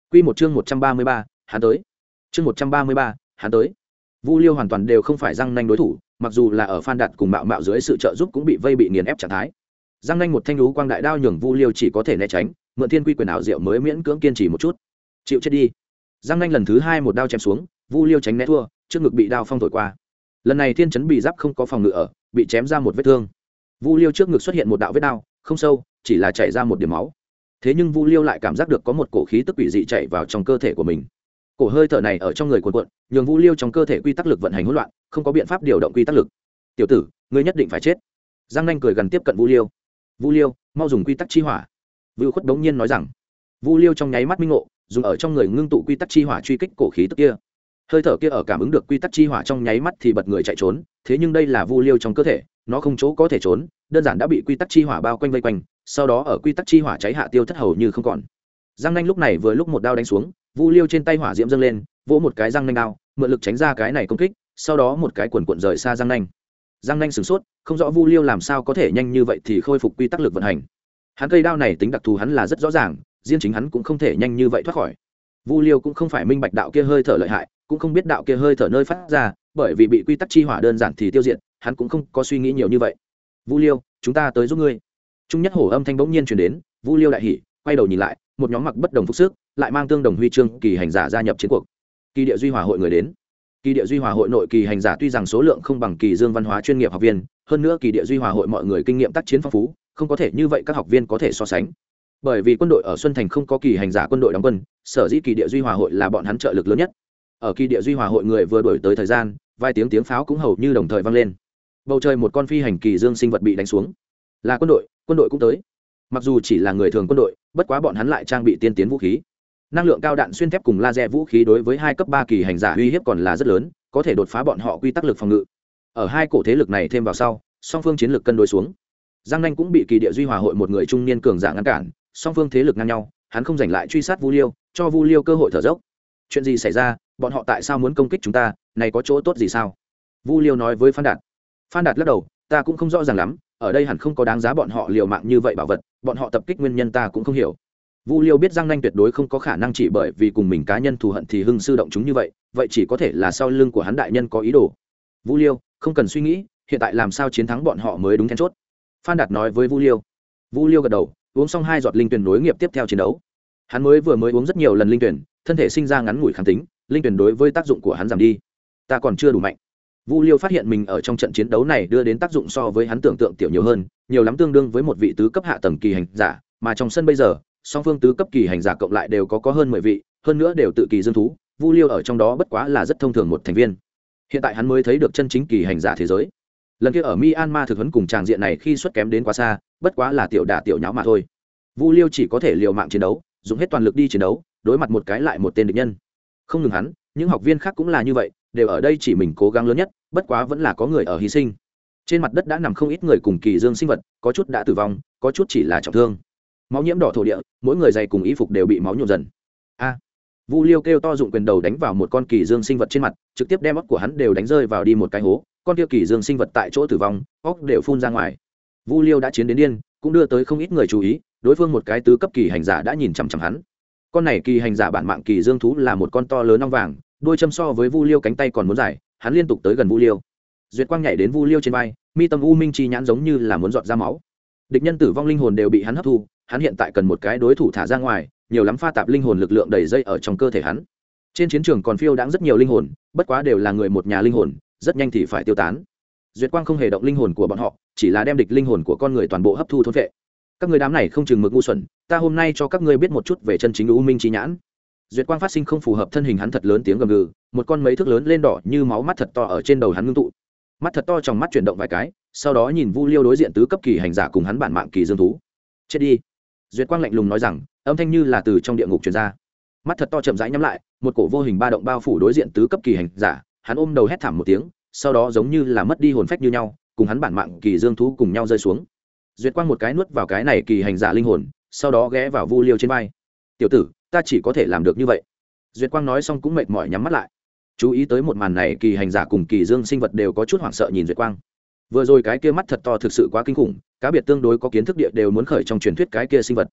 Quy một chương 133, hắn tới. Chương 133, hắn tới. Vu Liêu hoàn toàn đều không phải Giang Nanh đối thủ, mặc dù là ở Phan Đạt cùng Mạo Mạo dưới sự trợ giúp cũng bị vây bị nghiền ép trạng thái. Giang Nanh một thanh lũ quang đại đao nhường Vu Liêu chỉ có thể né tránh, mượn Thiên Quy quyền ảo diệu mới miễn cưỡng kiên trì một chút. Chịu chết đi. Giang Nanh lần thứ hai một đao chém xuống, Vu Liêu tránh né thua, trước ngực bị đao phong thổi qua. Lần này Thiên Chấn bị giáp không có phòng ngự ở, bị chém ra một vết thương. Vu Liêu trước ngực xuất hiện một đạo vết đao, không sâu, chỉ là chảy ra một điểm máu. Thế nhưng Vu Liêu lại cảm giác được có một cổ khí tức quỷ dị chạy vào trong cơ thể của mình. Cổ hơi thở này ở trong người cuộn cuộn, nhường Vu Liêu trong cơ thể quy tắc lực vận hành hỗn loạn, không có biện pháp điều động quy tắc lực. "Tiểu tử, ngươi nhất định phải chết." Giang Nanh cười gần tiếp cận Vu Liêu. "Vu Liêu, mau dùng quy tắc chi hỏa." Vưu Khuất đống nhiên nói rằng. Vu Liêu trong nháy mắt minh ngộ, dùng ở trong người ngưng tụ quy tắc chi hỏa truy kích cổ khí tức kia. Hơi thở kia ở cảm ứng được quy tắc chi hỏa trong nháy mắt thì bật người chạy trốn, thế nhưng đây là Vu Liêu trong cơ thể, nó không chỗ có thể trốn, đơn giản đã bị quy tắc chi hỏa bao quanh vây quanh, sau đó ở quy tắc chi hỏa cháy hạ tiêu thất hầu như không còn. Giang Nanh lúc này vừa lúc một đao đánh xuống, Vu Liêu trên tay hỏa diễm dâng lên, vỗ một cái Giang Nanh đao, mượn lực tránh ra cái này công kích, sau đó một cái quần quần rời xa Giang Nanh. Giang Nanh sửng sốt, không rõ Vu Liêu làm sao có thể nhanh như vậy thì khôi phục quy tắc lực vận hành. Hắn cây đao này tính đặc thù hắn là rất rõ ràng, riêng chính hắn cũng không thể nhanh như vậy thoát khỏi. Vu Liêu cũng không phải minh bạch đạo kia hơi thở lợi hại, cũng không biết đạo kia hơi thở nơi phát ra, bởi vì bị quy tắc chi hỏa đơn giản thì tiêu diệt, hắn cũng không có suy nghĩ nhiều như vậy. "Vu Liêu, chúng ta tới giúp ngươi." Trung Nhất Hổ âm thanh bỗng nhiên truyền đến, Vu Liêu đại hỉ, quay đầu nhìn lại, một nhóm mặc bất đồng phục sức, lại mang tương đồng huy chương kỳ hành giả gia nhập chiến cuộc. Kỳ địa duy hòa hội người đến. Kỳ địa duy hòa hội nội kỳ hành giả tuy rằng số lượng không bằng Kỳ Dương văn hóa chuyên nghiệp học viên, hơn nữa kỳ địa duy hòa hội mọi người kinh nghiệm tác chiến phong phú, không có thể như vậy các học viên có thể so sánh. Bởi vì quân đội ở Xuân Thành không có kỳ hành giả quân đội đóng quân, sở dĩ kỳ địa duy hòa hội là bọn hắn trợ lực lớn nhất. Ở kỳ địa duy hòa hội người vừa đổi tới thời gian, vài tiếng pháo cũng hầu như đồng thời vang lên. Bầu trời một con phi hành kỳ dương sinh vật bị đánh xuống. Là quân đội cũng tới. Mặc dù chỉ là người thường quân đội, bất quá bọn hắn lại trang bị tiên tiến vũ khí. Năng lượng cao đạn xuyên thép cùng laser vũ khí đối với 2 cấp 3 kỳ hành giả uy hiếp còn là rất lớn, có thể đột phá bọn họ quy tắc lực phòng ngự. Ở hai cổ thế lực này thêm vào sau, song phương chiến lược cân đối xuống. Giang Nanh cũng bị kỳ địa duy hòa hội một người trung niên cường giả ngăn cản, song phương thế lực ngang nhau, hắn không giành lại truy sát Vu Liêu, cho Vu Liêu cơ hội thở dốc. "Chuyện gì xảy ra, bọn họ tại sao muốn công kích chúng ta, này có chỗ tốt gì sao?" Vu Liêu nói với Phan Đạt. Phan Đạt lắc đầu, "Ta cũng không rõ ràng lắm, ở đây hẳn không có đáng giá bọn họ liều mạng như vậy bảo vật, bọn họ tập kích nguyên nhân ta cũng không hiểu." Vu Liêu biết Giang Nanh tuyệt đối không có khả năng chỉ bởi vì cùng mình cá nhân thù hận thì hưng sư động chúng như vậy, vậy chỉ có thể là sau lưng của hắn đại nhân có ý đồ. "Vu Liêu, không cần suy nghĩ, hiện tại làm sao chiến thắng bọn họ mới đúng then chốt." Phan Đạt nói với Vu Liêu. Vu Liêu gật đầu, uống xong 2 giọt linh tuyển nối nghiệp tiếp theo chiến đấu. Hắn mới uống rất nhiều lần linh tuyển, thân thể sinh ra ngắn ngủi kháng tính, linh tuyển đối với tác dụng của hắn giảm đi. "Ta còn chưa đủ mạnh." Vu Liêu phát hiện mình ở trong trận chiến đấu này đưa đến tác dụng so với hắn tưởng tượng tiểu nhiều hơn, nhiều lắm tương đương với một vị tứ cấp hạ tầng kỳ hành giả, mà trong sân bây giờ, song phương tứ cấp kỳ hành giả cộng lại đều có hơn 10 vị, hơn nữa đều tự kỳ dương thú, Vu Liêu ở trong đó bất quá là rất thông thường một thành viên. Hiện tại hắn mới thấy được chân chính kỳ hành giả thế giới. Lần kia ở Myanmar thực huấn cùng tràng diện này khi xuất kém đến quá xa, bất quá là tiểu đả tiểu nháo mà thôi. Vu Liêu chỉ có thể liều mạng chiến đấu, dùng hết toàn lực đi chiến đấu, đối mặt một cái lại một tên địch nhân. Không ngừng hắn, những học viên khác cũng là như vậy, đều ở đây chỉ mình cố gắng lớn nhất, bất quá vẫn là có người ở hy sinh. Trên mặt đất đã nằm không ít người cùng kỳ dương sinh vật, có chút đã tử vong, có chút chỉ là trọng thương. Máu nhiễm đỏ thổ địa, mỗi người giày cùng y phục đều bị máu nhuộm dần. A! Vu Liêu kêu to dụng quyền đầu đánh vào một con kỳ dương sinh vật trên mặt, trực tiếp đem óc của hắn đều đánh rơi vào đi một cái hố, con kia kỳ dương sinh vật tại chỗ tử vong, óc đều phun ra ngoài. Vu Liêu đã chiến đến điên, cũng đưa tới không ít người chú ý, đối phương một cái tứ cấp kỳ hành giả đã nhìn chằm chằm hắn. Con này kỳ hành giả bản mạng kỳ dương thú là một con to lớn ong vàng, đuôi châm so với Vu Liêu cánh tay còn muốn dài, hắn liên tục tới gần Vu Liêu. Duyệt quang nhảy đến Vu Liêu trên vai, mi tâm u minh chi nhãn giống như là muốn giọt ra máu. Địch nhân tử vong linh hồn đều bị hắn hấp thu, hắn hiện tại cần một cái đối thủ thả ra ngoài, nhiều lắm pha tạp linh hồn lực lượng đầy dây ở trong cơ thể hắn. Trên chiến trường còn phiêu đãng rất nhiều linh hồn, bất quá đều là người một nhà linh hồn, rất nhanh thì phải tiêu tán. Duyệt quang không hề động linh hồn của bọn họ, chỉ là đem địch linh hồn của con người toàn bộ hấp thu thôn phệ. Các người đám này không chừng mực ngu xuẩn, ta hôm nay cho các ngươi biết một chút về chân chính u minh chi nhãn. Duyệt quang phát sinh không phù hợp thân hình hắn thật lớn tiếng gầm gừ, một con mấy thước lớn lên đỏ như máu mắt thật to ở trên đầu hắn ngưng tụ. Mắt thật to trong mắt chuyển động vài cái, sau đó nhìn Vu Liêu đối diện tứ cấp kỳ hành giả cùng hắn bản mạng kỳ dương thú. Chết đi. Duyệt quang lạnh lùng nói rằng, âm thanh như là từ trong địa ngục truyền ra. Mắt thật to chậm rãi nhắm lại, một cổ vô hình ba động bao phủ đối diện tứ cấp kỳ hành giả, hắn ôm đầu hét thảm một tiếng, sau đó giống như là mất đi hồn phách như nhau, cùng hắn bản mạng kỳ dương thú cùng nhau rơi xuống. Duyệt quang một cái nuốt vào cái này kỳ hành giả linh hồn, sau đó ghé vào Vu Liêu trên vai. "Tiểu tử, ta chỉ có thể làm được như vậy." Duyệt quang nói xong cũng mệt mỏi nhắm mắt lại. Chú ý tới một màn này, kỳ hành giả cùng kỳ dương sinh vật đều có chút hoảng sợ nhìn Duyệt quang. Vừa rồi cái kia mắt thật to thực sự quá kinh khủng, cá biệt tương đối có kiến thức địa đều muốn khởi trong truyền thuyết cái kia sinh vật.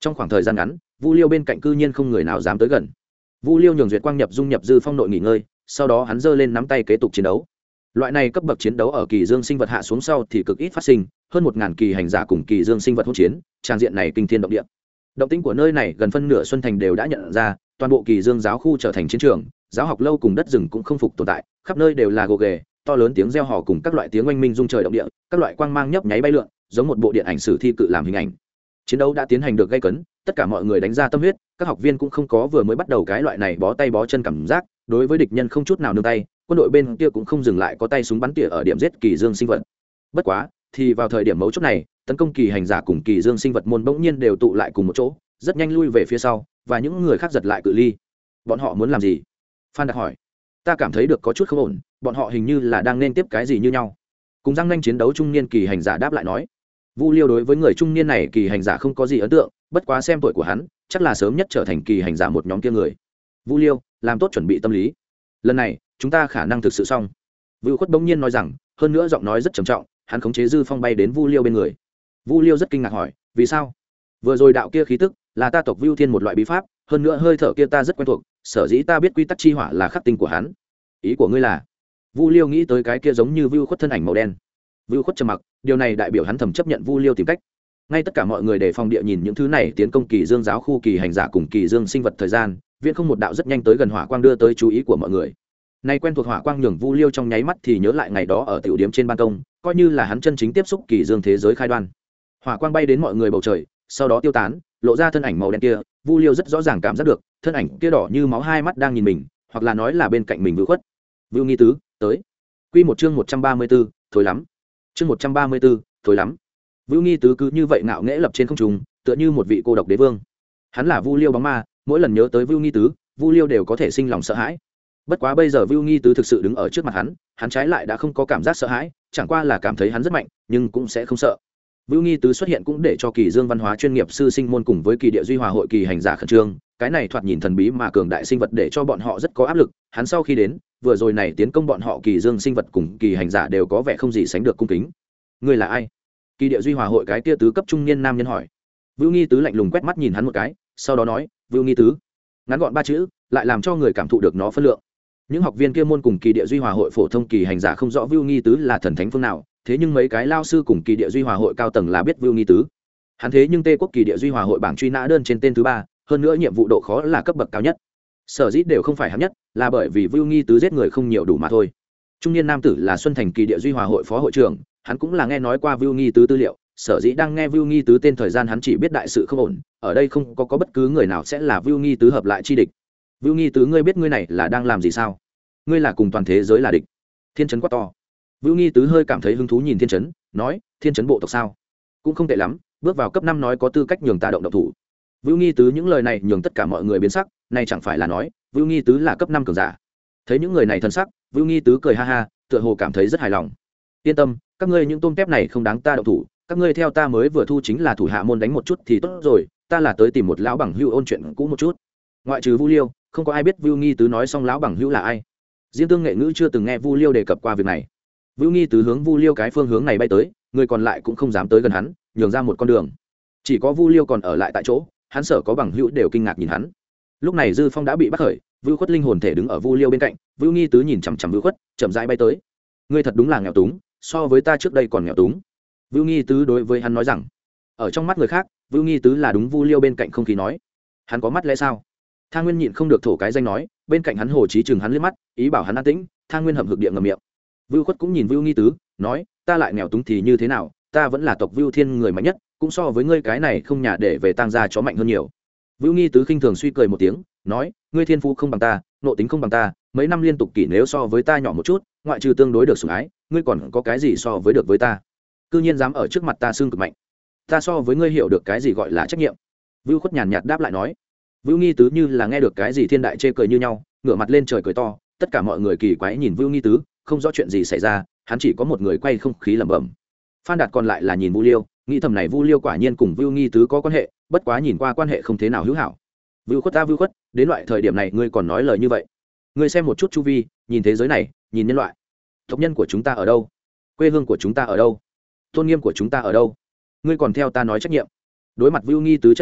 Trong khoảng thời gian ngắn, Vu Liêu bên cạnh cư nhiên không người nào dám tới gần. Vu Liêu nhường duyệt quang nhập dung nhập dư phong nội nghỉ ngơi, sau đó hắn giơ lên nắm tay kế tục chiến đấu. Loại này cấp bậc chiến đấu ở kỳ dương sinh vật hạ xuống sau thì cực ít phát sinh, hơn 1000 kỳ hành giả cùng kỳ dương sinh vật hỗn chiến, trang diện này kinh thiên động địa. Động tĩnh của nơi này gần phân nửa Xuân Thành đều đã nhận ra, toàn bộ kỳ dương giáo khu trở thành chiến trường, giáo học lâu cùng đất rừng cũng không phục tồn tại, khắp nơi đều là gồ ghề, to lớn tiếng reo hò cùng các loại tiếng oanh minh rung trời động địa, các loại quang mang nhấp nháy bay lượn, giống một bộ điện ảnh sử thi cự làm hình ảnh. Chiến đấu đã tiến hành được gay cấn, tất cả mọi người đánh ra tâm huyết, các học viên cũng không có vừa mới bắt đầu cái loại này bó tay bó chân cảm giác, đối với địch nhân không chút nào nương tay, quân đội bên kia cũng không dừng lại có tay súng bắn tỉa ở điểm giết kỳ dương sinh vật. Bất quá, thì vào thời điểm mấu chốt này, tấn công kỳ hành giả cùng kỳ dương sinh vật môn bỗng nhiên đều tụ lại cùng một chỗ, rất nhanh lui về phía sau, và những người khác giật lại cự ly. Bọn họ muốn làm gì? Phan Đạt hỏi. Ta cảm thấy được có chút không ổn, bọn họ hình như là đang nên tiếp cái gì như nhau. Cùng răng nanh chiến đấu trung niên kỳ hành giả đáp lại nói. Vu Liêu đối với người trung niên này kỳ hành giả không có gì ấn tượng, bất quá xem tuổi của hắn, chắc là sớm nhất trở thành kỳ hành giả một nhóm kia người. Vu Liêu, làm tốt chuẩn bị tâm lý. Lần này, chúng ta khả năng thực sự xong. Vưu Khuất bỗng nhiên nói rằng, hơn nữa giọng nói rất trầm trọng, hắn khống chế dư phong bay đến Vu Liêu bên người. Vu Liêu rất kinh ngạc hỏi, vì sao? Vừa rồi đạo kia khí tức, là ta tộc Vưu Thiên một loại bí pháp, hơn nữa hơi thở kia ta rất quen thuộc, sở dĩ ta biết quy tắc chi hỏa là khắc tinh của hắn. Ý của ngươi là? Vu Liêu nghĩ tới cái kia giống như Vưu Khuất thân ảnh màu đen. Vưu Khuất trầm mặc, điều này đại biểu hắn thầm chấp nhận Vu Liêu tìm cách. Ngay tất cả mọi người đề phòng địa nhìn những thứ này tiến công kỳ dương giáo khu kỳ hành giả cùng kỳ dương sinh vật thời gian, viễn không một đạo rất nhanh tới gần hỏa quang đưa tới chú ý của mọi người. Nay quen thuộc hỏa quang nhường Vu Liêu trong nháy mắt thì nhớ lại ngày đó ở tiểu điểm trên ban công, coi như là hắn chân chính tiếp xúc kỳ dương thế giới khai đoan. Hỏa quang bay đến mọi người bầu trời, sau đó tiêu tán, lộ ra thân ảnh màu đen kia. Vu Liêu rất rõ ràng cảm giác được, thân ảnh kia đỏ như máu hai mắt đang nhìn mình, hoặc là nói là bên cạnh mình Vưu Khuất. Vưu Nghi Tứ, tới. Quy một chương 134, thối lắm. Chương 134, thối lắm. Vưu Nghi Tứ cứ như vậy ngạo nghễ lập trên không trung, tựa như một vị cô độc đế vương. Hắn là Vu Liêu bóng ma, mỗi lần nhớ tới Vưu Nghi Tứ, Vu Liêu đều có thể sinh lòng sợ hãi. Bất quá bây giờ Vưu Nghi Tứ thực sự đứng ở trước mặt hắn trái lại đã không có cảm giác sợ hãi, chẳng qua là cảm thấy hắn rất mạnh, nhưng cũng sẽ không sợ. Vưu Nghi Tứ xuất hiện cũng để cho Kỳ Dương văn hóa chuyên nghiệp sư sinh môn cùng với Kỳ Địa Duy Hòa hội kỳ hành giả khẩn trương, cái này thoạt nhìn thần bí mà cường đại sinh vật để cho bọn họ rất có áp lực. Hắn sau khi đến, vừa rồi này tiến công bọn họ Kỳ Dương sinh vật cùng kỳ hành giả đều có vẻ không gì sánh được cung kính. Ngươi là ai? Kỳ Địa Duy Hòa hội cái kia tứ cấp trung niên nam nhân hỏi. Vưu Nghi Tứ lạnh lùng quét mắt nhìn hắn một cái, sau đó nói, Vưu Nghi Tứ. Ngắn gọn ba chữ, lại làm cho người cảm thụ được nó phân lượng. Những học viên kia môn cùng Kỳ Địa Duy Hòa hội phổ thông kỳ hành giả không rõ Vưu Nghi Tứ là thần thánh phương nào, thế nhưng mấy cái lao sư cùng Kỳ Địa Duy Hòa hội cao tầng là biết Vưu Nghi Tứ. Hắn thế nhưng Tê Quốc Kỳ Địa Duy Hòa hội bảng truy nã đơn trên tên thứ 3, hơn nữa nhiệm vụ độ khó là cấp bậc cao nhất. Sở dĩ đều không phải hạng nhất, là bởi vì Vưu Nghi Tứ giết người không nhiều đủ mà thôi. Trung niên nam tử là Xuân Thành Kỳ Địa Duy Hòa hội phó hội trưởng, hắn cũng là nghe nói qua Vưu Nghi Tứ tư liệu, sở dĩ đang nghe Vưu Nghi Tứ tên thời gian hắn chỉ biết đại sự không ổn, ở đây không có bất cứ người nào sẽ là Vưu Nghi Tứ hợp lại chi địch. Vưu Nghi Tứ, ngươi biết ngươi này là đang làm gì sao? Ngươi là cùng toàn thế giới là địch. Thiên Chấn quát to. Vưu Nghi Tứ hơi cảm thấy hứng thú nhìn Thiên Chấn, nói, Thiên Chấn bộ tộc sao? Cũng không tệ lắm, bước vào cấp 5 nói có tư cách nhường ta động thủ. Vưu Nghi Tứ những lời này nhường tất cả mọi người biến sắc, này chẳng phải là nói, Vưu Nghi Tứ là cấp 5 cường giả. Thấy những người này thân sắc, Vưu Nghi Tứ cười ha ha, tựa hồ cảm thấy rất hài lòng. Yên tâm, các ngươi những tôm tép này không đáng ta động thủ, các ngươi theo ta mới vừa thu chính là thủ hạ môn đánh một chút thì tốt rồi, ta là tới tìm một lão bằng hữu ôn chuyện cũ một chút. Ngoại trừ Vu Liêu, không có ai biết Vưu Nghi Tứ nói xong lão bằng hữu là ai. Diêm Tương Nghệ Ngữ chưa từng nghe Vu Liêu đề cập qua việc này. Vưu Nghi Tứ hướng Vu Liêu cái phương hướng này bay tới, người còn lại cũng không dám tới gần hắn, nhường ra một con đường. Chỉ có Vu Liêu còn ở lại tại chỗ, hắn sợ có bằng hữu đều kinh ngạc nhìn hắn. Lúc này Dư Phong đã bị bắt khởi, Vưu Khuất linh hồn thể đứng ở Vu Liêu bên cạnh, Vưu Nghi Tứ nhìn chằm chằm Vưu Khuất, chậm rãi bay tới. Ngươi thật đúng là nghèo túng, so với ta trước đây còn nghèo túng. Vưu Nghi Tứ đối với hắn nói rằng. Ở trong mắt người khác, Vưu Nghi Tứ là đúng Vu Liêu bên cạnh không khí nói. Hắn có mắt lẽ sao? Thang Nguyên nhịn không được thổ cái danh nói, bên cạnh hắn Hồ Chí chừng hắn liếc mắt, ý bảo hắn an tĩnh. Thang Nguyên hậm hực địa ngậm miệng. Vưu Khuất cũng nhìn Vưu Nghi Tứ, nói, ta lại nghèo túng thì như thế nào, ta vẫn là tộc Vưu Thiên người mạnh nhất, cũng so với ngươi cái này không nhà để về tang gia chó mạnh hơn nhiều. Vưu Nghi Tứ khinh thường suy cười một tiếng, nói, ngươi thiên phú không bằng ta, nộ tính không bằng ta, mấy năm liên tục kỷ nếu so với ta nhỏ một chút, ngoại trừ tương đối được sủng ái, ngươi còn có cái gì so với được với ta? Cư nhiên dám ở trước mặt ta xưng cực mạnh, ta so với ngươi hiểu được cái gì gọi là trách nhiệm? Vưu Khuất nhàn nhạt đáp lại nói. Vưu Nghi Tứ như là nghe được cái gì thiên đại chê cười như nhau, ngửa mặt lên trời cười to, tất cả mọi người kỳ quái nhìn Vưu Nghi Tứ, không rõ chuyện gì xảy ra, hắn chỉ có một người quay không khí lẩm bẩm. Phan Đạt còn lại là nhìn Vu Liêu, nghĩ thầm này Vu Liêu quả nhiên cùng Vưu Nghi Tứ có quan hệ, bất quá nhìn qua quan hệ không thế nào hữu hảo. Vưu Khuất ta Vưu Khuất, đến loại thời điểm này ngươi còn nói lời như vậy? Ngươi xem một chút chu vi, nhìn thế giới này, nhìn nhân loại. Tộc nhân của chúng ta ở đâu? Quê hương của chúng ta ở đâu? Tôn nghiêm của chúng ta ở đâu? Ngươi còn theo ta nói trách nhiệm? Đối mặt Vưu Nghi Tứ chất vấn,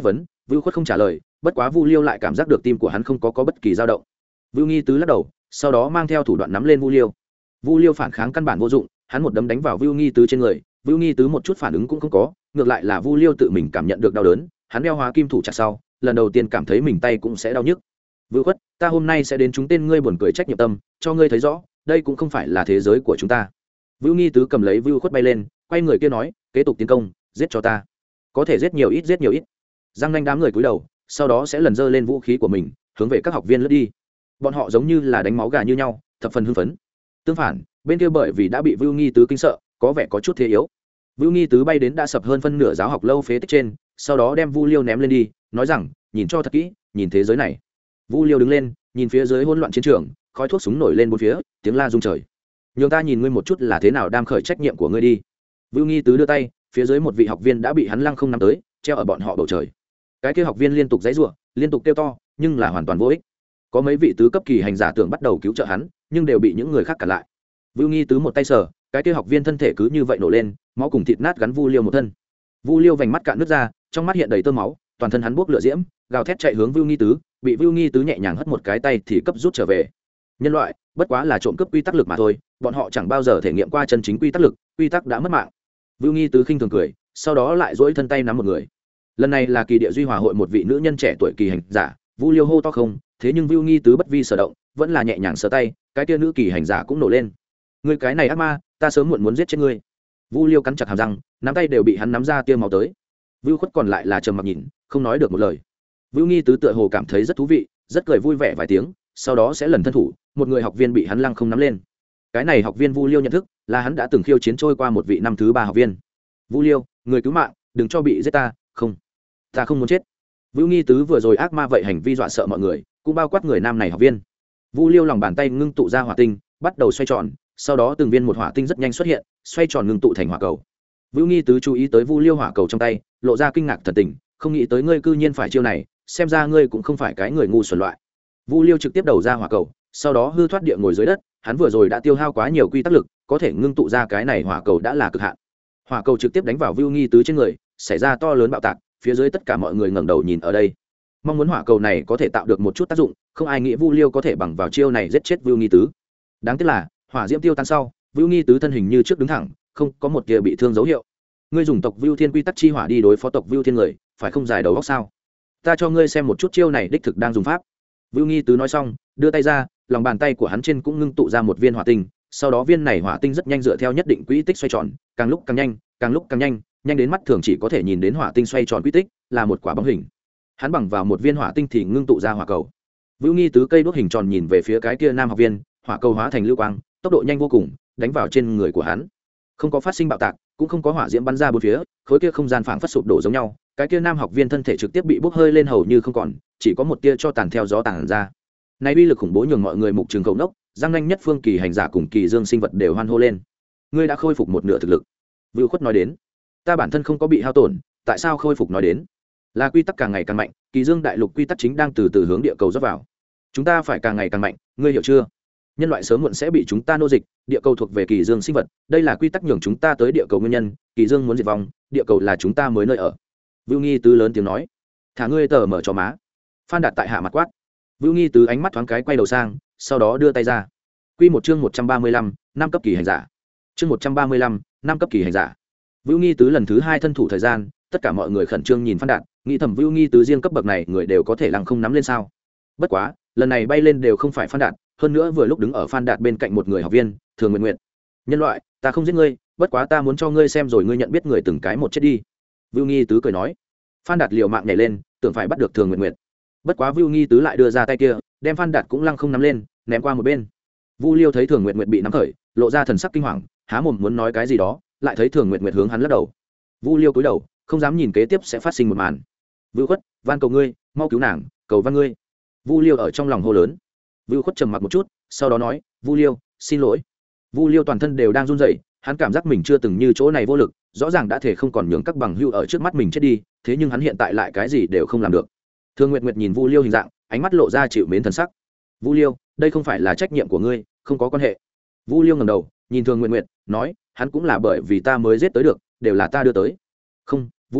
Vưu Khuất không trả lời, bất quá Vu Liêu lại cảm giác được tim của hắn không có bất kỳ dao động. Vưu Nghi Tứ lắc đầu, sau đó mang theo thủ đoạn nắm lên Vu Liêu. Vu Liêu phản kháng căn bản vô dụng, hắn một đấm đánh vào Vưu Nghi Tứ trên người, Vưu Nghi Tứ một chút phản ứng cũng không có, ngược lại là Vu Liêu tự mình cảm nhận được đau đớn, hắn đeo hóa kim thủ chặt sau, lần đầu tiên cảm thấy mình tay cũng sẽ đau nhức. Vưu Khuất, ta hôm nay sẽ đến chúng tên ngươi buồn cười trách nhiệm tâm, cho ngươi thấy rõ, đây cũng không phải là thế giới của chúng ta. Vưu Nghi Tứ cầm lấy Vưu Khuất bay lên, quay người kia nói, kế tục tiến công, giết cho ta. Có thể giết nhiều ít giết nhiều ít. Giang Nanh đám người cúi đầu, sau đó sẽ lần dơ lên vũ khí của mình, hướng về các học viên lướt đi. Bọn họ giống như là đánh máu gà như nhau, thập phần hưng phấn. Tương phản, bên kia bởi vì đã bị Vưu Nghi Tứ kinh sợ, có vẻ có chút thế yếu. Vưu Nghi Tứ bay đến đã sập hơn phân nửa giáo học lâu phế tích trên, sau đó đem Vu Liêu ném lên đi, nói rằng, nhìn cho thật kỹ, nhìn thế giới này. Vu Liêu đứng lên, nhìn phía dưới hỗn loạn chiến trường, khói thuốc súng nổi lên bốn phía, tiếng la rung trời. Nhường ta nhìn ngươi một chút là thế nào đam khởi trách nhiệm của ngươi đi. Vưu Nghi Tứ đưa tay, phía dưới một vị học viên đã bị hắn lăng không nắm tới, treo ở bọn họ bầu trời. Cái kia học viên liên tục giãy giụa, liên tục kêu to, nhưng là hoàn toàn vô ích. Có mấy vị tứ cấp kỳ hành giả tưởng bắt đầu cứu trợ hắn, nhưng đều bị những người khác cản lại. Vưu Nghi Tứ một tay sờ, cái kia học viên thân thể cứ như vậy nổ lên, máu cùng thịt nát gắn Vu Liêu một thân. Vu Liêu vành mắt cạn nước ra, trong mắt hiện đầy tơ máu, toàn thân hắn bốc lửa diễm, gào thét chạy hướng Vưu Nghi Tứ, bị Vưu Nghi Tứ nhẹ nhàng hất một cái tay thì cấp rút trở về. Nhân loại, bất quá là trộm cướp quy tắc lực mà thôi, bọn họ chẳng bao giờ thể nghiệm qua chân chính quy tắc lực, quy tắc đã mất mạng. Vưu Nghi Tứ khinh thường cười, sau đó lại duỗi thân tay nắm một người. Lần này là kỳ địa duy hòa hội một vị nữ nhân trẻ tuổi kỳ hành giả, Vu Liêu hô to không, thế nhưng Vưu Nghi Tứ bất vi sở động, vẫn là nhẹ nhàng sờ tay, cái kia nữ kỳ hành giả cũng nổ lên. Ngươi cái này ác ma, ta sớm muộn muốn giết chết ngươi. Vu Liêu cắn chặt hàm răng, nắm tay đều bị hắn nắm ra tia máu tới. Vưu Khuất còn lại là trầm mặc nhìn, không nói được một lời. Vưu Nghi Tứ tựa hồ cảm thấy rất thú vị, rất cười vui vẻ vài tiếng, sau đó sẽ lần thân thủ, một người học viên bị hắn lăng không nắm lên. Cái này học viên Vu Liêu nhận thức, là hắn đã từng khiêu chiến trôi qua một vị năm thứ 3 học viên. Vu Liêu, người cứu mạng, đừng cho bị giết ta, không, ta không muốn chết. Vưu Nghi Tứ vừa rồi ác ma vậy hành vi dọa sợ mọi người, cũng bao quát người nam này học viên. Vu Liêu lòng bàn tay ngưng tụ ra hỏa tinh, bắt đầu xoay tròn, sau đó từng viên một hỏa tinh rất nhanh xuất hiện, xoay tròn ngưng tụ thành hỏa cầu. Vưu Nghi Tứ chú ý tới Vu Liêu hỏa cầu trong tay, lộ ra kinh ngạc thần tình, không nghĩ tới ngươi cư nhiên phải chiêu này, xem ra ngươi cũng không phải cái người ngu xuẩn loại. Vu Liêu trực tiếp đầu ra hỏa cầu, sau đó hư thoát địa ngồi dưới đất, hắn vừa rồi đã tiêu hao quá nhiều quy tắc lực, có thể ngưng tụ ra cái này hỏa cầu đã là cực hạn. Hỏa cầu trực tiếp đánh vào Vưu Nghi Tứ trên người, xảy ra to lớn bạo tạc, phía dưới tất cả mọi người ngẩng đầu nhìn ở đây. Mong muốn hỏa cầu này có thể tạo được một chút tác dụng, không ai nghĩ Vu Liêu có thể bằng vào chiêu này giết chết Vưu Nghi Tứ. Đáng tiếc là, hỏa diễm tiêu tan sau, Vưu Nghi Tứ thân hình như trước đứng thẳng, không có một tia bị thương dấu hiệu. Ngươi dùng tộc Vưu Thiên quy tắc chi hỏa đi đối phó tộc Vưu Thiên người, phải không dài đầu óc sao? Ta cho ngươi xem một chút chiêu này đích thực đang dùng pháp. Vưu Nghi Tứ nói xong, đưa tay ra, lòng bàn tay của hắn trên cũng ngưng tụ ra một viên hỏa tinh, sau đó viên này hỏa tinh rất nhanh dựa theo nhất định quỹ tích xoay tròn, càng lúc càng nhanh, càng lúc càng nhanh, nhanh đến mắt thường chỉ có thể nhìn đến hỏa tinh xoay tròn quỹ tích, là một quả bóng hình. Hắn bằng vào một viên hỏa tinh thì ngưng tụ ra hỏa cầu. Vưu Nghi Tứ cây đuốc hình tròn nhìn về phía cái kia nam học viên, hỏa cầu hóa thành lưu quang, tốc độ nhanh vô cùng, đánh vào trên người của hắn. Không có phát sinh bạo tạc, cũng không có hỏa diễm bắn ra bốn phía, khối kia không gian phảng phất sụp đổ giống nhau, cái kia nam học viên thân thể trực tiếp bị bốc hơi lên hầu như không còn, chỉ có một tia cho tàn theo gió tàn ra. Này uy lực khủng bố nhường mọi người mục trường khẩu nốc, Giang Nanh nhất phương kỳ hành giả cùng kỳ dương sinh vật đều hoan hô lên. Ngươi đã khôi phục một nửa thực lực. Vưu Khuất nói đến, ta bản thân không có bị hao tổn, tại sao khôi phục nói đến? Là quy tắc càng ngày càng mạnh, kỳ dương đại lục quy tắc chính đang từ từ hướng địa cầu rót vào. Chúng ta phải càng ngày càng mạnh, ngươi hiểu chưa? Nhân loại sớm muộn sẽ bị chúng ta nô dịch, địa cầu thuộc về kỳ dương sinh vật, đây là quy tắc nhường chúng ta tới địa cầu nguyên nhân, kỳ dương muốn diệt vong, địa cầu là chúng ta mới nơi ở. Vưu Nghi Tứ lớn tiếng nói, thả ngươi tờ mở cho má. Phan Đạt tại hạ mặt quát. Vưu Nghi Tứ ánh mắt thoáng cái quay đầu sang, sau đó đưa tay ra. Quy một chương 135, năm cấp kỳ hành giả. Chương 135, năm cấp kỳ hành giả. Vưu Nghi Tứ lần thứ 2 thân thủ thời gian, tất cả mọi người khẩn trương nhìn Phan Đạt, nghĩ thầm Vưu Nghi Tứ riêng cấp bậc này người đều có thể lăng không nắm lên sao? Bất quá, lần này bay lên đều không phải Phan Đạt, hơn nữa vừa lúc đứng ở Phan Đạt bên cạnh một người học viên, Thường Nguyệt Nguyệt. Nhân loại, ta không giết ngươi, bất quá ta muốn cho ngươi xem rồi ngươi nhận biết người từng cái một chết đi. Vưu Nghi Tứ cười nói. Phan Đạt liều mạng nhảy lên, tưởng phải bắt được Thường Nguyệt Nguyệt. Bất quá Vưu Nghi Tứ lại đưa ra tay kia, đem Phan Đạt cũng lăng không nắm lên, ném qua một bên. Vu Liêu thấy Thường Nguyệt Nguyệt bị nắm khởi, lộ ra thần sắc kinh hoàng, há mồm muốn nói cái gì đó, lại thấy Thường Nguyệt Nguyệt hướng hắn lắc đầu. Vu Liêu cúi đầu, không dám nhìn kế tiếp sẽ phát sinh một màn. Vưu Khuất, van cầu ngươi, mau cứu nàng, cầu van ngươi. Vu Liêu ở trong lòng hô lớn. Vưu Khuất trầm mặc một chút, sau đó nói, Vu Liêu, xin lỗi. Vu Liêu toàn thân đều đang run rẩy, hắn cảm giác mình chưa từng như chỗ này vô lực, rõ ràng đã thể không còn nhường các bằng hữu ở trước mắt mình chết đi, thế nhưng hắn hiện tại lại cái gì đều không làm được. Thường Nguyệt Nguyệt nhìn Vu Liêu hình dạng, ánh mắt lộ ra chịu mến thần sắc. Vu Liêu, đây không phải là trách nhiệm của ngươi, không có quan hệ. Vu Liêu ngẩng đầu, nhìn Thường Nguyệt Nguyệt, nói, hắn cũng là bởi vì ta mới giết tới được, đều là ta đưa tới. Không, Vu Liêu,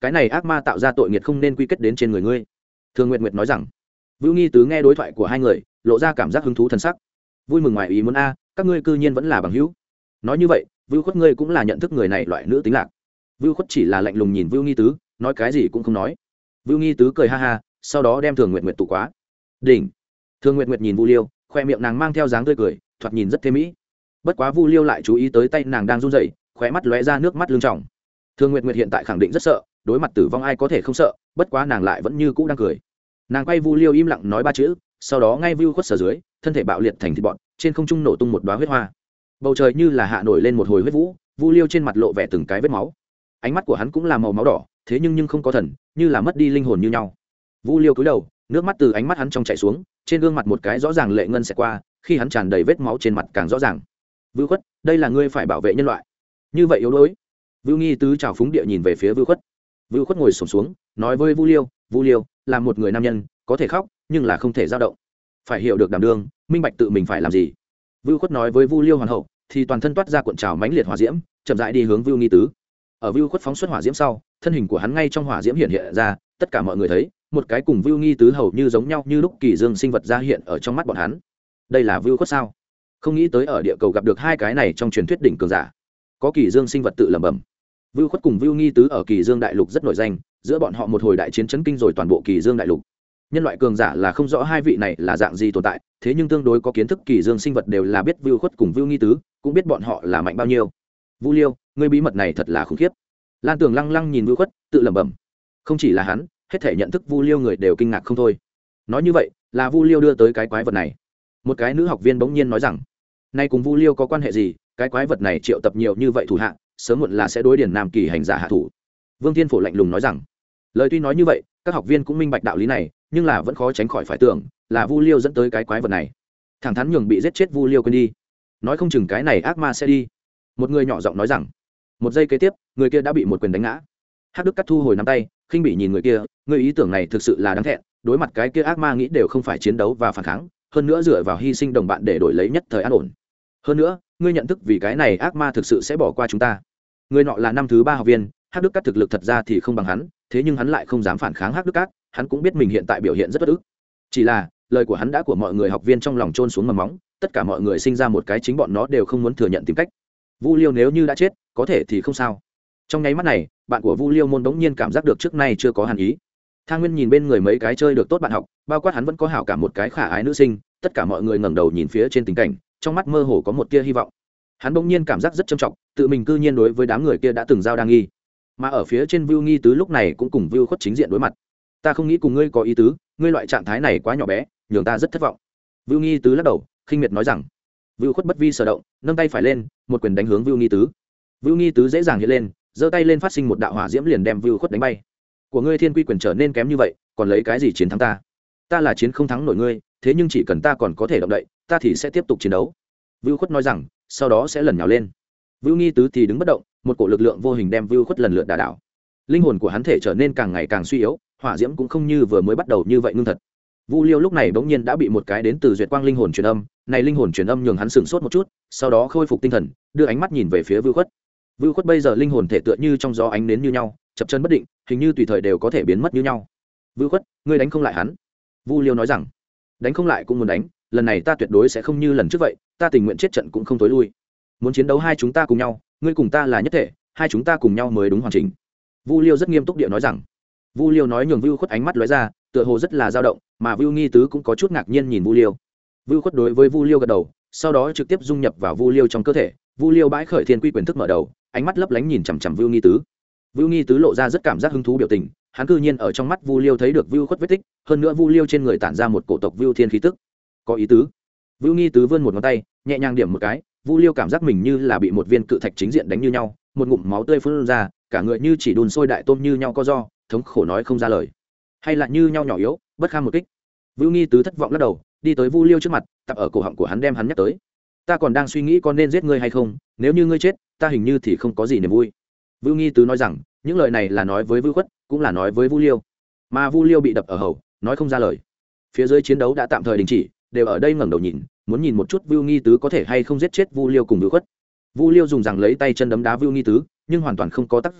cái này ác ma tạo ra tội nghiệt không nên quy kết đến trên người ngươi. Thường Nguyệt Nguyệt nói rằng. Vưu Nghi Tứ nghe đối thoại của hai người, lộ ra cảm giác hứng thú thần sắc. Vui mừng ngoài ý muốn các ngươi cư nhiên vẫn là bằng hữu. Nói như vậy, Vưu Khuất ngươi cũng là nhận thức người này loại nữ tính lạc. Vưu Khuất chỉ là lạnh lùng nhìn Vưu Nghi Tứ, nói cái gì cũng không nói. Vưu Nghi Tứ cười ha ha, sau đó đem Thường Nguyệt Nguyệt tụ quá. Đỉnh. Thường Nguyệt Nguyệt nhìn Vu Liêu, khoe miệng nàng mang theo dáng tươi cười, thoạt nhìn rất thêm mỹ. Bất quá Vu Liêu lại chú ý tới tay nàng đang run rẩy, khóe mắt lóe ra nước mắt lưng tròng. Thường Nguyệt Nguyệt hiện tại khẳng định rất sợ, đối mặt tử vong ai có thể không sợ, bất quá nàng lại vẫn như cũ đang cười. Nàng quay Vu Liêu im lặng nói ba chữ, sau đó ngay Vưu Khuất sở dưới, thân thể bạo liệt thành thịt bọn, trên không trung nổ tung một đóa huyết hoa. Bầu trời như là hạ nổi lên một hồi huyết vũ, Vu Liêu trên mặt lộ vẻ từng cái vết máu. Ánh mắt của hắn cũng là màu máu đỏ, thế nhưng không có thần, như là mất đi linh hồn như nhau. Vu Liêu cúi đầu, nước mắt từ ánh mắt hắn trong chảy xuống, trên gương mặt một cái rõ ràng lệ ngân sẽ qua, khi hắn tràn đầy vết máu trên mặt càng rõ ràng. Vưu Khuất, đây là ngươi phải bảo vệ nhân loại, như vậy yếu đuối. Vưu Nghi Tứ trào phúng địa nhìn về phía Vưu Khuất. Vưu Khuất ngồi xổm xuống, nói với Vu Liêu, là một người nam nhân, có thể khóc, nhưng là không thể dao động, phải hiểu được đảm đương, minh bạch tự mình phải làm gì. Vưu Khuất nói với Vu Liêu hoàn hậu, thì toàn thân toát ra cuộn trào mãnh liệt hỏa diễm, chậm rãi đi hướng Vưu Nghi Tứ. Ở Vưu Khuất phóng xuất hỏa diễm sau, thân hình của hắn ngay trong hỏa diễm hiện ra, tất cả mọi người thấy, một cái cùng Vưu Nghi Tứ hầu như giống nhau như lúc kỳ dương sinh vật ra hiện ở trong mắt bọn hắn. Đây là Vưu Khuất sao? Không nghĩ tới ở địa cầu gặp được hai cái này trong truyền thuyết đỉnh cường giả. Có kỳ dương sinh vật tự lẩm bẩm. Vưu Khuất cùng Vưu Nghi Tứ ở kỳ dương đại lục rất nổi danh, giữa bọn họ một hồi đại chiến chấn kinh rồi toàn bộ kỳ dương đại lục. Nhân loại cường giả là không rõ hai vị này là dạng gì tồn tại, thế nhưng tương đối có kiến thức kỳ dương sinh vật đều là biết Vưu Khuất cùng Vưu Nghi Tứ, cũng biết bọn họ là mạnh bao nhiêu. Vu Liêu, ngươi bí mật này thật là khủng khiếp. Lan Tường lăng lăng nhìn Vưu Khuất, tự lẩm bẩm. Không chỉ là hắn, hết thể nhận thức Vu Liêu người đều kinh ngạc không thôi. Nói như vậy, là Vu Liêu đưa tới cái quái vật này. Một cái nữ học viên bỗng nhiên nói rằng, nay cùng Vu Liêu có quan hệ gì? Cái quái vật này triệu tập nhiều như vậy thủ hạ, sớm muộn là sẽ đối điển nam kỳ hành giả hạ thủ. Vương Thiên Phổ lạnh lùng nói rằng, lời tuy nói như vậy, các học viên cũng minh bạch đạo lý này, nhưng là vẫn khó tránh khỏi phải tưởng là Vu Liêu dẫn tới cái quái vật này. Thẳng thắn nhường bị giết chết Vu Liêu quên đi, nói không chừng cái này ác ma sẽ đi. Một người nhỏ giọng nói rằng. Một giây kế tiếp, người kia đã bị một quyền đánh ngã. Hắc Đức Cắt thu hồi nắm tay, khinh bỉ nhìn người kia, người ý tưởng này thực sự là đáng thẹn, đối mặt cái kia ác ma nghĩ đều không phải chiến đấu và phản kháng, hơn nữa dựa vào hy sinh đồng bạn để đổi lấy nhất thời an ổn. Hơn nữa, ngươi nhận thức vì cái này ác ma thực sự sẽ bỏ qua chúng ta. Người nọ là năm thứ 3 học viên, Hắc Đức Cắt thực lực thật ra thì không bằng hắn, thế nhưng hắn lại không dám phản kháng Hắc Đức Cắt, hắn cũng biết mình hiện tại biểu hiện rất bất ức. Chỉ là, lời của hắn đã của mọi người học viên trong lòng chôn xuống mầm móng, tất cả mọi người sinh ra một cái chính bọn nó đều không muốn thừa nhận tìm cách. Vu Liêu nếu như đã chết, có thể thì không sao. Trong nháy mắt này, bạn của Vu Liêu môn bỗng nhiên cảm giác được trước nay chưa có hàn ý. Thang Nguyên nhìn bên người mấy cái chơi được tốt bạn học, bao quát hắn vẫn có hảo cảm một cái khả ái nữ sinh, tất cả mọi người ngẩng đầu nhìn phía trên tình cảnh, trong mắt mơ hồ có một tia hy vọng. Hắn bỗng nhiên cảm giác rất trầm trọng, tự mình cư nhiên đối với đám người kia đã từng giao đang nghi. Mà ở phía trên Vưu Nghi Tứ lúc này cũng cùng Vưu Khuất chính diện đối mặt. Ta không nghĩ cùng ngươi có ý tứ, ngươi loại trạng thái này quá nhỏ bé, nhường ta rất thất vọng. Vưu Nghi Tứ lắc đầu, khinh miệt nói rằng. Vưu Khuất bất vi sở động, nâng tay phải lên, một quyền đánh hướng Vưu Nghi Tứ. Vưu Nghi Tứ dễ dàng hiện lên, giơ tay lên phát sinh một đạo hỏa diễm liền đem Vưu Khuất đánh bay. Của ngươi thiên quy quyền trở nên kém như vậy, còn lấy cái gì chiến thắng ta? Ta là chiến không thắng nổi ngươi, thế nhưng chỉ cần ta còn có thể động đậy, ta thì sẽ tiếp tục chiến đấu. Vưu Khuất nói rằng, sau đó sẽ lần nhào lên. Vưu Nghi Tứ thì đứng bất động, một cổ lực lượng vô hình đem Vưu Khuất lần lượt đả đảo. Linh hồn của hắn thể trở nên càng ngày càng suy yếu, hỏa diễm cũng không như vừa mới bắt đầu như vậy ngưng thật. Vu Liêu lúc này bỗng nhiên đã bị một cái đến từ duyệt quang linh hồn truyền âm, này linh hồn truyền âm nhường hắn sửng sốt một chút, sau đó khôi phục tinh thần, đưa ánh mắt nhìn về phía Vưu Khuất. Vưu Khuất bây giờ linh hồn thể tựa như trong gió ánh nến như nhau, chập chân bất định, hình như tùy thời đều có thể biến mất như nhau. Vưu Khuất, ngươi đánh không lại hắn. Vu Liêu nói rằng, đánh không lại cũng muốn đánh, lần này ta tuyệt đối sẽ không như lần trước vậy, ta tình nguyện chết trận cũng không tối lui. Muốn chiến đấu hai chúng ta cùng nhau, ngươi cùng ta là nhất thể, hai chúng ta cùng nhau mới đúng hoàn chỉnh. Vu Liêu rất nghiêm túc địa nói rằng. Vu Liêu nói nhường Vưu Khuất ánh mắt lóe ra, tựa hồ rất là dao động, mà Vưu Nghi Tứ cũng có chút ngạc nhiên nhìn Vu Liêu. Vưu Khuất đối với Vu Liêu gật đầu, sau đó trực tiếp dung nhập vào Vu Liêu trong cơ thể. Vu Liêu bãi khởi thiên quy quyền thức mở đầu, ánh mắt lấp lánh nhìn chằm chằm Vưu Nghi Tứ. Vưu Nghi Tứ lộ ra rất cảm giác hứng thú biểu tình, hắn cư nhiên ở trong mắt Vu Liêu thấy được Vưu Khuất vết tích, hơn nữa Vu Liêu trên người tản ra một cổ tộc Vưu Thiên khí tức. Có ý tứ. Vưu Nghi Tứ vươn một ngón tay, nhẹ nhàng điểm một cái, Vu Liêu cảm giác mình như là bị một viên cự thạch chính diện đánh như nhau, một ngụm máu tươi phun ra, cả người như chỉ đun sôi đại tôm như nhau co ro, thống khổ nói không ra lời. Hay là như nhau nhỏ yếu, bất kham một kích. Vưu Nghi Tứ thất vọng lắc đầu, đi tới Vu Liêu trước mặt, tập ở cổ họng của hắn đem hắn nhắc tới. Ta còn đang suy nghĩ có nên giết ngươi hay không, nếu như ngươi chết, ta hình như thì không có gì niềm vui. Vưu Nghi Tứ nói rằng, những lời này là nói với Vưu Khuất, cũng là nói với Vu Liêu. Mà Vu Liêu bị đập ở hầu, nói không ra lời. Phía dưới chiến đấu đã tạm thời đình chỉ, đều ở đây ngẩng đầu nhìn, muốn nhìn một chút Vưu Nghi Tứ có thể hay không giết chết Vu Liêu cùng Vưu Khuất. Vu Liêu dùng rằng lấy tay chân đấm đá Vưu Nghi Tứ, nhưng hoàn toàn không có tác dụng,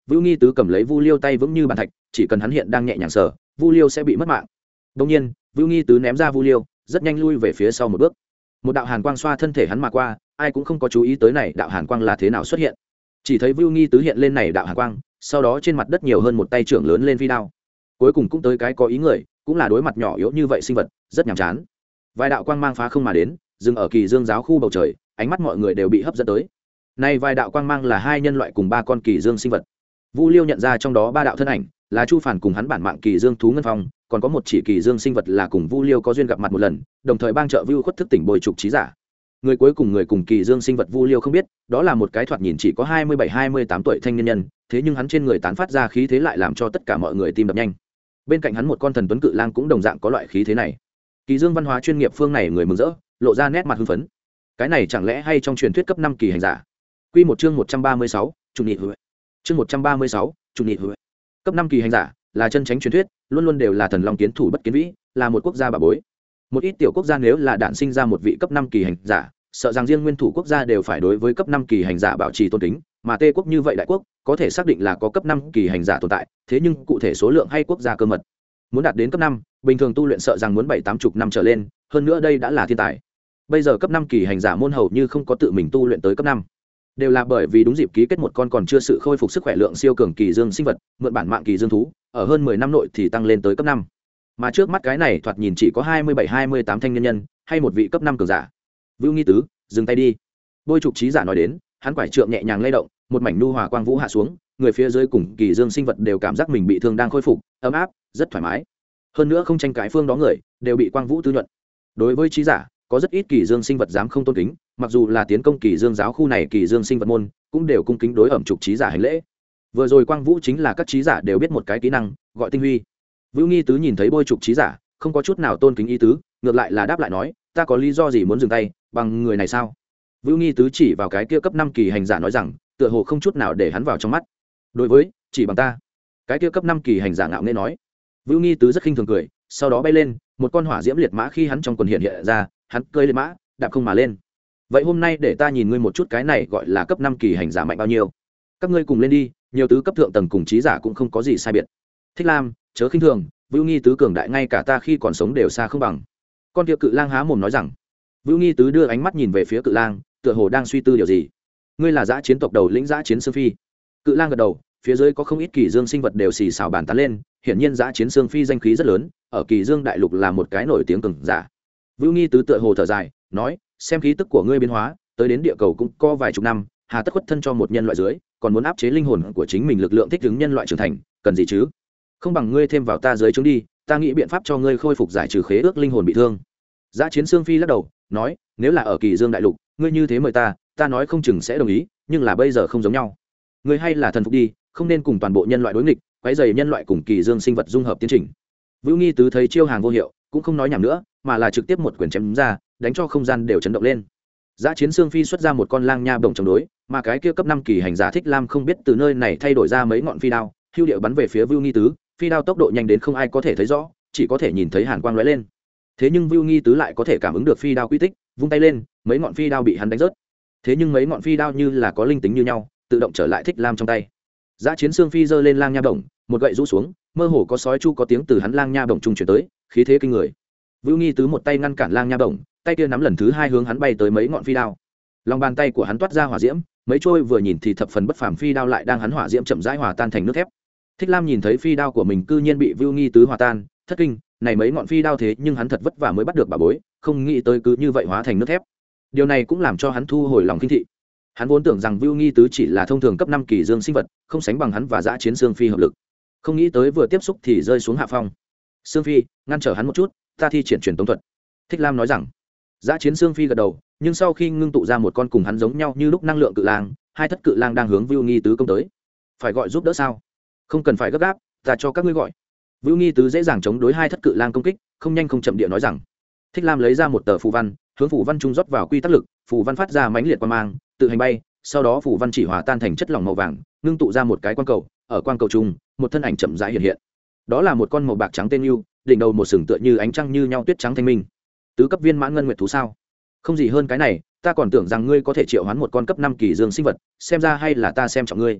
Vưu Nghi Tứ cầm lấy Vu Liêu tay vững như bàn thạch, chỉ cần hắn hiện đang nhẹ nhàng sờ, Vu Liêu sẽ bị mất mạng. Đương nhiên, Vưu Nghi Tứ ném ra Vu Liêu, rất nhanh lui về phía sau một bước. Một đạo hàn quang xoa thân thể hắn mà qua, ai cũng không có chú ý tới này đạo hàn quang là thế nào xuất hiện. Chỉ thấy Vưu Nghi Tứ hiện lên này đạo hàn quang, sau đó trên mặt đất nhiều hơn một tay trưởng lớn lên phi đao. Cuối cùng cũng tới cái có ý người, cũng là đối mặt nhỏ yếu như vậy sinh vật, rất nhàm chán. Vài đạo quang mang phá không mà đến, dừng ở Kỳ Dương giáo khu bầu trời, ánh mắt mọi người đều bị hấp dẫn tới. Này vài đạo quang mang là hai nhân loại cùng ba con Kỳ Dương sinh vật. Vu Liêu nhận ra trong đó ba đạo thân ảnh, là Chu Phản cùng hắn bản mạng Kỳ Dương thú ngân phong, còn có một chỉ Kỳ Dương sinh vật là cùng Vu Liêu có duyên gặp mặt một lần, đồng thời bang trợ Vu khuất thức tỉnh bồi trục trí giả. Người cuối cùng người cùng Kỳ Dương sinh vật Vu Liêu không biết, đó là một cái thoạt nhìn chỉ có 27-28 tuổi thanh niên nhân, thế nhưng hắn trên người tán phát ra khí thế lại làm cho tất cả mọi người tim đập nhanh. Bên cạnh hắn một con thần tuấn cự lang cũng đồng dạng có loại khí thế này. Kỳ Dương văn hóa chuyên nghiệp phương này người mừng rỡ, lộ ra nét mặt hưng phấn. Cái này chẳng lẽ hay trong truyền thuyết cấp 5 kỳ hành giả. Quy một chương 136, chủ nhị hứa. Chương 136, chủ nhị hứa. Cấp 5 kỳ hành giả là chân chính truyền thuyết, luôn luôn đều là thần long kiến thủ bất kiến vĩ, là một quốc gia bà bối. Một ít tiểu quốc gia nếu là đản sinh ra một vị cấp 5 kỳ hành giả, sợ rằng riêng nguyên thủ quốc gia đều phải đối với cấp 5 kỳ hành giả bảo trì tôn kính, mà Tê quốc như vậy đại quốc, có thể xác định là có cấp 5 kỳ hành giả tồn tại, thế nhưng cụ thể số lượng hay quốc gia cơ mật. Muốn đạt đến cấp 5, bình thường tu luyện sợ rằng muốn 7-80 năm trở lên, hơn nữa đây đã là thiên tài. Bây giờ cấp 5 kỳ hành giả môn hầu như không có tự mình tu luyện tới cấp 5, đều là bởi vì đúng dịp ký kết một con còn chưa sự khôi phục sức khỏe lượng siêu cường Kỳ Dương sinh vật, mượn bản mạng Kỳ Dương thú, ở hơn 10 năm nội thì tăng lên tới cấp 5. Mà trước mắt cái này thoạt nhìn chỉ có 27-28 thanh niên hay một vị cấp 5 cường giả. Vưu Nghi Tứ, dừng tay đi. Bôi trục trí giả nói đến, hắn quải trượng nhẹ nhàng lay động, một mảnh nu hòa quang vũ hạ xuống, người phía dưới cùng Kỳ Dương sinh vật đều cảm giác mình bị thương đang khôi phục, ấm áp, rất thoải mái. Hơn nữa không tranh cãi phương đó người, đều bị quang vũ tư nhuận. Đối với trí giả, có rất ít Kỳ Dương sinh vật dám không tôn kính, mặc dù là tiến công Kỳ Dương giáo khu này Kỳ Dương sinh vật môn, cũng đều cung kính đối ẩm trục trí giả hành lễ. Vừa rồi quang vũ chính là các trí giả đều biết một cái kỹ năng, gọi tinh huy. Vưu Nghi Tứ nhìn thấy bôi trục trí giả, không có chút nào tôn kính ý tứ, ngược lại là đáp lại nói, ta có lý do gì muốn dừng tay, bằng người này sao? Vưu Nghi Tứ chỉ vào cái kia cấp 5 kỳ hành giả nói rằng, tựa hồ không chút nào để hắn vào trong mắt. Đối với, chỉ bằng ta. Cái kia cấp 5 kỳ hành giả ngạo nghễ nói. Vưu Nghi Tứ rất khinh thường cười, sau đó bay lên, một con hỏa diễm liệt mã khi hắn trong quần hiện ra, hắn cưỡi liệt mã, đạp không mà lên. Vậy hôm nay để ta nhìn ngươi một chút cái này gọi là cấp 5 kỳ hành giả mạnh bao nhiêu. Các ngươi cùng lên đi, nhiều tứ cấp thượng tầng cùng trí giả cũng không có gì sai biệt. Thích Lam, chớ khinh thường, Vưu Nghi Tứ cường đại ngay cả ta khi còn sống đều xa không bằng. Con kia cự lang há mồm nói rằng. Vưu Nghi Tứ đưa ánh mắt nhìn về phía cự lang, tựa hồ đang suy tư điều gì. Ngươi là dã chiến tộc đầu lĩnh dã chiến Sương Phi. Cự lang gật đầu, phía dưới có không ít Kỳ Dương sinh vật đều xì xào bàn tán lên, hiển nhiên dã chiến Sương Phi danh khí rất lớn, ở Kỳ Dương đại lục là một cái nổi tiếng cường giả. Vưu Nghi Tứ tựa hồ thở dài, nói, xem khí tức của ngươi biến hóa, tới đến địa cầu cũng có vài chục năm, hà tất khuất thân cho một nhân loại dưới, còn muốn áp chế linh hồn của chính mình lực lượng thích ứng nhân loại trưởng thành, cần gì chứ? Không bằng ngươi thêm vào ta dưới chúng đi, ta nghĩ biện pháp cho ngươi khôi phục giải trừ khế ước linh hồn bị thương. Dã chiến Sương Phi lắc đầu, nói, nếu là ở Kỳ Dương đại lục, ngươi như thế mời ta nói không chừng sẽ đồng ý, nhưng là bây giờ không giống nhau. Ngươi hay là thần phục đi, không nên cùng toàn bộ nhân loại đối nghịch, quấy rầy nhân loại cùng Kỳ Dương sinh vật dung hợp tiến trình. Vưu Nghi Tứ thấy chiêu hàng vô hiệu, cũng không nói nhảm nữa, mà là trực tiếp một quyền chém ra, đánh cho không gian đều chấn động lên. Dã chiến Sương Phi xuất ra một con lang nha bổng chống đối, mà cái kia cấp 5 kỳ hành giả Thích Lam không biết từ nơi này thay đổi ra mấy ngọn phi đao, hưu điệu bắn về phía Vưu Nghi Tứ, phi đao tốc độ nhanh đến không ai có thể thấy rõ, chỉ có thể nhìn thấy hàn quang lóe lên. Thế nhưng Vưu Nghi Tứ lại có thể cảm ứng được phi đao quy tích, vung tay lên, mấy ngọn phi đao bị hắn đánh rớt. Thế nhưng mấy ngọn phi đao như là có linh tính như nhau, tự động trở lại Thích Lam trong tay. Dã chiến Sương Phi giơ lên lang nha bổng, một gậy rũ xuống, mơ hồ có sói chu có tiếng từ hắn lang nha bổng trung truyền tới, khí thế kinh người. Vưu Nghi Tứ một tay ngăn cản lang nha bổng, tay kia nắm lần thứ hai hướng hắn bay tới mấy ngọn phi đao. Lòng bàn tay của hắn toát ra hỏa diễm, mấy trôi vừa nhìn thì thập phần bất phàm phi đao lại đang hắn hỏa diễm chậm rãi hòa tan thành nước thép. Thích Lam nhìn thấy phi đao của mình cư nhiên bị Vưu Nghi Tứ hòa tan, thất kinh, này mấy ngọn phi đao thế nhưng hắn thật vất vả mới bắt được bà bối, không nghĩ tới cứ như vậy hóa thành nước thép. Điều này cũng làm cho hắn thu hồi lòng kinh thị. Hắn vốn tưởng rằng Vưu Nghi Tứ chỉ là thông thường cấp 5 kỳ dương sinh vật, không sánh bằng hắn và dã chiến Sương Phi hợp lực. Không nghĩ tới vừa tiếp xúc thì rơi xuống hạ phong. Sương Phi, ngăn trở hắn một chút, ta thi triển truyền tống thuật. Thích Lam nói rằng. Dã chiến Sương Phi gật đầu, nhưng sau khi ngưng tụ ra một con cùng hắn giống nhau như lúc năng lượng cự lang, hai thất cự lang đang hướng Vưu Nghi Tứ công tới. Phải gọi giúp đỡ sao? Không cần phải gấp gáp, ta cho các ngươi gọi. Vưu Nghi Tứ dễ dàng chống đối hai thất cự lang công kích, không nhanh không chậm địa nói rằng. Thích Lam lấy ra một tờ phù văn, hướng phù văn trung rót vào quy tắc lực, phù văn phát ra mãnh liệt quang mang, tự hành bay, sau đó phù văn chỉ hòa tan thành chất lỏng màu vàng, ngưng tụ ra một cái quang cầu, ở quang cầu trung, một thân ảnh chậm rãi hiện hiện. Đó là một con màu bạc trắng tên ưu, đỉnh đầu một sừng tựa như ánh trăng như nhau tuyết trắng thanh minh. Tứ cấp viên mãn ngân nguyệt thú sao? Không gì hơn cái này, ta còn tưởng rằng ngươi có thể triệu hoán một con cấp 5 kỳ dương sinh vật, xem ra hay là ta xem trọng ngươi.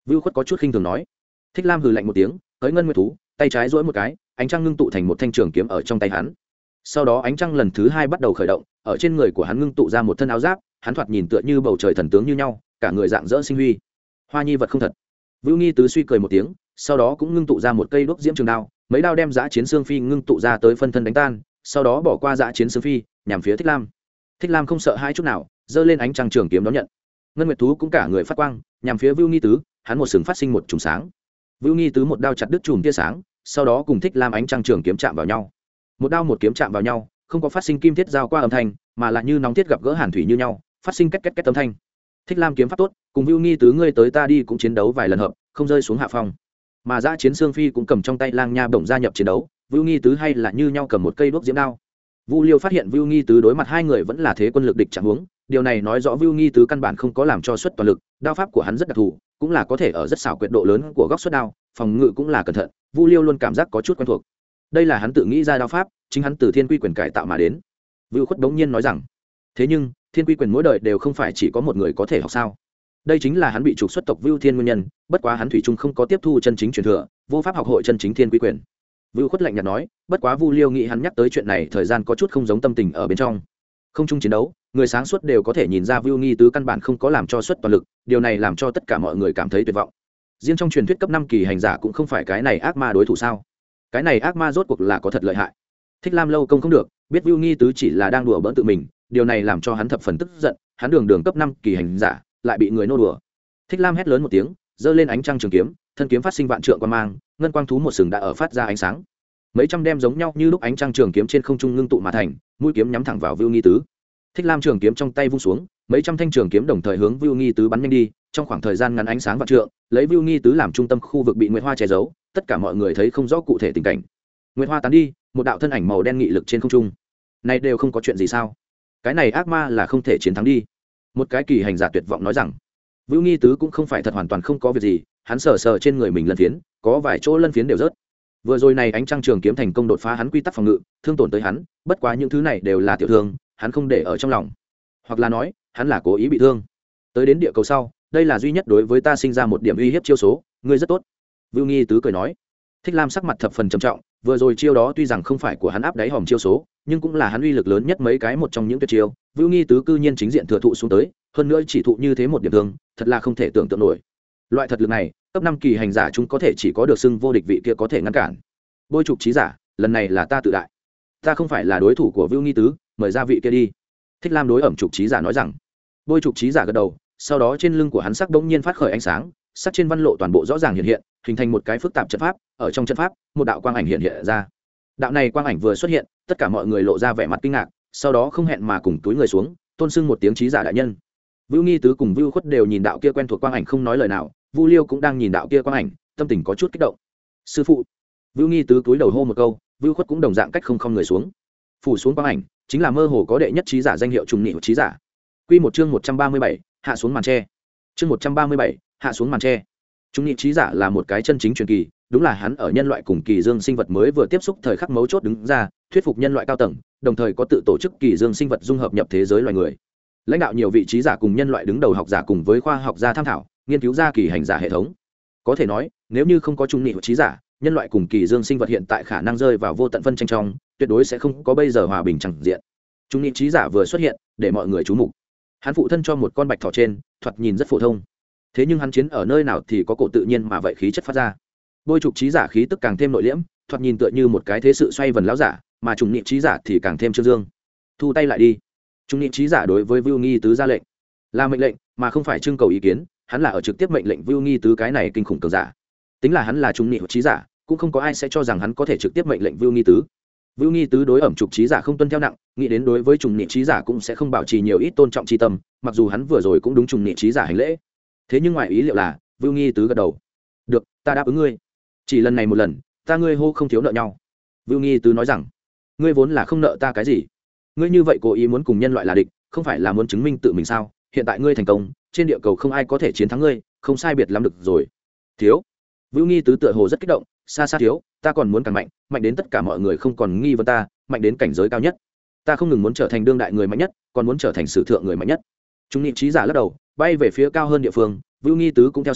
Vưu Khuất có chút khinh thường nói. Thích Lam hừ lạnh một tiếng, tới ngân nguyệt thú, tay trái duỗi một cái, ánh trăng ngưng tụ thành một thanh trường kiếm ở trong tay hắn. Sau đó ánh trăng lần thứ hai bắt đầu khởi động, ở trên người của hắn ngưng tụ ra một thân áo giáp, hắn thoạt nhìn tựa như bầu trời thần tướng như nhau, cả người dạng dỡ sinh huy. Hoa nhi vật không thật. Vưu Nghi Tứ suy cười một tiếng, sau đó cũng ngưng tụ ra một cây đuốc diễm trường đao, mấy đao đem dã chiến xương phi ngưng tụ ra tới phân thân đánh tan, sau đó bỏ qua dã chiến xương phi, nhằm phía Thích Lam. Thích Lam không sợ hãi chút nào, giơ lên ánh trăng trường kiếm đón nhận. Ngân nguyệt thú cũng cả người phát quang, nhằm phía Vưu Nghi Tứ, hắn một sừng phát sinh một chùm sáng. Vưu Nghi Tứ một đao chặt đứt chùm tia sáng, sau đó cùng Thích Lam ánh trăng trường kiếm chạm vào nhau. Một đao một kiếm chạm vào nhau, không có phát sinh kim thiết giao qua âm thanh, mà là như nóng thiết gặp gỡ hàn thủy như nhau, phát sinh két két két âm thanh. Thích Lam kiếm pháp tốt, cùng Vưu Nghi Tứ ngươi tới ta đi cũng chiến đấu vài lần hợp, không rơi xuống hạ phong. Mà dã chiến xương phi cũng cầm trong tay lang nha bổng gia nhập chiến đấu, Vưu Nghi Tứ hay là như nhau cầm một cây đuốc diễm đao. Vu Liêu phát hiện Vưu Nghi Tứ đối mặt hai người vẫn là thế quân lực địch chẳng huống, điều này nói rõ Vưu Nghi Tứ căn bản không có làm cho xuất toàn lực, đao pháp của hắn rất đặc thù, cũng là có thể ở rất xảo quyệt độ lớn của góc xuất đao, phòng ngự cũng là cẩn thận, Vu Liêu luôn cảm giác có chút quen thuộc. Đây là hắn tự nghĩ ra đao pháp, chính hắn từ Thiên Quy quyền cải tạo mà đến. Vưu Khuất đống nhiên nói rằng, thế nhưng Thiên Quy quyền mỗi đời đều không phải chỉ có một người có thể học sao? Đây chính là hắn bị trục xuất tộc Vưu Thiên nguyên nhân, bất quá hắn thủy chung không có tiếp thu chân chính truyền thừa, vô pháp học hội chân chính Thiên Quy quyền. Vưu Khuất lạnh nhạt nói, bất quá Vu Liêu nghĩ hắn nhắc tới chuyện này thời gian có chút không giống tâm tình ở bên trong. Không chung chiến đấu, người sáng suốt đều có thể nhìn ra Vưu Nghi Tứ căn bản không có làm cho xuất toàn lực, điều này làm cho tất cả mọi người cảm thấy tuyệt vọng. Riêng trong truyền thuyết cấp 5 kỳ hành giả cũng không phải cái này ác ma đối thủ sao? Cái này ác ma rốt cuộc là có thật lợi hại. Thích Lam lâu công không được, biết Vưu Nghi Tứ chỉ là đang đùa bỡn tự mình, điều này làm cho hắn thập phần tức giận, hắn đường đường cấp 5 kỳ hành giả, lại bị người nô đùa. Thích Lam hét lớn một tiếng, giơ lên ánh trăng trường kiếm, thân kiếm phát sinh vạn trượng quang mang, ngân quang thú một sừng đã ở phát ra ánh sáng. Mấy trăm đem giống nhau như lúc ánh trăng trường kiếm trên không trung ngưng tụ mà thành, mũi kiếm nhắm thẳng vào Vưu Nghi Tứ. Thích Lam trường kiếm trong tay vung xuống, mấy trăm thanh trường kiếm đồng thời hướng Vưu Nghi Tứ bắn nhanh đi, trong khoảng thời gian ngắn ánh sáng vạn trượng, lấy Vưu Nghi Tứ làm trung tâm khu vực bị nguyệt hoa che giấu, tất cả mọi người thấy không rõ cụ thể tình cảnh. Nguyệt hoa tán đi, một đạo thân ảnh màu đen nghị lực trên không trung. Này đều không có chuyện gì sao? Cái này ác ma là không thể chiến thắng đi. Một cái kỳ hành giả tuyệt vọng nói rằng, Vưu Nghi Tứ cũng không phải thật hoàn toàn không có việc gì, hắn sờ sờ trên người mình lân phiến, có vài chỗ lân phiến đều rớt. Vừa rồi này ánh trăng trường kiếm thành công đột phá hắn quy tắc phòng ngự, thương tổn tới hắn, bất quá những thứ này đều là tiểu thương, hắn không để ở trong lòng. Hoặc là nói, hắn là cố ý bị thương. Tới đến địa cầu sau, đây là duy nhất đối với ta sinh ra một điểm uy hiếp chiêu số, ngươi rất tốt. Vưu Nghi Tứ cười nói. Thích Lam sắc mặt thập phần trầm trọng, vừa rồi chiêu đó tuy rằng không phải của hắn áp đáy hòm chiêu số, nhưng cũng là hắn uy lực lớn nhất mấy cái một trong những tuyệt chiêu. Vưu Nghi Tứ cư nhiên chính diện thừa thụ xuống tới, hơn nữa chỉ thụ như thế một điểm thương, thật là không thể tưởng tượng nổi. Loại thật lực này, cấp 5 kỳ hành giả chúng có thể chỉ có được xưng vô địch vị kia có thể ngăn cản. Bôi trục trí giả, lần này là ta tự đại, ta không phải là đối thủ của Vưu Nghi Tứ, mời ra vị kia đi. Thích Lam đối ẩm trục trí giả nói rằng. Bôi trục trí giả gật đầu, sau đó trên lưng của hắn sắc bỗng nhiên phát khởi ánh sáng, sắc trên văn lộ toàn bộ rõ ràng hiện hiện, hình thành một cái phức tạp trận pháp. Ở trong trận pháp, một đạo quang ảnh hiện hiện ra. Đạo này quang ảnh vừa xuất hiện, tất cả mọi người lộ ra vẻ mặt kinh ngạc, sau đó không hẹn mà cùng túi người xuống, tôn xưng một tiếng trí giả đại nhân. Vưu Nghi Tứ cùng Vưu Khuất đều nhìn đạo kia quen thuộc quang ảnh không nói lời nào, Vu Liêu cũng đang nhìn đạo kia quang ảnh, tâm tình có chút kích động. Sư phụ. Vưu Nghi Tứ cúi đầu hô một câu, Vưu Khuất cũng đồng dạng cách không người xuống. Phủ xuống quang ảnh, chính là mơ hồ có đệ nhất trí giả danh hiệu trùng nhị trí giả. Quy một chương 137, hạ xuống màn tre. Chương 137, hạ xuống màn tre. Trùng nhị trí giả là một cái chân chính truyền kỳ, đúng là hắn ở nhân loại cùng kỳ dương sinh vật mới vừa tiếp xúc thời khắc mấu chốt đứng ra, thuyết phục nhân loại cao tầng, đồng thời có tự tổ chức kỳ dương sinh vật dung hợp nhập thế giới loài người. Lãnh đạo nhiều vị trí giả cùng nhân loại đứng đầu học giả cùng với khoa học gia tham thảo, nghiên cứu ra kỳ hành giả hệ thống. Có thể nói, nếu như không có trùng nhị trí giả, nhân loại cùng kỳ dương sinh vật hiện tại khả năng rơi vào vô tận phân tranh trong, tuyệt đối sẽ không có bây giờ hòa bình chẳng diện. Trùng nhị trí giả vừa xuất hiện, để mọi người chú mục. Hắn phụ thân cho một con bạch thỏ trên, thoạt nhìn rất phổ thông. Thế nhưng hắn chiến ở nơi nào thì có cổ tự nhiên mà vậy khí chất phát ra. Bôi trục trí giả khí tức càng thêm nội liễm, thoạt nhìn tựa như một cái thế sự xoay vần lão giả, mà trùng nhị trí giả thì càng thêm trương dương. Thu tay lại đi. Trùng nhị trí giả đối với Vưu Nghi Tứ ra lệnh, là mệnh lệnh mà không phải trưng cầu ý kiến, hắn là ở trực tiếp mệnh lệnh Vưu Nghi Tứ cái này kinh khủng cường giả. Tính là hắn là trùng nhị trí giả, cũng không có ai sẽ cho rằng hắn có thể trực tiếp mệnh lệnh Vưu Nghi Tứ. Vưu Nghi Tứ đối ẩm trục trí giả không tuân theo nặng, nghĩ đến đối với trùng nhị trí giả cũng sẽ không bảo trì nhiều ít tôn trọng tri tâm, mặc dù hắn vừa rồi cũng đúng trùng nhị trí giả hành lễ. Thế nhưng ngoài ý liệu là Vưu Nghi Tứ gật đầu. Được, ta đáp ứng ngươi. Chỉ lần này một lần, ta ngươi hô không thiếu nợ nhau. Vưu Nghi Tứ nói rằng, ngươi vốn là không nợ ta cái gì. Ngươi như vậy cố ý muốn cùng nhân loại là địch, không phải là muốn chứng minh tự mình sao? Hiện tại ngươi thành công, trên địa cầu không ai có thể chiến thắng ngươi, không sai biệt lắm được rồi. Thiếu. Vưu Nghi Tứ tựa hồ rất kích động, xa xa thiếu, ta còn muốn càng mạnh, mạnh đến tất cả mọi người không còn nghi vấn ta, mạnh đến cảnh giới cao nhất. Ta không ngừng muốn trở thành đương đại người mạnh nhất, còn muốn trở thành sử thượng người mạnh nhất. Trung nhị trí giả lắc đầu, bay về phía cao hơn địa phương, Vưu Nghi Tứ cũng theo sau,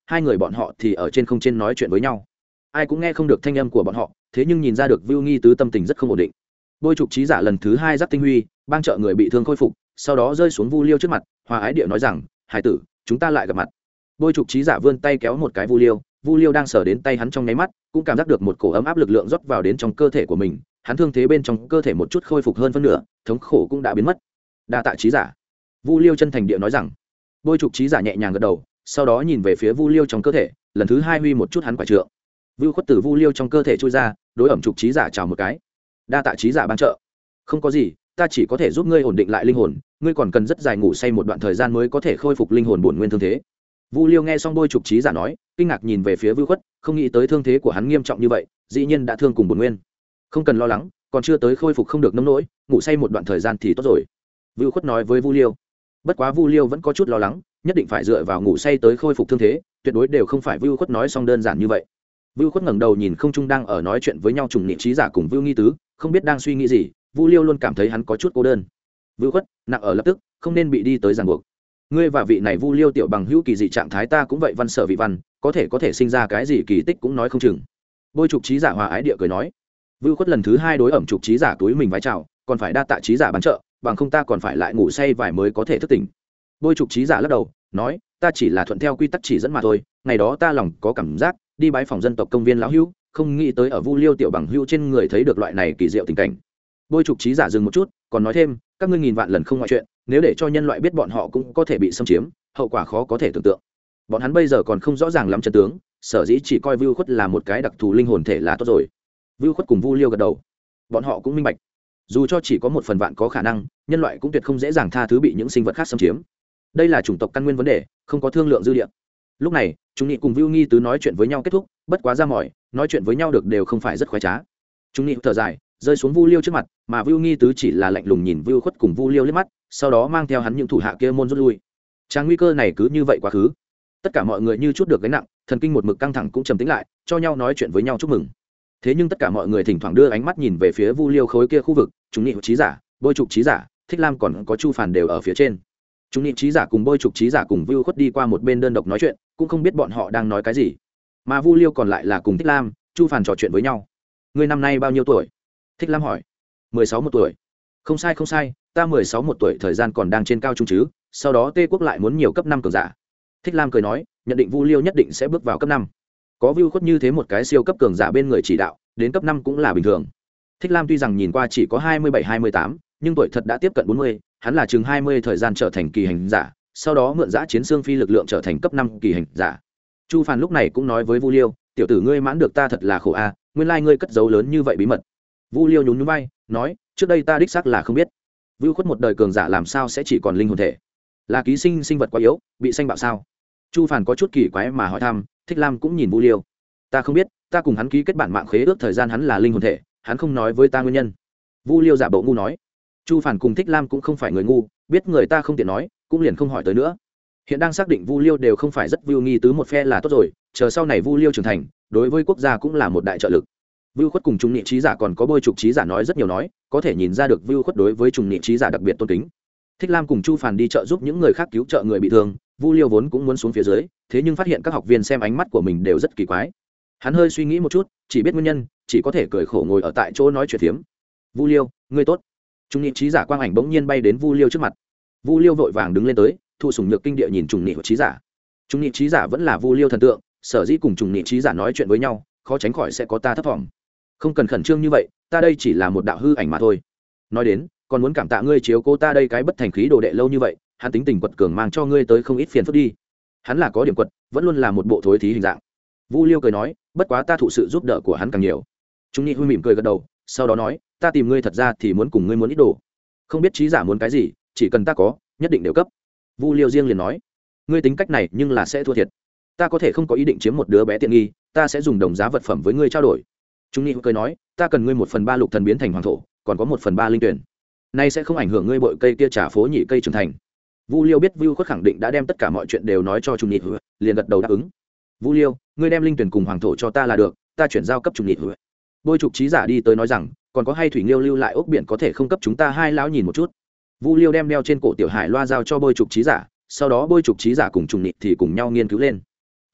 hai người bọn họ thì ở trên không trên nói chuyện với nhau. Ai cũng nghe không được thanh âm của bọn họ, thế nhưng nhìn ra được Vưu Nghi Tứ tâm tình rất không ổn định. Bôi trục trí giả lần thứ hai giáp tinh huy, bang trợ người bị thương khôi phục, sau đó rơi xuống Vu Liêu trước mặt, hòa ái địa nói rằng, hải tử, chúng ta lại gặp mặt. Bôi trục trí giả vươn tay kéo một cái Vu Liêu đang sờ đến tay hắn trong nháy mắt, cũng cảm giác được một cổ ấm áp lực lượng rót vào đến trong cơ thể của mình, hắn thương thế bên trong cơ thể một chút khôi phục hơn phân nửa, thống khổ cũng đã biến mất. Đa tạ trí giả. Vu Liêu chân thành địa nói rằng. Bôi trục trí giả nhẹ nhàng gật đầu, sau đó nhìn về phía Vu Liêu trong cơ thể, lần thứ hai huy một chút hắn quả trượng. Vưu Khuất từ Vu Liêu trong cơ thể trôi ra, đối ẩm trục trí giả chào một cái. Đa tạ trí giả ban trợ. Không có gì, ta chỉ có thể giúp ngươi ổn định lại linh hồn, ngươi còn cần rất dài ngủ say một đoạn thời gian mới có thể khôi phục linh hồn bổn nguyên thương thế. Vu Liêu nghe xong Bôi trục trí giả nói, kinh ngạc nhìn về phía Vưu Khuất, không nghĩ tới thương thế của hắn nghiêm trọng như vậy, dĩ nhiên đã thương cùng bổn nguyên. Không cần lo lắng, còn chưa tới khôi phục không được nông nỗi, ngủ say một đoạn thời gian thì tốt rồi. Vưu Khuất nói với Vu Liêu. Bất quá Vu Liêu vẫn có chút lo lắng, nhất định phải dựa vào ngủ say tới khôi phục thương thế, tuyệt đối đều không phải Vưu Khuất nói xong đơn giản như vậy. Vưu Khuất ngẩng đầu nhìn không trung đang ở nói chuyện với nhau trùng niệm trí giả cùng Vưu Nghi Tứ, không biết đang suy nghĩ gì, Vu Liêu luôn cảm thấy hắn có chút cô đơn. Vưu Khuất, nặng ở lập tức, không nên bị đi tới ràng buộc. Ngươi và vị này Vu Liêu tiểu bằng hữu kỳ dị trạng thái ta cũng vậy, văn sở vị văn, có thể sinh ra cái gì kỳ tích cũng nói không chừng. Bôi trục trí giả hòa ái địa cười nói. Vưu Khuất lần thứ hai đối ẩm trục trí giả túi mình vái chào, còn phải đa tạ trí giả bán trợ, bằng không ta còn phải lại ngủ say vài mới có thể thức tỉnh. Bôi trục trí giả lắc đầu, nói, ta chỉ là thuận theo quy tắc chỉ dẫn mà thôi, ngày đó ta lòng có cảm giác đi bái phòng dân tộc công viên lão hữu, không nghĩ tới ở Vu Liêu tiểu bằng hữu trên người thấy được loại này kỳ diệu tình cảnh. Bôi trục trí giả dừng một chút, còn nói thêm, các ngươi nghìn vạn lần không ngoại chuyện, nếu để cho nhân loại biết bọn họ cũng có thể bị xâm chiếm, hậu quả khó có thể tưởng tượng. Bọn hắn bây giờ còn không rõ ràng lắm chân tướng, sở dĩ chỉ coi Vưu Khuất là một cái đặc thù linh hồn thể là tốt rồi. Vưu Khuất cùng Vu Liêu gật đầu, bọn họ cũng minh bạch, dù cho chỉ có một phần vạn có khả năng, nhân loại cũng tuyệt không dễ dàng tha thứ bị những sinh vật khác xâm chiếm. Đây là chủng tộc căn nguyên vấn đề, không có thương lượng dư địa. Lúc này chúng nghị cùng Vưu Nghi Tứ nói chuyện với nhau kết thúc, bất quá ra mỏi, nói chuyện với nhau được đều không phải rất khoái trá. Chúng nghị thở dài, rơi xuống Vu Liêu trước mặt, mà Vưu Nghi Tứ chỉ là lạnh lùng nhìn Vưu Khuất cùng Vu Liêu liếc mắt, sau đó mang theo hắn những thủ hạ kia môn rút lui. Trang nguy cơ này cứ như vậy quá khứ, tất cả mọi người như chút được gánh nặng, thần kinh một mực căng thẳng cũng trầm tĩnh lại, cho nhau nói chuyện với nhau chúc mừng. Thế nhưng tất cả mọi người thỉnh thoảng đưa ánh mắt nhìn về phía Vu Liêu khối kia khu vực, chúng nghị trí giả, Bôi trục trí giả, Thích Lam còn có Chu Phản đều ở phía trên. Chúng nghị trí giả cùng Bôi trục trí giả cùng Vưu Khuất đi qua một bên đơn độc nói chuyện, cũng không biết bọn họ đang nói cái gì. Mà Vu Liêu còn lại là cùng Thích Lam, Chu Phản trò chuyện với nhau. Ngươi năm nay bao nhiêu tuổi? Thích Lam hỏi. 16 một tuổi. Không sai, ta 16 một tuổi, thời gian còn đang trên cao trung chứ, sau đó Tê Quốc lại muốn nhiều cấp 5 cường giả. Thích Lam cười nói, nhận định Vu Liêu nhất định sẽ bước vào cấp 5. Có Vưu Khuất như thế một cái siêu cấp cường giả bên người chỉ đạo, đến cấp 5 cũng là bình thường. Thích Lam tuy rằng nhìn qua chỉ có 27-28, nhưng tuổi thật đã tiếp cận 40, hắn là chừng 20 thời gian trở thành kỳ hành giả, sau đó mượn dã chiến xương phi lực lượng trở thành cấp 5 kỳ hành giả. Chu Phàn lúc này cũng nói với Vu Liêu, tiểu tử ngươi mãn được ta thật là khổ a, nguyên lai ngươi cất giấu lớn như vậy bí mật. Vu Liêu nhún nhún vai, nói, trước đây ta đích xác là không biết. Vưu Khuất một đời cường giả làm sao sẽ chỉ còn linh hồn thể? Là ký sinh sinh vật quá yếu, bị sanh bạo sao? Chu Phàn có chút kỳ quái mà hỏi thăm. Thích Lam cũng nhìn Vu Liêu. Ta không biết, ta cùng hắn ký kết bản mạng khế ước thời gian hắn là linh hồn thể, hắn không nói với ta nguyên nhân. Vu Liêu giả bộ ngu nói. Chu Phàn cùng Thích Lam cũng không phải người ngu, biết người ta không tiện nói, cũng liền không hỏi tới nữa. Hiện đang xác định Vu Liêu đều không phải rất Vưu Nghi Tứ một phe là tốt rồi, chờ sau này Vu Liêu trưởng thành, đối với quốc gia cũng là một đại trợ lực. Vưu Khuất cùng Trung Nhị Trí giả còn có Bôi trục trí giả nói rất nhiều nói, có thể nhìn ra được Vưu Khuất đối với Trung Nhị Trí giả đặc biệt tôn kính. Thích Lam cùng Chu Phàn đi trợ giúp những người khác cứu trợ người bị thương, Vu Liêu vốn cũng muốn xuống phía dưới, thế nhưng phát hiện các học viên xem ánh mắt của mình đều rất kỳ quái. Hắn hơi suy nghĩ một chút, chỉ biết nguyên nhân, chỉ có thể cười khổ ngồi ở tại chỗ nói chuyện phiếm. Vu Liêu, ngươi tốt. Trung Nhị Trí giả quang ảnh bỗng nhiên bay đến Vu Liêu trước mặt. Vu Liêu vội vàng đứng lên tới, thụ sủng nhược kinh địa nhìn Trung Nhị Trí giả. Trung Nhị Trí giả vẫn là Vu Liêu thần tượng, sở dĩ cùng Trung Nhị Trí giả nói chuyện với nhau, khó tránh khỏi sẽ có ta thấp thỏm. Không cần khẩn trương như vậy, ta đây chỉ là một đạo hư ảnh mà thôi. Nói đến, còn muốn cảm tạ ngươi chiếu cố ta đây cái bất thành khí đồ đệ lâu như vậy, hắn tính tình quật cường mang cho ngươi tới không ít phiền phức đi. Hắn là có điểm quật, vẫn luôn là một bộ thối thí hình dạng. Vu Liêu cười nói, bất quá ta thụ sự giúp đỡ của hắn càng nhiều. Trung Nhị Huy mỉm cười gật đầu, sau đó nói, ta tìm ngươi thật ra thì muốn cùng ngươi muốn ít đồ. Không biết trí giả muốn cái gì, chỉ cần ta có, nhất định đều cấp. Vu Liêu riêng liền nói, ngươi tính cách này nhưng là sẽ thua thiệt. Ta có thể không có ý định chiếm một đứa bé tiện nghi, ta sẽ dùng đồng giá vật phẩm với ngươi trao đổi. Trung Nhị cười nói, ta cần ngươi 1/3 lục thần biến thành hoàng thổ, còn có 1/3 linh tuyển. Nay sẽ không ảnh hưởng ngươi bội cây kia trả phố nhị cây trưởng thành. Vu Liêu biết Vưu Khuất khẳng định đã đem tất cả mọi chuyện đều nói cho Trung Nhị, liền gật đầu đáp ứng. Vu Liêu, ngươi đem linh tuyển cùng hoàng thổ cho ta là được, ta chuyển giao cấp Trung Nhị. Bôi trục trí giả đi tới nói rằng, còn có hay thủy liêu lưu lại ốc biển có thể không cấp chúng ta hai lão nhìn một chút. Vu Liêu đem đeo trên cổ tiểu hải loa giao cho Bôi trục trí giả, sau đó Bôi trục trí giả cùng Trung Nhị thì cùng nhau nghiên cứu lên.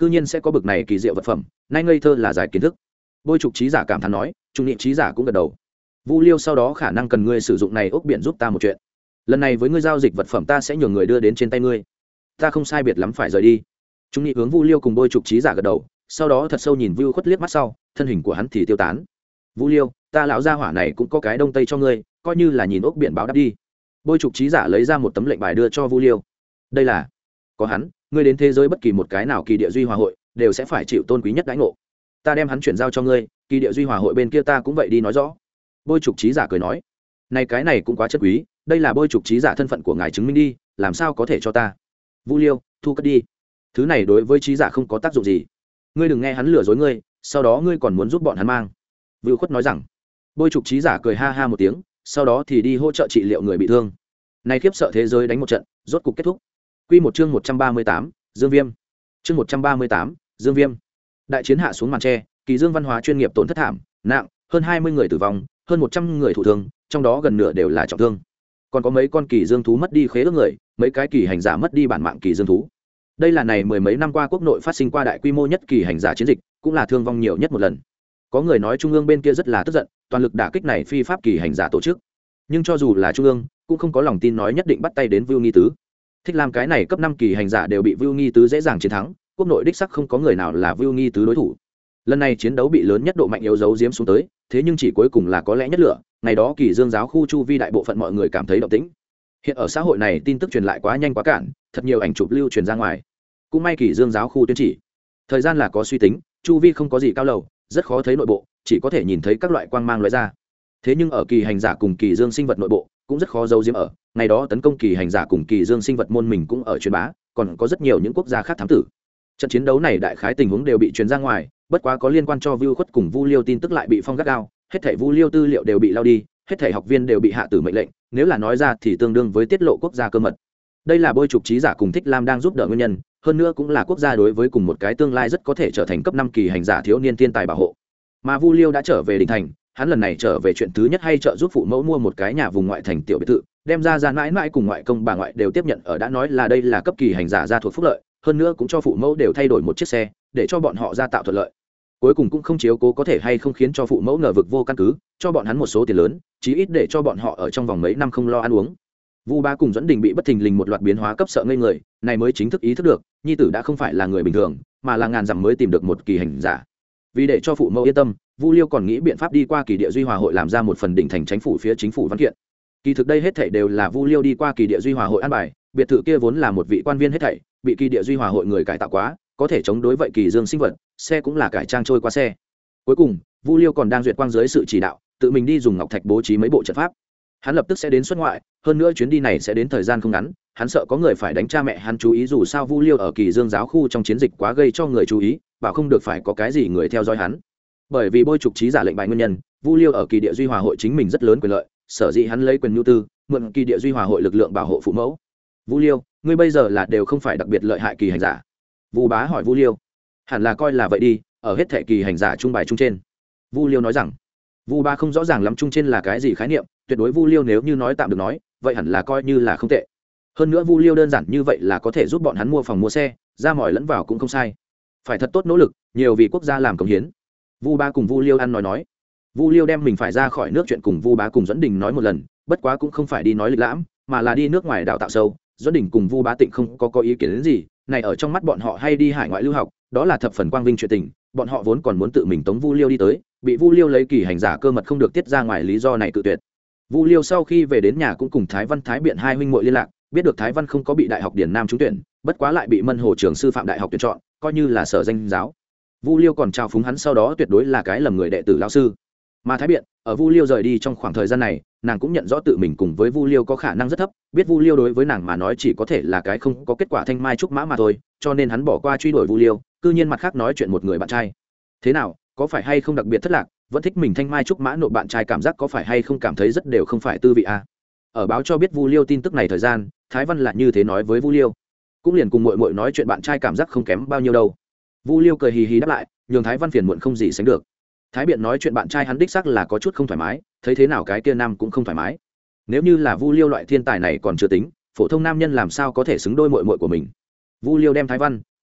cư nhiên sẽ có bực này kỳ diệu vật phẩm, nay ngây thơ là giải kiến thức. Bôi trục trí giả cảm thán nói, trung nghị trí giả cũng gật đầu. Vu Liêu sau đó khả năng cần ngươi sử dụng này ốc biển giúp ta một chuyện. Lần này với ngươi giao dịch vật phẩm ta sẽ nhường người đưa đến trên tay ngươi. Ta không sai biệt lắm phải rời đi. Trung nghị hướng Vu Liêu cùng bôi trục trí giả gật đầu, sau đó thật sâu nhìn Vu Khuất liếc mắt sau, thân hình của hắn thì tiêu tán. Vu Liêu, ta lão gia hỏa này cũng có cái đông tây cho ngươi, coi như là nhìn ốc biển báo đáp đi. Bôi trục trí giả lấy ra một tấm lệnh bài đưa cho Vu Liêu. Đây là, có hắn, ngươi đến thế giới bất kỳ một cái nào kỳ địa duy hòa hội đều sẽ phải chịu tôn quý nhất đãi ngộ. Ta đem hắn chuyển giao cho ngươi, kỳ địa duy hòa hội bên kia ta cũng vậy đi nói rõ. Bôi trục trí giả cười nói, này cái này cũng quá chất quý, đây là bôi trục trí giả thân phận của ngài chứng minh đi, làm sao có thể cho ta. Vu Liêu, thu cất đi, thứ này đối với trí giả không có tác dụng gì, ngươi đừng nghe hắn lừa dối ngươi, sau đó ngươi còn muốn giúp bọn hắn mang. Vưu Khuất nói rằng. Bôi trục trí giả cười ha ha một tiếng, sau đó thì đi hỗ trợ trị liệu người bị thương. Này khiếp sợ thế giới đánh một trận, rốt cục kết thúc. Quy một chương 138, Dương Viêm. Chương 138, Dương Viêm. Đại chiến hạ xuống màn tre, Kỳ Dương văn hóa chuyên nghiệp tổn thất thảm nặng, hơn 20 người tử vong, hơn 100 người thụ thương, trong đó gần nửa đều là trọng thương. Còn có mấy con kỳ dương thú mất đi khế ước người, mấy cái kỳ hành giả mất đi bản mạng kỳ dương thú. Đây là này mười mấy năm qua quốc nội phát sinh qua đại quy mô nhất kỳ hành giả chiến dịch, cũng là thương vong nhiều nhất một lần. Có người nói trung ương bên kia rất là tức giận, toàn lực đả kích này phi pháp kỳ hành giả tổ chức. Nhưng cho dù là trung ương, cũng không có lòng tin nói nhất định bắt tay đến Vưu Nghi Tứ. Thích làm cái này cấp 5 kỳ hành giả đều bị Vưu Nghi Tứ dễ dàng chiến thắng, quốc nội đích sắc không có người nào là Vưu Nghi Tứ đối thủ. Lần này chiến đấu bị lớn nhất độ mạnh yếu giấu giếm xuống tới, thế nhưng chỉ cuối cùng là có lẽ nhất lửa, ngày đó Kỳ Dương giáo khu chu vi đại bộ phận mọi người cảm thấy động tĩnh. Hiện ở xã hội này tin tức truyền lại quá nhanh quá cản, thật nhiều ảnh chụp lưu truyền ra ngoài. Cũng may Kỳ Dương giáo khu tuyên chỉ, thời gian là có suy tính, chu vi không có gì cao lầu, rất khó thấy nội bộ, chỉ có thể nhìn thấy các loại quang mang lóe ra. Thế nhưng ở kỳ hành giả cùng Kỳ Dương sinh vật nội bộ cũng rất khó giấu giếm ở, ngày đó tấn công kỳ hành giả cùng Kỳ Dương sinh vật môn mình cũng ở truyền bá, còn có rất nhiều những quốc gia khác thám tử. Trận chiến đấu này đại khái tình huống đều bị truyền ra ngoài, bất quá có liên quan cho Vưu Khuất cùng Vu Liêu tin tức lại bị phong gắt gao, hết thảy Vu Liêu tư liệu đều bị lao đi, hết thảy học viên đều bị hạ tử mệnh lệnh, nếu là nói ra thì tương đương với tiết lộ quốc gia cơ mật. Đây là bôi trục trí giả cùng Thích Lam đang giúp đỡ nguyên nhân, hơn nữa cũng là quốc gia đối với cùng một cái tương lai rất có thể trở thành cấp 5 kỳ hành giả thiếu niên thiên tài bảo hộ. Mà Vu Liêu đã trở về đỉnh thành, hắn lần này trở về chuyện thứ nhất hay trợ giúp phụ mẫu mua một cái nhà vùng ngoại thành tiểu biệt thự, đem ra mãi mãi cùng ngoại công bà ngoại đều tiếp nhận ở, đã nói là đây là cấp kỳ hành giả gia thuộc phúc lợi, hơn nữa cũng cho phụ mẫu đều thay đổi một chiếc xe để cho bọn họ ra tạo thuận lợi. Cuối cùng cũng không chiếu cố có thể hay không khiến cho phụ mẫu ngờ vực vô căn cứ, cho bọn hắn một số tiền lớn, chí ít để cho bọn họ ở trong vòng mấy năm không lo ăn uống. Vu Bá cùng Duẫn Đình bị bất thình lình một loạt biến hóa cấp sợ ngây người, này mới chính thức ý thức được, nhi tử đã không phải là người bình thường, mà là ngàn dặm mới tìm được một kỳ hành giả. Vì để cho phụ mẫu yên tâm, Vu Liêu còn nghĩ biện pháp đi qua kỳ địa duy hòa hội làm ra một phần đỉnh thành chính phủ phía chính phủ văn kiện. Kỳ thực đây hết thảy đều là Vu Liêu đi qua kỳ địa duy hòa hội an bài, biệt thự kia vốn là một vị quan viên hết thảy, bị kỳ địa duy hòa hội người cải tạo quá, có thể chống đối vậy kỳ dương sinh vật, xe cũng là cải trang trôi qua xe. Cuối cùng, Vu Liêu còn đang duyệt quang dưới sự chỉ đạo, tự mình đi dùng ngọc thạch bố trí mấy bộ trận pháp. Hắn lập tức sẽ đến xuất ngoại, hơn nữa chuyến đi này sẽ đến thời gian không ngắn, hắn sợ có người phải đánh cha mẹ hắn chú ý, dù sao Vu Liêu ở Kỳ Dương giáo khu trong chiến dịch quá gây cho người chú ý, bảo không được phải có cái gì người theo dõi hắn. Bởi vì bôi trục trí giả lệnh bài nguyên nhân, Vu Liêu ở kỳ địa duy hòa hội chính mình rất lớn quyền lợi, sở dĩ hắn lấy quyền nhu tư, mượn kỳ địa duy hòa hội lực lượng bảo hộ phụ mẫu. Vu Liêu, ngươi bây giờ là đều không phải đặc biệt lợi hại kỳ hành giả? Vu Bá hỏi Vu Liêu. Hẳn là coi là vậy đi, ở hết thệ kỳ hành giả trung bài trung trên. Vu Liêu nói rằng. Vu Bá không rõ ràng lắm trung trên là cái gì khái niệm, tuyệt đối Vu Liêu nếu như nói tạm được nói, vậy hẳn là coi như là không tệ. Hơn nữa Vu Liêu đơn giản như vậy là có thể giúp bọn hắn mua phòng mua xe, ra mỏi lẫn vào cũng không sai. Phải thật tốt nỗ lực, nhiều vì quốc gia làm công hiến. Vu Bá cùng Vu Liêu ăn nói. Vu Liêu đem mình phải ra khỏi nước chuyện cùng Vu Bá cùng Duẫn Đình nói một lần, bất quá cũng không phải đi nói lịch lãm, mà là đi nước ngoài đào tạo sâu. Duẫn Đình cùng Vu Bá Tịnh không có ý kiến đến gì, này ở trong mắt bọn họ hay đi hải ngoại lưu học, đó là thập phần quang vinh chuyện tình, bọn họ vốn còn muốn tự mình tống Vu Liêu đi tới, bị Vu Liêu lấy kỳ hành giả cơ mật không được tiết ra ngoài lý do này cự tuyệt. Vu Liêu sau khi về đến nhà cũng cùng Thái Văn Thái Biện hai huynh muội liên lạc, biết được Thái Văn không có bị Đại học Điển Nam trúng tuyển, bất quá lại bị Mân Hồ trường sư phạm đại học tuyển chọn, coi như là sở danh giáo. Vu Liêu còn chào phúng hắn sau đó tuyệt đối là cái lầm người đệ tử lão sư. Mà Thái Biện, ở Vu Liêu rời đi trong khoảng thời gian này, nàng cũng nhận rõ tự mình cùng với Vu Liêu có khả năng rất thấp, biết Vu Liêu đối với nàng mà nói chỉ có thể là cái không có kết quả thanh mai trúc mã mà thôi, cho nên hắn bỏ qua truy đuổi Vu Liêu, cư nhiên mặt khác nói chuyện một người bạn trai. Thế nào, có phải hay không đặc biệt thất lạc, vẫn thích mình thanh mai trúc mã nộp bạn trai, cảm giác có phải hay không cảm thấy rất đều không phải tư vị a. Ở báo cho biết Vu Liêu tin tức này thời gian, Thái Văn lại như thế nói với Vu Liêu, cũng liền cùng muội muội nói chuyện bạn trai cảm giác không kém bao nhiêu đâu. Vu Liêu cười hì hì đáp lại, nhường Thái Văn phiền muộn không gì sánh được. Thái Biện nói chuyện bạn trai hắn đích xác là có chút không thoải mái, thấy thế nào cái kia nam cũng không thoải mái. Nếu như là Vu Liêu loại thiên tài này còn chưa tính, phổ thông nam nhân làm sao có thể xứng đôi muội muội của mình. Vu Liêu đem Thái Văn,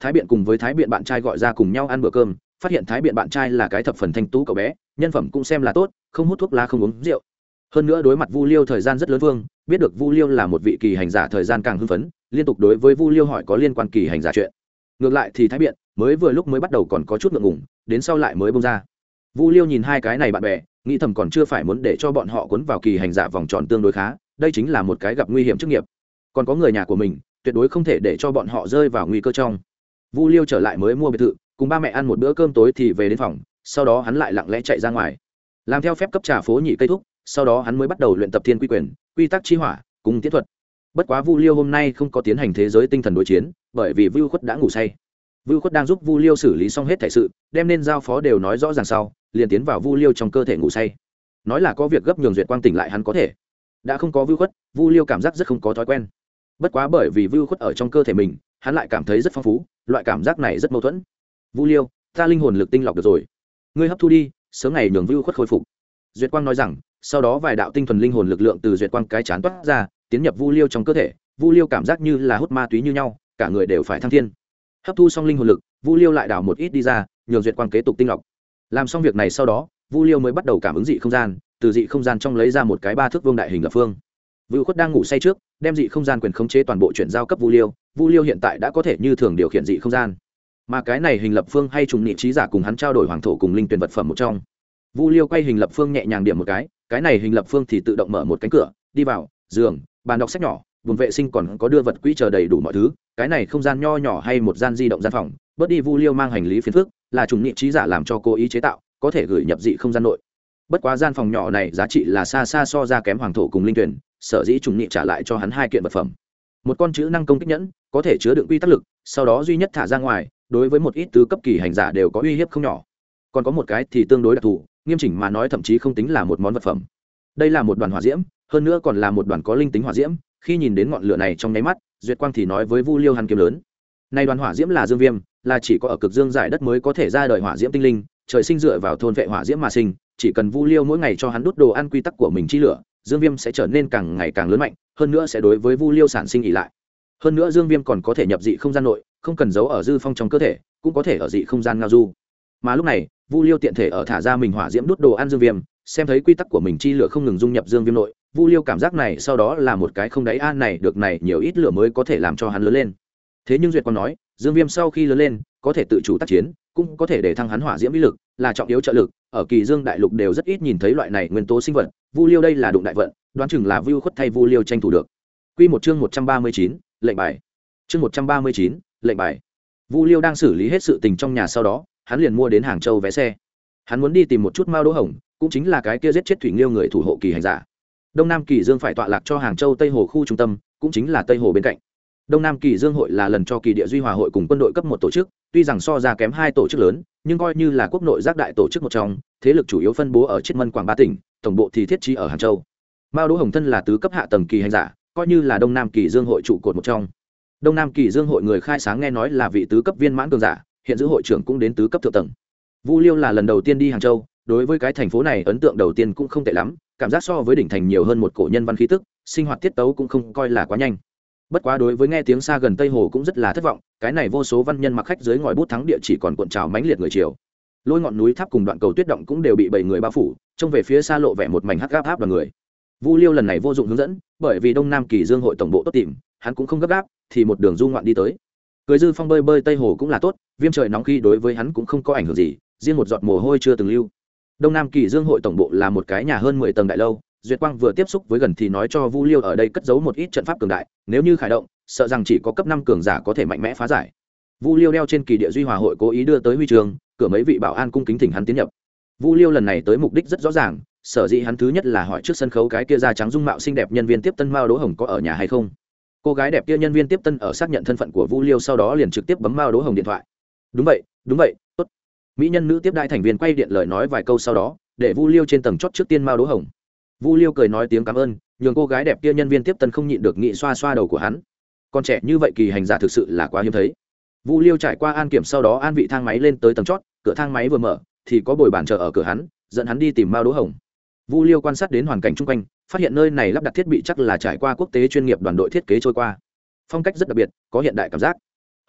Thái Biện cùng với Thái Biện bạn trai gọi ra cùng nhau ăn bữa cơm, phát hiện Thái Biện bạn trai là cái thập phần thanh tú cậu bé, nhân phẩm cũng xem là tốt, không hút thuốc lá không uống rượu. Hơn nữa đối mặt Vu Liêu thời gian rất lớn vương, biết được Vu Liêu là một vị kỳ hành giả thời gian càng hưng phấn, liên tục đối với Vu Liêu hỏi có liên quan kỳ hành giả chuyện. Ngược lại thì Thái Biện mới vừa lúc mới bắt đầu còn có chút ngượng ngùng, đến sau lại mới bông ra. Vu Liêu nhìn hai cái này bạn bè, nghĩ thầm còn chưa phải muốn để cho bọn họ cuốn vào kỳ hành giả vòng tròn tương đối khá, đây chính là một cái gặp nguy hiểm chức nghiệp. Còn có người nhà của mình, tuyệt đối không thể để cho bọn họ rơi vào nguy cơ trong. Vu Liêu trở lại mới mua biệt thự, cùng ba mẹ ăn một bữa cơm tối thì về đến phòng, sau đó hắn lại lặng lẽ chạy ra ngoài, làm theo phép cấp trà phố nhị cây thúc, sau đó hắn mới bắt đầu luyện tập thiên quy quyền, quy tắc chi hỏa cùng tiến thuật. Bất quá Vu Liêu hôm nay không có tiến hành thế giới tinh thần đối chiến, bởi vì Vu Khuất đã ngủ say. Vu Khuất đang giúp Vu Liêu xử lý xong hết thảy sự, đem nên giao phó đều nói rõ ràng sau, liền tiến vào Vu Liêu trong cơ thể ngủ say. Nói là có việc gấp nhường Duyệt Quang tỉnh lại hắn có thể. Đã không có Vu Khuất, Vu Liêu cảm giác rất không có thói quen. Bất quá bởi vì Vu Khuất ở trong cơ thể mình, hắn lại cảm thấy rất phong phú, loại cảm giác này rất mâu thuẫn. Vu Liêu, ta linh hồn lực tinh lọc được rồi, ngươi hấp thu đi, sớm ngày nhường Vu Khuất khôi phục. Duyệt Quang nói rằng, sau đó vài đạo tinh thuần linh hồn lực lượng từ Duyệt Quang cái chán toát ra, tiến nhập Vu Liêu trong cơ thể. Vu Liêu cảm giác như là hút ma túy như nhau, cả người đều phải thăng thiên. Hấp thu xong linh hồn lực, Vu Liêu lại đảo một ít đi ra, nhường Duyệt Quang kế tục tinh lọc. Làm xong việc này sau đó, Vu Liêu mới bắt đầu cảm ứng dị không gian, từ dị không gian trong lấy ra một cái 3 thước vuông đại hình lập phương. Vu Khuất đang ngủ say trước, đem dị không gian quyền khống chế toàn bộ chuyển giao cấp Vu Liêu. Vu Liêu hiện tại đã có thể như thường điều khiển dị không gian. Mà cái này hình lập phương hay trùng nhị trí giả cùng hắn trao đổi hoàng thổ cùng linh tuyển vật phẩm một trong. Vu Liêu quay hình lập phương nhẹ nhàng điểm một cái này hình lập phương thì tự động mở một cánh cửa, đi vào, giường, bàn đọc sách nhỏ, vùng vệ sinh còn có đưa vật quỹ chờ đầy đủ mọi thứ. Cái này không gian nho nhỏ hay một gian di động gian phòng, bớt đi Vu Liêu mang hành lý phiền phức, là trùng nhị trí giả làm cho cố ý chế tạo, có thể gửi nhập dị không gian nội. Bất quá gian phòng nhỏ này giá trị là xa xa so ra kém hoàng thổ cùng linh tuyển, sở dĩ trùng nhị trả lại cho hắn 2 kiện vật phẩm. Một con chữ năng công kích nhẫn, có thể chứa đựng quy tắc lực, sau đó duy nhất thả ra ngoài, đối với một ít tứ cấp kỳ hành giả đều có uy hiếp không nhỏ. Còn có một cái thì tương đối đặc thù, nghiêm chỉnh mà nói thậm chí không tính là một món vật phẩm. Đây là một đoàn hỏa diễm, hơn nữa còn là một đoàn có linh tính hỏa diễm. Khi nhìn đến ngọn lửa này trong nháy mắt, Duyệt Quang thì nói với Vu Liêu hắn kiếm lớn. Này đoàn hỏa diễm là dương viêm, là chỉ có ở cực dương giải đất mới có thể ra đời hỏa diễm tinh linh, trời sinh dựa vào thôn vệ hỏa diễm mà sinh, chỉ cần Vu Liêu mỗi ngày cho hắn đốt đồ ăn quy tắc của mình chi lửa, dương viêm sẽ trở nên càng ngày càng lớn mạnh, hơn nữa sẽ đối với Vu Liêu sản sinh ỷ lại. Hơn nữa dương viêm còn có thể nhập dị không gian nội, không cần giấu ở dư phong trong cơ thể, cũng có thể ở dị không gian ngao du. Mà lúc này, Vu Liêu tiện thể ở thả ra mình hỏa diễm đốt đồ ăn dương viêm, xem thấy quy tắc của mình chi lửa không ngừng dung nhập dương viêm nội, Vu Liêu cảm giác này sau đó là một cái không đáy an này được này nhiều ít lửa mới có thể làm cho hắn lớn lên. Thế nhưng Duyệt còn nói, dương viêm sau khi lớn lên, có thể tự chủ tác chiến, cũng có thể để thăng hắn hỏa diễm uy lực, là trọng yếu trợ lực, ở Kỳ Dương đại lục đều rất ít nhìn thấy loại này nguyên tố sinh vật, Vu Liêu đây là đụng đại vận, đoán chừng là Vu Khuất thay Vu Liêu tranh thủ được. Quy một chương 139, lệnh bài. Chương 139, lệnh bài. Vu Liêu đang xử lý hết sự tình trong nhà sau đó, hắn liền mua đến Hàng Châu vé xe. Hắn muốn đi tìm một chút Mao Đỗ Hồng, cũng chính là cái kia giết chết Thủy Nghiêu người thủ hộ kỳ hành giả. Đông Nam Kỳ Dương phải tọa lạc cho Hàng Châu Tây Hồ khu trung tâm, cũng chính là Tây Hồ bên cạnh. Đông Nam Kỳ Dương hội là lần cho Kỳ Địa Duy Hòa hội cùng quân đội cấp một tổ chức, tuy rằng so ra kém 2 tổ chức lớn, nhưng coi như là quốc nội giác đại tổ chức một trong, thế lực chủ yếu phân bố ở Chiết Mân Quảng 3 tỉnh, tổng bộ thì thiết trí ở Hàng Châu. Mao Đỗ Hồng thân là tứ cấp hạ tầng kỳ hành giả, coi như là Đông Nam Kỳ Dương hội trụ cột một trong. Đông Nam Kỳ Dương hội người khai sáng nghe nói là vị tứ cấp viên mãn cường giả, hiện giữ hội trưởng cũng đến tứ cấp thượng tầng. Vu Liêu là lần đầu tiên đi Hàng Châu, đối với cái thành phố này ấn tượng đầu tiên cũng không tệ lắm, cảm giác so với đỉnh thành nhiều hơn một cổ nhân văn khí tức, sinh hoạt tiết tấu cũng không coi là quá nhanh. Bất quá đối với nghe tiếng xa gần Tây Hồ cũng rất là thất vọng, cái này vô số văn nhân mặc khách dưới ngòi bút thắng địa chỉ còn cuộn trào mãnh liệt người chiều. Lôi ngọn núi tháp cùng đoạn cầu tuyết động cũng đều bị 7 người bao phủ, trông về phía xa lộ vẻ một mảnh hắc áp đoàn người. Vu Liêu lần này vô dụng hướng dẫn, bởi vì Đông Nam Kỳ Dương hội tổng bộ tốt tìm, hắn cũng không gấp gáp, thì một đường du ngoạn đi tới. Cưới dư phong bơi bơi Tây Hồ cũng là tốt, viêm trời nóng khi đối với hắn cũng không có ảnh hưởng gì, riêng một giọt mồ hôi chưa từng lưu. Đông Nam Kỳ Dương hội tổng bộ là một cái nhà hơn 10 tầng đại lâu, Duyệt Quang vừa tiếp xúc với gần thì nói cho Vu Liêu ở đây cất giấu một ít trận pháp cường đại, nếu như khởi động, sợ rằng chỉ có cấp 5 cường giả có thể mạnh mẽ phá giải. Vu Liêu đeo trên Kỳ Địa Duy Hòa hội cố ý đưa tới huy trường, cửa mấy vị bảo an cung kính thỉnh hắn tiến nhập. Vu Liêu lần này tới mục đích rất rõ ràng, sở dĩ hắn thứ nhất là hỏi trước sân khấu cái kia da trắng dung mạo xinh đẹp nhân viên tiếp tân Mao Đỗ Hồng có ở nhà hay không. Cô gái đẹp kia nhân viên tiếp tân ở xác nhận thân phận của Vu Liêu sau đó liền trực tiếp bấm Mao Đỗ Hồng điện thoại. Đúng vậy, tốt. Mỹ nhân nữ tiếp đại thành viên quay điện lời nói vài câu sau đó, để Vu Liêu trên tầng chót trước tiên Mao Đỗ Hồng. Vu Liêu cười nói tiếng cảm ơn, nhường cô gái đẹp kia nhân viên tiếp tân không nhịn được nghị xoa xoa đầu của hắn. Con trẻ như vậy kỳ hành giả thực sự là quá hiếm thấy. Vu Liêu trải qua an kiểm sau đó an vị thang máy lên tới tầng chót, cửa thang máy vừa mở thì có bồi bàn chờ ở cửa hắn, dẫn hắn đi tìm Mao Đỗ Hồng. Vu Liêu quan sát đến hoàn cảnh chung quanh, phát hiện nơi này lắp đặt thiết bị chắc là trải qua quốc tế chuyên nghiệp đoàn đội thiết kế trôi qua, phong cách rất đặc biệt, có hiện đại cảm giác.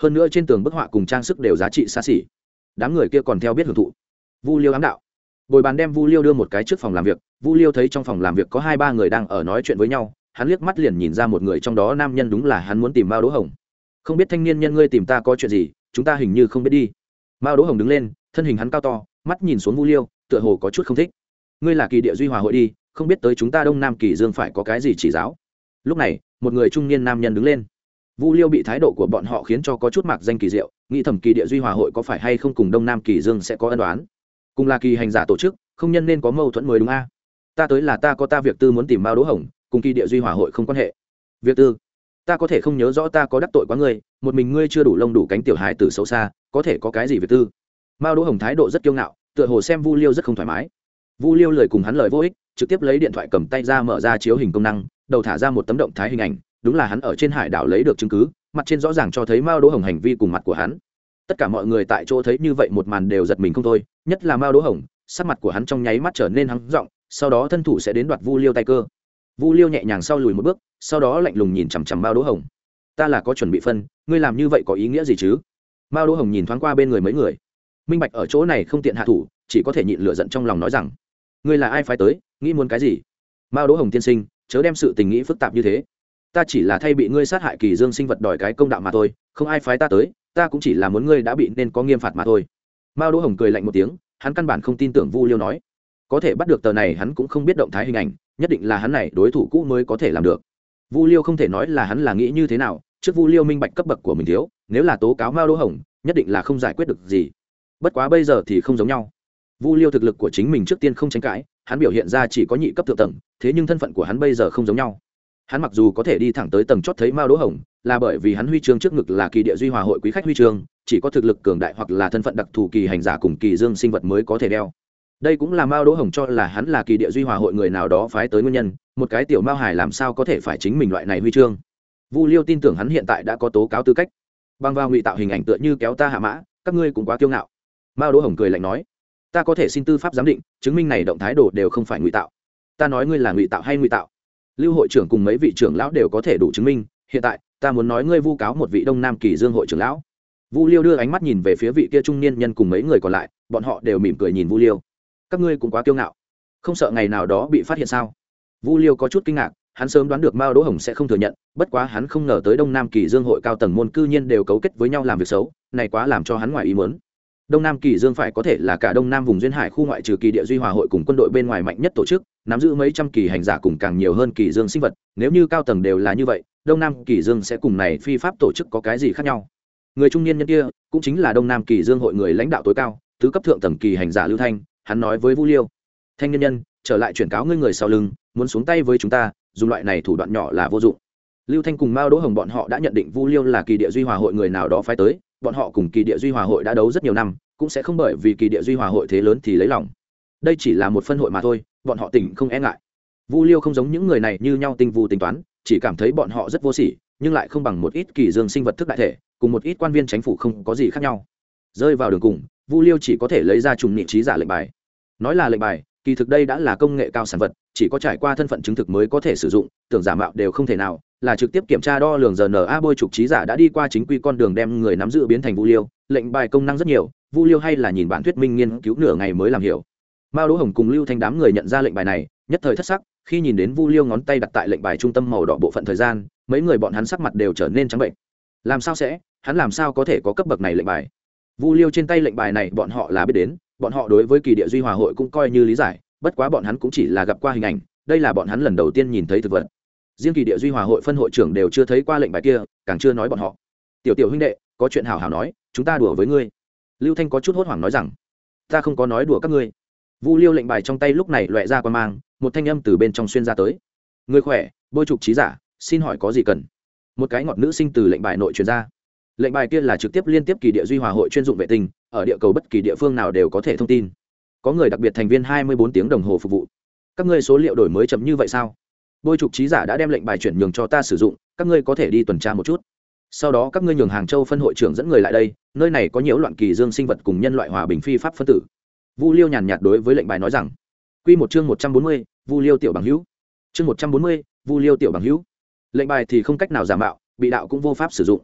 hơn nữa trên tường bức họa cùng trang sức đều giá trị xa xỉ. Đám người kia còn theo biết hưởng thụ. Vu Liêu ám đạo. Bồi bàn đem Vu Liêu đưa một cái trước phòng làm việc, Vu Liêu thấy trong phòng làm việc có 2-3 người đang ở nói chuyện với nhau, hắn liếc mắt liền nhìn ra một người trong đó nam nhân đúng là hắn muốn tìm Mao Đỗ Hồng. Không biết thanh niên nhân ngươi tìm ta có chuyện gì, chúng ta hình như không biết đi. Mao Đỗ Hồng đứng lên, thân hình hắn cao to, mắt nhìn xuống Vu Liêu, tựa hồ có chút không thích. Ngươi là Kỳ Địa Duy Hòa hội đi, không biết tới chúng ta Đông Nam Kỳ Dương phải có cái gì chỉ giáo. Lúc này, một người trung niên nam nhân đứng lên. Vu Liêu bị thái độ của bọn họ khiến cho có chút mạc danh kỳ diệu, nghĩ thầm Kỳ Địa Duy Hòa hội có phải hay không cùng Đông Nam Kỳ Dương sẽ có ân oán. Cùng là kỳ hành giả tổ chức, không nhân nên có mâu thuẫn mới đúng a. Ta tới là ta có ta việc tư muốn tìm Mao Đỗ Hồng, cùng Kỳ Địa Duy Hòa hội không quan hệ. Việc tư? Ta có thể không nhớ rõ ta có đắc tội quá ngươi, một mình ngươi chưa đủ lông đủ cánh tiểu hài tử xấu xa, có thể có cái gì việc tư? Mao Đỗ Hồng thái độ rất kiêu ngạo, tựa hồ xem Vu Liêu rất không thoải mái. Vu Liêu lời cùng hắn lời vô ích, trực tiếp lấy điện thoại cầm tay ra mở ra chiếu hình công năng, đầu thả ra một tấm động thái hình ảnh, đúng là hắn ở trên hải đảo lấy được chứng cứ, mặt trên rõ ràng cho thấy Mao Đỗ Hồng hành vi cùng mặt của hắn. Tất cả mọi người tại chỗ thấy như vậy một màn đều giật mình không thôi, nhất là Mao Đỗ Hồng, sắc mặt của hắn trong nháy mắt trở nên hăng giọng, sau đó thân thủ sẽ đến đoạt Vu Liêu tay cơ. Vu Liêu nhẹ nhàng sau lùi một bước, sau đó lạnh lùng nhìn chằm chằm Mao Đỗ Hồng. Ta là có chuẩn bị phân, ngươi làm như vậy có ý nghĩa gì chứ? Mao Đỗ Hồng nhìn thoáng qua bên người mấy người, minh bạch ở chỗ này không tiện hạ thủ, chỉ có thể nhịn lửa giận trong lòng nói rằng, ngươi là ai phái tới, nghĩ muốn cái gì? Mao Đỗ Hồng tiên sinh, chớ đem sự tình nghĩ phức tạp như thế. Ta chỉ là thay bị ngươi sát hại Kỳ Dương sinh vật đòi cái công đạo mà thôi, không ai phái ta tới, ta cũng chỉ là muốn ngươi đã bị nên có nghiêm phạt mà thôi. Mao Đỗ Hồng cười lạnh một tiếng, hắn căn bản không tin tưởng Vu Liêu nói, có thể bắt được tờ này hắn cũng không biết động thái hình ảnh, nhất định là hắn này đối thủ cũ mới có thể làm được. Vu Liêu không thể nói là hắn là nghĩ như thế nào, trước Vu Liêu minh bạch cấp bậc của mình thiếu, nếu là tố cáo Mao Đỗ Hồng, nhất định là không giải quyết được gì. Bất quá bây giờ thì không giống nhau. Vu Liêu thực lực của chính mình trước tiên không tranh cãi, hắn biểu hiện ra chỉ có nhị cấp thượng tầng, thế nhưng thân phận của hắn bây giờ không giống nhau. Hắn mặc dù có thể đi thẳng tới tầng chót thấy Mao Đỗ Hồng, là bởi vì hắn huy chương trước ngực là Kỳ Địa Duy Hòa hội quý khách huy chương, chỉ có thực lực cường đại hoặc là thân phận đặc thù kỳ hành giả cùng Kỳ Dương sinh vật mới có thể đeo. Đây cũng là Mao Đỗ Hồng cho là hắn là Kỳ Địa Duy Hòa hội người nào đó phái tới nguyên nhân, một cái tiểu Mao Hải làm sao có thể phải chính mình loại này huy chương. Vu Liêu tin tưởng hắn hiện tại đã có tố cáo tư cách. Bằng vào ngụy tạo hình ảnh tựa như kéo ta hạ mã, các ngươi cũng quá kiêu ngạo. Mao Đỗ Hồng cười lạnh nói, ta có thể xin tư pháp giám định, chứng minh này động thái đồ đều không phải ngụy tạo. Ta nói ngươi là ngụy tạo hay ngụy tạo? Lưu hội trưởng cùng mấy vị trưởng lão đều có thể đủ chứng minh, hiện tại ta muốn nói ngươi vu cáo một vị Đông Nam Kỳ Dương hội trưởng lão. Vu Liêu đưa ánh mắt nhìn về phía vị kia trung niên nhân cùng mấy người còn lại, bọn họ đều mỉm cười nhìn Vu Liêu. Các ngươi cũng quá kiêu ngạo, không sợ ngày nào đó bị phát hiện sao? Vu Liêu có chút kinh ngạc, hắn sớm đoán được Mao Đỗ Hồng sẽ không thừa nhận, bất quá hắn không ngờ tới Đông Nam Kỳ Dương hội cao tầng môn cư nhiên đều cấu kết với nhau làm việc xấu, này quá làm cho hắn ngoài ý muốn. Đông Nam Kỳ Dương phải có thể là cả Đông Nam vùng duyên hải khu ngoại trừ Kỳ Địa Duy Hòa hội cùng quân đội bên ngoài mạnh nhất tổ chức, nắm giữ mấy trăm kỳ hành giả cùng càng nhiều hơn Kỳ Dương sinh vật, nếu như cao tầng đều là như vậy, Đông Nam Kỳ Dương sẽ cùng này phi pháp tổ chức có cái gì khác nhau? Người trung niên nhân kia, cũng chính là Đông Nam Kỳ Dương hội người lãnh đạo tối cao, thứ cấp thượng tầng kỳ hành giả Lưu Thanh, hắn nói với Vu Liêu, thanh niên nhân, trở lại chuyển cáo ngươi người sau lưng, muốn xuống tay với chúng ta, dùng loại này thủ đoạn nhỏ là vô dụng. Lưu Thanh cùng Mao Đỗ Hồng bọn họ đã nhận định Vu Liêu là Kỳ Địa Duy Hòa hội người nào đó phái tới, bọn họ cùng Kỳ Địa Duy Hòa hội đã đấu rất nhiều năm, cũng sẽ không bởi vì Kỳ Địa Duy Hòa hội thế lớn thì lấy lòng. Đây chỉ là một phân hội mà thôi, bọn họ tỉnh không e ngại. Vu Liêu không giống những người này như nhau tinh vu tính toán, chỉ cảm thấy bọn họ rất vô sỉ, nhưng lại không bằng một ít Kỳ Dương sinh vật thức đại thể, cùng một ít quan viên chính phủ không có gì khác nhau. Rơi vào đường cùng, Vu Liêu chỉ có thể lấy ra trùng nhị trí giả lệnh bài. Nói là lệnh bài, kỳ thực đây đã là công nghệ cao sản vật, chỉ có trải qua thân phận chứng thực mới có thể sử dụng, tưởng giả mạo đều không thể nào, là trực tiếp kiểm tra đo lường RNA bôi trục trí giả đã đi qua chính quy con đường đem người nắm giữ biến thành Vu Liêu, lệnh bài công năng rất nhiều, Vu Liêu hay là nhìn bản thuyết minh nghiên cứu nửa ngày mới làm hiểu. Mao Đỗ Hồng cùng Lưu Thanh đám người nhận ra lệnh bài này, nhất thời thất sắc, khi nhìn đến Vu Liêu ngón tay đặt tại lệnh bài trung tâm màu đỏ bộ phận thời gian, mấy người bọn hắn sắc mặt đều trở nên trắng bệnh. Làm sao sẽ, hắn làm sao có thể có cấp bậc này lệnh bài? Vu Liêu trên tay lệnh bài này bọn họ là biết đến, bọn họ đối với Kỳ Địa Duy Hòa hội cũng coi như lý giải, bất quá bọn hắn cũng chỉ là gặp qua hình ảnh, đây là bọn hắn lần đầu tiên nhìn thấy thực vật. Riêng Kỳ Địa Duy Hòa hội phân hội trưởng đều chưa thấy qua lệnh bài kia, càng chưa nói bọn họ. Tiểu huynh đệ, có chuyện hảo hảo nói, chúng ta đùa với ngươi. Lưu Thanh có chút hốt hoảng nói rằng, ta không có nói đùa các ngươi. Vu Liêu lệnh bài trong tay lúc này loẹt ra quan mang, một thanh âm từ bên trong xuyên ra tới. Ngươi khỏe, bôi trục trí giả, xin hỏi có gì cần? Một cái ngọt nữ sinh từ lệnh bài nội truyền ra. Lệnh bài kia là trực tiếp liên tiếp Kỳ Địa Duy Hòa hội chuyên dụng vệ tinh, ở địa cầu bất kỳ địa phương nào đều có thể thông tin. Có người đặc biệt thành viên 24 tiếng đồng hồ phục vụ. Các ngươi số liệu đổi mới chậm như vậy sao? Bôi trục trí giả đã đem lệnh bài chuyển nhường cho ta sử dụng, các ngươi có thể đi tuần tra một chút. Sau đó các ngươi nhường Hàng Châu phân hội trưởng dẫn người lại đây, nơi này có nhiễu loạn Kỳ Dương sinh vật cùng nhân loại hòa bình phi pháp phân tử. Vu Liêu nhàn nhạt đối với lệnh bài nói rằng, quy một chương 140, Vu Liêu tiểu bằng hữu. Chương 140, Vu Liêu tiểu bằng hữu. Lệnh bài thì không cách nào giả mạo, bị đạo cũng vô pháp sử dụng.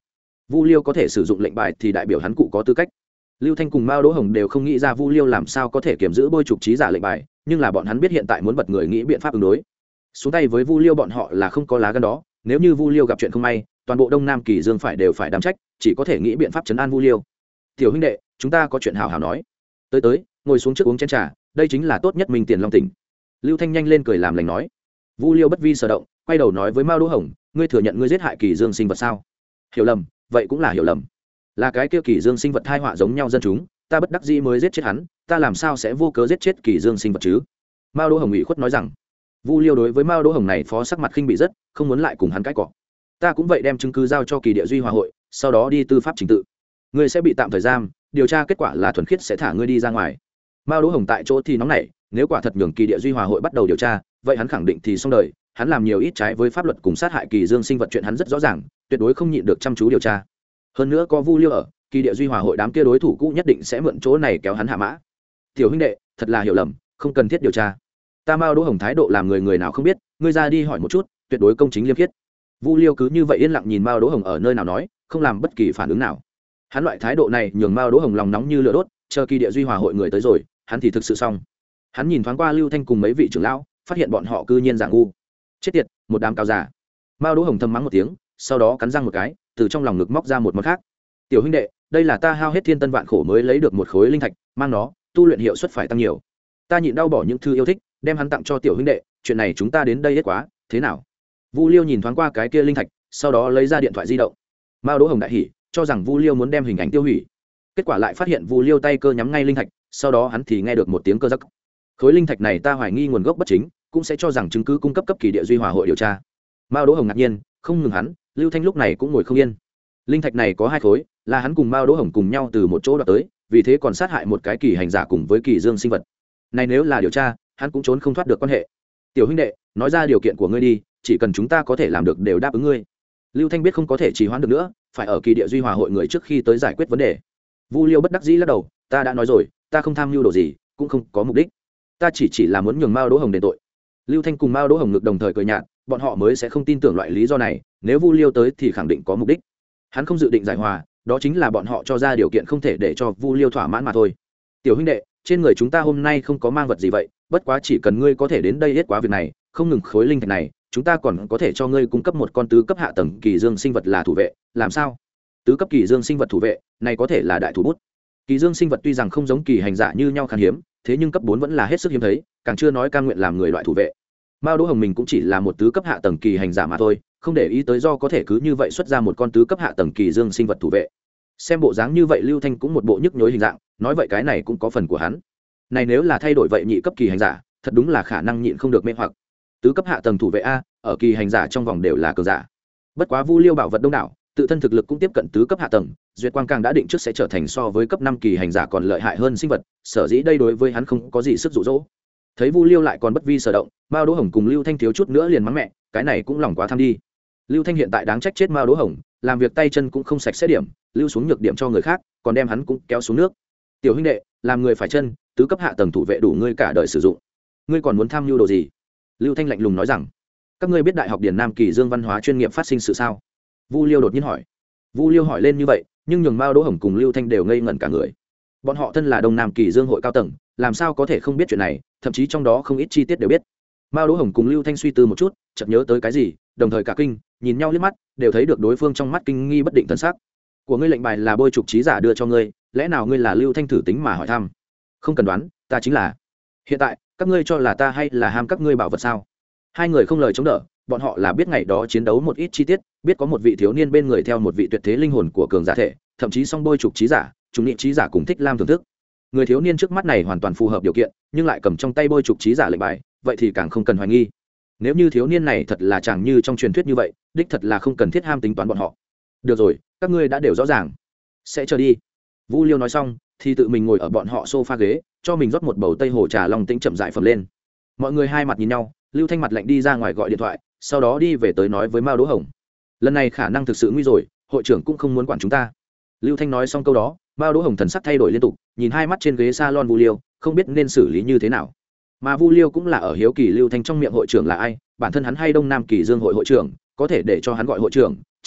Vu Liêu có thể sử dụng lệnh bài thì đại biểu hắn cụ có tư cách. Lưu Thanh cùng Mao Đỗ Hồng đều không nghĩ ra Vu Liêu làm sao có thể kiểm giữ bôi trục trí giả lệnh bài, nhưng là bọn hắn biết hiện tại muốn bật người nghĩ biện pháp ứng đối. Xuống tay với Vu Liêu bọn họ là không có lá gan đó, nếu như Vu Liêu gặp chuyện không may, toàn bộ Đông Nam Kỳ Dương phải đều phải đảm trách, chỉ có thể nghĩ biện pháp trấn an Vu Liêu. Tiểu huynh đệ, chúng ta có chuyện hào hào nói. Tới, ngồi xuống trước uống chén trà, đây chính là tốt nhất mình tiền long tỉnh. Lưu Thanh nhanh lên cười làm lành nói. Vu Liêu bất vi sở động, quay đầu nói với Mao Đỗ Hồng, ngươi thừa nhận ngươi giết hại Kỳ Dương sinh vật sao? Hiểu lầm, vậy cũng là hiểu lầm. Là cái kia Kỳ Dương sinh vật thai họa giống nhau dân chúng, ta bất đắc dĩ mới giết chết hắn, ta làm sao sẽ vô cớ giết chết Kỳ Dương sinh vật chứ? Mao Đỗ Hồng ủy khuất nói rằng. Vu Liêu đối với Mao Đỗ Hồng này phó sắc mặt khinh bị rất, không muốn lại cùng hắn cãi cọ. Ta cũng vậy đem chứng cứ giao cho Kỳ Địa Duy Hòa hội, sau đó đi tư pháp trình tự. Ngươi sẽ bị tạm thời giam, điều tra kết quả là thuần khiết sẽ thả ngươi đi ra ngoài. Mao Đỗ Hồng tại chỗ thì nóng nảy, nếu quả thật nhường Kỳ Địa Duy Hòa hội bắt đầu điều tra, vậy hắn khẳng định thì xong đời, hắn làm nhiều ít trái với pháp luật cùng sát hại Kỳ Dương sinh vật chuyện hắn rất rõ ràng, tuyệt đối không nhịn được chăm chú điều tra. Hơn nữa có Vu Liêu ở, Kỳ Địa Duy Hòa hội đám kia đối thủ cũ nhất định sẽ mượn chỗ này kéo hắn hạ mã. Tiểu huynh đệ, thật là hiểu lầm, không cần thiết điều tra. Ta Mao Đỗ Hồng thái độ làm người nào không biết, ngươi ra đi hỏi một chút, tuyệt đối công chính liêm khiết. Vu Liêu cứ như vậy yên lặng nhìn Mao Đỗ Hồng ở nơi nào nói, không làm bất kỳ phản ứng nào. Hắn loại thái độ này nhường Mao Đỗ Hồng lòng nóng như lửa đốt, chờ Kỳ Địa Duy Hòa hội người tới rồi, hắn thì thực sự xong. Hắn nhìn thoáng qua Lưu Thanh cùng mấy vị trưởng lão, phát hiện bọn họ cư nhiên giả ngu. Chết tiệt, một đám cao giả. Mao Đỗ Hồng thầm mắng một tiếng, sau đó cắn răng một cái, từ trong lòng ngực móc ra một món khác. Tiểu huynh đệ, đây là ta hao hết thiên tân vạn khổ mới lấy được một khối linh thạch, mang nó, tu luyện hiệu suất phải tăng nhiều. Ta nhịn đau bỏ những thư yêu thích, đem hắn tặng cho tiểu huynh đệ, chuyện này chúng ta đến đây hết quá, thế nào? Vu Liêu nhìn thoáng qua cái kia linh thạch, sau đó lấy ra điện thoại di động. Mao Đỗ Hồng đại hỉ, cho rằng Vu Liêu muốn đem hình ảnh tiêu hủy. Kết quả lại phát hiện Vu Liêu tay cơ nhắm ngay linh thạch, sau đó hắn thì nghe được một tiếng cơ giắc. Khối linh thạch này ta hoài nghi nguồn gốc bất chính, cũng sẽ cho rằng chứng cứ cung cấp cấp Kỳ Địa Duy Hòa hội điều tra. Mao Đỗ Hồng ngạc nhiên, không ngừng hắn, Lưu Thanh lúc này cũng ngồi không yên. Linh thạch này có 2 khối, là hắn cùng Mao Đỗ Hồng cùng nhau từ một chỗ đoạt tới, vì thế còn sát hại một cái kỳ hành giả cùng với Kỳ Dương sinh vật. Này nếu là điều tra, hắn cũng trốn không thoát được quan hệ. Tiểu huynh đệ, nói ra điều kiện của ngươi đi, chỉ cần chúng ta có thể làm được đều đáp ứng ngươi. Lưu Thanh biết không có thể trì hoãn được nữa, phải ở Kỳ Địa Duy Hòa hội người trước khi tới giải quyết vấn đề. Vu Liêu bất đắc dĩ lắc đầu, ta đã nói rồi, ta không tham mưu đồ gì, cũng không có mục đích, ta chỉ là muốn nhường Mao Đỗ Hồng đền tội. Lưu Thanh cùng Mao Đỗ Hồng ngực đồng thời cười nhạt, bọn họ mới sẽ không tin tưởng loại lý do này, nếu Vu Liêu tới thì khẳng định có mục đích. Hắn không dự định giải hòa, đó chính là bọn họ cho ra điều kiện không thể để cho Vu Liêu thỏa mãn mà thôi. Tiểu huynh đệ, trên người chúng ta hôm nay không có mang vật gì vậy, bất quá chỉ cần ngươi có thể đến đây hết quá việc này, không ngừng khối linh thạch này, chúng ta còn có thể cho ngươi cung cấp một con tứ cấp hạ tầng Kỳ Dương sinh vật là thủ vệ, làm sao? Tứ cấp Kỳ Dương sinh vật thủ vệ, này có thể là đại thủ bút. Kỳ Dương sinh vật tuy rằng không giống kỳ hành giả như nhau khan hiếm, thế nhưng cấp 4 vẫn là hết sức hiếm thấy, càng chưa nói cam nguyện làm người loại thủ vệ. Mao Đỗ Hồng mình cũng chỉ là một tứ cấp hạ tầng kỳ hành giả mà thôi, không để ý tới do có thể cứ như vậy xuất ra một con tứ cấp hạ tầng Kỳ Dương sinh vật thủ vệ. Xem bộ dáng như vậy Lưu Thanh cũng một bộ nhức nhối hình dạng, nói vậy cái này cũng có phần của hắn. Này nếu là thay đổi vậy nhị cấp kỳ hành giả, thật đúng là khả năng nhịn không được mê hoặc. Tứ cấp hạ tầng thủ vệ a, ở kỳ hành giả trong vòng đều là cường giả. Bất quá Vu Liêu bảo vật đông đảo, tự thân thực lực cũng tiếp cận tứ cấp hạ tầng, duyệt quang càng đã định trước sẽ trở thành so với cấp 5 kỳ hành giả còn lợi hại hơn sinh vật, sở dĩ đây đối với hắn không có gì sức dụ dỗ. Thấy Vu Liêu lại còn bất vi sở động, Mao Đỗ Hồng cùng Lưu Thanh thiếu chút nữa liền mắng mẹ, cái này cũng lòng quá tham đi. Lưu Thanh hiện tại đáng trách chết Mao Đỗ Hồng, làm việc tay chân cũng không sạch sẽ điểm, lưu xuống nhược điểm cho người khác, còn đem hắn cũng kéo xuống nước. Tiểu huynh đệ, làm người phải chân, tứ cấp hạ tầng thủ vệ đủ ngươi cả đời sử dụng, ngươi còn muốn tham mưu đồ gì? Lưu Thanh lạnh lùng nói rằng, các ngươi biết đại học Điền Nam Kỳ Dương văn hóa chuyên nghiệp phát sinh sự sao? Vu Liêu đột nhiên hỏi. Vu Liêu hỏi lên như vậy, nhưng nhường Mao Đỗ Hồng cùng Lưu Thanh đều ngây ngẩn cả người. Bọn họ thân là Đông Nam Kỳ Dương hội cao tầng, làm sao có thể không biết chuyện này, thậm chí trong đó không ít chi tiết đều biết. Mao Đỗ Hồng cùng Lưu Thanh suy tư một chút, chợt nhớ tới cái gì, đồng thời cả kinh, nhìn nhau liếc mắt, đều thấy được đối phương trong mắt kinh nghi bất định thần sắc. Của ngươi lệnh bài là bôi trục trí giả đưa cho ngươi, lẽ nào ngươi là Lưu Thanh thử tính mà hỏi thăm? Không cần đoán, ta chính là. Hiện tại, các ngươi cho là ta hay là ham các ngươi bảo vật sao? Hai người không lời chống đỡ, bọn họ là biết ngày đó chiến đấu một ít chi tiết, biết có một vị thiếu niên bên người theo một vị tuyệt thế linh hồn của cường giả thể, thậm chí song bôi trục trí giả, chúng niệm trí giả cùng thích lam thưởng thức. Người thiếu niên trước mắt này hoàn toàn phù hợp điều kiện, nhưng lại cầm trong tay bôi trục trí giả lệnh bài, vậy thì càng không cần hoài nghi. Nếu như thiếu niên này thật là chẳng như trong truyền thuyết như vậy, đích thật là không cần thiết ham tính toán bọn họ. Được rồi, các ngươi đã đều rõ ràng, sẽ chờ đi. Vu Liêu nói xong, thì tự mình ngồi ở bọn họ sofa ghế, cho mình rót một bầu tây hồ trà long tĩnh chậm rãi phẩm lên. Mọi người hai mặt nhìn nhau, Lưu Thanh mặt lạnh đi ra ngoài gọi điện thoại, sau đó đi về tới nói với Mao Đỗ Hồng, lần này khả năng thực sự nguy rồi, hội trưởng cũng không muốn quản chúng ta. Lưu Thanh nói xong câu đó, Mao Đỗ Hồng thần sắc thay đổi liên tục, nhìn hai mắt trên ghế salon Vu Liêu, không biết nên xử lý như thế nào. Mà Vu Liêu cũng là ở hiếu kỳ Lưu Thanh trong miệng hội trưởng là ai, bản thân hắn hay Đông Nam Kỳ Dương hội hội trưởng, có thể để cho hắn gọi hội trưởng,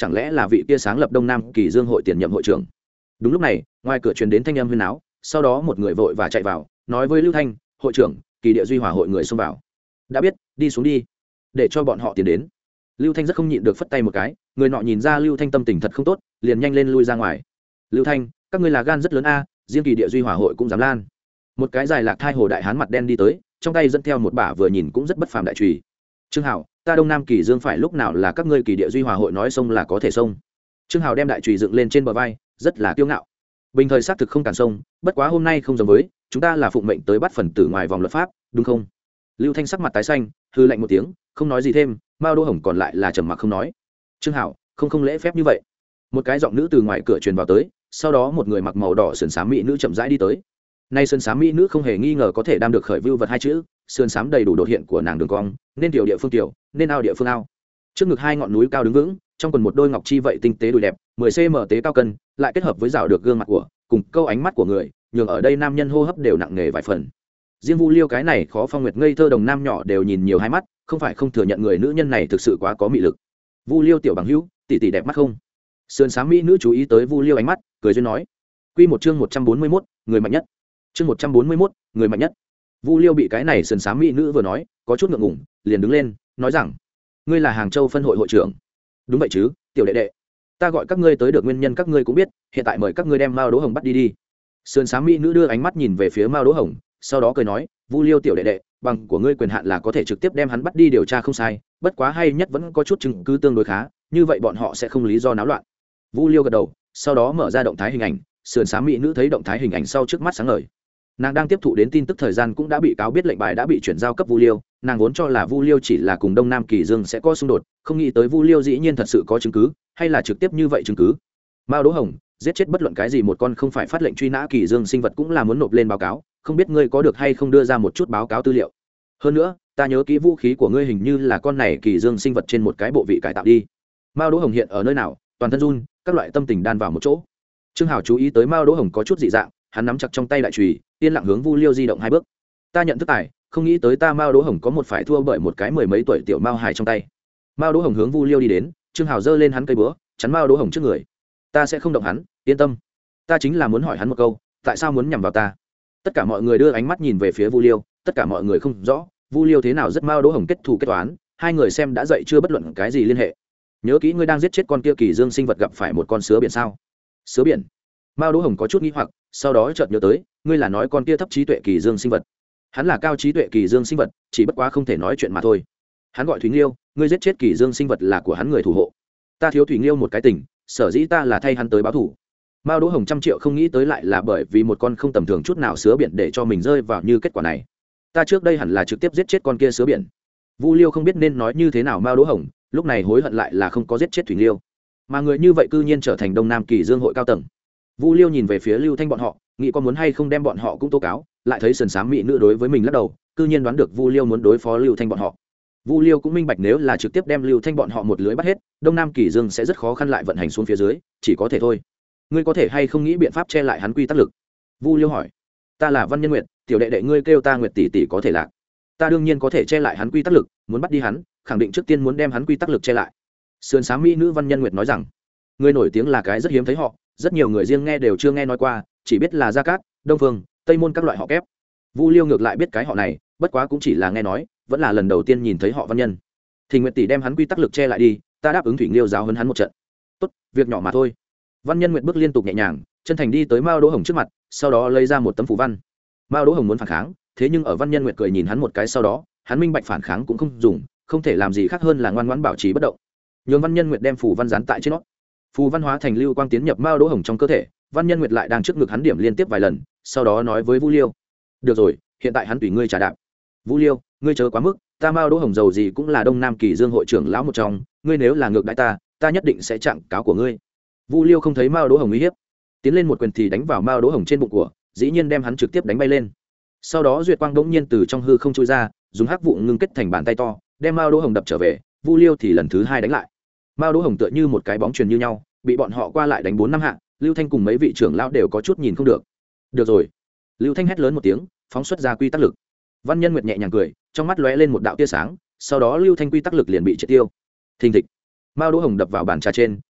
chẳng lẽ là vị kia sáng lập Đông Nam Kỳ Dương hội tiền nhiệm hội trưởng. Đúng lúc này, ngoài cửa truyền đến thanh âm huyên náo, sau đó một người vội và chạy vào, nói với Lưu Thanh, hội trưởng, Kỳ Địa Duy Hòa hội người xông vào. Đã biết, đi xuống đi, để cho bọn họ tiến đến. Lưu Thanh rất không nhịn được phất tay một cái, người nọ nhìn ra Lưu Thanh tâm tình thật không tốt, liền nhanh lên lui ra ngoài. Lưu Thanh, các ngươi là gan rất lớn a, riêng Kỳ Địa Duy Hòa hội cũng dám lan. Một cái dài lạc thai hồ đại hán mặt đen đi tới, trong tay dẫn theo một bả vừa nhìn cũng rất bất phàm đại chùy. Trương Hảo, ta Đông Nam Kỳ Dương phải lúc nào là các ngươi Kỳ Địa Duy Hòa hội nói xông là có thể xông. Trương Hảo đem đại chùy dựng lên trên bờ vai, rất là kiêu ngạo. Bình thời xác thực không cản sông, bất quá hôm nay không giống với, chúng ta là phụng mệnh tới bắt phần tử ngoài vòng luật pháp, đúng không? Lưu Thanh sắc mặt tái xanh, hư lạnh một tiếng, không nói gì thêm. Mao Đỗ Hồng còn lại là trầm mặc không nói. Trương Hảo, không lễ phép như vậy. Một cái giọng nữ từ ngoài cửa truyền vào tới, sau đó một người mặc màu đỏ sườn xám mỹ nữ chậm rãi đi tới. Nay sườn xám mỹ nữ không hề nghi ngờ có thể đam được khởi vưu vật hai chữ, sườn xám đầy đủ đột hiện của nàng đường cong, nên tiểu địa phương tiểu, nên ao địa phương ao. Trước ngực hai ngọn núi cao đứng vững, trong quần một đôi ngọc chi vậy tinh tế đùi đẹp, 10 cm tế cao cân, lại kết hợp với rảo được gương mặt của, cùng câu ánh mắt của người, nhường ở đây nam nhân hô hấp đều nặng nề vài phần. Diêm Vu Liêu cái này khó phong nguyệt ngây thơ đồng nam nhỏ đều nhìn nhiều hai mắt, không phải không thừa nhận người nữ nhân này thực sự quá có mị lực. Vu Liêu tiểu bằng hữu, tỷ tỷ đẹp mắt không? Sườn xám mỹ nữ chú ý tới Vu Liêu ánh mắt, cười duyên nói. Quy một chương 141, người mạnh nhất. Chương 141, người mạnh nhất. Vu Liêu bị cái này sườn xám mỹ nữ vừa nói, có chút ngượng ngùng, liền đứng lên, nói rằng: "Ngươi là Hàng Châu phân hội hội trưởng?" "Đúng vậy chứ, tiểu đệ đệ. Ta gọi các ngươi tới được nguyên nhân các ngươi cũng biết, hiện tại mời các ngươi đem Mao Đỗ Hồng bắt đi đi." Sườn xám mỹ nữ đưa ánh mắt nhìn về phía Mao Đỗ Hồng, sau đó cười nói: "Vu Liêu tiểu đệ đệ, bằng của ngươi quyền hạn là có thể trực tiếp đem hắn bắt đi điều tra không sai, bất quá hay nhất vẫn có chút chứng cứ tương đối khá, như vậy bọn họ sẽ không lý do náo loạn." Vu Liêu gật đầu, sau đó mở ra động thái hình ảnh, sườn xám mỹ nữ thấy động thái hình ảnh sau trước mắt sáng ngời. Nàng đang tiếp thụ đến tin tức thời gian cũng đã bị cáo biết lệnh bài đã bị chuyển giao cấp Vu Liêu, nàng vốn cho là Vu Liêu chỉ là cùng Đông Nam Kỳ Dương sẽ có xung đột, không nghĩ tới Vu Liêu dĩ nhiên thật sự có chứng cứ, hay là trực tiếp như vậy chứng cứ. Mao Đỗ Hồng, giết chết bất luận cái gì một con không phải phát lệnh truy nã Kỳ Dương sinh vật cũng là muốn nộp lên báo cáo, không biết ngươi có được hay không đưa ra một chút báo cáo tư liệu. Hơn nữa, ta nhớ kỹ vũ khí của ngươi hình như là con này Kỳ Dương sinh vật trên một cái bộ vị cải tạo đi. Mao Đỗ Hồng hiện ở nơi nào? Toàn thân run, các loại tâm tình đan vào một chỗ. Trương Hảo chú ý tới Mao Đỗ Hồng có chút dị dạng, hắn nắm chặt trong tay đại chùy, yên lặng hướng Vu Liêu di động hai bước. Ta nhận thức tài, không nghĩ tới ta Mao Đỗ Hồng có một phải thua bởi một cái mười mấy tuổi tiểu Mao Hải trong tay. Mao Đỗ Hồng hướng Vu Liêu đi đến, Trương Hảo giơ lên hắn cây búa, chắn Mao Đỗ Hồng trước người. Ta sẽ không động hắn, yên tâm. Ta chính là muốn hỏi hắn một câu, tại sao muốn nhằm vào ta? Tất cả mọi người đưa ánh mắt nhìn về phía Vu Liêu, tất cả mọi người không rõ Vu Liêu thế nào rất Mao Đỗ Hồng kết thù kết toán, hai người xem đã dậy chưa bất luận cái gì liên hệ. Nhớ kỹ ngươi đang giết chết con kia Kỳ Dương sinh vật gặp phải một con sứa biển sao? Sứa biển? Mao Đỗ Hồng có chút nghi hoặc, sau đó chợt nhớ tới, ngươi là nói con kia thấp trí tuệ Kỳ Dương sinh vật. Hắn là cao trí tuệ Kỳ Dương sinh vật, chỉ bất quá không thể nói chuyện mà thôi. Hắn gọi Thủy Nghiêu, ngươi giết chết Kỳ Dương sinh vật là của hắn người thủ hộ. Ta thiếu Thủy Nghiêu một cái tình, sở dĩ ta là thay hắn tới báo thù. Mao Đỗ Hồng trăm triệu không nghĩ tới lại là bởi vì một con không tầm thường chút nào sứa biển để cho mình rơi vào như kết quả này. Ta trước đây hẳn là trực tiếp giết chết con kia sứa biển. Vu Liêu không biết nên nói như thế nào Mao Đỗ Hồng, lúc này hối hận lại là không có giết chết Thủy Nghiêu, mà người như vậy cư nhiên trở thành Đông Nam Kỳ Dương hội cao tầng. Vu Liêu nhìn về phía Lưu Thanh bọn họ, nghĩ có muốn hay không đem bọn họ cũng tố cáo, lại thấy sườn xám mỹ nữ đối với mình lắc đầu, cư nhiên đoán được Vu Liêu muốn đối phó Lưu Thanh bọn họ. Vu Liêu cũng minh bạch nếu là trực tiếp đem Lưu Thanh bọn họ một lưới bắt hết, Đông Nam Kỳ Dương sẽ rất khó khăn lại vận hành xuống phía dưới, chỉ có thể thôi. Ngươi có thể hay không nghĩ biện pháp che lại hắn quy tắc lực? Vu Liêu hỏi. Ta là Văn Nhân Nguyệt, tiểu đệ đệ ngươi kêu ta Nguyệt tỷ tỷ có thể lạc. Ta đương nhiên có thể che lại hắn quy tắc lực, muốn bắt đi hắn, khẳng định trước tiên muốn đem hắn quy tắc lực che lại. Sườn xám mỹ nữ Văn Nhân Nguyệt nói rằng, ngươi nổi tiếng là cái rất hiếm thấy họ, rất nhiều người riêng nghe đều chưa nghe nói qua, chỉ biết là Gia Cát, Đông Phương, Tây Môn các loại họ kép. Vu Liêu ngược lại biết cái họ này, bất quá cũng chỉ là nghe nói, vẫn là lần đầu tiên nhìn thấy họ Văn Nhân. Thì Nguyệt tỷ đem hắn quy tắc lực che lại đi, ta đáp ứng Thủy Nghiêu giáo huấn hắn một trận. Tốt, việc nhỏ mà thôi. Văn Nhân Nguyệt bước liên tục nhẹ nhàng, chân thành đi tới Mao Đỗ Hồng trước mặt, sau đó lấy ra một tấm phù văn. Mao Đỗ Hồng muốn phản kháng, thế nhưng ở Văn Nhân Nguyệt cười nhìn hắn một cái sau đó, hắn minh bạch phản kháng cũng không dùng, không thể làm gì khác hơn là ngoan ngoãn bảo trì bất động. Nhường Văn Nhân Nguyệt đem phù văn dán tại trên nó. Phù văn hóa thành lưu quang tiến nhập Mao Đỗ Hồng trong cơ thể, Văn Nhân Nguyệt lại đang trước ngực hắn điểm liên tiếp vài lần, sau đó nói với Vu Liêu: "Được rồi, hiện tại hắn tùy ngươi trả đạp." Vu Liêu, ngươi chớ quá mức, ta Mao Đỗ Hồng giàu gì cũng là Đông Nam Kỳ Dương hội trưởng lão một trong, ngươi nếu là ngược đãi ta, ta nhất định sẽ chặn cáo của ngươi. Vu Liêu không thấy Mao Đỗ Hồng uy hiếp, tiến lên một quyền thì đánh vào Mao Đỗ Hồng trên bụng của, dĩ nhiên đem hắn trực tiếp đánh bay lên. Sau đó duyệt quang bỗng nhiên từ trong hư không trôi ra, dùng hắc vụ ngưng kết thành bàn tay to, đem Mao Đỗ Hồng đập trở về. Vu Liêu thì lần thứ hai đánh lại. Mao Đỗ Hồng tựa như một cái bóng chuyền như nhau, bị bọn họ qua lại đánh 4-5 hạ. Lưu Thanh cùng mấy vị trưởng lão đều có chút nhìn không được. Được rồi, Lưu Thanh hét lớn một tiếng, phóng xuất ra quy tắc lực. Văn Nhân Nguyệt nhẹ nhàng cười, trong mắt lóe lên một đạo tia sáng, sau đó Lưu Thanh quy tắc lực liền bị triệt tiêu. Thình thịch, Mao Đỗ Hồng đập vào bàn trà trên,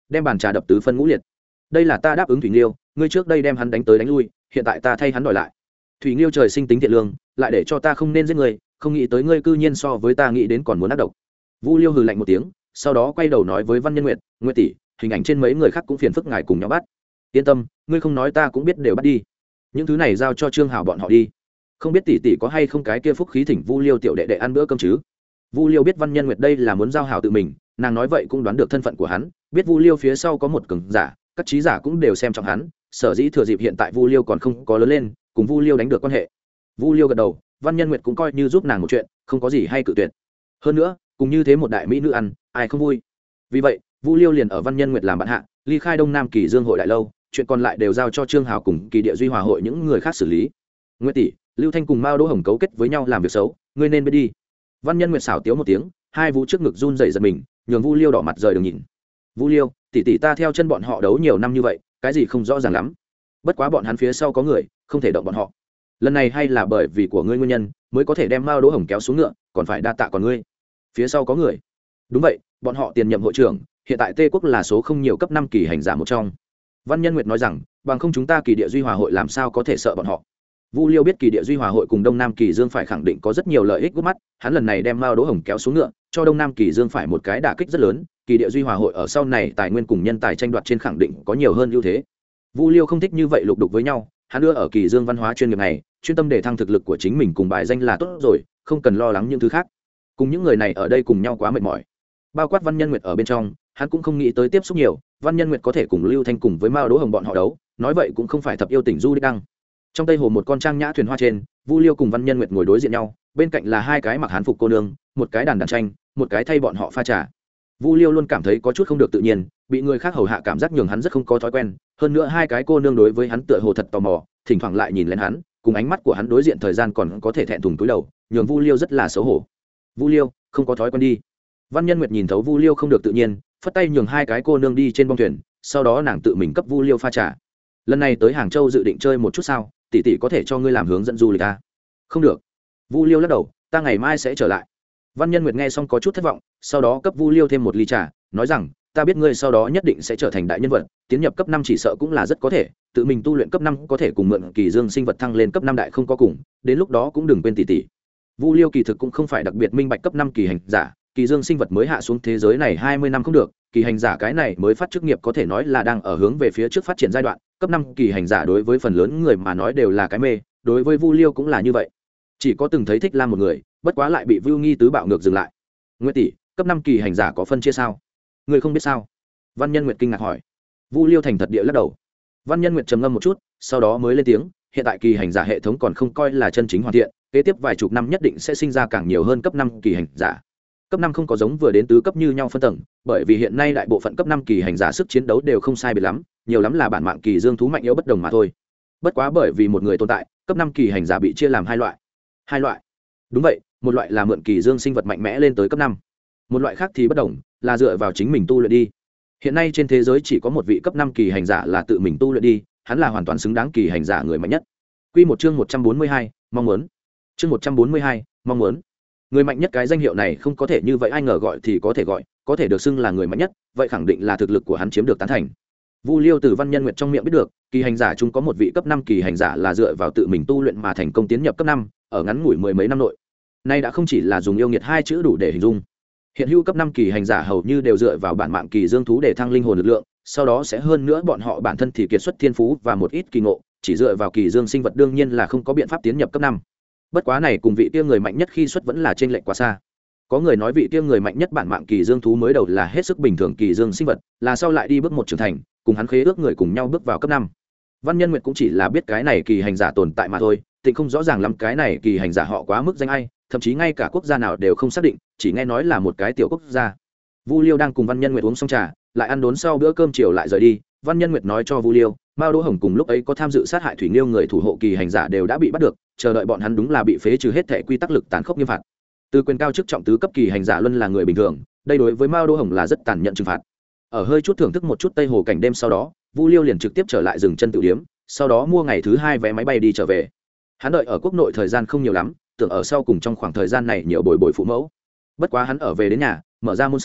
đem bàn trà đập tứ phân ngũ liệt. Đây là ta đáp ứng Thủy Nghiêu, ngươi trước đây đem hắn đánh tới đánh lui, hiện tại ta thay hắn đòi lại. Thủy Nghiêu trời sinh tính thiện lương, lại để cho ta không nên giết ngươi, không nghĩ tới ngươi cư nhiên so với ta nghĩ đến còn muốn ác độc. Vu Liêu hừ lạnh một tiếng, sau đó quay đầu nói với Văn Nhân Nguyệt, Nguyệt tỷ, hình ảnh trên mấy người khác cũng phiền phức ngài cùng nhau bắt. Yên tâm, ngươi không nói ta cũng biết đều bắt đi. Những thứ này giao cho Trương Hảo bọn họ đi. Không biết tỷ tỷ có hay không cái kia phúc khí thỉnh Vu Liêu tiểu đệ đệ ăn bữa cơm chứ? Vu Liêu biết Văn Nhân Nguyệt đây là muốn giao hảo tự mình, nàng nói vậy cũng đoán được thân phận của hắn, biết Vu Liêu phía sau có một cường giả, các trí giả cũng đều xem trọng hắn, sở dĩ thừa dịp hiện tại Vu Liêu còn không có lớn lên, cùng Vu Liêu đánh được quan hệ. Vu Liêu gật đầu, Văn Nhân Nguyệt cũng coi như giúp nàng một chuyện, không có gì hay cự tuyệt. Hơn nữa, cùng như thế một đại mỹ nữ ăn, ai không vui. Vì vậy, Vu Liêu liền ở Văn Nhân Nguyệt làm bạn hạ, ly khai Đông Nam Kỳ Dương hội đại lâu, chuyện còn lại đều giao cho Trương Hào cùng Kỳ Địa Duy Hòa hội những người khác xử lý. Nguyệt tỷ, Lưu Thanh cùng Mao Đỗ Hồng cấu kết với nhau làm việc xấu, ngươi nên biết đi. Văn Nhân Nguyệt xảo tiếu một tiếng, hai vũ trước ngực run rẩy giật mình, nhường Vu Liêu đỏ mặt rời đường nhìn. Vu Liêu, tỷ tỷ ta theo chân bọn họ đấu nhiều năm như vậy, cái gì không rõ ràng lắm. Bất quá bọn hắn phía sau có người, không thể động bọn họ. Lần này hay là bởi vì của ngươi nguyên nhân, mới có thể đem Mao Đỗ Hồng kéo xuống ngựa, còn phải đa tạ còn ngươi. Phía sau có người. Đúng vậy, bọn họ tiền nhậm hội trưởng, hiện tại Tê Quốc là số không nhiều cấp 5 kỳ hành giả một trong. Văn Nhân Nguyệt nói rằng, bằng không chúng ta Kỳ Địa Duy Hòa hội làm sao có thể sợ bọn họ. Vu Liêu biết Kỳ Địa Duy Hòa hội cùng Đông Nam Kỳ Dương phải khẳng định có rất nhiều lợi ích gút mắt, hắn lần này đem Mao Đỗ Hồng kéo xuống ngựa, cho Đông Nam Kỳ Dương phải một cái đả kích rất lớn, Kỳ Địa Duy Hòa hội ở sau này tài nguyên cùng nhân tài tranh đoạt trên khẳng định có nhiều hơn ưu thế. Vu Liêu không thích như vậy lục đục với nhau, hắn đưa ở Kỳ Dương văn hóa chuyên nghiệp này, chuyên tâm để thăng thực lực của chính mình cùng bài danh là tốt rồi, không cần lo lắng những thứ khác. Cùng những người này ở đây cùng nhau quá mệt mỏi. Bao quát Văn Nhân Nguyệt ở bên trong, hắn cũng không nghĩ tới tiếp xúc nhiều, Văn Nhân Nguyệt có thể cùng Lưu Thanh cùng với Mao Đỗ Hồng bọn họ đấu, nói vậy cũng không phải thập yêu tỉnh du đích đăng. Trong Tây Hồ một con trang nhã thuyền hoa trên, Vu Liêu cùng Văn Nhân Nguyệt ngồi đối diện nhau, bên cạnh là hai cái mặc hán phục cô nương, một cái đàn tranh, một cái thay bọn họ pha trà. Vu Liêu luôn cảm thấy có chút không được tự nhiên, bị người khác hầu hạ cảm giác nhường hắn rất không có thói quen, hơn nữa hai cái cô nương đối với hắn tựa hồ thật tò mò, thỉnh thoảng lại nhìn lên hắn, cùng ánh mắt của hắn đối diện thời gian còn có thể thẹn thùng túi đầu, nhường Vu Liêu rất là xấu hổ. Vu Liêu, không có thói quen đi. Văn Nhân Nguyệt nhìn thấu Vu Liêu không được tự nhiên, phất tay nhường hai cái cô nương đi trên bong thuyền, sau đó nàng tự mình cấp Vu Liêu pha trà. Lần này tới Hàng Châu dự định chơi một chút sao, tỷ tỷ có thể cho ngươi làm hướng dẫn du lịch à? Không được. Vu Liêu lắc đầu, ta ngày mai sẽ trở lại. Văn Nhân Nguyệt nghe xong có chút thất vọng, sau đó cấp Vu Liêu thêm một ly trà, nói rằng, ta biết ngươi sau đó nhất định sẽ trở thành đại nhân vật, tiến nhập cấp 5 chỉ sợ cũng là rất có thể, tự mình tu luyện cấp 5 có thể cùng mượn Kỳ Dương sinh vật thăng lên cấp 5 đại không có cùng, đến lúc đó cũng đừng quên tỷ tỷ. Vu Liêu kỳ thực cũng không phải đặc biệt minh bạch cấp 5 kỳ hành giả, Kỳ Dương sinh vật mới hạ xuống thế giới này 20 năm không được, kỳ hành giả cái này mới phát chức nghiệp có thể nói là đang ở hướng về phía trước phát triển giai đoạn, cấp 5 kỳ hành giả đối với phần lớn người mà nói đều là cái mê, đối với Vu Liêu cũng là như vậy. Chỉ có từng thấy Thích Lam một người, bất quá lại bị Vu Nghi tứ bạo ngược dừng lại. Nguyệt tỷ, cấp 5 kỳ hành giả có phân chia sao? Ngươi không biết sao? Văn Nhân Nguyệt kinh ngạc hỏi. Vu Liêu thành thật địa lắc đầu. Văn Nhân Nguyệt trầm ngâm một chút, sau đó mới lên tiếng, hiện tại kỳ hành giả hệ thống còn không coi là chân chính hoàn thiện, kế tiếp vài chục năm nhất định sẽ sinh ra càng nhiều hơn cấp 5 kỳ hành giả. Cấp 5 không có giống vừa đến tứ cấp như nhau phân tầng, bởi vì hiện nay đại bộ phận cấp 5 kỳ hành giả sức chiến đấu đều không sai biệt lắm, nhiều lắm là bản mạng kỳ dương thú mạnh yếu bất đồng mà thôi. Bất quá bởi vì một người tồn tại, cấp 5 kỳ hành giả bị chia làm hai loại. Hai loại? Đúng vậy, một loại là mượn kỳ dương sinh vật mạnh mẽ lên tới cấp 5. Một loại khác thì bất đồng, là dựa vào chính mình tu luyện đi. Hiện nay trên thế giới chỉ có một vị cấp 5 kỳ hành giả là tự mình tu luyện đi, hắn là hoàn toàn xứng đáng kỳ hành giả người mạnh nhất. Quy một chương 142, mong muốn. Chương 142, mong muốn. Người mạnh nhất cái danh hiệu này không có thể như vậy ai ngờ gọi thì có thể gọi, có thể được xưng là người mạnh nhất, vậy khẳng định là thực lực của hắn chiếm được tán thành. Vu Liêu từ Văn Nhân Nguyệt trong miệng biết được, kỳ hành giả chúng có một vị cấp 5 kỳ hành giả là dựa vào tự mình tu luyện mà thành công tiến nhập cấp 5, ở ngắn ngủi mười mấy năm nội. Nay đã không chỉ là dùng yêu nghiệt hai chữ đủ để hình dung. Hiện hữu cấp 5 kỳ hành giả hầu như đều dựa vào bản mạng kỳ dương thú để thăng linh hồn lực lượng, sau đó sẽ hơn nữa bọn họ bản thân thì kiệt xuất thiên phú và một ít kỳ ngộ, chỉ dựa vào kỳ dương sinh vật đương nhiên là không có biện pháp tiến nhập cấp 5. Bất quá này cùng vị kia người mạnh nhất khi xuất vẫn là trên lệnh quá xa. Có người nói vị kia người mạnh nhất bản mạng kỳ dương thú mới đầu là hết sức bình thường kỳ dương sinh vật, là sau lại đi bước một trưởng thành, cùng hắn khế ước người cùng nhau bước vào cấp 5. Văn Nhân Nguyệt cũng chỉ là biết cái này kỳ hành giả tồn tại mà thôi, tịnh không rõ ràng lắm cái này kỳ hành giả họ quá mức danh ai, thậm chí ngay cả quốc gia nào đều không xác định, chỉ nghe nói là một cái tiểu quốc gia. Vu Liêu đang cùng Văn Nhân Nguyệt uống xong trà, lại ăn đốn sau bữa cơm chiều lại rời đi. Văn Nhân Nguyệt nói cho Vu Liêu, Mao Đỗ Hồng cùng lúc ấy có tham dự sát hại Thủy Nghiêu người thủ hộ kỳ hành giả đều đã bị bắt được, chờ đợi bọn hắn đúng là bị phế trừ hết thể quy tắc lực tàn khốc nghiêm phạt. Từ quyền cao chức trọng tứ cấp kỳ hành giả luân là người bình thường, đây đối với Mao Đỗ Hồng là rất tàn nhẫn trừng phạt. Ở hơi chút thưởng thức một chút Tây Hồ cảnh đêm sau đó, Vu Liêu liền trực tiếp trở lại dừng chân tự điếm, sau đó mua ngày thứ 2 vé máy bay đi trở về. Hắn đợi ở quốc nội thời gian không nhiều lắm, tưởng ở sau cùng trong khoảng thời gian này nhiều bồi bồi phụ mẫu. Bất quá hắn ở về đến nhà, mở ra môn sau,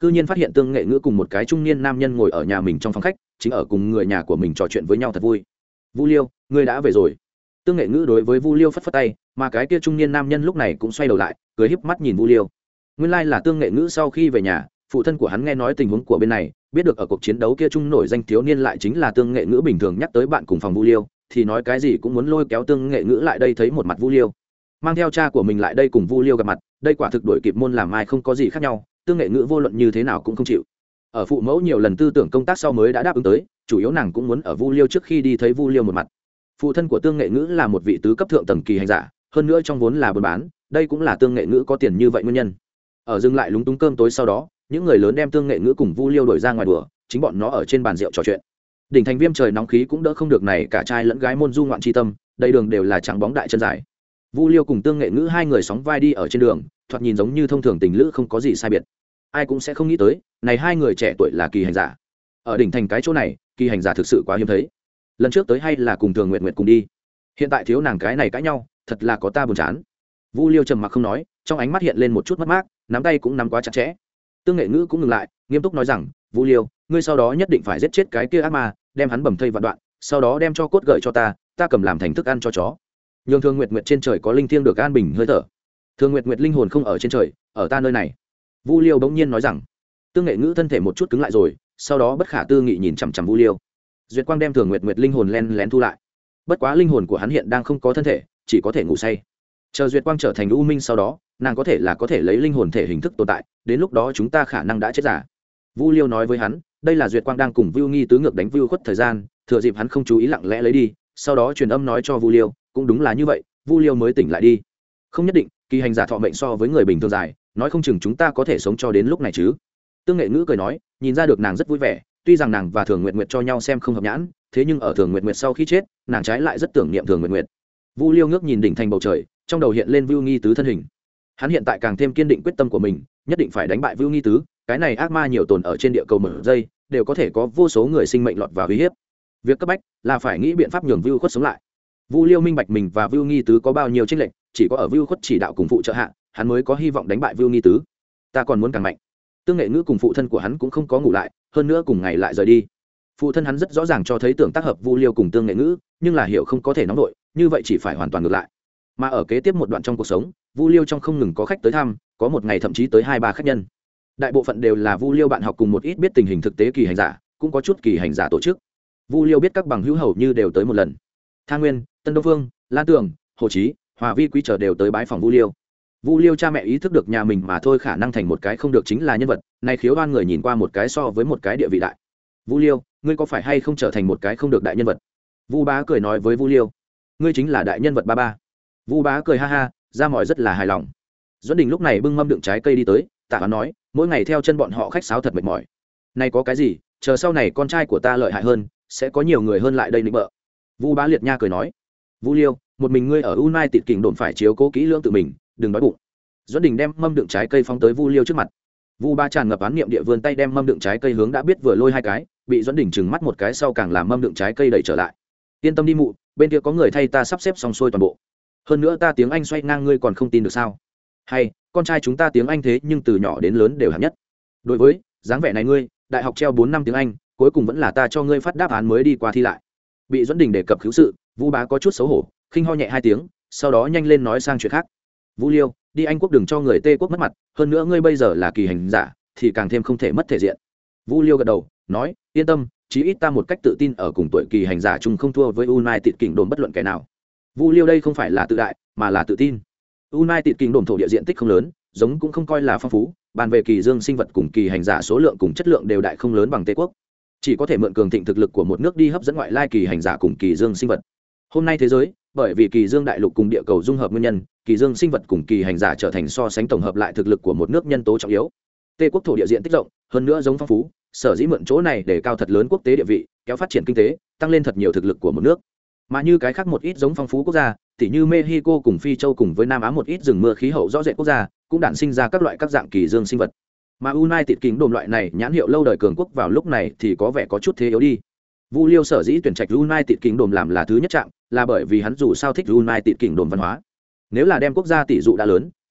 cư nhiên phát hiện Tương Nghệ Ngữ cùng một cái trung niên nam nhân ngồi ở nhà mình trong phòng khách, chính ở cùng người nhà của mình trò chuyện với nhau thật vui. Vu Liêu, ngươi đã về rồi. Tương Nghệ Ngữ đối với Vu Liêu phất phất tay, mà cái kia trung niên nam nhân lúc này cũng xoay đầu lại, cười híp mắt nhìn Vu Liêu. Nguyên lai là Tương Nghệ Ngữ sau khi về nhà, phụ thân của hắn nghe nói tình huống của bên này, biết được ở cuộc chiến đấu kia trung nổi danh thiếu niên lại chính là Tương Nghệ Ngữ bình thường nhắc tới bạn cùng phòng Vu Liêu, thì nói cái gì cũng muốn lôi kéo Tương Nghệ Ngữ lại đây thấy một mặt Vu Liêu. Mang theo cha của mình lại đây cùng Vu Liêu gặp mặt, đây quả thực đổi kịp môn làm ai không có gì khác nhau, Tương Nghệ Ngữ vô luận như thế nào cũng không chịu. Ở phụ mẫu nhiều lần tư tưởng công tác sau mới đã đáp ứng tới, chủ yếu nàng cũng muốn ở Vu Liêu trước khi đi thấy Vu Liêu một mặt. Phụ thân của Tương Nghệ Ngữ là một vị tứ cấp thượng tầng kỳ hành giả, hơn nữa trong vốn là buôn bán, đây cũng là Tương Nghệ Ngữ có tiền như vậy nguyên nhân. Ở dừng lại lúng túng cơm tối sau đó, những người lớn đem Tương Nghệ Ngữ cùng Vu Liêu đổi ra ngoài đùa, chính bọn nó ở trên bàn rượu trò chuyện. Đỉnh thành Viêm trời nóng khí cũng đỡ không được này, cả trai lẫn gái môn du ngoạn chi tâm, đầy đường đều là trắng bóng đại chân dài. Vu Liêu cùng Tương Nghệ Ngữ hai người sóng vai đi ở trên đường, thoạt nhìn giống như thông thường tình lữ không có gì sai biệt. Ai cũng sẽ không nghĩ tới, này hai người trẻ tuổi là kỳ hành giả. Ở đỉnh thành cái chỗ này, kỳ hành giả thực sự quá hiếm thấy. Lần trước tới hay là cùng Thường Nguyệt Nguyệt cùng đi, hiện tại thiếu nàng cái này cãi nhau, thật là có ta buồn chán. Vu Liêu trầm mặc không nói, trong ánh mắt hiện lên một chút mất mát, nắm tay cũng nắm quá chặt chẽ. Tương Nghệ Ngữ cũng ngừng lại, nghiêm túc nói rằng, Vu Liêu, ngươi sau đó nhất định phải giết chết cái kia ác ma, đem hắn bầm thây vạn đoạn, sau đó đem cho cốt gợi cho ta cầm làm thành thức ăn cho chó. Nhường Thường Nguyệt Nguyệt trên trời có linh thiêng được an bình hơi thở. Thường Nguyệt Nguyệt linh hồn không ở trên trời, ở ta nơi này. Vu Liêu bỗng nhiên nói rằng. Tương Nghệ Ngữ thân thể một chút cứng lại rồi, sau đó bất khả tư nghị nhìn chằm chằm Vu Liêu. Duyệt Quang đem Thường Nguyệt Nguyệt linh hồn len lén thu lại. Bất quá linh hồn của hắn hiện đang không có thân thể, chỉ có thể ngủ say. Chờ Duyệt Quang trở thành u minh sau đó, nàng có thể lấy linh hồn thể hình thức tồn tại, đến lúc đó chúng ta khả năng đã chết giả. Vu Liêu nói với hắn, đây là Duyệt Quang đang cùng Vưu Nghi tứ ngược đánh Vưu Khuất thời gian, thừa dịp hắn không chú ý lặng lẽ lấy đi, sau đó truyền âm nói cho Vu Liêu, cũng đúng là như vậy, Vu Liêu mới tỉnh lại đi. Không nhất định, kỳ hành giả thọ mệnh so với người bình thường dài, nói không chừng chúng ta có thể sống cho đến lúc này chứ. Tương Nghệ Ngữ cười nói, nhìn ra được nàng rất vui vẻ, tuy rằng nàng và Thường Nguyệt Nguyệt cho nhau xem không hợp nhãn, thế nhưng ở Thường Nguyệt Nguyệt sau khi chết, nàng trái lại rất tưởng niệm Thường Nguyệt Nguyệt. Vu Liêu ngước nhìn đỉnh thành bầu trời, trong đầu hiện lên Vưu Nghi tứ thân hình. Hắn hiện tại càng thêm kiên định quyết tâm của mình, nhất định phải đánh bại Vưu Nghi tứ, cái này ác ma nhiều tồn ở trên địa cầu mở giây, đều có thể có vô số người sinh mệnh lọt vào uy hiếp. Việc cấp bách là phải nghĩ biện pháp nhường Vưu Khuất sống lại. Vu Liêu minh bạch mình và Vưu Nghi tứ có bao nhiêu chênh lệch, chỉ có ở Vưu Khuất chỉ đạo cùng phụ trợ hạ, hắn mới có hy vọng đánh bại Vưu Nghi tứ. Ta còn muốn càng mạnh. Tương Nghệ Ngữ cùng phụ thân của hắn cũng không có ngủ lại, hơn nữa cùng ngày lại rời đi. Phụ thân hắn rất rõ ràng cho thấy tưởng tác hợp Vu Liêu cùng Tương Nghệ Ngữ, nhưng là hiểu không có thể nóng đội, như vậy chỉ phải hoàn toàn ngược lại. Mà ở kế tiếp một đoạn trong cuộc sống, Vu Liêu trong không ngừng có khách tới thăm, có một ngày thậm chí tới 2-3 khách nhân. Đại bộ phận đều là Vu Liêu bạn học cùng một ít biết tình hình thực tế kỳ hành giả, cũng có chút kỳ hành giả tổ chức. Vu Liêu biết các bằng hữu hầu như đều tới một lần. Thang Nguyên, Tân Đông Phương, Lan Tường, Hồ Chí, Hòa Vi Quý chờ đều tới bái phòng Vu Liêu. Vu Liêu cha mẹ ý thức được nhà mình mà thôi khả năng thành một cái không được chính là nhân vật, này khiếu đoan người nhìn qua một cái so với một cái địa vị đại. Vu Liêu, ngươi có phải hay không trở thành một cái không được đại nhân vật? Vu Bá cười nói với Vu Liêu, ngươi chính là đại nhân vật ba ba. Vu Bá cười ha ha, ra mỏi rất là hài lòng. Duẫn Đình lúc này bưng mâm đựng trái cây đi tới, Tạ Hoán nói, mỗi ngày theo chân bọn họ khách sáo thật mệt mỏi. Này có cái gì, chờ sau này con trai của ta lợi hại hơn, sẽ có nhiều người hơn lại đây nịnh bợ. Vu Bá liệt nha cười nói, Vu Liêu, một mình ngươi ở United Kình đồn phải chiếu cố kỹ lưỡng tự mình, đừng đói bụng. Duẫn Đình đem mâm đựng trái cây phóng tới Vu Liêu trước mặt. Vu Bá tràn ngập án niệm địa vươn tay đem mâm đựng trái cây hướng đã biết vừa lôi 2 cái, bị Duẫn Đình trừng mắt một cái sau càng làm mâm đựng trái cây đẩy trở lại. Yên tâm đi mụ, bên kia có người thay ta sắp xếp xong xuôi toàn bộ. Hơn nữa ta tiếng Anh xoay ngang ngươi còn không tin được sao? Hay, con trai chúng ta tiếng Anh thế nhưng từ nhỏ đến lớn đều hạng nhất. Đối với dáng vẻ này ngươi, đại học treo 4 năm tiếng Anh, cuối cùng vẫn là ta cho ngươi phát đáp án mới đi qua thi lại. Bị Duẫn Đình đề cập khiếu sự, Vu Bá có chút xấu hổ, khinh ho nhẹ 2 tiếng, sau đó nhanh lên nói sang chuyện khác. Vu Liêu, đi Anh quốc đừng cho người Tây quốc mất mặt, hơn nữa ngươi bây giờ là kỳ hành giả, thì càng thêm không thể mất thể diện. Vu Liêu gật đầu, nói, yên tâm, chí ít ta một cách tự tin ở cùng tuổi kỳ hành giả chung không thua với United Kingdom bất luận kẻ nào. Vu Liêu đây không phải là tự đại, mà là tự tin. United Kingdom thổ địa diện tích không lớn, giống cũng không coi là phong phú, bàn về kỳ dương sinh vật cùng kỳ hành giả số lượng cùng chất lượng đều đại không lớn bằng Tây quốc. Chỉ có thể mượn cường thịnh thực lực của một nước đi hấp dẫn ngoại lai kỳ hành giả cùng kỳ dương sinh vật. Hôm nay thế giới, bởi vì kỳ dương đại lục cùng địa cầu dung hợp nguyên nhân, kỳ dương sinh vật cùng kỳ hành giả trở thành so sánh tổng hợp lại thực lực của một nước nhân tố trọng yếu. Tây quốc thổ địa diện tích rộng, hơn nữa giống phong phú, sở dĩ mượn chỗ này để cao thật lớn quốc tế địa vị, kéo phát triển kinh tế, tăng lên thật nhiều thực lực của một nước. Mà như cái khác một ít giống phong phú quốc gia, tỉ như Mexico cùng Phi Châu cùng với Nam Á một ít rừng mưa khí hậu rõ rệt quốc gia, cũng đản sinh ra các loại các dạng kỳ dương sinh vật. Mà United Kingdom loại này nhãn hiệu lâu đời cường quốc vào lúc này thì có vẻ có chút thế yếu đi. Vu Liêu sở dĩ tuyển trạch United Kingdom làm là thứ nhất chạm, là bởi vì hắn dù sao thích United Kingdom văn hóa. Nếu là đem quốc gia tỷ dụ đã lớn,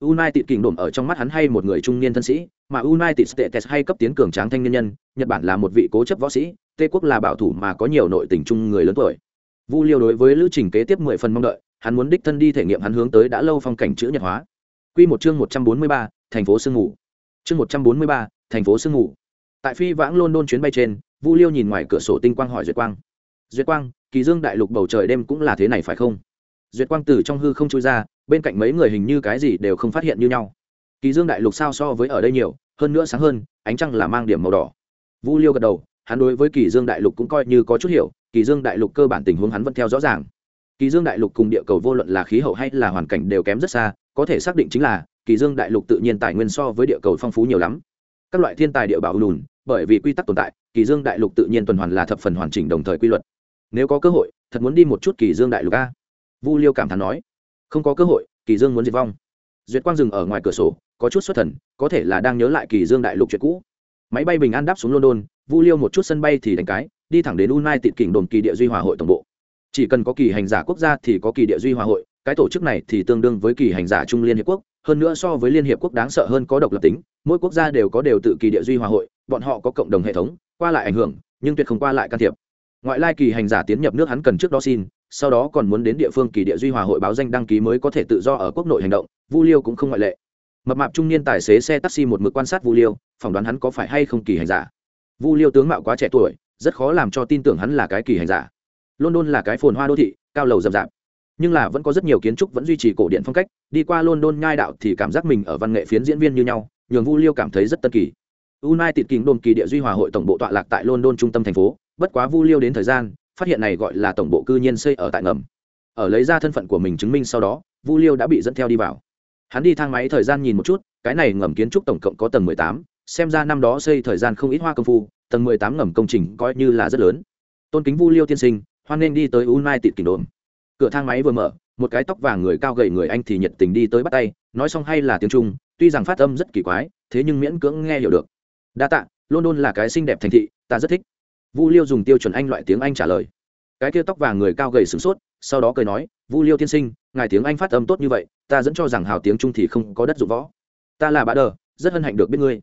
United Kingdom ở trong mắt hắn hay một người trung niên thân sĩ, mà United States hay cấp tiến cường tráng thanh niên nhân, Nhật Bản là một vị cố chấp võ sĩ, Tây quốc là bảo thủ mà có nhiều nội tình chung người lớn tuổi. Vu Liêu đối với lữ trình kế tiếp 10 phần mong đợi, hắn muốn đích thân đi thể nghiệm hắn hướng tới đã lâu phong cảnh chữ nhật hóa. Quy một chương 143, thành phố sương ngủ. Chương 143, thành phố sương ngủ. Tại phi vãng London chuyến bay trên, Vu Liêu nhìn ngoài cửa sổ tinh quang hỏi Duyệt Quang. Duyệt Quang, Kỳ Dương đại lục bầu trời đêm cũng là thế này phải không? Duyệt Quang từ trong hư không chui ra, bên cạnh mấy người hình như cái gì đều không phát hiện như nhau. Kỳ Dương đại lục sao so với ở đây nhiều, hơn nữa sáng hơn, ánh trăng là mang điểm màu đỏ. Vu Liêu gật đầu, hắn đối với Kỳ Dương đại lục cũng coi như có chút hiểu, Kỳ Dương đại lục cơ bản tình huống hắn vẫn theo rõ ràng. Kỳ Dương đại lục cùng địa cầu vô luận là khí hậu hay là hoàn cảnh đều kém rất xa, có thể xác định chính là Kỳ Dương đại lục tự nhiên tài nguyên so với địa cầu phong phú nhiều lắm. Các loại thiên tài địa bảo lùn, bởi vì quy tắc tồn tại, Kỳ Dương đại lục tự nhiên tuần hoàn là thập phần hoàn chỉnh đồng thời quy luật. Nếu có cơ hội, thật muốn đi một chút Kỳ Dương đại lục a. Vu Liêu cảm thán nói. Không có cơ hội, Kỳ Dương muốn diệt vong. Duyệt Quang dừng ở ngoài cửa sổ, có chút xuất thần, có thể là đang nhớ lại Kỳ Dương đại lục chuyện cũ. Máy bay bình an đáp xuống London, Vu Liêu một chút sân bay thì đánh cái, đi thẳng đến United Kingdom kỳ địa duy hòa hội tổng bộ. Chỉ cần có kỳ hành giả quốc gia thì có kỳ địa duy hòa hội, cái tổ chức này thì tương đương với kỳ hành giả trung liên hiệp quốc, hơn nữa so với liên hiệp quốc đáng sợ hơn có độc lập tính, mỗi quốc gia đều có tự kỳ địa duy hòa hội, bọn họ có cộng đồng hệ thống, qua lại ảnh hưởng, nhưng tuyệt không qua lại can thiệp. Ngoại lai kỳ hành giả tiến nhập nước hắn cần trước đó xin, sau đó còn muốn đến địa phương kỳ địa duy hòa hội báo danh đăng ký mới có thể tự do ở quốc nội hành động. Vu Liêu cũng không ngoại lệ. Mập mạp trung niên tài xế xe taxi một mực quan sát Vu Liêu, phỏng đoán hắn có phải hay không kỳ hành giả. Vu Liêu tướng mạo quá trẻ tuổi, rất khó làm cho tin tưởng hắn là cái kỳ hành giả. London là cái phồn hoa đô thị, cao lầu rậm rạp, nhưng là vẫn có rất nhiều kiến trúc vẫn duy trì cổ điển phong cách. Đi qua London nhai đạo thì cảm giác mình ở văn nghệ phiến diễn viên như nhau, nhường Vu Liêu cảm thấy rất tân kỳ. United Kingdom kỳ địa duy hòa hội tổng bộ tọa lạc tại London trung tâm thành phố, bất quá Vu Liêu đến thời gian, phát hiện này gọi là tổng bộ cư nhiên xây ở tại ngầm. Ở lấy ra thân phận của mình chứng minh sau đó, Vu Liêu đã bị dẫn theo đi vào. Hắn đi thang máy thời gian nhìn một chút, cái này ngầm kiến trúc tổng cộng có tầng 18, xem ra năm đó xây thời gian không ít hoa công phu, tầng 18 ngầm công trình coi như là rất lớn. Tôn kính Vu Liêu tiên sinh, hoan nghênh đi tới United Kingdom. Cửa thang máy vừa mở, một cái tóc vàng người cao gầy người anh thì nhiệt tình đi tới bắt tay, nói xong hay là tiếng Trung, tuy rằng phát âm rất kỳ quái, thế nhưng miễn cưỡng nghe hiểu được. Đa tạ, London là cái xinh đẹp thành thị, ta rất thích. Vu Liêu dùng tiêu chuẩn Anh loại tiếng Anh trả lời. Cái kia tóc vàng người cao gầy sửng sốt, sau đó cười nói, Vu Liêu tiên sinh, ngài tiếng Anh phát âm tốt như vậy, ta dẫn cho rằng hào tiếng Trung thì không có đất dụng võ. Ta là Bạ Đờ, rất hân hạnh được biết ngươi.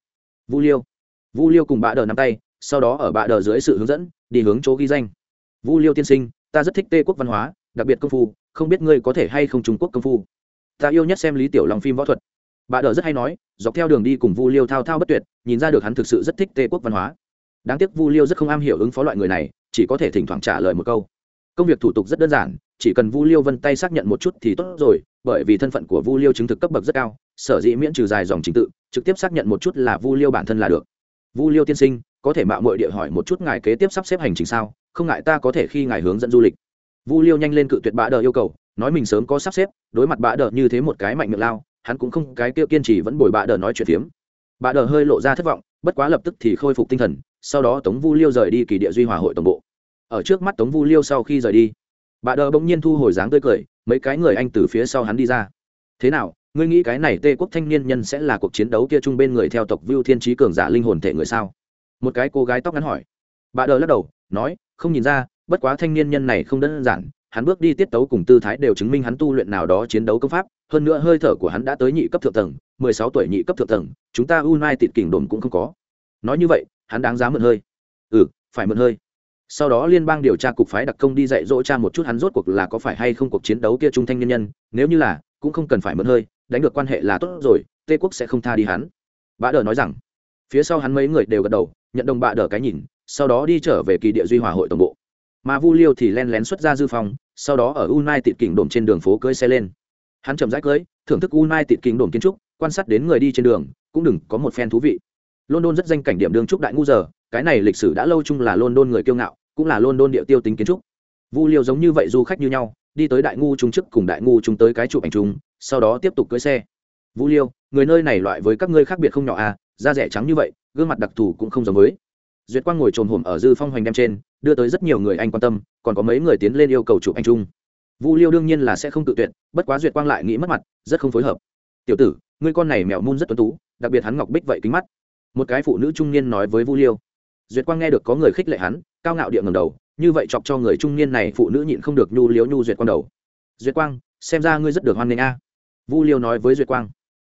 Vu Liêu cùng Bạ Đờ nắm tay, sau đó ở Bạ Đờ dưới sự hướng dẫn, đi hướng chỗ ghi danh. Vu Liêu tiên sinh, ta rất thích Tây quốc văn hóa, đặc biệt công phu, không biết ngươi có thể hay không Trung Quốc công phu. Ta yêu nhất xem Lý Tiểu Long phim võ thuật. Bạ Đờ rất hay nói, dọc theo đường đi cùng Vu Liêu thao thao bất tuyệt, nhìn ra được hắn thực sự rất thích Tây quốc văn hóa. Đáng tiếc Vu Liêu rất không am hiểu ứng phó loại người này, chỉ có thể thỉnh thoảng trả lời một câu. Công việc thủ tục rất đơn giản, chỉ cần Vu Liêu vân tay xác nhận một chút thì tốt rồi, bởi vì thân phận của Vu Liêu chứng thực cấp bậc rất cao, sở dĩ miễn trừ dài dòng trình tự, trực tiếp xác nhận một chút là Vu Liêu bản thân là được. Vu Liêu tiên sinh, có thể mạo muội địa hỏi một chút ngài kế tiếp sắp xếp hành trình sao, không ngại ta có thể khi ngài hướng dẫn du lịch. Vu Liêu nhanh lên cự tuyệt Bạ Đờ yêu cầu, nói mình sớm có sắp xếp, đối mặt Bạ Đờ như thế một cái mạnh miệng lao, hắn cũng không cái kia kiên trì vẫn bồi Bạ Đờ nói chuyện phiếm. Bạ Đờ hơi lộ ra thất vọng, bất quá lập tức thì khôi phục tinh thần, sau đó Tống Vu Liêu rời đi kỳ địa duy hòa hội tổng bộ. Ở trước mắt Tống Vu Liêu sau khi rời đi, Bạ Đờ bỗng nhiên thu hồi dáng tươi cười, mấy cái người anh từ phía sau hắn đi ra. Thế nào, ngươi nghĩ cái này Tây quốc thanh niên nhân sẽ là cuộc chiến đấu kia chung bên người theo tộc Vưu Thiên Chí cường giả linh hồn thể người sao? Một cái cô gái tóc ngắn hỏi. Bạ Đờ lắc đầu, nói, không nhìn ra, bất quá thanh niên nhân này không đơn giản, hắn bước đi tiết tấu cùng tư thái đều chứng minh hắn tu luyện nào đó chiến đấu công pháp, hơn nữa hơi thở của hắn đã tới nhị cấp thượng tầng, 16 tuổi nhị cấp thượng tầng, chúng ta United Kingdom cũng không có. Nói như vậy, hắn đáng giá mượn hơi. Phải mượn hơi. Sau đó liên bang điều tra cục phái đặc công đi dạy dỗ cha một chút hắn rốt cuộc là có phải hay không cuộc chiến đấu kia trung thanh niên nhân, nếu như là, cũng không cần phải mượn hơi, đánh được quan hệ là tốt rồi, Tây quốc sẽ không tha đi hắn. Bạ Đờ nói rằng. Phía sau hắn mấy người đều gật đầu, nhận đồng Bạ Đờ cái nhìn, sau đó đi trở về kỳ địa duy hòa hội tổng bộ. Mà Vu Liêu thì len lén xuất ra dư phòng, sau đó ở United Kingdom trên đường phố cưỡi xe lên. Hắn chậm rãi cưỡi, thưởng thức United Kingdom kiến trúc, quan sát đến người đi trên đường, cũng đừng có một phen thú vị. London rất danh cảnh điểm đường trúc đại ngu giờ, cái này lịch sử đã lâu chung là London người kiêu ngạo, cũng là London địa tiêu tính kiến trúc. Vu Liêu giống như vậy du khách như nhau, đi tới đại ngu trung trước cùng đại ngu trung tới cái chụp ảnh chung, sau đó tiếp tục cưỡi xe. Vu Liêu, người nơi này loại với các ngươi khác biệt không nhỏ à, da rẻ trắng như vậy, gương mặt đặc thù cũng không giống với. Duyệt Quang ngồi trồm hổm ở dư phong hoành đem trên, đưa tới rất nhiều người anh quan tâm, còn có mấy người tiến lên yêu cầu chụp ảnh chung. Vu Liêu đương nhiên là sẽ không tự tuyệt, bất quá Duyệt Quang lại nghĩ mất mặt, rất không phối hợp. Tiểu tử, ngươi con này mèo mun rất tuấn tú, đặc biệt hắn ngọc bích vậy kính mắt. Một cái phụ nữ trung niên nói với Vu Liêu. Duyệt Quang nghe được có người khích lệ hắn, cao ngạo địa ngẩng đầu, như vậy chọc cho người trung niên này phụ nữ nhịn không được nhu liếu nhu Duyệt Quang đầu. Duyệt Quang, xem ra ngươi rất được hoan nghênh a. Vu Liêu nói với Duyệt Quang.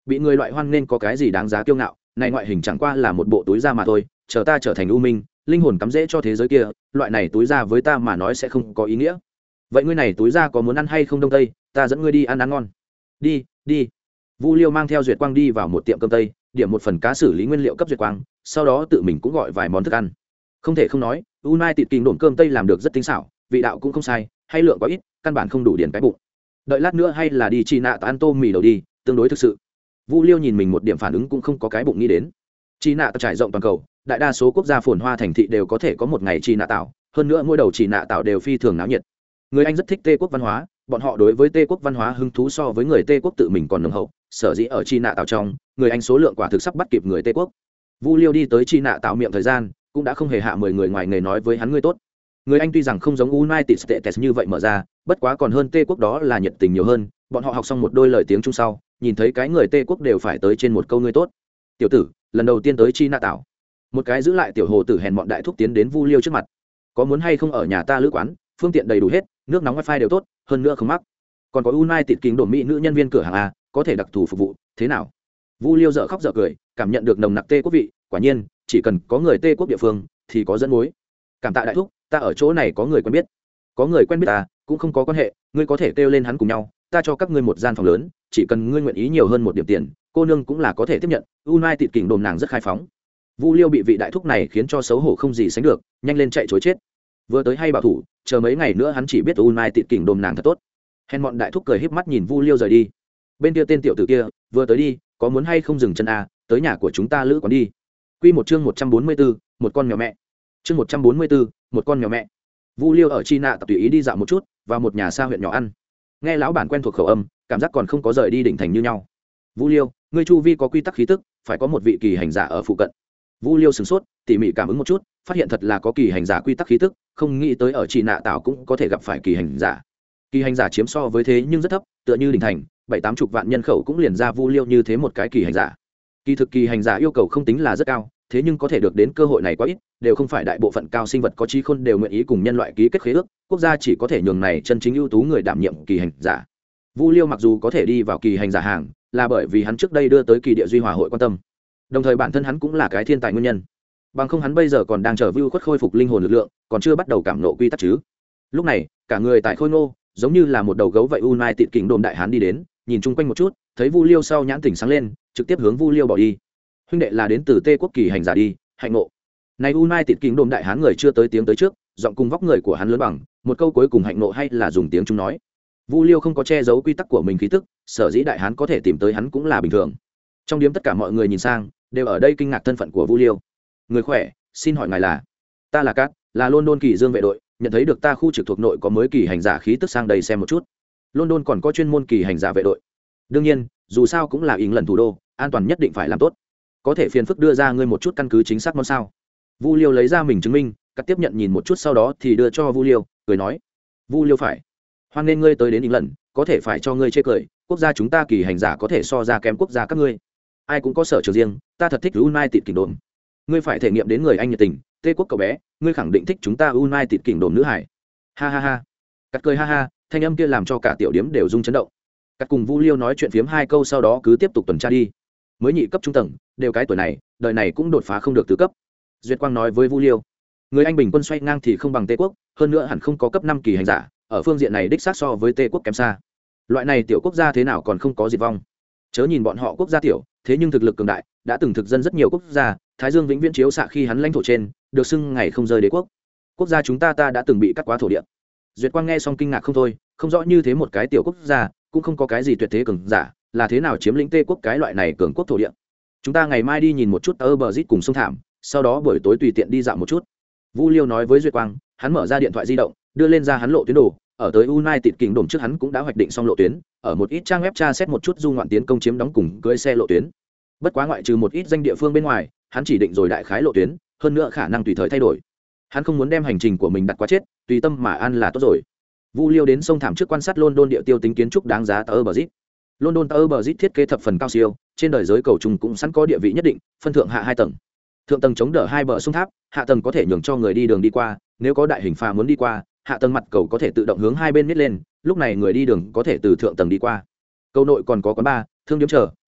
bị người loại hoan nên có cái gì đáng giá kiêu ngạo, này ngoại hình chẳng qua là một bộ túi da mà thôi, chờ ta trở thành u minh linh hồn cắm rễ cho thế giới kia, loại này túi da với ta mà nói sẽ không có ý nghĩa. Vậy ngươi này túi da có muốn ăn hay không đông tây, ta dẫn ngươi đi ăn ngon. Đi đi. Vu Liêu mang theo Duyệt Quang đi vào một tiệm cơm tây, điểm một phần cá xử lý nguyên liệu cấp Duyệt Quang, sau đó tự mình cũng gọi vài món thức ăn. Không thể không nói, United Kingdom đổm cơm tây làm được rất tinh xảo, vị đạo cũng không sai, hay lượng quá ít, căn bản không đủ điền cái bụng. Đợi lát nữa hay là đi chi nạ ta ăn tôm mì đầu đi, tương đối thực sự. Vu Liêu nhìn mình một điểm phản ứng cũng không có cái bụng nghĩ đến. Chi nạ trải rộng toàn cầu, đại đa số quốc gia phồn hoa thành thị đều có thể có một ngày chi nạ tạo, hơn nữa mỗi đầu chi nạ tạo đều phi thường náo nhiệt. Người Anh rất thích Tây quốc văn hóa, bọn họ đối với Tây quốc văn hóa hứng thú so với người Tây quốc tự mình còn nồng hậu, sở dĩ ở chi nạ tạo trong, người Anh số lượng quả thực sắp bắt kịp người Tây quốc. Vu Liêu đi tới chi nạ tạo miệng thời gian, cũng đã không hề hạ 10 người ngoài nghề nói với hắn ngươi tốt. Người Anh tuy rằng không giống United States như vậy mở ra, bất quá còn hơn Tây quốc đó là nhiệt tình nhiều hơn, bọn họ học xong một đôi lời tiếng Trung sau, nhìn thấy cái người Tây quốc đều phải tới trên một câu ngươi tốt. Tiểu tử, lần đầu tiên tới chi nạ tạo. Một cái giữ lại tiểu hồ tử hèn bọn đại thúc tiến đến Vu Liêu trước mặt. Có muốn hay không ở nhà ta lữ quán, phương tiện đầy đủ hết, nước nóng wifi đều tốt, hơn nữa không mắc. Còn có United Kingdom mỹ nữ nhân viên cửa hàng a, có thể đặc thù phục vụ, thế nào? Vu Liêu dở khóc dở cười, cảm nhận được nồng nặc Tây quốc vị, quả nhiên, chỉ cần có người Tây quốc địa phương thì có dẫn mối. Cảm tạ đại thúc, ta ở chỗ này có người quen biết. Có người quen biết ta, cũng không có quan hệ, ngươi có thể kêu lên hắn cùng nhau, ta cho các ngươi một gian phòng lớn, chỉ cần ngươi nguyện ý nhiều hơn một điểm tiền, cô nương cũng là có thể tiếp nhận. United Kingdom nàng rất khai phóng. Vu Liêu bị vị đại thúc này khiến cho xấu hổ không gì sánh được, nhanh lên chạy chối chết. Vừa tới hay bảo thủ, chờ mấy ngày nữa hắn chỉ biết United Kingdom nàng thật tốt. Hèn bọn đại thúc cười híp mắt nhìn Vu Liêu rời đi. Bên kia tên tiểu tử kia, vừa tới đi, có muốn hay không dừng chân a, tới nhà của chúng ta lữ quán đi. Quy một chương 144, một con mèo mẹ. Chương 144, một con mèo mẹ. Vu Liêu ở Chi Nạ tập tùy ý đi dạo một chút, vào một nhà xa huyện nhỏ ăn. Nghe lão bản quen thuộc khẩu âm, cảm giác còn không có rời đi đỉnh thành như nhau. Vu Liêu, ngươi chu vi có quy tắc khí tức, phải có một vị kỳ hành giả ở phụ cận. Vu Liêu sửng sốt, tỉ mỉ cảm ứng một chút, phát hiện thật là có kỳ hành giả quy tắc khí tức, không nghĩ tới ở Chi Nạ tạo cũng có thể gặp phải kỳ hành giả. Kỳ hành giả chiếm so với thế nhưng rất thấp, tựa như đỉnh thành 7-80 vạn nhân khẩu cũng liền ra Vu Liêu như thế một cái kỳ hành giả. Kỳ thực kỳ hành giả yêu cầu không tính là rất cao, thế nhưng có thể được đến cơ hội này quá ít, đều không phải đại bộ phận cao sinh vật có trí khôn đều nguyện ý cùng nhân loại ký kết khế ước, quốc gia chỉ có thể nhường này chân chính ưu tú người đảm nhiệm kỳ hành giả. Vu Liêu mặc dù có thể đi vào kỳ hành giả hàng, là bởi vì hắn trước đây đưa tới kỳ địa duy hòa hội quan tâm, đồng thời bản thân hắn cũng là cái thiên tài nguyên nhân. Bằng không hắn bây giờ còn đang chờ Vu Khuất khôi phục linh hồn lực lượng, còn chưa bắt đầu cảm nộ quy tắc chứ. Lúc này, cả người tại khôi ngô, giống như là một đầu gấu vậy United Kingdom đại hán đi đến, nhìn chung quanh một chút, thấy Vu Liêu sau nhãn tỉnh sáng lên, trực tiếp hướng Vu Liêu bỏ đi. Huynh đệ là đến từ Tây quốc kỳ hành giả đi, hạnh ngộ. Này United Kingdom đại hán người chưa tới tiếng tới trước, giọng cùng vóc người của hắn lớn bằng, một câu cuối cùng hạnh ngộ hay là dùng tiếng Trung nói. Vu Liêu không có che giấu quy tắc của mình khí tức, sở dĩ đại hán có thể tìm tới hắn cũng là bình thường. Trong điếm tất cả mọi người nhìn sang, đều ở đây kinh ngạc thân phận của Vu Liêu. Người khỏe, xin hỏi ngài là? Ta là Cát, là London kỳ dương vệ đội, nhận thấy được ta khu trực thuộc nội có mới kỳ hành giả khí tức sang đây xem một chút. London còn có chuyên môn kỳ hành giả vệ đội. Đương nhiên, dù sao cũng là lần thủ đô, an toàn nhất định phải làm tốt. Có thể phiền phức đưa ra ngươi một chút căn cứ chính xác món sao? Vu Liêu lấy ra mình chứng minh, Cát tiếp nhận nhìn một chút sau đó thì đưa cho Vu Liêu, cười nói: Vu Liêu phải, hoan nên ngươi tới đến lần, có thể phải cho ngươi chê cười, quốc gia chúng ta kỳ hành giả có thể so ra kém quốc gia các ngươi. Ai cũng có sở trường riêng, ta thật thích United Kingdom. Ngươi phải thể nghiệm đến người Anh nhiệt tình, Tây quốc cậu bé, ngươi khẳng định thích chúng ta United Kingdom nữ hải. Ha ha ha. Cát cười ha ha, thanh âm kia làm cho cả tiểu điếm đều rung chấn động. Cát cùng Vu Liêu nói chuyện phiếm hai câu sau đó cứ tiếp tục tuần tra đi. Mới nhị cấp trung tầng, đều cái tuổi này, đời này cũng đột phá không được tứ cấp. Duyệt Quang nói với Vu Liêu, người Anh bình quân xoay ngang thì không bằng Tây quốc, hơn nữa hẳn không có cấp 5 kỳ hành giả, ở phương diện này đích xác so với Tây quốc kém xa. Loại này tiểu quốc gia thế nào còn không có diệt vong. Chớ nhìn bọn họ quốc gia tiểu, thế nhưng thực lực cường đại, đã từng thực dân rất nhiều quốc gia, Thái Dương vĩnh viễn chiếu xạ khi hắn lãnh thổ trên, được xưng ngày không rơi đế quốc. Quốc gia chúng ta đã từng bị cắt quá thổ địa. Duyệt Quang nghe xong kinh ngạc không thôi, không rõ như thế một cái tiểu quốc gia, cũng không có cái gì tuyệt thế cường giả, là thế nào chiếm lĩnh Tây quốc cái loại này cường quốc thổ địa. Chúng ta ngày mai đi nhìn một chút ở bờ rít cùng sông thảm, sau đó buổi tối tùy tiện đi dạo một chút. Vu Liêu nói với Duyệt Quang, hắn mở ra điện thoại di động, đưa lên ra hắn lộ tuyến đồ, ở tới United Kingdom trước hắn cũng đã hoạch định xong lộ tuyến, ở một ít trang web tra xét một chút du ngoạn tiến công chiếm đóng cùng cưỡi xe lộ tuyến. Bất quá ngoại trừ một ít danh địa phương bên ngoài, hắn chỉ định rồi đại khái lộ tuyến, hơn nữa khả năng tùy thời thay đổi. Hắn không muốn đem hành trình của mình đặt quá chết, tùy tâm mà ăn là tốt rồi. Vu Liêu đến sông thảm trước quan sát London địa tiêu tính kiến trúc đáng giá Tower Bridge. London Tower Bridge thiết kế thập phần cao siêu, trên đời giới cầu trùng cũng sẵn có địa vị nhất định, phân thượng hạ 2 tầng. Thượng tầng chống đỡ 2 bờ sông tháp, hạ tầng có thể nhường cho người đi đường đi qua, nếu có đại hình phà muốn đi qua, hạ tầng mặt cầu có thể tự động hướng hai bên miết lên, lúc này người đi đường có thể từ thượng tầng đi qua. Cầu nội còn có quán bar, thương điểm chờ,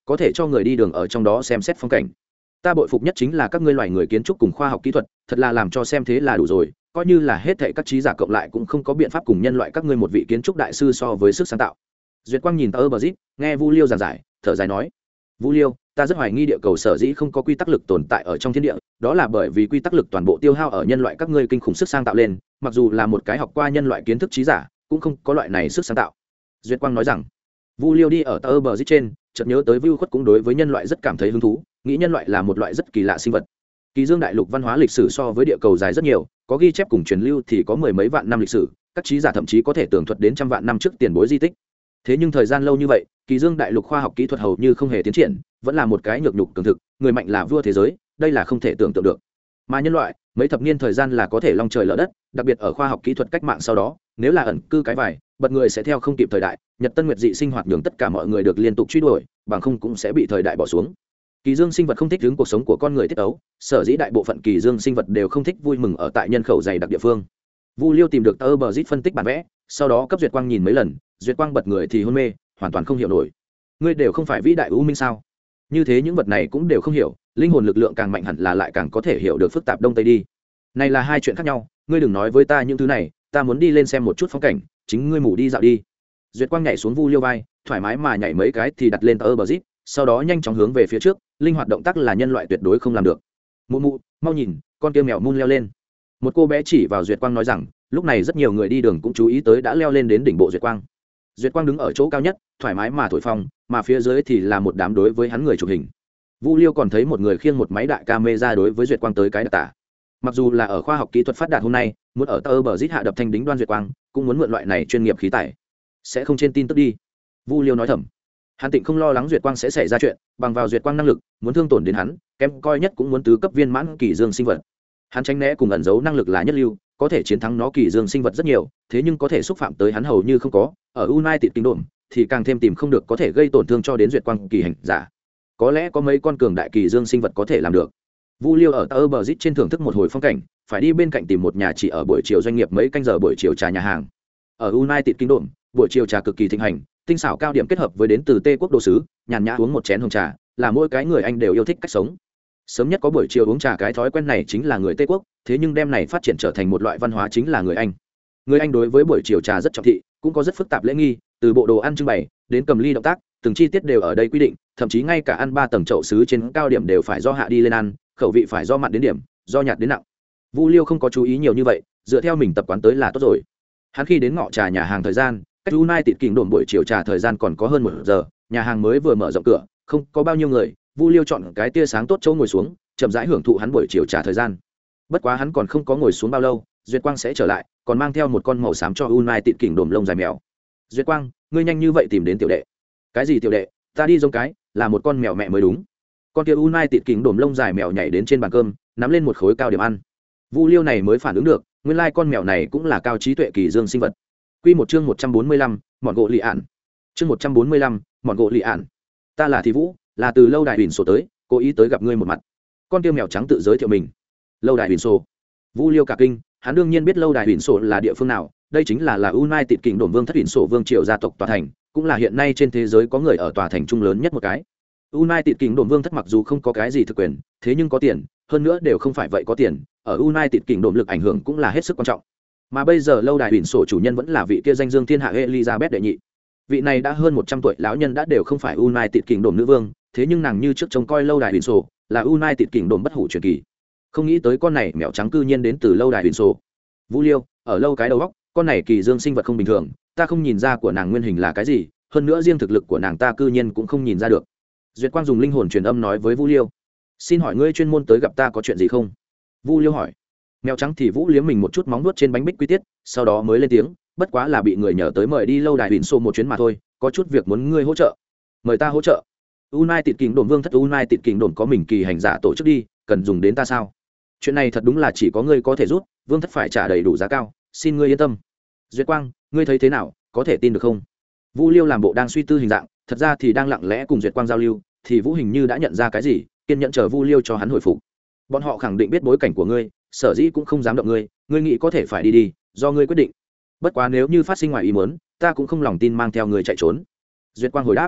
có thể cho người đi đường ở trong đó xem xét phong cảnh. Ta bội phục nhất chính là các ngươi loài người kiến trúc cùng khoa học kỹ thuật, thật là làm cho xem thế là đủ rồi, coi như là hết thảy các trí giả cộng lại cũng không có biện pháp cùng nhân loại các ngươi một vị kiến trúc đại sư so với sức sáng tạo. Duyệt Quang nhìn Tơ Bờ Dít, nghe Vu Liêu giảng giải, thở dài nói: Vu Liêu, ta rất hoài nghi địa cầu sở dĩ không có quy tắc lực tồn tại ở trong thiên địa, đó là bởi vì quy tắc lực toàn bộ tiêu hao ở nhân loại các ngươi kinh khủng sức sáng tạo lên, mặc dù là một cái học qua nhân loại kiến thức trí giả, cũng không có loại này sức sáng tạo. Duyệt Quang nói rằng. Vu Liêu đi ở Tơ Bờ Dít trên, chợt nhớ tới Vu Khuất cũng đối với nhân loại rất cảm thấy hứng thú, nghĩ nhân loại là một loại rất kỳ lạ sinh vật. Kỳ Dương đại lục văn hóa lịch sử so với địa cầu dài rất nhiều, có ghi chép cùng truyền lưu thì có mười mấy vạn năm lịch sử, các trí giả thậm chí có thể tường thuật đến trăm vạn năm trước tiền bối di tích. Thế nhưng thời gian lâu như vậy, Kỳ Dương đại lục khoa học kỹ thuật hầu như không hề tiến triển, vẫn là một cái nhược nhục cường thực, người mạnh là vua thế giới, đây là không thể tưởng tượng được. Mà nhân loại, mấy thập niên thời gian là có thể long trời lở đất, đặc biệt ở khoa học kỹ thuật cách mạng sau đó, nếu là ẩn cư cái vài, bật người sẽ theo không kịp thời đại, nhật tân nguyệt dị sinh hoạt nhường tất cả mọi người được liên tục truy đuổi, bằng không cũng sẽ bị thời đại bỏ xuống. Kỳ Dương sinh vật không thích hướng cuộc sống của con người tiết ấu, sở dĩ đại bộ phận Kỳ Dương sinh vật đều không thích vui mừng ở tại nhân khẩu dày đặc địa phương. Vu Liêu tìm được Tơ Bờ Dít phân tích bản vẽ, sau đó cấp Duyệt Quang nhìn mấy lần, Duyệt Quang bật người thì hôn mê, hoàn toàn không hiểu nổi. Ngươi đều không phải vĩ đại u minh sao? Như thế những vật này cũng đều không hiểu, linh hồn lực lượng càng mạnh hẳn là lại càng có thể hiểu được phức tạp đông tây đi. Này là hai chuyện khác nhau, ngươi đừng nói với ta những thứ này, ta muốn đi lên xem một chút phong cảnh, chính ngươi mù đi dạo đi. Duyệt Quang nhảy xuống Vu Liêu vai, thoải mái mà nhảy mấy cái thì đặt lên Tơ Bờ Dít, sau đó nhanh chóng hướng về phía trước, linh hoạt động tác là nhân loại tuyệt đối không làm được. Mụ mụ, mau nhìn, con kia mèo mun leo lên. Một cô bé chỉ vào Duyệt Quang nói rằng, lúc này rất nhiều người đi đường cũng chú ý tới đã leo lên đến đỉnh bộ Duyệt Quang. Duyệt Quang đứng ở chỗ cao nhất, thoải mái mà thổi phong, mà phía dưới thì là một đám đối với hắn người chụp hình. Vu Liêu còn thấy một người khiêng một máy đại camera đối với Duyệt Quang tới cái đặc tả. Mặc dù là ở khoa học kỹ thuật phát đạt hôm nay, muốn ở Tơ Bờ Dít hạ đập thanh đính đoan Duyệt Quang, cũng muốn mượn loại này chuyên nghiệp khí tài. Sẽ không trên tin tức đi. Vu Liêu nói thầm. Hắn Tịnh không lo lắng Duyệt Quang sẽ xảy ra chuyện, bằng vào Duyệt Quang năng lực, muốn thương tổn đến hắn, kém coi nhất cũng muốn tứ cấp viên mãn Kỳ Dương sinh vật. Hắn tránh né cùng ẩn giấu năng lực là nhất lưu, có thể chiến thắng nó Kỳ Dương sinh vật rất nhiều, thế nhưng có thể xúc phạm tới hắn hầu như không có, ở United Kingdom thì càng thêm tìm không được có thể gây tổn thương cho đến Duyệt Quang kỳ hành giả. Có lẽ có mấy con cường đại Kỳ Dương sinh vật có thể làm được. Vu Liêu ở Tơ Bờ Dít trên thưởng thức một hồi phong cảnh, phải đi bên cạnh tìm một nhà chỉ ở buổi chiều doanh nghiệp mấy canh giờ buổi chiều trà nhà hàng. Ở United Kingdom, buổi chiều trà cực kỳ thịnh hành, tinh xảo cao điểm kết hợp với đến từ Tây quốc đồ sứ, nhàn nhã uống một chén hồng trà, là mỗi cái người Anh đều yêu thích cách sống. Sớm nhất có buổi chiều uống trà cái thói quen này chính là người Tây quốc, thế nhưng đem này phát triển trở thành một loại văn hóa chính là người Anh. Người Anh đối với buổi chiều trà rất trọng thị, cũng có rất phức tạp lễ nghi, từ bộ đồ ăn trưng bày đến cầm ly động tác, từng chi tiết đều ở đây quy định, thậm chí ngay cả ăn 3 tầng chậu sứ trên cao điểm đều phải do hạ đi lên ăn, khẩu vị phải do mặn đến điểm, do nhạt đến nặng. Vu Liêu không có chú ý nhiều như vậy, dựa theo mình tập quán tới là tốt rồi. Hắn khi đến ngọ trà nhà hàng thời gian, cách United Kingdom buổi chiều trà thời gian còn có hơn 1 giờ, nhà hàng mới vừa mở rộng cửa, không có bao nhiêu người. Vu Liêu chọn cái tia sáng tốt chỗ ngồi xuống, chậm rãi hưởng thụ hắn buổi chiều trà thời gian. Bất quá hắn còn không có ngồi xuống bao lâu, Duyệt Quang sẽ trở lại, còn mang theo một con màu xám cho United Kingdom lông dài mèo. Duyệt Quang, ngươi nhanh như vậy tìm đến tiểu đệ? Cái gì tiểu đệ? Ta đi giống cái, là một con mèo mẹ mới đúng. Con kia United Kingdom lông dài mèo nhảy đến trên bàn cơm, nắm lên một khối cao điểm ăn. Vu Liêu này mới phản ứng được, nguyên lai con mèo này cũng là cao trí tuệ Kỳ Dương sinh vật. Quy một chương 145, mọn gỗ lì ạn. Chương 145, mọn gỗ lì ạn. Ta là Thị Vũ, là từ lâu đài Huỳnh sổ tới, cố ý tới gặp ngươi một mặt. Con kia mèo trắng tự giới thiệu mình. Lâu đài Huỳnh sổ. Vu Liêu cả kinh, hắn đương nhiên biết lâu đài Huỳnh sổ là địa phương nào, đây chính là United Kingdom vương thất Huỳnh sổ vương triều gia tộc tòa thành, cũng là hiện nay trên thế giới có người ở tòa thành trung lớn nhất một cái. United Kingdom vương thất mặc dù không có cái gì thực quyền, thế nhưng có tiền, hơn nữa đều không phải vậy có tiền, ở United Kingdom lực ảnh hưởng cũng là hết sức quan trọng. Mà bây giờ lâu đài Huỳnh sổ chủ nhân vẫn là vị kia danh dương thiên hạ Elizabeth đệ nhị. Vị này đã hơn 100 tuổi lão nhân đã đều không phải United Kingdom nữ vương, thế nhưng nàng như trước trông coi lâu đài Huỳnh sổ, là United Kingdom bất hủ truyền kỳ. Không nghĩ tới con này mèo trắng cư nhiên đến từ lâu đài Huỳnh sổ. Vu Liêu, ở lâu cái đầu góc, con này Kỳ Dương sinh vật không bình thường, ta không nhìn ra của nàng nguyên hình là cái gì, hơn nữa riêng thực lực của nàng ta cư nhiên cũng không nhìn ra được. Duyệt Quang dùng linh hồn truyền âm nói với Vu Liêu, xin hỏi ngươi chuyên môn tới gặp ta có chuyện gì không? Vu Liêu hỏi. Mèo trắng thì Vũ liếm mình một chút móng nuốt trên bánh bích quy tiết, sau đó mới lên tiếng, bất quá là bị người nhờ tới mời đi lâu đài Huỳnh sổ một chuyến mà thôi, có chút việc muốn ngươi hỗ trợ. Mời ta hỗ trợ? United Kingdom vương thất United Kingdom có mình kỳ hành giả tổ chức đi, cần dùng đến ta sao? Chuyện này thật đúng là chỉ có ngươi có thể rút, vương thất phải trả đầy đủ giá cao, xin ngươi yên tâm. Duyệt Quang, ngươi thấy thế nào, có thể tin được không? Vu Liêu làm bộ đang suy tư hình dạng, thật ra thì đang lặng lẽ cùng Duyệt Quang giao lưu, thì Vũ hình như đã nhận ra cái gì, kiên nhẫn chờ Vu Liêu cho hắn hồi phục. Bọn họ khẳng định biết bối cảnh của ngươi, sở dĩ cũng không dám động ngươi, ngươi nghĩ có thể phải đi đi, do ngươi quyết định. Bất quá nếu như phát sinh ngoài ý muốn, ta cũng không lòng tin mang theo ngươi chạy trốn. Duyệt Quang hồi đáp.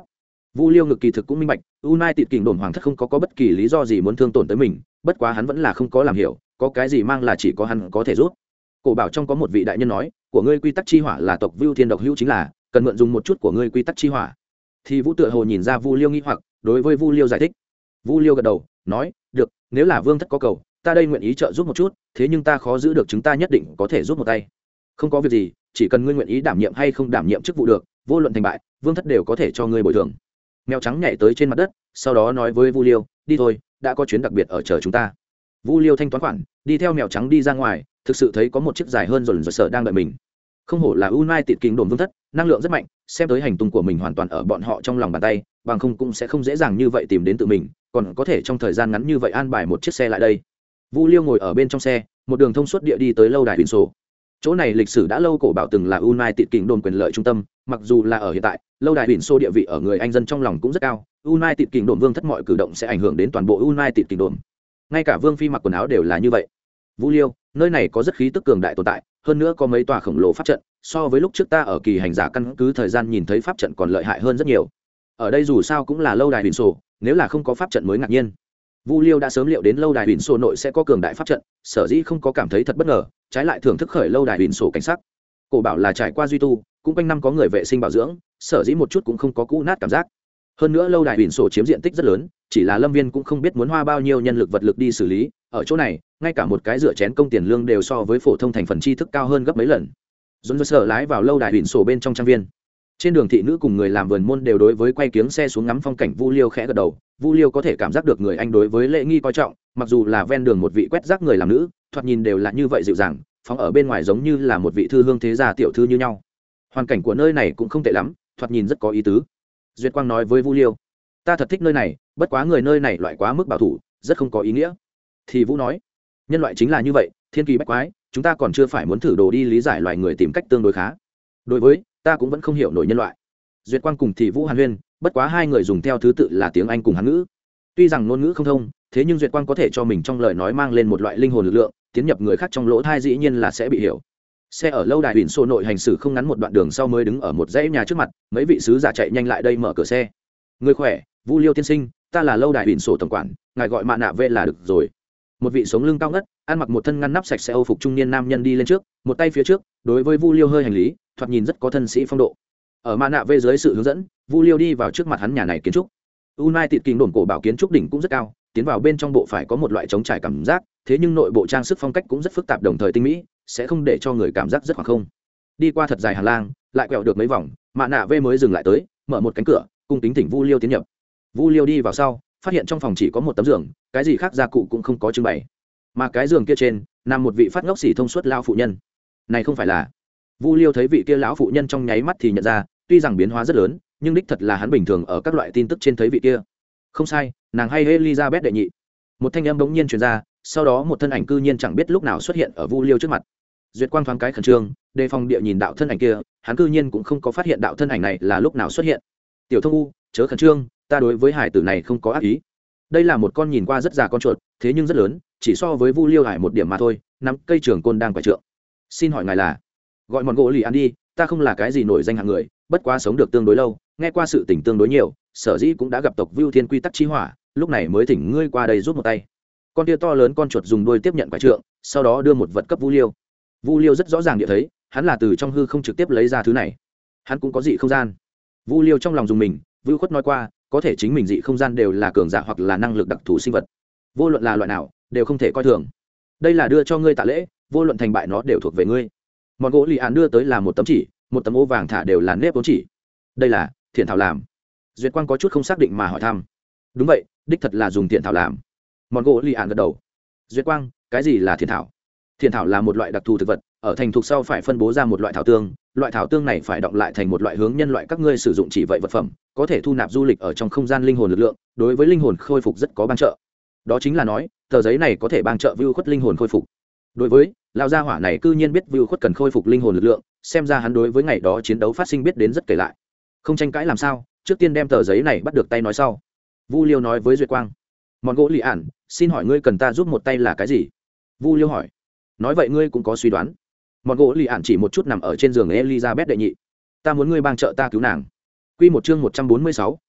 Vu Liêu ngực kỳ thực cũng minh bạch, United kình đồn hoàng thất không có bất kỳ lý do gì muốn thương tổn tới mình, bất quá hắn vẫn là không có làm hiểu, có cái gì mang là chỉ có hắn có thể giúp. Cổ bảo trong có một vị đại nhân nói, của ngươi quy tắc chi hỏa là tộc Vưu Thiên độc hữu chính là, cần mượn dùng một chút của ngươi quy tắc chi hỏa. Thì Vũ tựa hồ nhìn ra Vu Liêu nghi hoặc, đối với Vu Liêu giải thích. Vu Liêu gật đầu, nói, được, nếu là vương thất có cầu, ta đây nguyện ý trợ giúp một chút, thế nhưng ta khó giữ được, chúng ta nhất định có thể giúp một tay. Không có việc gì, chỉ cần ngươi nguyện ý đảm nhiệm hay không đảm nhiệm chức vụ được, vô luận thành bại, vương thất đều có thể cho ngươi bồi thường. Mèo trắng nhảy tới trên mặt đất, sau đó nói với Vu Liêu, đi thôi, đã có chuyến đặc biệt ở chờ chúng ta. Vu Liêu thanh toán khoản, đi theo mèo trắng đi ra ngoài, thực sự thấy có một chiếc dài hơn rồi sở đang đợi mình. Không hổ là United Kingdom đồn vương thất, năng lượng rất mạnh, xem tới hành tung của mình hoàn toàn ở bọn họ trong lòng bàn tay, bằng không cũng sẽ không dễ dàng như vậy tìm đến tự mình, còn có thể trong thời gian ngắn như vậy an bài một chiếc xe lại đây. Vu Liêu ngồi ở bên trong xe, một đường thông suốt địa đi tới lâu đài Windsor. Chỗ này lịch sử đã lâu, cổ bảo từng là United Kingdom quyền lợi trung tâm, mặc dù là ở hiện tại, lâu đài Windsor địa vị ở người Anh dân trong lòng cũng rất cao. United Kingdom vương thất mọi cử động sẽ ảnh hưởng đến toàn bộ United Kingdom. Ngay cả vương phi mặc quần áo đều là như vậy. Vu Liêu, nơi này có rất khí tức cường đại tồn tại, hơn nữa có mấy tòa khổng lồ pháp trận, so với lúc trước ta ở kỳ hành giả căn cứ thời gian nhìn thấy pháp trận còn lợi hại hơn rất nhiều. Ở đây dù sao cũng là lâu đài Windsor, nếu là không có pháp trận mới ngạc nhiên. Vu Liêu đã sớm liệu đến lâu đài Windsor nội sẽ có cường đại pháp trận, sở dĩ không có cảm thấy thật bất ngờ, trái lại thưởng thức khởi lâu đài Windsor cảnh sắc. Cổ bảo là trải qua duy tu, cũng quanh năm có người vệ sinh bảo dưỡng, sở dĩ một chút cũng không có cũ nát cảm giác. Hơn nữa lâu đài Windsor chiếm diện tích rất lớn, chỉ là lâm viên cũng không biết muốn hoa bao nhiêu nhân lực vật lực đi xử lý, ở chỗ này, ngay cả một cái rửa chén công tiền lương đều so với phổ thông thành phần tri thức cao hơn gấp mấy lần. Dồn sở lái vào lâu đài Windsor bên trong trang viên. Trên đường thị nữ cùng người làm vườn môn đều đối với quay kiếng xe xuống ngắm phong cảnh. Vu Liêu khẽ gật đầu. Vu Liêu có thể cảm giác được người Anh đối với lễ nghi coi trọng, mặc dù là ven đường một vị quét rác người làm nữ, thoạt nhìn đều là như vậy dịu dàng, phóng ở bên ngoài giống như là một vị thư hương thế gia tiểu thư như nhau. Hoàn cảnh của nơi này cũng không tệ lắm, thoạt nhìn rất có ý tứ. Duyệt Quang nói với Vu Liêu, ta thật thích nơi này, bất quá người nơi này loại quá mức bảo thủ, rất không có ý nghĩa. Thì Vũ nói, nhân loại chính là như vậy, thiên kỳ bách quái, chúng ta còn chưa phải muốn thử đồ đi lý giải loài người tìm cách tương đối khá. Đối với ta cũng vẫn không hiểu nổi nhân loại. Duyệt Quang cùng Thì Vũ hàn huyên, bất quá hai người dùng theo thứ tự là tiếng Anh cùng Hán ngữ. Tuy rằng ngôn ngữ không thông, thế nhưng Duyệt Quang có thể cho mình trong lời nói mang lên một loại linh hồn lực lượng, tiến nhập người khác trong lỗ tai dĩ nhiên là sẽ bị hiểu. Xe ở lâu đài Windsor nội hành xử không ngắn một đoạn đường sau mới đứng ở một dãy nhà trước mặt, mấy vị sứ giả chạy nhanh lại đây mở cửa xe. Người khỏe, Vu Liêu tiên sinh, ta là lâu đài Windsor tổng quản, ngài gọi Mạ Nạ V là được rồi. Một vị sống lưng cao ngất, ăn mặc một thân ngăn nắp sạch sẽ Âu phục trung niên nam nhân đi lên trước, một tay phía trước, đối với Vu Liêu hơi hành lý, thoạt nhìn rất có thân sĩ phong độ. Ở Mạ Nạ V dưới sự hướng dẫn, Vu Liêu đi vào trước mặt hắn. Nhà này kiến trúc United Kingdom cổ bảo kiến trúc đỉnh cũng rất cao, tiến vào bên trong bộ phải có một loại trống trải cảm giác, thế nhưng nội bộ trang sức phong cách cũng rất phức tạp đồng thời tinh mỹ, sẽ không để cho người cảm giác rất khoảng không. Đi qua thật dài hành lang, lại quẹo được mấy vòng, Mạ Nạ V mới dừng lại tới, mở một cánh cửa, cung kính thỉnh Vu Liêu tiến nhập. Vu Liêu đi vào sau, phát hiện trong phòng chỉ có một tấm giường, cái gì khác gia cụ cũng không có trưng bày, mà cái giường kia trên nằm một vị phát ngốc xỉ thông suốt lao phụ nhân. Này không phải là... Vu Liêu thấy vị kia lão phụ nhân trong nháy mắt thì nhận ra, tuy rằng biến hóa rất lớn, nhưng đích thật là hắn bình thường ở các loại tin tức trên thấy vị kia. Không sai, nàng hay Elizabeth đệ nhị. Một thanh âm bỗng nhiên truyền ra, sau đó một thân ảnh cư nhiên chẳng biết lúc nào xuất hiện ở Vu Liêu trước mặt. Duyệt Quang thoáng cái khẩn trương, đề phòng địa nhìn đạo thân ảnh kia, hắn cư nhiên cũng không có phát hiện đạo thân ảnh này là lúc nào xuất hiện. Tiểu Thông U, chớ khẩn trương, ta đối với hải tử này không có ác ý. Đây là một con nhìn qua rất già con chuột, thế nhưng rất lớn, chỉ so với Vu Liêu hải một điểm mà thôi, nắm cây trường côn đang quải trượng. Xin hỏi ngài là? Gọi mọn gỗ lì ăn đi, ta không là cái gì nổi danh hạng người, bất quá sống được tương đối lâu, nghe qua sự tình tương đối nhiều, sở dĩ cũng đã gặp tộc Vưu Thiên quy tắc chi hỏa, lúc này mới thỉnh ngươi qua đây giúp một tay. Con tia to lớn con chuột dùng đuôi tiếp nhận quải trượng, sau đó đưa một vật cấp Vu Liêu. Vu Liêu rất rõ ràng địa thấy, hắn là từ trong hư không trực tiếp lấy ra thứ này. Hắn cũng có dị không gian. Vu Liêu trong lòng dùng mình, Vưu Khuất nói qua, có thể chính mình dị không gian đều là cường giả hoặc là năng lực đặc thù sinh vật, vô luận là loại nào đều không thể coi thường. Đây là đưa cho ngươi tạ lễ, vô luận thành bại nó đều thuộc về ngươi. Mọn gỗ lì án đưa tới là một tấm chỉ, một tấm ô vàng thả đều là nếp vốn chỉ. Đây là thiện thảo làm. Duyệt Quang có chút không xác định mà hỏi thăm. Đúng vậy, đích thật là dùng thiện thảo làm. Mọn gỗ lì án gật đầu. Duyệt Quang, cái gì là thiện thảo? Thiện thảo là một loại đặc thù thực vật, ở thành thục sau phải phân bố ra một loại thảo tương, loại thảo tương này phải đọng lại thành một loại hướng nhân loại các ngươi sử dụng chỉ vậy vật phẩm, có thể thu nạp du lịch ở trong không gian linh hồn lực lượng, đối với linh hồn khôi phục rất có ban trợ. Đó chính là nói, tờ giấy này có thể ban trợ Vưu Khuất linh hồn khôi phục. Đối với lão gia hỏa này cư nhiên biết Vưu Khuất cần khôi phục linh hồn lực lượng, xem ra hắn đối với ngày đó chiến đấu phát sinh biết đến rất kể lại. Không tranh cãi làm sao, trước tiên đem tờ giấy này bắt được tay nói sau. Vu Liêu nói với Duyệt Quang. Mọn gỗ lì ản, xin hỏi ngươi cần ta giúp một tay là cái gì? Vu Liêu hỏi. Nói vậy ngươi cũng có suy đoán. Mọn gỗ lì ản chỉ một chút nằm ở trên giường Elizabeth đệ nhị. Ta muốn ngươi bang trợ ta cứu nàng. Quy một chương 146,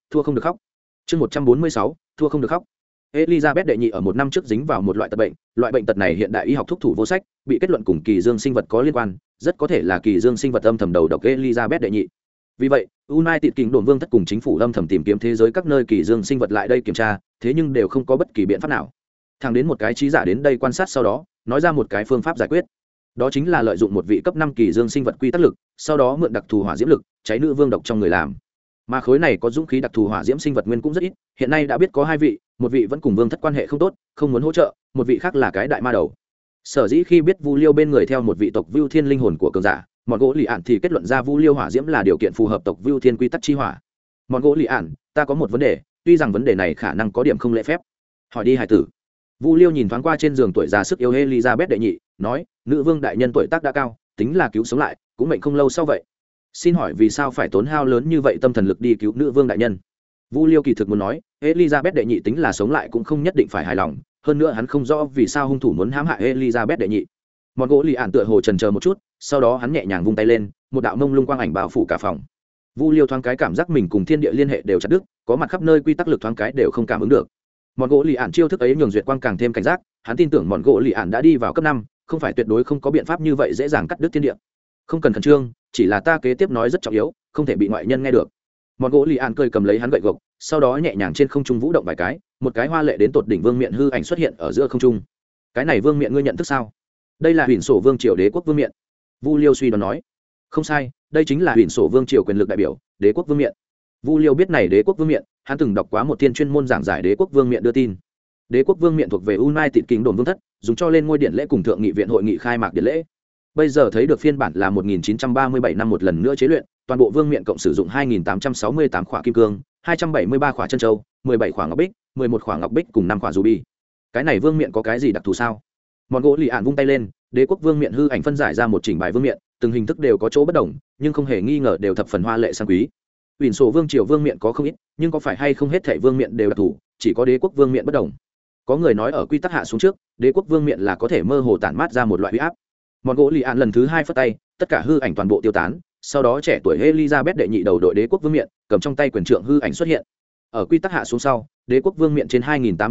thua không được khóc. Chương 146, thua không được khóc. Elizabeth đệ nhị ở một năm trước dính vào một loại tật bệnh, loại bệnh tật này hiện đại y học thuốc thủ vô sách, bị kết luận cùng kỳ dương sinh vật có liên quan, rất có thể là kỳ dương sinh vật âm thầm đầu độc Elizabeth đệ nhị. Vì vậy, United Kingdom vương thất cùng chính phủ âm thầm tìm kiếm thế giới các nơi kỳ dương sinh vật lại đây kiểm tra, thế nhưng đều không có bất kỳ biện pháp nào. Thẳng đến một cái trí giả đến đây quan sát sau đó, nói ra một cái phương pháp giải quyết. Đó chính là lợi dụng một vị cấp 5 kỳ dương sinh vật quy tắc lực, sau đó mượn đặc thù hỏa diễm lực, cháy nữ vương độc trong người làm. Mà khối này có dũng khí đặc thù hỏa diễm sinh vật nguyên cũng rất ít, hiện nay đã biết có hai vị, một vị vẫn cùng vương thất quan hệ không tốt, không muốn hỗ trợ, một vị khác là cái đại ma đầu. Sở dĩ khi biết Vu Liêu bên người theo một vị tộc Vưu Thiên linh hồn của cường giả, Mọn gỗ lì ạn thì kết luận ra Vu Liêu hỏa diễm là điều kiện phù hợp tộc Vưu Thiên quy tắc chi hỏa. Mọn gỗ lì ạn, ta có một vấn đề, tuy rằng vấn đề này khả năng có điểm không lễ phép. Hỏi đi hải tử. Vu Liêu nhìn thoáng qua trên giường tuổi già sức yếu Elizabeth đệ nhị, nói, nữ vương đại nhân tuổi tác đã cao, tính là cứu sống lại, cũng mệnh không lâu sau vậy. Xin hỏi vì sao phải tốn hao lớn như vậy tâm thần lực đi cứu nữ vương đại nhân? Vu Liêu kỳ thực muốn nói, Elizabeth đệ nhị tính là sống lại cũng không nhất định phải hài lòng, hơn nữa hắn không rõ vì sao hung thủ muốn hãm hại Elizabeth đệ nhị. Mọn gỗ lì ạn tựa hồ chần chờ một chút, sau đó hắn nhẹ nhàng vung tay lên, một đạo mông lung quang ảnh bao phủ cả phòng. Vu Liêu thoáng cái cảm giác mình cùng thiên địa liên hệ đều chặt đứt, có mặt khắp nơi quy tắc lực thoáng cái đều không cảm ứng được. Mọn gỗ lì ạn chiêu thức ấy nhường duyệt quang càng thêm cảnh giác, hắn tin tưởng mọn gỗ lì ạn đã đi vào cấp 5, không phải tuyệt đối không có biện pháp như vậy dễ dàng cắt đứt thiên địa. Không cần khẩn trương, chỉ là ta kế tiếp nói rất trọng yếu, không thể bị ngoại nhân nghe được. Mọn gỗ lì ạn cười cầm lấy hắn gậy gộc, sau đó nhẹ nhàng trên không trung vũ động vài cái, một cái hoa lệ đến tột đỉnh vương miện hư ảnh xuất hiện ở giữa không trung. Cái này vương miện ngươi nhận thức sao? Đây là huyền sổ vương triều đế quốc vương miện. Vu Liêu suy đoán nói. Không sai, đây chính là huyền sổ vương triều quyền lực đại biểu, đế quốc vương miện. Vu Liêu biết này đế quốc vương miện, hắn từng đọc quá một thiên chuyên môn giảng giải đế quốc vương miện đưa tin. Đế quốc vương miện thuộc về United Kingdom vương thất, dùng cho lên ngôi điện lễ cùng thượng nghị viện hội nghị khai mạc điện lễ. Bây giờ thấy được phiên bản là 1937 năm một lần nữa chế luyện, toàn bộ vương miện cộng sử dụng 2868 khỏa kim cương, 273 khỏa chân châu, 17 khỏa ngọc bích, 11 khỏa ngọc bích cùng 5 khỏa ruby. Cái này vương miện có cái gì đặc thù sao? Mọn gỗ lì ạn vung tay lên, đế quốc vương miện hư ảnh phân giải ra một chỉnh bài vương miện, từng hình thức đều có chỗ bất đồng, nhưng không hề nghi ngờ đều thập phần hoa lệ sang quý. Uyển sổ vương triều vương miện có không ít, nhưng có phải hay không hết thảy vương miện đều đặc thù, chỉ có đế quốc vương miện bất đồng. Có người nói ở quy tắc hạ xuống trước, đế quốc vương miện là có thể mơ hồ tản mát ra một loại uy áp. Mọn gỗ lì ạn lần thứ 2 phất tay, tất cả hư ảnh toàn bộ tiêu tán, sau đó trẻ tuổi Elizabeth đệ nhị đầu đội đế quốc vương miện, cầm trong tay quyền trượng hư ảnh xuất hiện. Ở quy tắc hạ xuống sau, đế quốc vương miện trên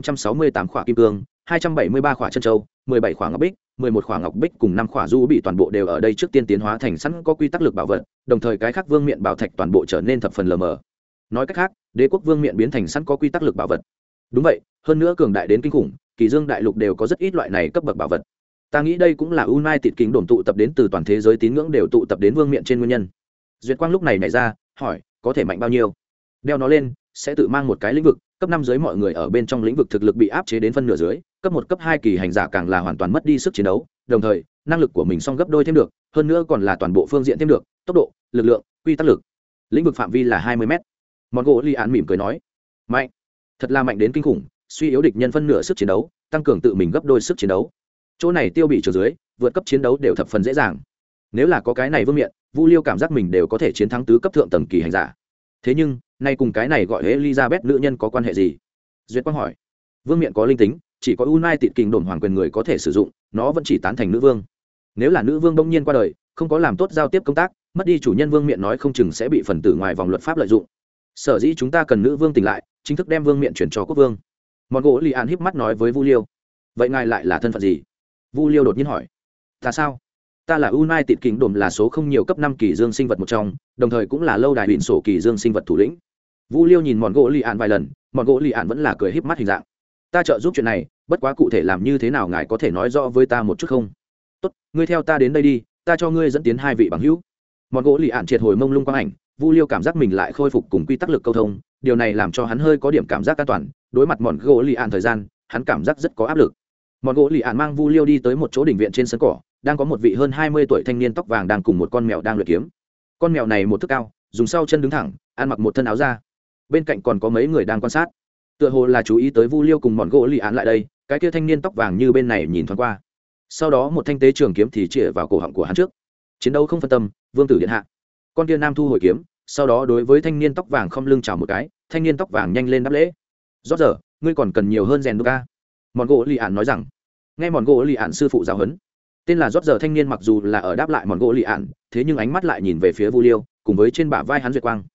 2868 khỏa kim cương, 273 khỏa chân châu, 17 khỏa ngọc bích, 11 khỏa ngọc bích cùng 5 khỏa du bị toàn bộ đều ở đây trước tiên tiến hóa thành sẵn có quy tắc lực bảo vật, đồng thời cái khác vương miện bảo thạch toàn bộ trở nên thập phần lờ mờ. Nói cách khác, đế quốc vương miện biến thành sẵn có quy tắc lực bảo vật. Đúng vậy, hơn nữa cường đại đến kinh khủng, kỳ dương đại lục đều có rất ít loại này cấp bậc bảo vật. Ta nghĩ đây cũng là United Kingdom tụ tập đến từ toàn thế giới tín ngưỡng đều tụ tập đến vương miện trên nguyên nhân. Duyệt Quang lúc này nảy ra, hỏi, có thể mạnh bao nhiêu? Đeo nó lên, sẽ tự mang một cái lĩnh vực, cấp 5 dưới mọi người ở bên trong lĩnh vực thực lực bị áp chế đến phân nửa dưới, cấp 1 cấp 2 kỳ hành giả càng là hoàn toàn mất đi sức chiến đấu, đồng thời, năng lực của mình song gấp đôi thêm được, hơn nữa còn là toàn bộ phương diện thêm được, tốc độ, lực lượng, quy tắc lực. Lĩnh vực phạm vi là 20m. Mọn gỗ Li Án mỉm cười nói, mạnh, thật là mạnh đến kinh khủng, suy yếu địch nhân phân nửa sức chiến đấu, tăng cường tự mình gấp đôi sức chiến đấu. Chỗ này tiêu bị trở dưới, vượt cấp chiến đấu đều thập phần dễ dàng. Nếu là có cái này vương miện, Vu Liêu cảm giác mình đều có thể chiến thắng tứ cấp thượng tầng kỳ hành giả. Thế nhưng, nay cùng cái này gọi Elizabeth nữ nhân có quan hệ gì? Duyệt Quang hỏi. Vương miện có linh tính, chỉ có United Kingdom hoàng quyền người có thể sử dụng, nó vẫn chỉ tán thành nữ vương. Nếu là nữ vương đông nhiên qua đời, không có làm tốt giao tiếp công tác, mất đi chủ nhân vương miện nói không chừng sẽ bị phần tử ngoài vòng luật pháp lợi dụng. Sở dĩ chúng ta cần nữ vương tỉnh lại, chính thức đem vương miện chuyển cho quốc vương. Mọn gỗ Li An híp mắt nói với Vu Liêu. Vậy ngài lại là thân phận gì? Vu Liêu đột nhiên hỏi. Ta sao? Ta là United Kingdom là số không nhiều cấp 5 kỳ dương sinh vật một trong, đồng thời cũng là lâu đài huyền sổ kỳ dương sinh vật thủ lĩnh. Vu Liêu nhìn Mọn gỗ Li An vài lần, Mọn gỗ Li An vẫn là cười híp mắt hình dạng. Ta trợ giúp chuyện này, bất quá cụ thể làm như thế nào ngài có thể nói rõ với ta một chút không? Tốt, ngươi theo ta đến đây đi, ta cho ngươi dẫn tiến hai vị bằng hữu. Mọn gỗ Li An triệt hồi mông lung quang ảnh, Vu Liêu cảm giác mình lại khôi phục cùng quy tắc lực câu thông, điều này làm cho hắn hơi có điểm cảm giác an toàn, đối mặt Mọn gỗ Li An thời gian, hắn cảm giác rất có áp lực. Mọn gỗ Li An mang Vu Liêu đi tới một chỗ đỉnh viện trên sân cỏ, đang có một vị hơn 20 tuổi thanh niên tóc vàng đang cùng một con mèo đang luyện kiếm. Con mèo này một thước cao, dùng sau chân đứng thẳng, ăn mặc một thân áo da. Bên cạnh còn có mấy người đang quan sát. Tựa hồ là chú ý tới Vu Liêu cùng Mọn gỗ Li An lại đây, cái kia thanh niên tóc vàng như bên này nhìn thoáng qua. Sau đó một thanh tế trường kiếm thì chĩa vào cổ họng của hắn trước. Chiến đấu không phân tâm, vương tử điện hạ. Con kia nam thu hồi kiếm, sau đó đối với thanh niên tóc vàng không lưng chào một cái, thanh niên tóc vàng nhanh lên đáp lễ. Rót giờ, ngươi còn cần nhiều hơn rèn đúc ca. Mọn gỗ Li An nói rằng. Nghe Mọn gỗ Li An sư phụ giáo huấn. Tên là Rót giờ thanh niên mặc dù là ở đáp lại Mọn gỗ Li An, thế nhưng ánh mắt lại nhìn về phía Vu Liêu, cùng với trên bả vai hắn Duyệt Quang.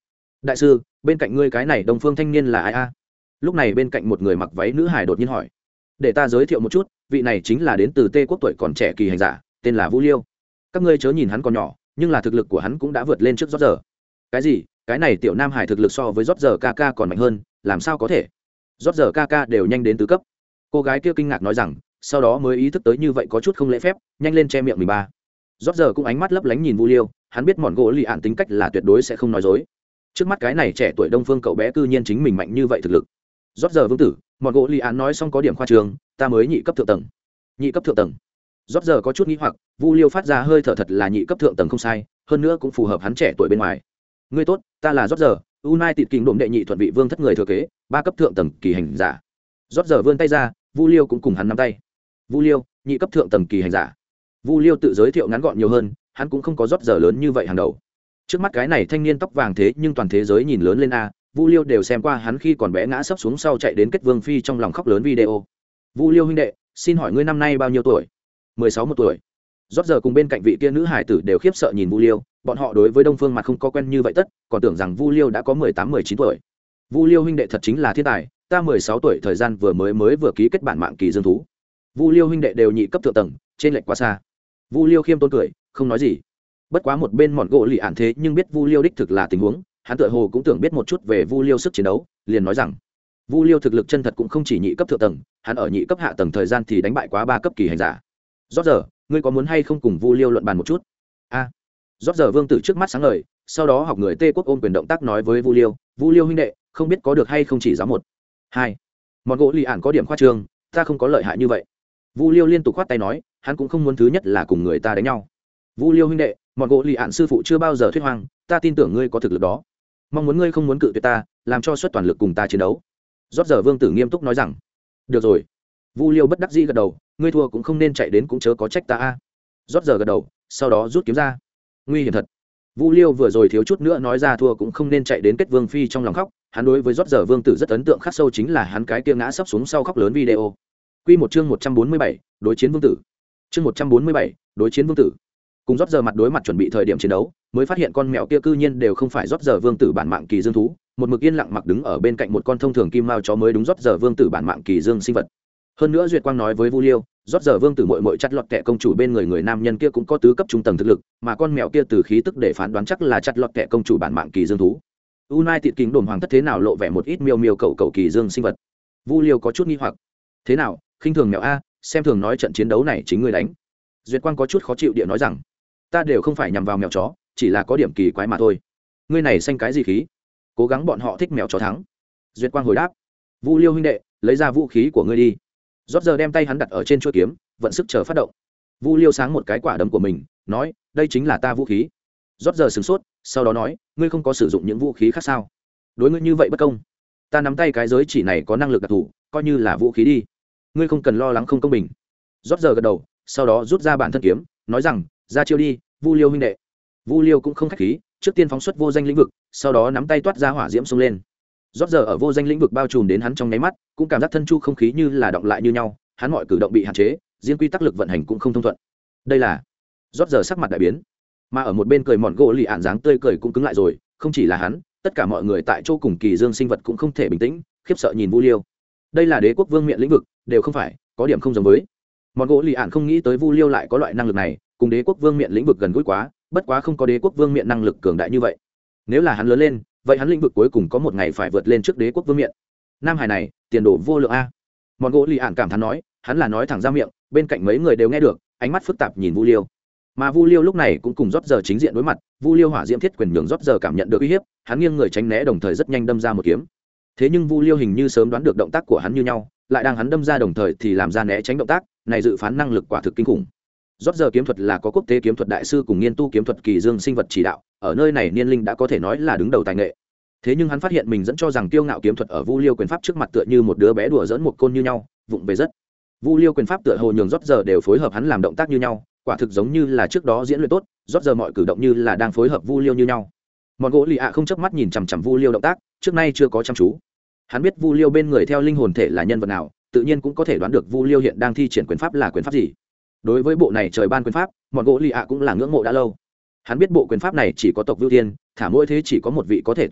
đại sư, bên cạnh ngươi cái này đông phương thanh niên là ai a? Lúc này bên cạnh một người mặc váy nữ hải đột nhiên hỏi. Để ta giới thiệu một chút, vị này chính là đến từ Tê quốc tuổi còn trẻ kỳ hành giả, tên là Vu Liêu. Các ngươi chớ nhìn hắn còn nhỏ, nhưng là thực lực của hắn cũng đã vượt lên trước rót giờ. Cái gì? Cái này tiểu nam hải thực lực so với rót giờ ca ca còn mạnh hơn, làm sao có thể? Rót giờ ca ca đều nhanh đến tứ cấp. Cô gái kia kinh ngạc nói rằng, sau đó mới ý thức tới như vậy có chút không lễ phép, nhanh lên che miệng mình ba. Rót giờ cũng ánh mắt lấp lánh nhìn Vu Liêu, hắn biết mọn gỗ lì ạn tính cách là tuyệt đối sẽ không nói dối. Trước mắt cái này trẻ tuổi đông phương cậu bé cư nhiên chính mình mạnh như vậy thực lực. Rót giờ vương tử, mọn gỗ lì ạn nói xong có điểm khoa trường, ta mới nhị cấp thượng tầng. Nhị cấp thượng tầng. Rót giờ có chút nghi hoặc, Vu Liêu phát ra hơi thở thật là nhị cấp thượng tầng không sai, hơn nữa cũng phù hợp hắn trẻ tuổi bên ngoài. Ngươi tốt, ta là Rót giờ, United Kingdom đệ nhị thuận vị vương thất người thừa kế, 3 cấp thượng tầng kỳ hành giả. Rót giờ vươn tay ra, Vu Liêu cũng cùng hắn nắm tay. Vu Liêu, nhị cấp thượng tầng kỳ hành giả. Vu Liêu tự giới thiệu ngắn gọn nhiều hơn, hắn cũng không có Rót giờ lớn như vậy hàng đầu. Trước mắt cái này thanh niên tóc vàng thế nhưng toàn thế giới nhìn lớn lên a, Vu Liêu đều xem qua hắn khi còn bé ngã sấp xuống sau chạy đến kết vương phi trong lòng khóc lớn video. Vu Liêu huynh đệ, xin hỏi ngươi năm nay bao nhiêu tuổi? 16 một tuổi. Rót giờ cùng bên cạnh vị kia nữ hải tử đều khiếp sợ nhìn Vu Liêu, bọn họ đối với Đông Phương mặt không có quen như vậy tất, còn tưởng rằng Vu Liêu đã có 18-19 tuổi. Vu Liêu huynh đệ thật chính là thiên tài, ta 16 tuổi thời gian vừa ký kết bản mạng kỳ dương thú. Vu Liêu huynh đệ đều nhị cấp thượng tầng, trên lệch quá xa. Vu Liêu khiêm tốn cười, không nói gì. Bất quá một bên mọn gỗ lì ạn thế nhưng biết Vu Liêu đích thực là tình huống, hắn tựa hồ cũng tưởng biết một chút về Vu Liêu sức chiến đấu, liền nói rằng Vu Liêu thực lực chân thật cũng không chỉ nhị cấp thượng tầng, hắn ở nhị cấp hạ tầng thời gian thì đánh bại quá 3 cấp kỳ hành giả. Rót giờ, ngươi có muốn hay không cùng Vu Liêu luận bàn một chút? A. Rót giờ vương tử trước mắt sáng ngời, sau đó học người Tê quốc ôm quyền động tác nói với Vu Liêu huynh đệ, không biết có được hay không chỉ giáo một. 2. Mọn gỗ lì ạn có điểm khoa trương, ta không có lợi hại như vậy. Vu Liêu liên tục khoát tay nói, hắn cũng không muốn thứ nhất là cùng người ta đánh nhau. Vu Liêu huynh đệ, mọn gỗ lì ạn sư phụ chưa bao giờ thuyết hoang, ta tin tưởng ngươi có thực lực đó, mong muốn ngươi không muốn cự tuyệt ta, làm cho suất toàn lực cùng ta chiến đấu. Rót giờ vương tử nghiêm túc nói rằng, được rồi. Vu Liêu bất đắc dĩ gật đầu, ngươi thua cũng không nên chạy đến cũng chớ có trách ta a. Rót giờ gật đầu, sau đó rút kiếm ra. Nguy hiểm thật. Vu Liêu vừa rồi thiếu chút nữa nói ra thua cũng không nên chạy đến kết vương phi trong lòng khóc, hắn đối với Rót giờ vương tử rất ấn tượng khắc sâu chính là hắn cái kia ngã sấp xuống sau khóc lớn video. Quy một chương 147, đối chiến vương tử. Chương 147, đối chiến vương tử. Cùng Rót giờ mặt đối mặt chuẩn bị thời điểm chiến đấu, mới phát hiện con mèo kia cư nhiên đều không phải Rót giờ vương tử bản mạng kỳ dương thú, một mực yên lặng mặc đứng ở bên cạnh một con thông thường kim mao chó mới đúng Rót giờ vương tử bản mạng kỳ dương sinh vật. Hơn nữa duyệt quang nói với Vu Liêu, Rót giờ vương tử muội chặt lọt kẻ công chủ bên người nam nhân kia cũng có tứ cấp trung tầng thực lực, mà con mèo kia từ khí tức để phán đoán chắc là chặt lọt kẻ công chủ bản mạng kỳ dương thú. United Kingdom hoàng thất thế nào lộ vẻ một ít miêu cầu kỳ dương sinh vật. Vu Liêu có chút nghi hoặc. Thế nào, khinh thường mèo a, xem thường nói trận chiến đấu này chính ngươi đánh. Duyệt quang có chút khó chịu địa nói rằng, ta đều không phải nhằm vào mèo chó, chỉ là có điểm kỳ quái mà thôi. Ngươi này xanh cái gì khí? Cố gắng bọn họ thích mèo chó thắng. Duyệt quang hồi đáp. Vu Liêu huynh đệ, lấy ra vũ khí của ngươi đi. Rót giờ đem tay hắn đặt ở trên chuôi kiếm, vận sức chờ phát động. Vu Liêu sáng một cái quả đấm của mình, nói, đây chính là ta vũ khí. Rót giờ sửng sốt, sau đó nói, ngươi không có sử dụng những vũ khí khác sao? Đối ngươi như vậy bất công. Ta nắm tay cái giới chỉ này có năng lực đặc thù, coi như là vũ khí đi. Ngươi không cần lo lắng không công bình. Rót giờ gật đầu, sau đó rút ra bản thân kiếm, nói rằng, ra chiêu đi, Vu Liêu huynh đệ. Vu Liêu cũng không khách khí, trước tiên phóng xuất vô danh lĩnh vực, sau đó nắm tay toát ra hỏa diễm xông lên. Rót giờ ở vô danh lĩnh vực bao trùm đến hắn trong nháy mắt, cũng cảm giác thân chu không khí như là động lại như nhau, hắn mọi cử động bị hạn chế, riêng quy tắc lực vận hành cũng không thông thuận. Đây là Rót giờ sắc mặt đại biến, mà ở một bên cười mọn gỗ lì ạn dáng tươi cười cũng cứng lại rồi, không chỉ là hắn, tất cả mọi người tại chỗ cùng kỳ dương sinh vật cũng không thể bình tĩnh, khiếp sợ nhìn Vu Liêu. Đây là đế quốc vương miện lĩnh vực, đều không phải, có điểm không giống với. Mọn gỗ lì ạn không nghĩ tới Vu Liêu lại có loại năng lực này, cùng đế quốc vương miện lĩnh vực gần gũi quá, bất quá không có đế quốc vương miện năng lực cường đại như vậy. Nếu là hắn lớn lên, vậy hắn lĩnh vực cuối cùng có một ngày phải vượt lên trước đế quốc vương miện. Nam hải này tiền đồ vô lượng a. Mọn gỗ lì ạn cảm thán nói, hắn là nói thẳng ra miệng, bên cạnh mấy người đều nghe được, ánh mắt phức tạp nhìn Vu Liêu. Mà Vu Liêu lúc này cũng cùng Rót giờ chính diện đối mặt, Vu Liêu hỏa diễm thiết quyền nhường Rót giờ cảm nhận được uy hiếp, hắn nghiêng người tránh né đồng thời rất nhanh đâm ra một kiếm. Thế nhưng Vu Liêu hình như sớm đoán được động tác của hắn như nhau, lại đang hắn đâm ra đồng thời thì làm ra né tránh động tác, này dự phán năng lực quả thực kinh khủng. Rót giờ kiếm thuật là có quốc tế kiếm thuật đại sư cùng nghiên tu kiếm thuật kỳ dương sinh vật chỉ đạo, ở nơi này niên linh đã có thể nói là đứng đầu tài nghệ. Thế nhưng hắn phát hiện mình dẫn cho rằng kiêu ngạo kiếm thuật ở Vu Liêu quyền pháp trước mặt tựa như một đứa bé đùa giỡn một côn như nhau, vụng về rất. Vu Liêu quyền pháp tựa hồ nhường Rót giờ đều phối hợp hắn làm động tác như nhau, quả thực giống như là trước đó diễn luyện tốt, Rót giờ mọi cử động như là đang phối hợp Vu Liêu như nhau. Mọn gỗ lì ạ không chớp mắt nhìn chằm chằm Vu Liêu động tác, trước nay chưa có chăm chú. Hắn biết Vu Liêu bên người theo linh hồn thể là nhân vật nào, tự nhiên cũng có thể đoán được Vu Liêu hiện đang thi triển quyền pháp là quyền pháp gì. Đối với bộ này trời ban quyền pháp, mọn gỗ lì ạ cũng là ngưỡng mộ đã lâu. Hắn biết bộ quyền pháp này chỉ có tộc Vưu Thiên, thả mỗi thế chỉ có một vị có thể tu luyện,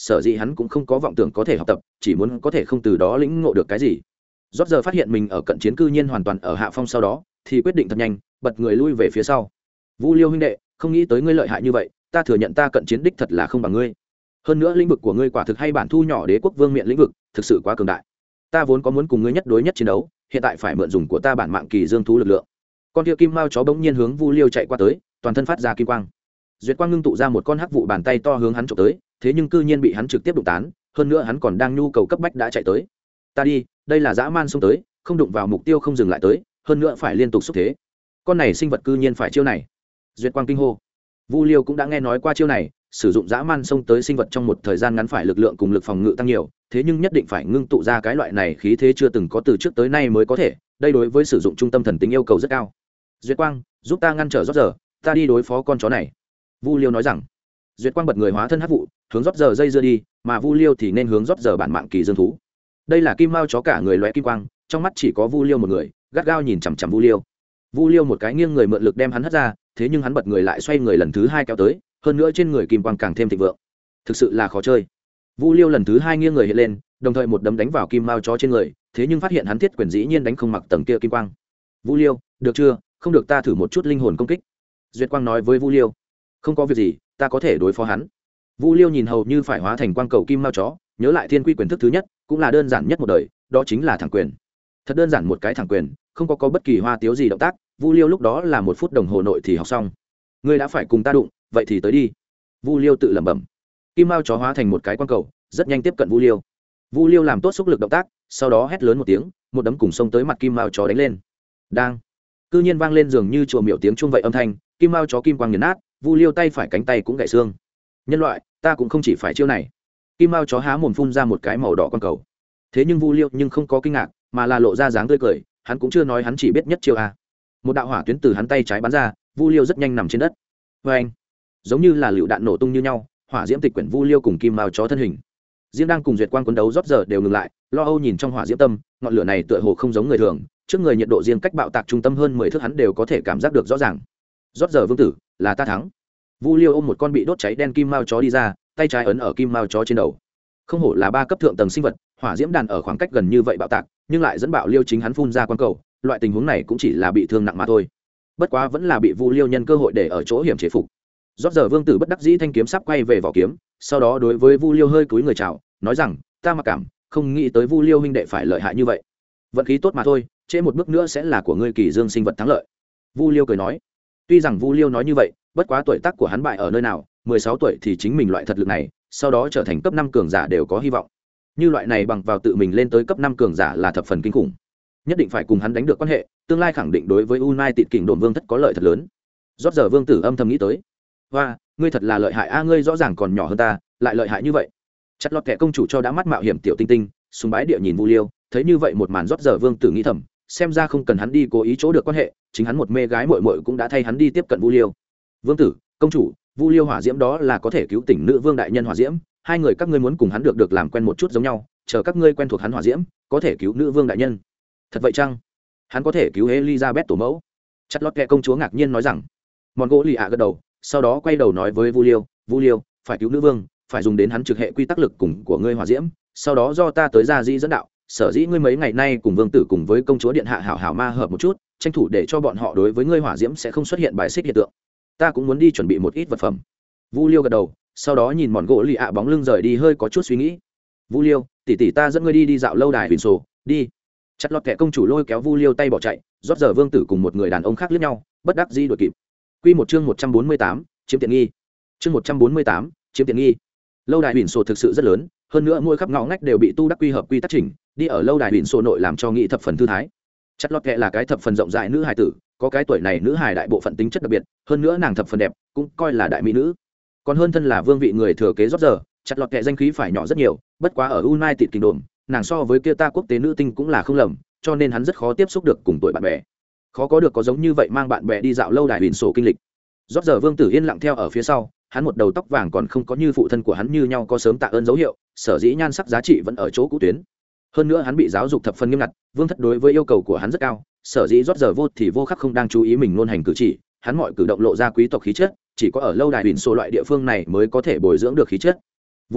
sở dĩ hắn cũng không có vọng tưởng có thể học tập, chỉ muốn có thể không từ đó lĩnh ngộ được cái gì. Rốt giờ phát hiện mình ở cận chiến cư nhiên hoàn toàn ở hạ phong, sau đó thì quyết định thật nhanh bật người lui về phía sau. Vu Liêu huynh đệ, không nghĩ tới ngươi lợi hại như vậy, ta thừa nhận ta cận chiến đích thật là không bằng ngươi. Hơn nữa lĩnh vực của ngươi quả thực hay bản thu nhỏ đế quốc vương miện lĩnh vực, thực sự quá cường đại. Ta vốn có muốn cùng ngươi nhất đối nhất chiến đấu, hiện tại phải mượn dùng của ta bản mạng kỳ dương thú lực lượng. Con kia kim mao chó bỗng nhiên hướng Vu Liêu chạy qua tới, toàn thân phát ra kim quang. Duyệt quang ngưng tụ ra một con hắc vụ bàn tay to hướng hắn chụp tới, thế nhưng cư nhiên bị hắn trực tiếp đụng tán, hơn nữa hắn còn đang nhu cầu cấp bách đã chạy tới. Ta đi, đây là dã man xông tới, không đụng vào mục tiêu không dừng lại tới, hơn nữa phải liên tục xúc thế. Con này sinh vật cư nhiên phải chiêu này. Duyệt quang kinh hô. Vu Liêu cũng đã nghe nói qua chiêu này, sử dụng dã man xông tới sinh vật trong một thời gian ngắn phải lực lượng cùng lực phòng ngự tăng nhiều, thế nhưng nhất định phải ngưng tụ ra cái loại này khí thế chưa từng có từ trước tới nay mới có thể, đây đối với sử dụng trung tâm thần tính yêu cầu rất cao. Duyệt quang, giúp ta ngăn trở Rốt giờ, ta đi đối phó con chó này. Vu Liêu nói rằng. Duyệt quang bật người hóa thân hắc vụ, hướng Rốt giờ dây dưa đi, mà Vu Liêu thì nên hướng Rốt giờ bản mạng kỳ dương thú. Đây là kim mao chó cả người lóe kim quang, trong mắt chỉ có Vu Liêu một người, gắt gao nhìn chằm chằm Vu Liêu. Vu Liêu một cái nghiêng người mượn lực đem hắn hất ra, thế nhưng hắn bật người lại xoay người lần thứ hai kéo tới, hơn nữa trên người kim quang càng thêm thịnh vượng, thực sự là khó chơi. Vu Liêu lần thứ hai nghiêng người hiện lên, đồng thời một đấm đánh vào kim mao chó trên người, thế nhưng phát hiện hắn thiết quyền dĩ nhiên đánh không mặc tầng kia kim quang. Vu Liêu, được chưa, không được ta thử một chút linh hồn công kích. Duyệt quang nói với Vu Liêu. Không có việc gì, ta có thể đối phó hắn. Vu Liêu nhìn hầu như phải hóa thành quang cầu kim mao chó, nhớ lại thiên quy quyền thức thứ nhất, cũng là đơn giản nhất một đời, đó chính là thẳng quyền. Thật đơn giản một cái thẳng quyền, không có bất kỳ hoa tiếu gì động tác. Vu Liêu lúc đó là 1 phút đồng hồ nội thì học xong. Ngươi đã phải cùng ta đụng, vậy thì tới đi. Vu Liêu tự lẩm bẩm. Kim mao chó hóa thành một cái quang cầu, rất nhanh tiếp cận Vu Liêu. Vu Liêu làm tốt xúc lực động tác, sau đó hét lớn một tiếng, một đấm cùng xông tới mặt kim mao chó đánh lên. Đang, cư nhiên vang lên dường như chùa miểu tiếng chuông vậy âm thanh, kim mao chó kim quang nghiền nát, Vu Liêu tay phải cánh tay cũng gãy xương. Nhân loại, ta cũng không chỉ phải chiêu này. Kim mao chó há mồm phun ra một cái màu đỏ quang cầu. Thế nhưng Vu Liêu nhưng không có kinh ngạc, mà là lộ ra dáng tươi cười, hắn cũng chưa nói hắn chỉ biết nhất chiêu a. Một đạo hỏa tuyến từ hắn tay trái bắn ra, Vu Liêu rất nhanh nằm trên đất. Oeng, giống như là lựu đạn nổ tung như nhau, hỏa diễm tịch quyển Vu Liêu cùng kim mao chó thân hình. Diêm đang cùng Duyệt quang cuốn đấu Rốt giờ đều ngừng lại, lo âu nhìn trong hỏa diễm tâm, ngọn lửa này tựa hồ không giống người thường, trước người nhiệt độ riêng cách bạo tạc trung tâm hơn 10 thước hắn đều có thể cảm giác được rõ ràng. Rốt giờ vương tử, là ta thắng. Vu Liêu ôm một con bị đốt cháy đen kim mao chó đi ra, tay trái ấn ở kim mao chó trên đầu. Không hổ là 3 cấp thượng tầng sinh vật, hỏa diễm đàn ở khoảng cách gần như vậy bạo tạc, nhưng lại dẫn bạo Liêu chính hắn phun ra quang cầu, loại tình huống này cũng chỉ là bị thương nặng mà thôi. Bất quá vẫn là bị Vu Liêu nhân cơ hội để ở chỗ hiểm chế phục. Rốt giờ vương tử bất đắc dĩ thanh kiếm sắp quay về vỏ kiếm, sau đó đối với Vu Liêu hơi cúi người chào, nói rằng, ta mặc cảm, không nghĩ tới Vu Liêu huynh đệ phải lợi hại như vậy. Vận khí tốt mà thôi, trễ một bước nữa sẽ là của ngươi kỳ dương sinh vật thắng lợi. Vu Liêu cười nói. Tuy rằng Vu Liêu nói như vậy, bất quá tuổi tác của hắn bại ở nơi nào, 16 tuổi thì chính mình loại thật lực này, sau đó trở thành cấp 5 cường giả đều có hy vọng. Như loại này bằng vào tự mình lên tới cấp 5 cường giả là thập phần kinh khủng. Nhất định phải cùng hắn đánh được quan hệ, tương lai khẳng định đối với United Kingdom đồn vương thất có lợi thật lớn. Rốt giờ vương tử âm thầm nghĩ tới. Hoa, ngươi thật là lợi hại a, ngươi rõ ràng còn nhỏ hơn ta, lại lợi hại như vậy. Chặt lọt kẻ công chủ cho đã mắt mạo hiểm tiểu tinh tinh, sùng bái địa nhìn Vu Liêu, thấy như vậy một màn Rốt giờ vương tử nghĩ thầm, xem ra không cần hắn đi cố ý chỗ được quan hệ, chính hắn một mê gái muội muội cũng đã thay hắn đi tiếp cận Vu Liêu. Vương tử, công chủ, Vu Liêu hỏa diễm đó là có thể cứu tỉnh nữ vương đại nhân hỏa diễm, hai người các ngươi muốn cùng hắn được làm quen một chút giống nhau, chờ các ngươi quen thuộc hắn hỏa diễm, có thể cứu nữ vương đại nhân. Thật vậy chăng? Hắn có thể cứu Elizabeth tổ mẫu? Chặt lọt kẻ công chúa ngạc nhiên nói rằng. Mòn gỗ lì ạ gật đầu, sau đó quay đầu nói với Vu Liêu, phải cứu nữ vương, phải dùng đến hắn trực hệ quy tắc lực cùng của ngươi hỏa diễm, sau đó do ta tới ra di dẫn đạo, sở dĩ ngươi mấy ngày nay cùng vương tử cùng với công chúa điện hạ hảo hảo ma hợp một chút, tranh thủ để cho bọn họ đối với ngươi hỏa diễm sẽ không xuất hiện bài xích hiện tượng. Ta cũng muốn đi chuẩn bị một ít vật phẩm. Vu Liêu gật đầu, sau đó nhìn mòn gỗ lì ạ bóng lưng rời đi hơi có chút suy nghĩ. Vu Liêu, tỷ tỷ ta dẫn ngươi đi dạo lâu đài huyền sổ, đi. Chặt lọt kẻ công chủ lôi kéo Vu Liêu tay bỏ chạy, Rốt giờ vương tử cùng một người đàn ông khác liếc nhau, bất đắc dĩ đuổi kịp. Quy một chương 148, chiếm tiện nghi. Chương 148, chiếm tiện nghi. Lâu đài huyền sổ thực sự rất lớn, hơn nữa mỗi khắp ngõ ngách đều bị tu đắc quy hợp quy tắc chỉnh, đi ở lâu đài huyền sổ nội làm cho nghĩ thập phần thư thái. Chặt lọt kẻ là cái thập phần rộng rãi nữ hài tử, có cái tuổi này nữ hài đại bộ phận tính chất đặc biệt, hơn nữa nàng thập phần đẹp, cũng coi là đại mỹ nữ. Còn hơn thân là vương vị người thừa kế Rốt giờ, chặt lọt kẻ danh khí phải nhỏ rất nhiều, bất quá ở United Kingdom, nàng so với kia ta quốc tế nữ tinh cũng là không lầm, cho nên hắn rất khó tiếp xúc được cùng tuổi bạn bè. Khó có được có giống như vậy mang bạn bè đi dạo lâu đài huyền sổ kinh lịch. Rốt giờ vương tử yên lặng theo ở phía sau, hắn một đầu tóc vàng còn không có như phụ thân của hắn như nhau có sớm tạ ơn dấu hiệu, sở dĩ nhan sắc giá trị vẫn ở chỗ cũ tuyến. Hơn nữa hắn bị giáo dục thập phần nghiêm ngặt, vương thất đối với yêu cầu của hắn rất cao, sở dĩ Rốt giờ vô thì vô khắc không đang chú ý mình ngôn hành cử chỉ, hắn mọi cử động lộ ra quý tộc khí chất, chỉ có ở lâu đài huyền sổ loại địa phương này mới có thể bồi dưỡng được khí chất. Vu Liêu,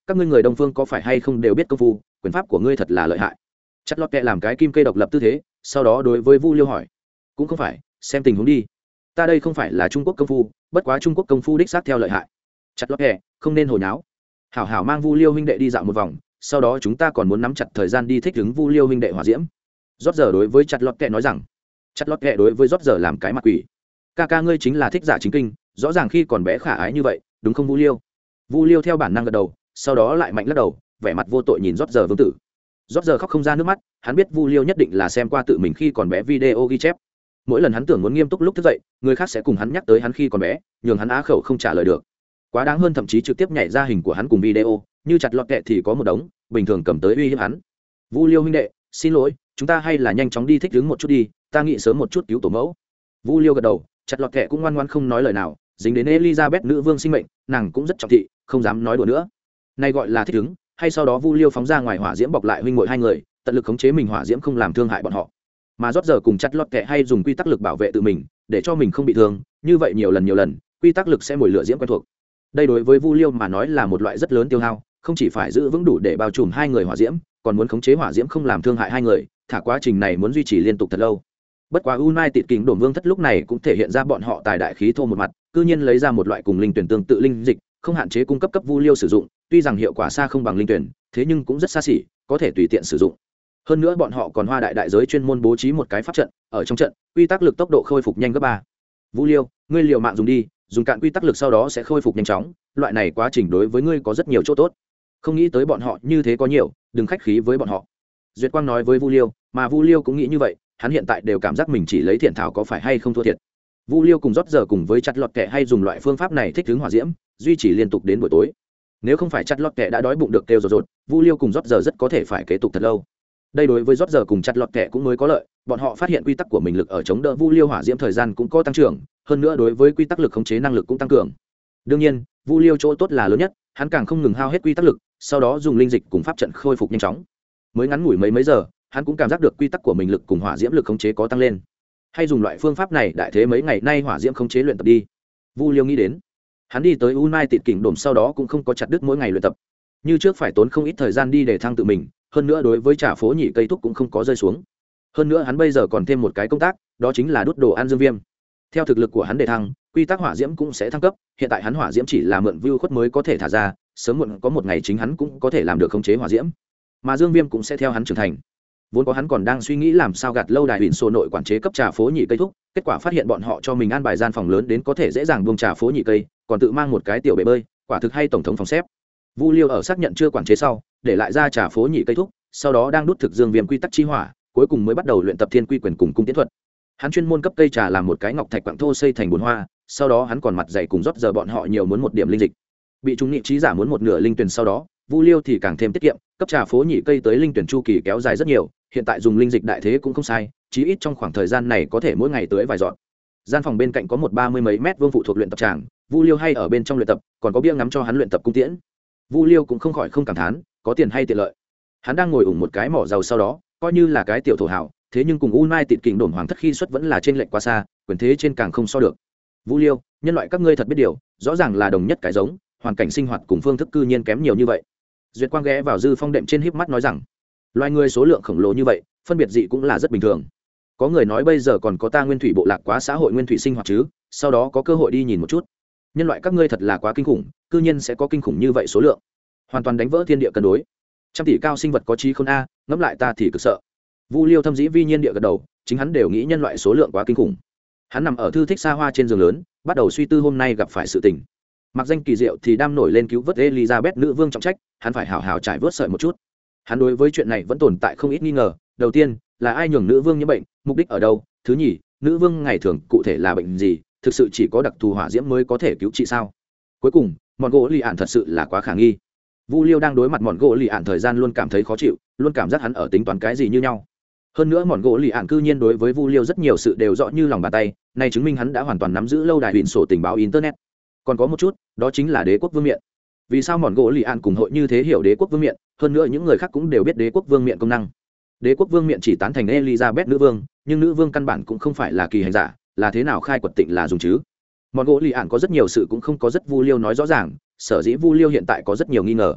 các ngươi người đông phương có phải hay không đều biết công phu, quyền pháp của ngươi thật là lợi hại. Chặt lọt kẹ làm cái kim cây độc lập tư thế, sau đó đối với Vu Liêu hỏi, cũng không phải, xem tình huống đi, ta đây không phải là Trung Quốc công phu, bất quá Trung Quốc công phu đích xác theo lợi hại. Chặt lọt kẹ không nên hồi nháo, hảo hảo mang Vu Liêu huynh đệ đi dạo một vòng, sau đó chúng ta còn muốn nắm chặt thời gian đi thích ứng Vu Liêu huynh đệ hỏa diễm. Rót giờ đối với chặt lọt kẹ nói rằng, chặt lọt kẹ đối với rót giờ làm cái mặt quỷ, ca ca ngươi chính là thích giả chính kinh, rõ ràng khi còn bé khả ái như vậy, đúng không Vu Liêu? Vu Liêu theo bản năng gật đầu, sau đó lại mạnh lắc đầu, vẻ mặt vô tội nhìn rót giờ vương tử. Rót giờ khóc không ra nước mắt, hắn biết Vu Liêu nhất định là xem qua tự mình khi còn bé video ghi chép. Mỗi lần hắn tưởng muốn nghiêm túc lúc thức dậy, người khác sẽ cùng hắn nhắc tới hắn khi còn bé, nhường hắn á khẩu không trả lời được. Quá đáng hơn thậm chí trực tiếp nhảy ra hình của hắn cùng video, như chặt lọt kẹ thì có một đống, bình thường cầm tới uy hiếp hắn. Vu Liêu huynh đệ, xin lỗi, chúng ta hay là nhanh chóng đi thích ứng một chút đi, ta nghĩ sớm một chút cứu tổ mẫu. Vu Liêu gật đầu, chặt lọt kẹ cũng ngoan ngoãn không nói lời nào, dính đến Elizabeth nữ vương sinh mệnh, nàng cũng rất trọng thị, không dám nói đùa nữa. Này gọi là thích ứng, hay sau đó Vu Liêu phóng ra ngoài hỏa diễm bọc lại huynh muội hai người, tận lực khống chế mình hỏa diễm không làm thương hại bọn họ. Mà rót giờ cùng chặt lọt kẹ hay dùng quy tắc lực bảo vệ tự mình, để cho mình không bị thương, như vậy nhiều lần, quy tắc lực sẽ mồi lửa diễm quen thuộc. Đây đối với Vu Liêu mà nói là một loại rất lớn tiêu hao, không chỉ phải giữ vững đủ để bao trùm hai người hỏa diễm, còn muốn khống chế hỏa diễm không làm thương hại hai người, thả quá trình này muốn duy trì liên tục thật lâu. Bất quá United Kình Đổm Vương thất lúc này cũng thể hiện ra bọn họ tài đại khí thô một mặt, cư nhiên lấy ra một loại cùng linh tuyển tương tự linh dịch, không hạn chế cung cấp Vu Liêu sử dụng, tuy rằng hiệu quả xa không bằng linh tuyển, thế nhưng cũng rất xa xỉ, có thể tùy tiện sử dụng. Hơn nữa bọn họ còn hoa đại giới chuyên môn bố trí một cái pháp trận, ở trong trận, quy tắc lực tốc độ khôi phục nhanh gấp 3. Vu Liêu, ngươi liều mạng dùng đi, dùng cạn quy tắc lực sau đó sẽ khôi phục nhanh chóng, loại này quá trình đối với ngươi có rất nhiều chỗ tốt. Không nghĩ tới bọn họ như thế có nhiều, đừng khách khí với bọn họ. Duyệt Quang nói với Vu Liêu, mà Vu Liêu cũng nghĩ như vậy, hắn hiện tại đều cảm giác mình chỉ lấy thiện thảo có phải hay không thua thiệt. Vu Liêu cùng rót giờ cùng với chặt lọt kẹ hay dùng loại phương pháp này thích ứng hỏa diễm, duy trì liên tục đến buổi tối. Nếu không phải chặt lọt kẹ đã đói bụng được kêu rột, Vu Liêu cùng rót giờ rất có thể phải kế tục thật lâu. Đây đối với rót giờ cùng chặt lọt kẹ cũng mới có lợi, bọn họ phát hiện quy tắc của mình lực ở chống đỡ Vu Liêu hỏa diễm thời gian cũng có tăng trưởng, hơn nữa đối với quy tắc lực khống chế năng lực cũng tăng cường. Đương nhiên, Vu Liêu chỗ tốt là lớn nhất, hắn càng không ngừng hao hết quy tắc lực, sau đó dùng linh dịch cùng pháp trận khôi phục nhanh chóng. Mới ngắn ngủi mấy giờ, hắn cũng cảm giác được quy tắc của mình lực cùng hỏa diễm lực khống chế có tăng lên. Hay dùng loại phương pháp này đại thế mấy ngày nay hỏa diễm khống chế luyện tập đi. Vu Liêu nghĩ đến, hắn đi tới United Kình Đổm sau đó cũng không có chặt đứt mỗi ngày luyện tập. Như trước phải tốn không ít thời gian đi để thăng tự mình, hơn nữa đối với trà phố nhị cây thúc cũng không có rơi xuống. Hơn nữa hắn bây giờ còn thêm một cái công tác, đó chính là đút đồ ăn dương viêm. Theo thực lực của hắn để thăng, quy tắc hỏa diễm cũng sẽ thăng cấp, hiện tại hắn hỏa diễm chỉ là mượn view khuất mới có thể thả ra, sớm muộn có một ngày chính hắn cũng có thể làm được khống chế hỏa diễm. Mà dương viêm cũng sẽ theo hắn trưởng thành. Vốn có hắn còn đang suy nghĩ làm sao gạt lâu đài huyện sổ nội quản chế cấp trà phố nhị cây thúc, kết quả phát hiện bọn họ cho mình an bài gian phòng lớn đến có thể dễ dàng buông trà phố nhị cây, còn tự mang một cái tiểu bể bơi, quả thực hay tổng thống phòng xếp. Vu Liêu ở xác nhận chưa quản chế sau, để lại ra trà phố nhị cây thúc, sau đó đang đút thực dương viêm quy tắc chi hỏa, cuối cùng mới bắt đầu luyện tập thiên quy quyền cùng cung tiến thuật. Hắn chuyên môn cấp cây trà làm một cái ngọc thạch quặng thô xây thành bồn hoa, sau đó hắn còn mặt dày cùng rót giờ bọn họ nhiều muốn một điểm linh dịch. Bị chúng nghị trí giả muốn một nửa linh tuyển sau đó, Vu Liêu thì càng thêm tiết kiệm, cấp trà phố nhị cây tới linh tuyển chu kỳ kéo dài rất nhiều, hiện tại dùng linh dịch đại thế cũng không sai, chí ít trong khoảng thời gian này có thể mỗi ngày tưới vài giọt. Gian phòng bên cạnh có một 30 mấy mét vuông phụ thuộc luyện tập tràng, Vu Liêu hay ở bên trong luyện tập, còn có bia ngắm cho hắn luyện tập cung tiễn. Vu Liêu cũng không khỏi không cảm thán, có tiền hay tiện lợi. Hắn đang ngồi ủng một cái mỏ dầu sau đó, coi như là cái tiểu thổ hảo, thế nhưng cùng United Kình Đổm hoàng thất khi xuất vẫn là trên lệnh quá xa, quyền thế trên càng không so được. Vu Liêu, nhân loại các ngươi thật biết điều, rõ ràng là đồng nhất cái giống, hoàn cảnh sinh hoạt cùng phương thức cư nhiên kém nhiều như vậy. Duyệt Quang ghé vào dư phong đệm trên híp mắt nói rằng, loài người số lượng khổng lồ như vậy, phân biệt dị cũng là rất bình thường. Có người nói bây giờ còn có ta nguyên thủy bộ lạc quá xã hội nguyên thủy sinh hoạt chứ, sau đó có cơ hội đi nhìn một chút. Nhân loại các ngươi thật là quá kinh khủng, cư nhiên sẽ có kinh khủng như vậy số lượng, hoàn toàn đánh vỡ thiên địa cân đối. Trăm tỷ cao sinh vật có trí khôn a, ngẫm lại ta thì cực sợ. Vu Liêu thâm dĩ vi nhiên địa gật đầu, chính hắn đều nghĩ nhân loại số lượng quá kinh khủng. Hắn nằm ở thư thích xa hoa trên giường lớn, bắt đầu suy tư hôm nay gặp phải sự tình. Mặc danh kỳ diệu thì đam nổi lên cứu vớt Elizabeth nữ vương trọng trách, hắn phải hào hào trải vớt sợi một chút. Hắn đối với chuyện này vẫn tồn tại không ít nghi ngờ, đầu tiên là ai nhường nữ vương nhiễm bệnh, mục đích ở đâu, thứ nhì, nữ vương ngày thường cụ thể là bệnh gì, thực sự chỉ có đặc thù hỏa diễm mới có thể cứu trị sao? Cuối cùng, mọn gỗ lì ạn thật sự là quá khả nghi. Vu Liêu đang đối mặt mọn gỗ lì ạn thời gian luôn cảm thấy khó chịu, luôn cảm giác hắn ở tính toán cái gì như nhau. Hơn nữa mọn gỗ lì ạn cư nhiên đối với Vu Liêu rất nhiều sự đều rõ như lòng bàn tay, này chứng minh hắn đã hoàn toàn nắm giữ lâu đài huyền sổ tình báo internet. Còn có một chút, đó chính là đế quốc vương miện. Vì sao mọn gỗ lì ạn cùng hội như thế hiểu đế quốc vương miện, hơn nữa những người khác cũng đều biết đế quốc vương miện công năng. Đế quốc vương miện chỉ tán thành Elizabeth nữ vương, nhưng nữ vương căn bản cũng không phải là kỳ hành giả, là thế nào khai quật tịnh là dùng chứ? Mọn gỗ lì ạn có rất nhiều sự cũng không có rất Vu Liêu nói rõ ràng, sở dĩ Vu Liêu hiện tại có rất nhiều nghi ngờ.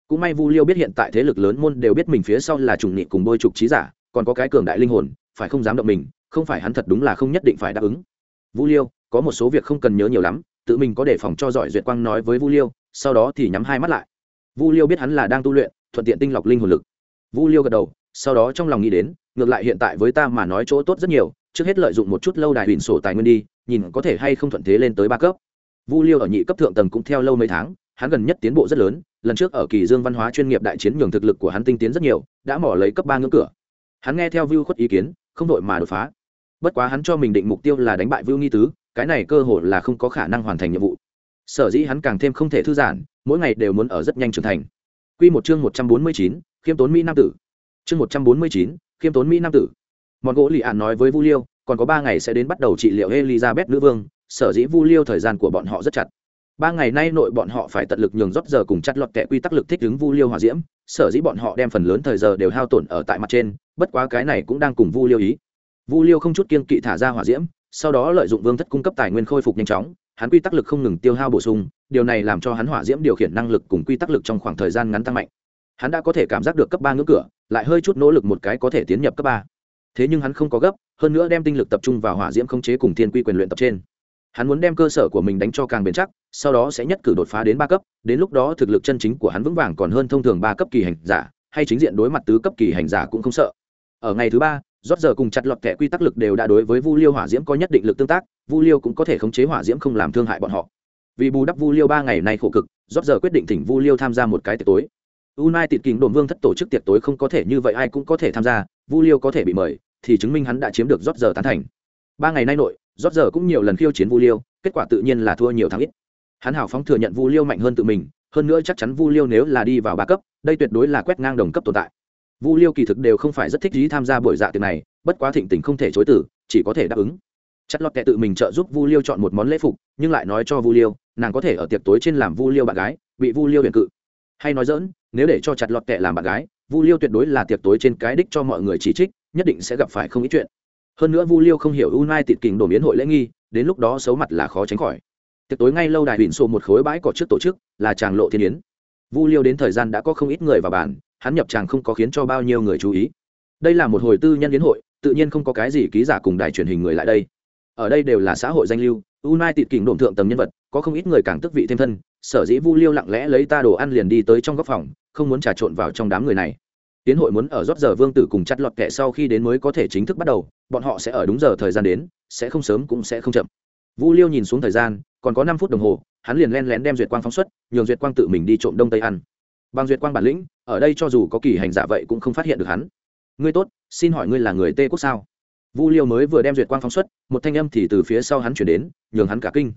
cũng may Vu Liêu biết hiện tại thế lực lớn môn đều biết mình phía sau là trùng nhị cùng bôi trục trí giả, còn có cái cường đại linh hồn, phải không dám động mình, không phải hắn thật đúng là không nhất định phải đáp ứng. Vu Liêu có một số việc không cần nhớ nhiều lắm, tự mình có đề phòng cho giỏi. Duyệt Quang nói với Vu Liêu, sau đó thì nhắm hai mắt lại. Vu Liêu biết hắn là đang tu luyện, thuận tiện tinh lọc linh hồn lực. Vu Liêu gật đầu, sau đó trong lòng nghĩ đến, ngược lại hiện tại với ta mà nói chỗ tốt rất nhiều, trước hết lợi dụng một chút lâu đài huyền sổ tài nguyên đi, nhìn có thể hay không thuận thế lên tới 3 cấp. Vu Liêu ở nhị cấp thượng tầng cũng theo lâu mấy tháng, hắn gần nhất tiến bộ rất lớn, lần trước ở Kỳ Dương văn hóa chuyên nghiệp đại chiến nhường thực lực của hắn tinh tiến rất nhiều, đã mò lấy cấp 3 ngưỡng cửa. Hắn nghe theo Vu Khuất ý kiến, không đội mà đột phá. Bất quá hắn cho mình định mục tiêu là đánh bại Vu Nghi Tứ, cái này cơ hội là không có khả năng hoàn thành nhiệm vụ. Sở dĩ hắn càng thêm không thể thư giãn, mỗi ngày đều muốn ở rất nhanh trưởng thành. Quy một chương 149, khiêm tốn mỹ nam tử. Chương 149, khiêm tốn mỹ nam tử. Mọn gỗ Lị Ản nói với Vu Liêu, còn có 3 ngày sẽ đến bắt đầu trị liệu Elizabeth nữ vương, sở dĩ Vu Liêu thời gian của bọn họ rất chặt. 3 ngày nay nội bọn họ phải tận lực nhường rót giờ cùng chặt lọt kẻ quy tắc lực thích ứng Vu Liêu hỏa diễm, sở dĩ bọn họ đem phần lớn thời giờ đều hao tổn ở tại mặt trên, bất quá cái này cũng đang cùng Vu Liêu ý. Vu Liêu không chút kiêng kỵ thả ra hỏa diễm, sau đó lợi dụng vương thất cung cấp tài nguyên khôi phục nhanh chóng, hắn quy tắc lực không ngừng tiêu hao bổ sung, điều này làm cho hắn hỏa diễm điều khiển năng lực cùng quy tắc lực trong khoảng thời gian ngắn tăng mạnh. Hắn đã có thể cảm giác được cấp 3 ngưỡng cửa, lại hơi chút nỗ lực một cái có thể tiến nhập cấp 3. Thế nhưng hắn không có gấp, hơn nữa đem tinh lực tập trung vào hỏa diễm khống chế cùng thiên quy quyền luyện tập trên. Hắn muốn đem cơ sở của mình đánh cho càng bền chắc, sau đó sẽ nhất cử đột phá đến 3 cấp, đến lúc đó thực lực chân chính của hắn vững vàng còn hơn thông thường 3 cấp kỳ hành giả, hay chính diện đối mặt tứ cấp kỳ hành giả cũng không sợ. Ở ngày thứ 3, rót giờ cùng chặt lọt kẻ quy tắc lực đều đã đối với Vu Liêu hỏa diễm có nhất định lực tương tác, Vu Liêu cũng có thể khống chế hỏa diễm không làm thương hại bọn họ. Vì bù đắp Vu Liêu 3 ngày nay khổ cực, rót giờ quyết định thỉnh Vu Liêu tham gia một cái tiệc tối. United Kingdom đồn vương thất tổ chức tiệc tối không có thể như vậy ai cũng có thể tham gia, Vu Liêu có thể bị mời, thì chứng minh hắn đã chiếm được rót giờ tán thành. 3 ngày nay nội, rót giờ cũng nhiều lần khiêu chiến Vu Liêu, kết quả tự nhiên là thua nhiều thắng ít. Hắn hào phóng thừa nhận Vu Liêu mạnh hơn tự mình, hơn nữa chắc chắn Vu Liêu nếu là đi vào 3 cấp, đây tuyệt đối là quét ngang đồng cấp tồn tại. Vu Liêu kỳ thực đều không phải rất thích ý tham gia buổi dạ tiệc này, bất quá thịnh tình không thể chối từ, chỉ có thể đáp ứng. Chặt lọt kẻ tự mình trợ giúp Vu Liêu chọn một món lễ phục, nhưng lại nói cho Vu Liêu, nàng có thể ở tiệc tối trên làm Vu Liêu bạn gái, bị Vu Liêu huyền cự. Hay nói dỡn, nếu để cho chặt lọt kẻ làm bạn gái, Vu Liêu tuyệt đối là tiệc tối trên cái đích cho mọi người chỉ trích, nhất định sẽ gặp phải không ít chuyện. Hơn nữa Vu Liêu không hiểu United Kingdom biến hội lễ nghi, đến lúc đó xấu mặt là khó tránh khỏi. Tiệc tối ngay lâu đài Huỳnh Sô một khối bãi cỏ trước tổ chức, là tràng lộ thiên yến. Vu Liêu đến thời gian đã có không ít người vào bàn, hắn nhập tràng không có khiến cho bao nhiêu người chú ý. Đây là một hồi tư nhân yến hội, tự nhiên không có cái gì ký giả cùng đài truyền hình người lại đây. Ở đây đều là xã hội danh lưu, United Kingdom thượng tầng nhân vật, có không ít người càng tức vị thêm thân, sở dĩ Vu Liêu lặng lẽ lấy ta đồ ăn liền đi tới trong góc phòng, không muốn trà trộn vào trong đám người này. Tiến hội muốn ở rót giờ vương tử cùng chặt lọt kẻ sau khi đến mới có thể chính thức bắt đầu, bọn họ sẽ ở đúng giờ thời gian đến, sẽ không sớm cũng sẽ không chậm. Vu Liêu nhìn xuống thời gian, còn có 5 phút đồng hồ, hắn liền len lén đem duyệt quang phóng xuất, nhường duyệt quang tự mình đi trộm đông tây ăn. Bằng duyệt quang bản lĩnh, ở đây cho dù có kỳ hành giả vậy cũng không phát hiện được hắn. Ngươi tốt, xin hỏi ngươi là người Tây quốc sao? Vu Liêu mới vừa đem duyệt quang phóng xuất, một thanh âm thì từ phía sau hắn chuyển đến, nhường hắn cả kinh.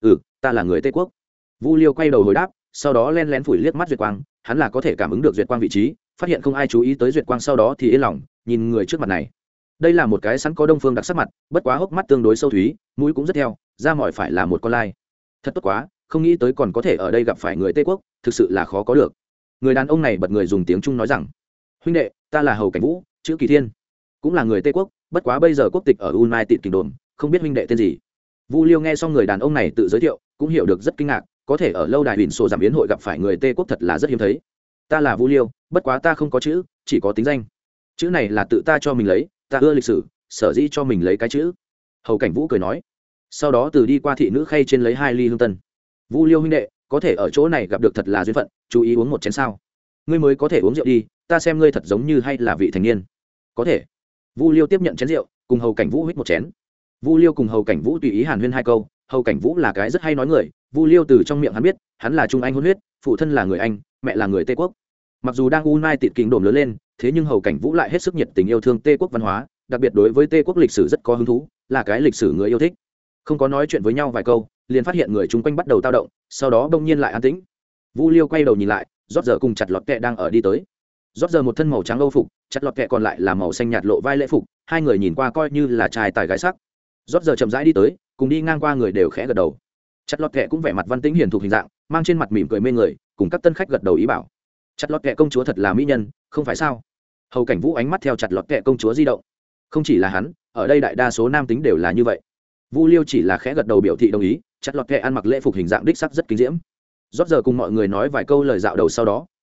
Ta là người Tây quốc. Vu Liêu quay đầu hồi đáp, sau đó len lén phủi liếc mắt duyệt quang, hắn là có thể cảm ứng được duyệt quang vị trí, phát hiện không ai chú ý tới duyệt quang sau đó thì yên lòng, nhìn người trước mặt này. Đây là một cái sẵn có đông phương đặc sắc mặt, bất quá hốc mắt tương đối sâu thúy, mũi cũng rất theo, da mỏi phải là một con lai. Thật tốt quá, không nghĩ tới còn có thể ở đây gặp phải người Tây quốc, thực sự là khó có được. Người đàn ông này bật người dùng tiếng Trung nói rằng: huynh đệ, ta là Hầu Cảnh Vũ, chữ Kỳ Thiên, cũng là người Tây quốc, bất quá bây giờ quốc tịch ở United Kingdom, không biết huynh đệ tên gì. Vu Liêu nghe xong người đàn ông này tự giới thiệu, cũng hiểu được rất kinh ngạc, có thể ở lâu đài Huỳnh Sô giảm biến hội gặp phải người Tây quốc thật là rất hiếm thấy. Ta là Vu Liêu, bất quá ta không có chữ, chỉ có tính danh. Chữ này là tự ta cho mình lấy, ta ưa lịch sử, sở dĩ cho mình lấy cái chữ. Hầu Cảnh Vũ cười nói, sau đó từ đi qua thị nữ khay trên lấy 2 ly hương tân. Vu Liêu huynh đệ, có thể ở chỗ này gặp được thật là duyên phận, chú ý uống một chén sao? Ngươi mới có thể uống rượu đi, ta xem ngươi thật giống như hay là vị thành niên. Có thể. Vu Liêu tiếp nhận chén rượu, cùng Hầu Cảnh Vũ hít một chén. Vu Liêu cùng Hầu Cảnh Vũ tùy ý hàn huyên 2 câu, Hầu Cảnh Vũ là cái rất hay nói người, Vu Liêu từ trong miệng hắn biết, hắn là Trung Anh hôn huyết, phụ thân là người Anh, mẹ là người Tây quốc. Mặc dù đang United Kingdom lớn lên, thế nhưng Hầu Cảnh Vũ lại hết sức nhiệt tình yêu thương Tây quốc văn hóa, đặc biệt đối với Tây quốc lịch sử rất có hứng thú, là cái lịch sử người yêu thích. Không có nói chuyện với nhau vài câu, liền phát hiện người chung quanh bắt đầu dao động, sau đó bỗng nhiên lại an tĩnh. Vu Liêu quay đầu nhìn lại, rót giờ cùng chặt lọt kẹ đang ở đi tới. Rót giờ một thân màu trắng âu phục, chặt lọt kẹ còn lại là màu xanh nhạt lộ vai lễ phục, hai người nhìn qua coi như là trai tài gái sắc. Rót giờ chậm rãi đi tới, cùng đi ngang qua người đều khẽ gật đầu. Chặt lọt kẹ cũng vẻ mặt văn tĩnh hiền thục hình dạng, mang trên mặt mỉm cười mê người, cùng các tân khách gật đầu ý bảo. Chặt lọt kẹ công chúa thật là mỹ nhân, không phải sao? Hầu Cảnh Vũ ánh mắt theo chặt lọt kẹ công chúa di động. Không chỉ là hắn, ở đây đại đa số nam tính đều là như vậy. Vu Liêu chỉ là khẽ gật đầu biểu thị đồng ý, chặt lọt kẹ ăn mặc lễ phục hình dạng đích sắc rất kinh diễm. Rót giờ cùng mọi người nói vài câu lời dạo đầu sau đó,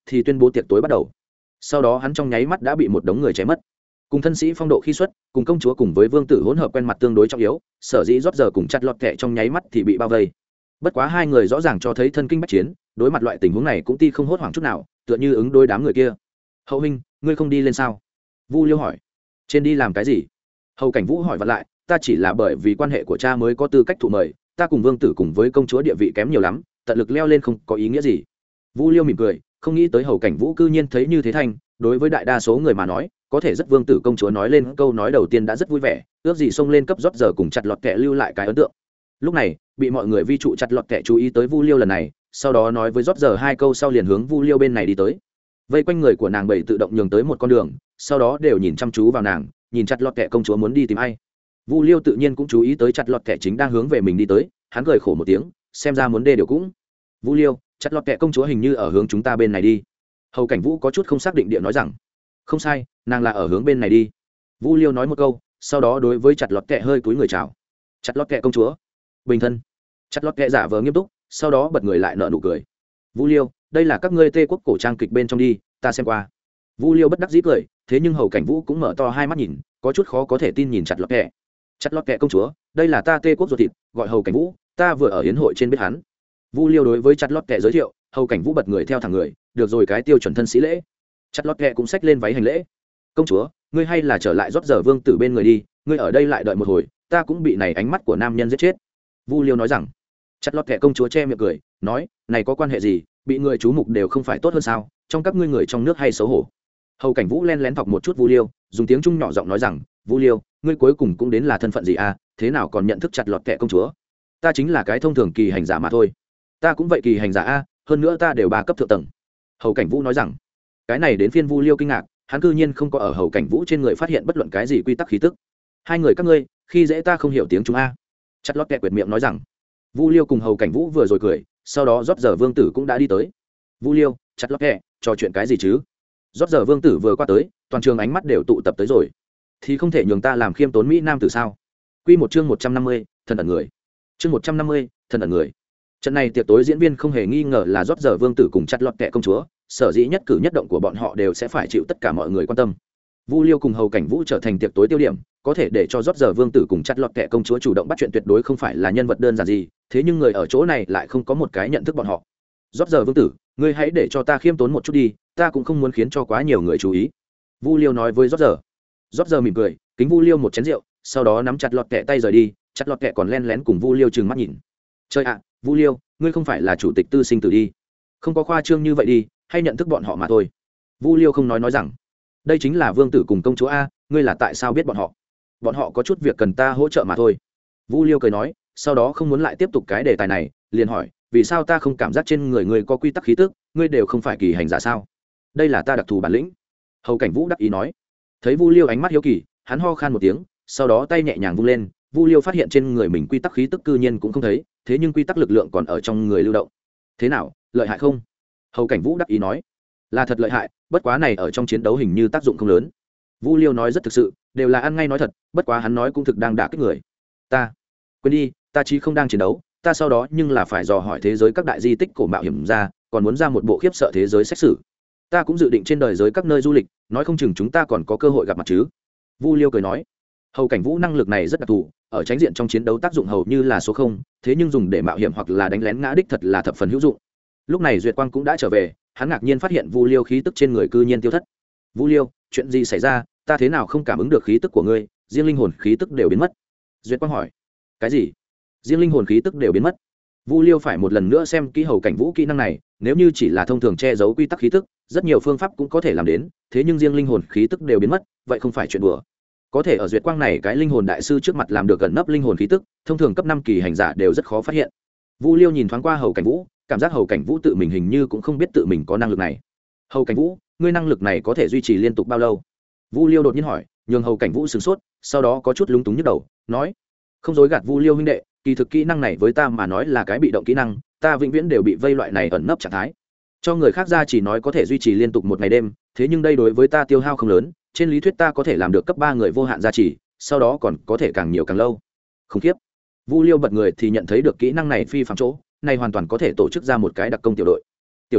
thì tuyên bố tiệc tối bắt đầu. Sau đó hắn trong nháy mắt đã bị một đống người chém mất. Cùng thân sĩ phong độ khi xuất, cùng công chúa cùng với vương tử hỗn hợp quen mặt tương đối trọng yếu, sở dĩ rót giờ cùng chặt lọt kẹ trong nháy mắt thì bị bao vây. Bất quá hai người rõ ràng cho thấy thân kinh bách chiến, đối mặt loại tình huống này cũng ti không hốt hoảng chút nào, tựa như ứng đối đám người kia. Hậu huynh, ngươi không đi lên sao? Vu Liêu hỏi. Trên đi làm cái gì? Hầu Cảnh Vũ hỏi vặn lại, ta chỉ là bởi vì quan hệ của cha mới có tư cách thụ mời, ta cùng vương tử cùng với công chúa địa vị kém nhiều lắm, tận lực leo lên không có ý nghĩa gì. Vu Liêu mỉm cười, không nghĩ tới Hầu Cảnh Vũ cư nhiên thấy như thế thành, đối với đại đa số người mà nói, có thể rất vương tử công chúa nói lên câu nói đầu tiên đã rất vui vẻ, ước gì xông lên cấp rót giờ cùng chặt lọt kẹ lưu lại cái ấn tượng. Lúc này, bị mọi người vi trụ chặt lọt kẹ chú ý tới Vu Liêu lần này, sau đó nói với rót giờ hai câu sau liền hướng Vu Liêu bên này đi tới. Vây quanh người của nàng bảy tự động nhường tới một con đường, sau đó đều nhìn chăm chú vào nàng, nhìn chặt lọt kẹ công chúa muốn đi tìm ai. Vu Liêu tự nhiên cũng chú ý tới chặt lọt kẹ chính đang hướng về mình đi tới, hắn cười khổ một tiếng, xem ra muốn đê điều cũng. Vu Liêu, chặt lọt kẹ công chúa hình như ở hướng chúng ta bên này đi. Hầu Cảnh Vũ có chút không xác định địa nói rằng, không sai, nàng là ở hướng bên này đi. Vu Liêu nói một câu, sau đó đối với chặt lọt kẹ hơi cúi người chào. Chặt lọt kẹ công chúa, bình thân. Chặt lọt kẹ giả vờ nghiêm túc, sau đó bật người lại nở nụ cười. Vu Liêu, đây là các ngươi Tê quốc cổ trang kịch bên trong đi, ta xem qua. Vu Liêu bất đắc dĩ cười, thế nhưng Hầu Cảnh Vũ cũng mở to hai mắt nhìn, có chút khó có thể tin nhìn chặt lọt kẹ. Chặt lọt kẹ công chúa, đây là ta Tê quốc ruột thịt, gọi Hầu Cảnh Vũ, ta vừa ở yến hội trên biết hắn. Vu Liêu đối với chặt lọt kẹ giới thiệu, Hầu Cảnh Vũ bật người theo thẳng người, được rồi cái tiêu chuẩn thân sĩ lễ. Chặt lọt kẹ cũng xách lên váy hành lễ. Công chúa, ngươi hay là trở lại rót giờ vương tử bên người đi, ngươi ở đây lại đợi một hồi, ta cũng bị này ánh mắt của nam nhân giết chết. Vu Liêu nói rằng. Chặt lọt kẹ công chúa che miệng cười, nói, này có quan hệ gì, bị người chú mục đều không phải tốt hơn sao, trong các ngươi người trong nước hay xấu hổ. Hầu Cảnh Vũ len lén thọc một chút Vu Liêu, dùng tiếng trung nhỏ giọng nói rằng, Vu Liêu, ngươi cuối cùng cũng đến là thân phận gì à, thế nào còn nhận thức chặt lọt kẹ công chúa? Ta chính là cái thông thường kỳ hành giả mà thôi. Ta cũng vậy kỳ hành giả a, hơn nữa ta đều 3 cấp thượng tầng. Hầu Cảnh Vũ nói rằng. Cái này đến phiên Vu Liêu kinh ngạc, hắn cư nhiên không có ở Hầu Cảnh Vũ trên người phát hiện bất luận cái gì quy tắc khí tức. Hai người các ngươi, khi dễ ta không hiểu tiếng Trung a. Chặt lọt kẹ quyệt miệng nói rằng. Vu Liêu cùng Hầu Cảnh Vũ vừa rồi cười, sau đó rót giờ vương tử cũng đã đi tới. Vu Liêu, chặt lọt kẹ, trò chuyện cái gì chứ? Rót giờ vương tử vừa qua tới, toàn trường ánh mắt đều tụ tập tới rồi. Thì không thể nhường ta làm khiêm tốn mỹ nam tử sao? Quy một chương 150, thần ẩn người. Chương 150, thần ẩn người. Trận này tiệc tối diễn viên không hề nghi ngờ là rót giờ vương tử cùng chặt lọt kẹ công chúa, sở dĩ nhất cử nhất động của bọn họ đều sẽ phải chịu tất cả mọi người quan tâm. Vu Liêu cùng Hầu Cảnh Vũ trở thành tiệc tối tiêu điểm, có thể để cho rót giờ vương tử cùng chặt lọt kẹ công chúa chủ động bắt chuyện tuyệt đối không phải là nhân vật đơn giản gì, thế nhưng người ở chỗ này lại không có một cái nhận thức bọn họ. Rót giờ vương tử, ngươi hãy để cho ta khiêm tốn một chút đi, ta cũng không muốn khiến cho quá nhiều người chú ý. Vu Liêu nói với rót giờ. Rót giờ mỉm cười, kính Vu Liêu một chén rượu, sau đó nắm chặt lọt kẹ tay rời đi, chặt lọt kẹ còn len lén cùng Vu Liêu trừng mắt nhìn. Chơi ạ, Vu Liêu, ngươi không phải là chủ tịch tư sinh tử đi, không có khoa trương như vậy đi, hay nhận thức bọn họ mà thôi. Vu Liêu không nói rằng, đây chính là vương tử cùng công chúa a, ngươi là tại sao biết bọn họ? Bọn họ có chút việc cần ta hỗ trợ mà thôi. Vu Liêu cười nói, sau đó không muốn lại tiếp tục cái đề tài này, liền hỏi, vì sao ta không cảm giác trên người ngươi có quy tắc khí tức, ngươi đều không phải kỳ hành giả sao? Đây là ta đặc thù bản lĩnh. Hầu Cảnh Vũ đắc ý nói. Thấy Vu Liêu ánh mắt hiếu kỳ, hắn ho khan một tiếng, sau đó tay nhẹ nhàng vung lên, Vu Liêu phát hiện trên người mình quy tắc khí tức cư nhiên cũng không thấy, thế nhưng quy tắc lực lượng còn ở trong người lưu động. Thế nào, lợi hại không? Hầu Cảnh Vũ đắc ý nói. Là thật lợi hại, bất quá này ở trong chiến đấu hình như tác dụng không lớn. Vu Liêu nói rất thực sự, đều là ăn ngay nói thật, bất quá hắn nói cũng thực đang đả kích người. Ta quên đi, ta chí không đang chiến đấu, ta sau đó nhưng là phải dò hỏi thế giới các đại di tích cổ mạo hiểm ra, còn muốn ra một bộ khiếp sợ thế giới xét xử. Ta cũng dự định trên đời giới các nơi du lịch, nói không chừng chúng ta còn có cơ hội gặp mặt chứ. Vu Liêu cười nói. Hầu Cảnh Vũ năng lực này rất đặc thù, ở tránh diện trong chiến đấu tác dụng hầu như là số 0, thế nhưng dùng để mạo hiểm hoặc là đánh lén ngã đích thật là thập phần hữu dụng. Lúc này Duyệt Quang cũng đã trở về, hắn ngạc nhiên phát hiện Vu Liêu khí tức trên người cư nhiên tiêu thất. Vu Liêu, chuyện gì xảy ra, ta thế nào không cảm ứng được khí tức của ngươi, riêng linh hồn khí tức đều biến mất. Duyệt Quang hỏi. Cái gì? Riêng linh hồn khí tức đều biến mất? Vu Liêu phải một lần nữa xem kỹ Hầu Cảnh Vũ kỹ năng này, nếu như chỉ là thông thường che giấu quy tắc khí tức, rất nhiều phương pháp cũng có thể làm đến, thế nhưng riêng linh hồn khí tức đều biến mất, vậy không phải chuyện đùa. Có thể ở Duyệt Quang này cái linh hồn đại sư trước mặt làm được gần nấp linh hồn khí tức, thông thường cấp 5 kỳ hành giả đều rất khó phát hiện. Vu Liêu nhìn thoáng qua Hầu Cảnh Vũ, cảm giác Hầu Cảnh Vũ tự mình hình như cũng không biết tự mình có năng lực này. Hầu Cảnh Vũ, ngươi năng lực này có thể duy trì liên tục bao lâu? Vu Liêu đột nhiên hỏi, nhường Hầu Cảnh Vũ sửng sốt, sau đó có chút lúng túng nhức đầu, nói, không dối gạt Vu Liêu huynh đệ, kỳ thực kỹ năng này với ta mà nói là cái bị động kỹ năng, ta vĩnh viễn đều bị vây loại này ẩn nấp trạng thái. Cho người khác ra chỉ nói có thể duy trì liên tục một ngày đêm, thế nhưng đây đối với ta tiêu hao không lớn, trên lý thuyết ta có thể làm được cấp 3 người vô hạn gia trì, sau đó còn có thể càng nhiều càng lâu. Khủng khiếp. Vu Liêu bật người thì nhận thấy được kỹ năng này phi phàm chỗ, này hoàn toàn có thể tổ chức ra một cái đặc công tiểu đội. Tiểu tử,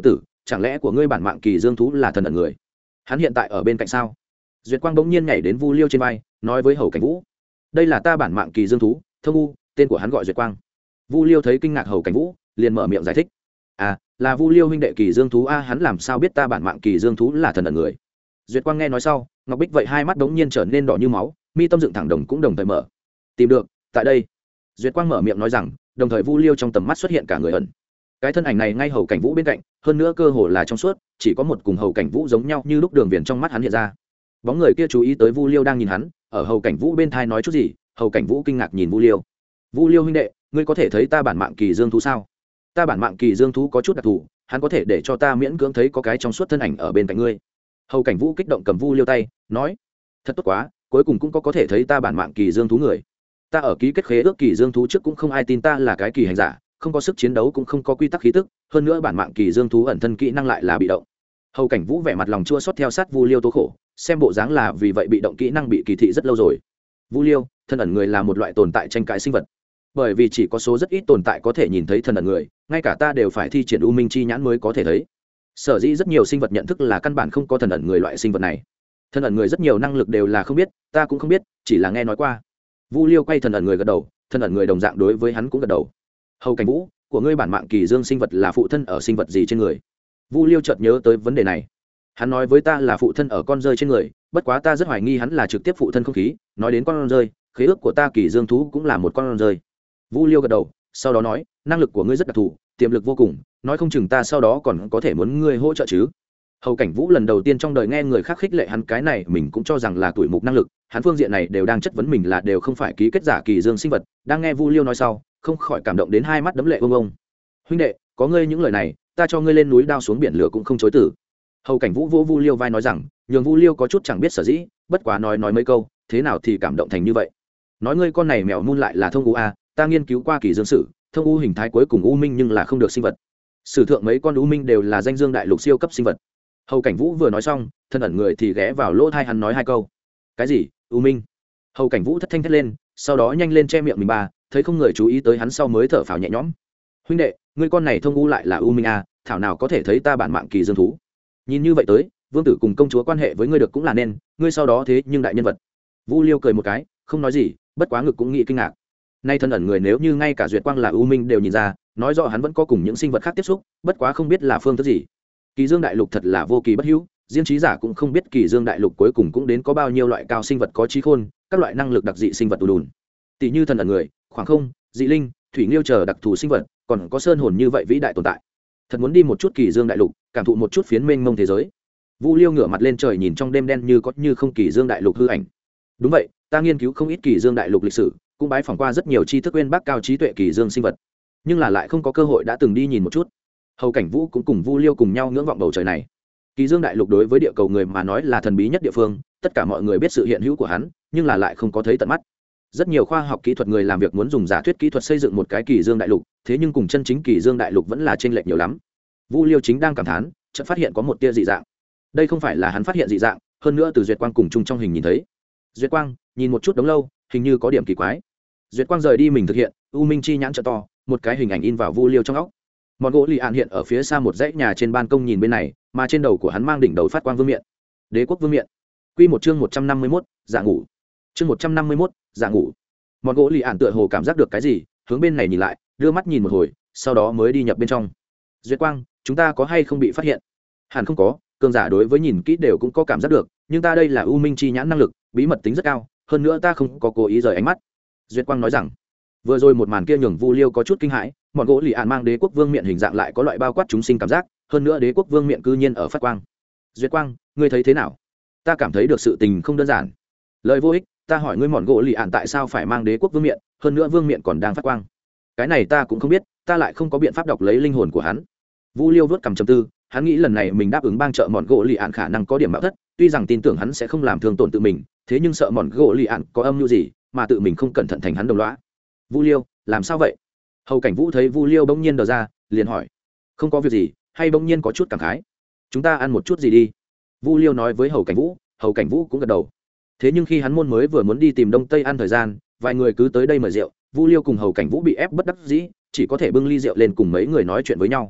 chẳng lẽ của ngươi bản mạng kỳ dương thú là thần ẩn người? Hắn hiện tại ở bên cạnh sao? Duyệt Quang bỗng nhiên nhảy đến Vu Liêu trên vai, nói với Hầu Cảnh Vũ, đây là ta bản mạng kỳ dương thú, Thông U, tên của hắn gọi Duyệt Quang. Vu Liêu thấy kinh ngạc Hầu Cảnh Vũ, liền mở miệng giải thích, à, là Vu Liêu huynh đệ kỳ dương thú a, hắn làm sao biết ta bản mạng kỳ dương thú là thần ẩn người? Duyệt Quang nghe nói sau, Ngọc Bích vậy hai mắt bỗng nhiên trở nên đỏ như máu, mi tâm dựng thẳng đồng cũng đồng thời mở. Tìm được, tại đây. Duyệt Quang mở miệng nói rằng, đồng thời Vu Liêu trong tầm mắt xuất hiện cả người ẩn. Cái thân ảnh này ngay Hầu Cảnh Vũ bên cạnh, hơn nữa cơ hồ là trong suốt, chỉ có một cùng Hầu Cảnh Vũ giống nhau như lúc đường viền trong mắt hắn hiện ra. Bóng người kia chú ý tới Vu Liêu đang nhìn hắn, ở Hầu Cảnh Vũ bên thai nói chút gì, Hầu Cảnh Vũ kinh ngạc nhìn Vu Liêu. Vu Liêu huynh đệ, ngươi có thể thấy ta bản mạng kỳ dương thú sao? Ta bản mạng kỳ dương thú có chút đặc thù, hắn có thể để cho ta miễn cưỡng thấy có cái trong suốt thân ảnh ở bên cạnh ngươi. Hầu Cảnh Vũ kích động cầm Vu Liêu tay, nói, thật tốt quá, cuối cùng cũng có thể thấy ta bản mạng kỳ dương thú người. Ta ở ký kết khế ước kỳ dương thú trước cũng không ai tin ta là cái kỳ hành giả, không có sức chiến đấu cũng không có quy tắc khí tức, hơn nữa bản mạng kỳ dương thú ẩn thân kỹ năng lại là bị động. Hầu Cảnh Vũ vẻ mặt lòng chua xót theo sát Vu Liêu tố khổ, xem bộ dáng là vì vậy bị động kỹ năng bị kỳ thị rất lâu rồi. Vu Liêu, thân ẩn người là một loại tồn tại tranh cãi sinh vật, bởi vì chỉ có số rất ít tồn tại có thể nhìn thấy thân ẩn người, ngay cả ta đều phải thi triển u minh chi nhãn mới có thể thấy. Sở dĩ rất nhiều sinh vật nhận thức là căn bản không có thần ẩn người loại sinh vật này. Thân ẩn người rất nhiều năng lực đều là không biết, ta cũng không biết, chỉ là nghe nói qua. Vu Liêu quay thần ẩn người gật đầu, thân ẩn người đồng dạng đối với hắn cũng gật đầu. Hầu Cảnh Vũ, của ngươi bản mạng kỳ dương sinh vật là phụ thân ở sinh vật gì trên người? Vu Liêu chợt nhớ tới vấn đề này. Hắn nói với ta là phụ thân ở con rơi trên người, bất quá ta rất hoài nghi hắn là trực tiếp phụ thân không khí. Nói đến con rơi, khế ước của ta kỳ dương thú cũng là một con rơi. Vu Liêu gật đầu, sau đó nói, năng lực của ngươi rất đặc thù, tiềm lực vô cùng, nói không chừng ta sau đó còn có thể muốn ngươi hỗ trợ chứ. Hầu Cảnh Vũ lần đầu tiên trong đời nghe người khác khích lệ hắn cái này, mình cũng cho rằng là tuổi mục năng lực, hắn phương diện này đều đang chất vấn mình là đều không phải ký kết giả kỳ dương sinh vật. Đang nghe Vu Liêu nói sau, không khỏi cảm động đến hai mắt đấm lệ ông ông. Huynh đệ, có ngươi những lời này, ta cho ngươi lên núi đao xuống biển lửa cũng không chối từ. Hầu Cảnh Vũ vỗ Vu Liêu vai nói rằng, nhường Vu Liêu có chút chẳng biết sở dĩ, bất quá nói mấy câu, thế nào thì cảm động thành như vậy. Nói ngươi con này mèo mun lại là thông u a, ta nghiên cứu qua kỳ dương sử, thông u hình thái cuối cùng u minh nhưng là không được sinh vật. Sử thượng mấy con u minh đều là danh dương đại lục siêu cấp sinh vật. Hầu Cảnh Vũ vừa nói xong, thân ẩn người thì ghé vào lỗ tai hắn nói hai câu. Cái gì? U minh? Hầu Cảnh Vũ thất thanh thét lên, sau đó nhanh lên che miệng mình bà, thấy không người chú ý tới hắn sau mới thở phào nhẹ nhõm. Huynh đệ, ngươi con này thông u lại là u minh a, thảo nào có thể thấy ta bản mạng kỳ dương thú. Nhìn như vậy tới, vương tử cùng công chúa quan hệ với ngươi được cũng là nên, ngươi sau đó thế nhưng đại nhân vật. Vu Liêu cười một cái, không nói gì, bất quá ngực cũng nghĩ kinh ngạc. Nay thân ẩn người nếu như ngay cả Duyệt Quang là u minh đều nhìn ra, nói rõ hắn vẫn có cùng những sinh vật khác tiếp xúc, bất quá không biết là phương thức gì. Kỳ Dương đại lục thật là vô kỳ bất hữu, diên trí giả cũng không biết Kỳ Dương đại lục cuối cùng cũng đến có bao nhiêu loại cao sinh vật có trí khôn, các loại năng lực đặc dị sinh vật đùn đùn. Tỷ như thần ẩn người, khoảng không, dị linh, thủy nghiêu chờ đặc thù sinh vật, còn có sơn hồn như vậy vĩ đại tồn tại. Thật muốn đi một chút Kỳ Dương đại lục, cảm thụ một chút phiến mênh mông thế giới. Vu Liêu ngửa mặt lên trời nhìn trong đêm đen như có như không Kỳ Dương đại lục hư ảnh. Đúng vậy, ta nghiên cứu không ít Kỳ Dương đại lục lịch sử, cũng bái phỏng qua rất nhiều tri thức uyên bác cao trí tuệ Kỳ Dương sinh vật, nhưng là lại không có cơ hội đã từng đi nhìn một chút. Hầu Cảnh Vũ cũng cùng Vu Liêu cùng nhau ngưỡng vọng bầu trời này. Kỳ Dương đại lục đối với địa cầu người mà nói là thần bí nhất địa phương, tất cả mọi người biết sự hiện hữu của hắn, nhưng là lại không có thấy tận mắt. Rất nhiều khoa học kỹ thuật người làm việc muốn dùng giả thuyết kỹ thuật xây dựng một cái Kỳ Dương đại lục, thế nhưng cùng chân chính Kỳ Dương đại lục vẫn là chênh lệch nhiều lắm. Vu Liêu chính đang cảm thán, chợt phát hiện có một tia dị dạng. Đây không phải là hắn phát hiện dị dạng, hơn nữa từ Duyệt Quang cùng chung trong hình nhìn thấy. Duyệt Quang nhìn một chút đống lâu, hình như có điểm kỳ quái. Duyệt Quang rời đi mình thực hiện, u minh chi nhãn trợ to, một cái hình ảnh in vào Vu Liêu trong óc. Mọn gỗ lì ạn hiện ở phía xa một dãy nhà trên ban công nhìn bên này, mà trên đầu của hắn mang đỉnh đầu phát quang vương miện. Đế quốc vương miện. Quy một chương 151, dạ ngủ. Chương 151, dạ ngủ. Mọn gỗ lì ạn tựa hồ cảm giác được cái gì, hướng bên này nhìn lại, đưa mắt nhìn một hồi, sau đó mới đi nhập bên trong. Duyệt Quang, chúng ta có hay không bị phát hiện? Hẳn không có, cường giả đối với nhìn kỹ đều cũng có cảm giác được, nhưng ta đây là u minh chi nhãn năng lực, bí mật tính rất cao, hơn nữa ta không có cố ý rời ánh mắt. Duyệt Quang nói rằng, vừa rồi một màn kia nhường Vu Liêu có chút kinh hãi, mọn gỗ lì ạn mang đế quốc vương miện hình dạng lại có loại bao quát chúng sinh cảm giác, hơn nữa đế quốc vương miện cư nhiên ở phát quang. Duyệt Quang, ngươi thấy thế nào? Ta cảm thấy được sự tình không đơn giản. Lời vô ích, ta hỏi ngươi mọn gỗ lì ạn tại sao phải mang đế quốc vương miện, hơn nữa vương miện còn đang phát quang. Cái này ta cũng không biết, ta lại không có biện pháp đọc lấy linh hồn của hắn. Vu Liêu vớt cằm trầm tư, hắn nghĩ lần này mình đáp ứng bang trợ mọn gỗ lì ạn khả năng có điểm mạo thất, tuy rằng tin tưởng hắn sẽ không làm thương tổn tự mình, thế nhưng sợ mọn gỗ lì ạn có âm mưu gì mà tự mình không cẩn thận thành hắn đồng lõa. Vu Liêu, làm sao vậy? Hầu Cảnh Vũ thấy Vu Liêu bỗng nhiên đờ ra, liền hỏi, không có việc gì, hay bỗng nhiên có chút cảm khái. Chúng ta ăn một chút gì đi. Vu Liêu nói với Hầu Cảnh Vũ, Hầu Cảnh Vũ cũng gật đầu. Thế nhưng khi hắn môn mới vừa muốn đi tìm Đông Tây ăn thời gian, vài người cứ tới đây mời rượu, Vu Liêu cùng Hầu Cảnh Vũ bị ép bất đắc dĩ, chỉ có thể bưng ly rượu lên cùng mấy người nói chuyện với nhau.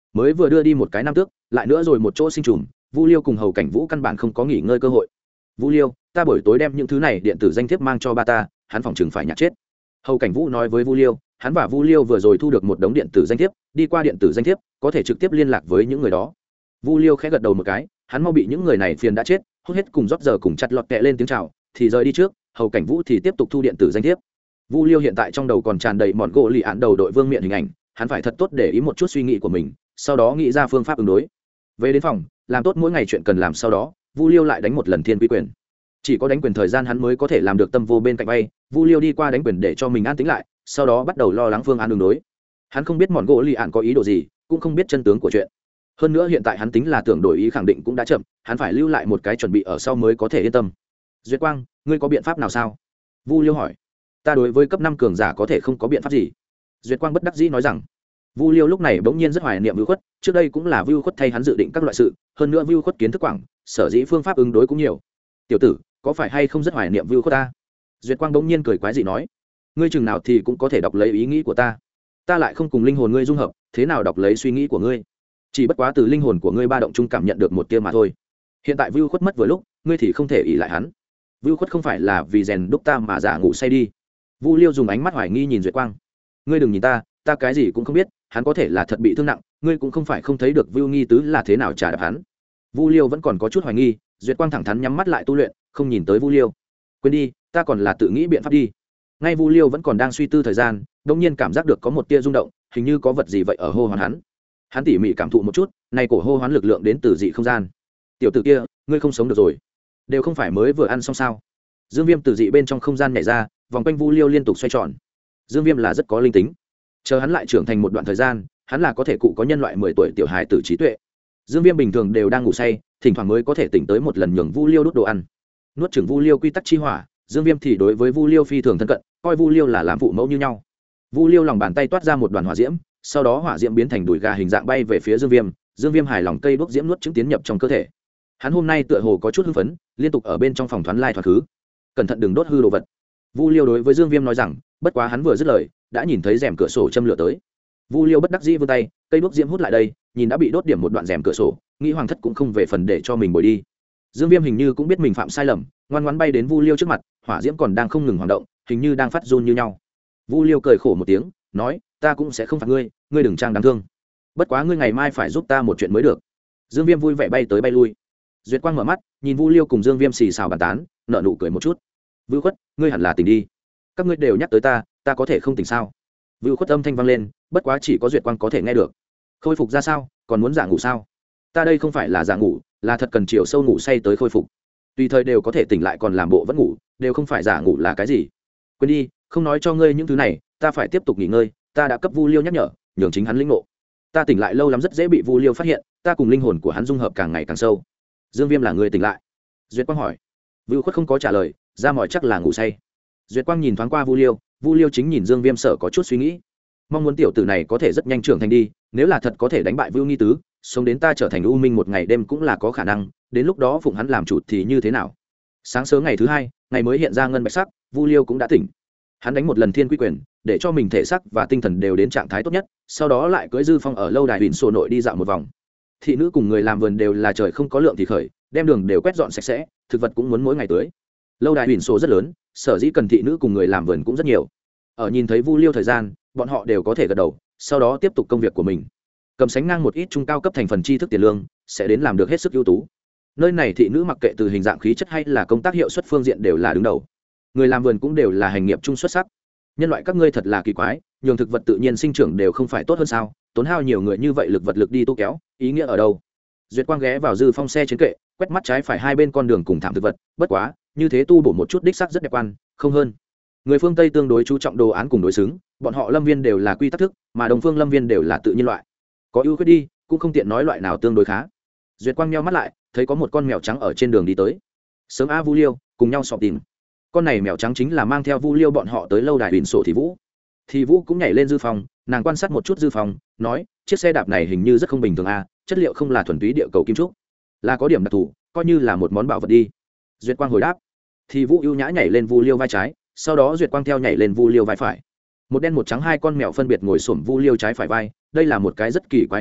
mới vừa đưa đi một cái nam tước lại nữa rồi một chỗ sinh trùng, Vu Liêu cùng hầu cảnh vũ căn bản không có nghỉ ngơi cơ hội. Vu Liêu, ta buổi tối đem những thứ này điện tử danh thiếp mang cho ba ta, hắn phòng chừng phải nhạt chết. Hầu cảnh vũ nói với Vu Liêu, hắn và Vu Liêu vừa rồi thu được một đống điện tử danh thiếp, đi qua điện tử danh thiếp có thể trực tiếp liên lạc với những người đó. Vu Liêu khẽ gật đầu một cái, hắn mau bị những người này phiền đã chết, hút hết cùng rót giờ cùng chặt lọt kẹ lên tiếng chào, thì rời đi trước, hầu cảnh vũ thì tiếp tục thu điện tử danh thiếp. Vu Liêu hiện tại trong đầu còn tràn đầy mọn gỗ lì án đầu đội vương miện hình ảnh, hắn phải thật tốt để ý một chút suy nghĩ của mình, sau đó nghĩ ra phương pháp ứng đối. Về đến phòng, làm tốt mỗi ngày chuyện cần làm, sau đó Vu Liêu lại đánh một lần thiên quy quyền. Chỉ có đánh quyền thời gian hắn mới có thể làm được tâm vô bên cạnh bay. Vu Liêu đi qua đánh quyền để cho mình an tĩnh lại, sau đó bắt đầu lo lắng phương án ứng đối. Hắn không biết mọn gỗ lì án có ý đồ gì, cũng không biết chân tướng của chuyện. Hơn nữa hiện tại hắn tính là tưởng đổi ý khẳng định cũng đã chậm, hắn phải lưu lại một cái chuẩn bị ở sau mới có thể yên tâm. Duyệt Quang, ngươi có biện pháp nào sao? Vu Liêu hỏi. Ta đối với cấp 5 cường giả có thể không có biện pháp gì. Duyệt Quang bất đắc dĩ nói rằng. Vu Liêu lúc này bỗng nhiên rất hoài niệm Vưu Khuất, trước đây cũng là Vưu Khuất thay hắn dự định các loại sự, hơn nữa Vưu Khuất kiến thức quảng, sở dĩ phương pháp ứng đối cũng nhiều. Tiểu tử, có phải hay không rất hoài niệm Vưu Khuất ta? Duyệt Quang bỗng nhiên cười quái dị nói, ngươi chừng nào thì cũng có thể đọc lấy ý nghĩ của ta. Ta lại không cùng linh hồn ngươi dung hợp, thế nào đọc lấy suy nghĩ của ngươi? Chỉ bất quá từ linh hồn của ngươi ba động chung cảm nhận được một tia mà thôi. Hiện tại Vưu Khuất mất vừa lúc, ngươi thì không thể ỷ lại hắn. Vưu Khuất không phải là vì rèn đúc ta mà giả ngủ say đi. Vu Liêu dùng ánh mắt hoài nghi nhìn Duyệt Quang. Ngươi đừng nhìn ta, ta cái gì cũng không biết, hắn có thể là thật bị thương nặng, ngươi cũng không phải không thấy được Vưu Nghi Tứ là thế nào trả đạp hắn. Vu Liêu vẫn còn có chút hoài nghi, Duyệt Quang thẳng thắn nhắm mắt lại tu luyện, không nhìn tới Vu Liêu. Quên đi, ta còn là tự nghĩ biện pháp đi. Ngay Vu Liêu vẫn còn đang suy tư thời gian, đột nhiên cảm giác được có một tia rung động, hình như có vật gì vậy ở hô hoán hắn. Hắn tỉ mỉ cảm thụ một chút, này cổ hô hoán lực lượng đến từ dị không gian. Tiểu tử kia, ngươi không sống được rồi. Đều không phải mới vừa ăn xong sao? Dương Viêm từ dị bên trong không gian nhảy ra, vòng quanh Vu Liêu liên tục xoay tròn. Dương Viêm là rất có linh tính, chờ hắn lại trưởng thành một đoạn thời gian, hắn là có thể cụ có nhân loại 10 tuổi tiểu hài tử trí tuệ. Dương Viêm bình thường đều đang ngủ say, thỉnh thoảng mới có thể tỉnh tới một lần nhường Vu Liêu đốt đồ ăn. Nuốt chửng Vu Liêu quy tắc chi hỏa, Dương Viêm thì đối với Vu Liêu phi thường thân cận, coi Vu Liêu là làm phụ mẫu như nhau. Vu Liêu lòng bàn tay toát ra một đoàn hỏa diễm, sau đó hỏa diễm biến thành đùi gà hình dạng bay về phía Dương Viêm, Dương Viêm hài lòng cây đuốc diễm nuốt chứng tiến nhập trong cơ thể. Hắn hôm nay tựa hồ có chút hưng phấn, liên tục ở bên trong phòng thoáng lai thoáng khứ. Cẩn thận đừng đốt hư đồ vật. Vu Liêu đối với Dương Viêm nói rằng, bất quá hắn vừa dứt lời, đã nhìn thấy rèm cửa sổ châm lửa tới. Vu Liêu bất đắc dĩ vươn tay, cây đuốc diễm hút lại đây, nhìn đã bị đốt điểm một đoạn rèm cửa sổ, nghĩ Hoàng thất cũng không về phần để cho mình bồi đi. Dương Viêm hình như cũng biết mình phạm sai lầm, ngoan ngoãn bay đến Vu Liêu trước mặt, hỏa diễm còn đang không ngừng hoạt động, hình như đang phát run như nhau. Vu Liêu cười khổ một tiếng, nói, ta cũng sẽ không phạt ngươi, ngươi đừng trang đáng thương. Bất quá ngươi ngày mai phải giúp ta một chuyện mới được. Dương Viêm vui vẻ bay tới bay lui. Duyệt Quang mở mắt, nhìn Vu Liêu cùng Dương Viêm xì xào bàn tán, nở nụ cười một chút. Vưu Khuất, ngươi hẳn là tỉnh đi. Các ngươi đều nhắc tới ta, ta có thể không tỉnh sao? Vưu Khuất âm thanh vang lên, bất quá chỉ có Duyệt Quang có thể nghe được. Khôi phục ra sao, còn muốn giả ngủ sao? Ta đây không phải là giả ngủ, là thật cần chiều sâu ngủ say tới khôi phục. Tùy thời đều có thể tỉnh lại còn làm bộ vẫn ngủ, đều không phải giả ngủ là cái gì. Quên đi, không nói cho ngươi những thứ này, ta phải tiếp tục nghỉ ngơi, ta đã cấp Vu Liêu nhắc nhở, nhường chính hắn lĩnh ngộ. Ta tỉnh lại lâu lắm rất dễ bị Vu Liêu phát hiện, ta cùng linh hồn của hắn dung hợp càng ngày càng sâu. Dương Viêm là người tỉnh lại? Duyệt Quang hỏi. Vưu Khuất không có trả lời, ra mọi chắc là ngủ say. Duyệt Quang nhìn thoáng qua Vu Liêu, Vu Liêu chính nhìn Dương Viêm sợ có chút suy nghĩ, mong muốn tiểu tử này có thể rất nhanh trưởng thành đi, nếu là thật có thể đánh bại Vưu Nghi Tứ, sống đến ta trở thành U Minh một ngày đêm cũng là có khả năng, đến lúc đó phụng hắn làm chủ thì như thế nào? Sáng sớm ngày thứ hai, ngày mới hiện ra ngân bạch sắc, Vu Liêu cũng đã tỉnh. Hắn đánh một lần thiên quy quyền, để cho mình thể xác và tinh thần đều đến trạng thái tốt nhất, sau đó lại cưỡi Dư Phong ở lâu đài Huyền Sổ nội đi dạo một vòng. Thị nữ cùng người làm vườn đều là trời không có lượng thì khởi, đem đường đều quét dọn sạch sẽ, thực vật cũng muốn mỗi ngày tưới. Lâu đài Huyền Sổ rất lớn, sở dĩ cần thị nữ cùng người làm vườn cũng rất nhiều. Ở nhìn thấy Vu Liêu thời gian, bọn họ đều có thể gật đầu, sau đó tiếp tục công việc của mình. Cầm sánh ngang một ít trung cao cấp thành phần tri thức tiền lương, sẽ đến làm được hết sức ưu tú. Nơi này thị nữ mặc kệ từ hình dạng khí chất hay là công tác hiệu suất phương diện đều là đứng đầu. Người làm vườn cũng đều là hành nghiệp chung xuất sắc. Nhân loại các ngươi thật là kỳ quái, nhường thực vật tự nhiên sinh trưởng đều không phải tốt hơn sao? Tốn hao nhiều người như vậy lực vật lực đi tu kéo, ý nghĩa ở đâu? Duyệt Quang ghé vào Dư Phong xe trên kệ, quét mắt trái phải hai bên con đường cùng thảm thực vật, bất quá, như thế tu bổ một chút đích sắc rất đẹp quan, không hơn. Người phương Tây tương đối chú trọng đồ án cùng đối xứng, bọn họ lâm viên đều là quy tắc thức, mà đồng phương lâm viên đều là tự nhiên loại. Có ưu khuyết đi, cũng không tiện nói loại nào tương đối khá. Duyệt Quang nheo mắt lại, thấy có một con mèo trắng ở trên đường đi tới. Sớm A Vu Liêu, cùng nhau sọp tìm. Con này mèo trắng chính là mang theo Vu Liêu bọn họ tới lâu đài Huyền Sổ Thị Vũ. Thị Vũ cũng nhảy lên Dư Phong, nàng quan sát một chút Dư Phong, nói, chiếc xe đạp này hình như rất không bình thường a, chất liệu không là thuần túy địa cầu kim trúc, là có điểm đặc thù, coi như là một món bảo vật đi. Duyệt Quang hồi đáp. Thị Vũ ưu nhã nhảy lên Vu Liêu vai trái, sau đó Duyệt Quang theo nhảy lên Vu Liêu vai phải. Một đen một trắng hai con mèo phân biệt ngồi xổm Vu Liêu trái phải vai, đây là một cái rất kỳ quái hình ảnh,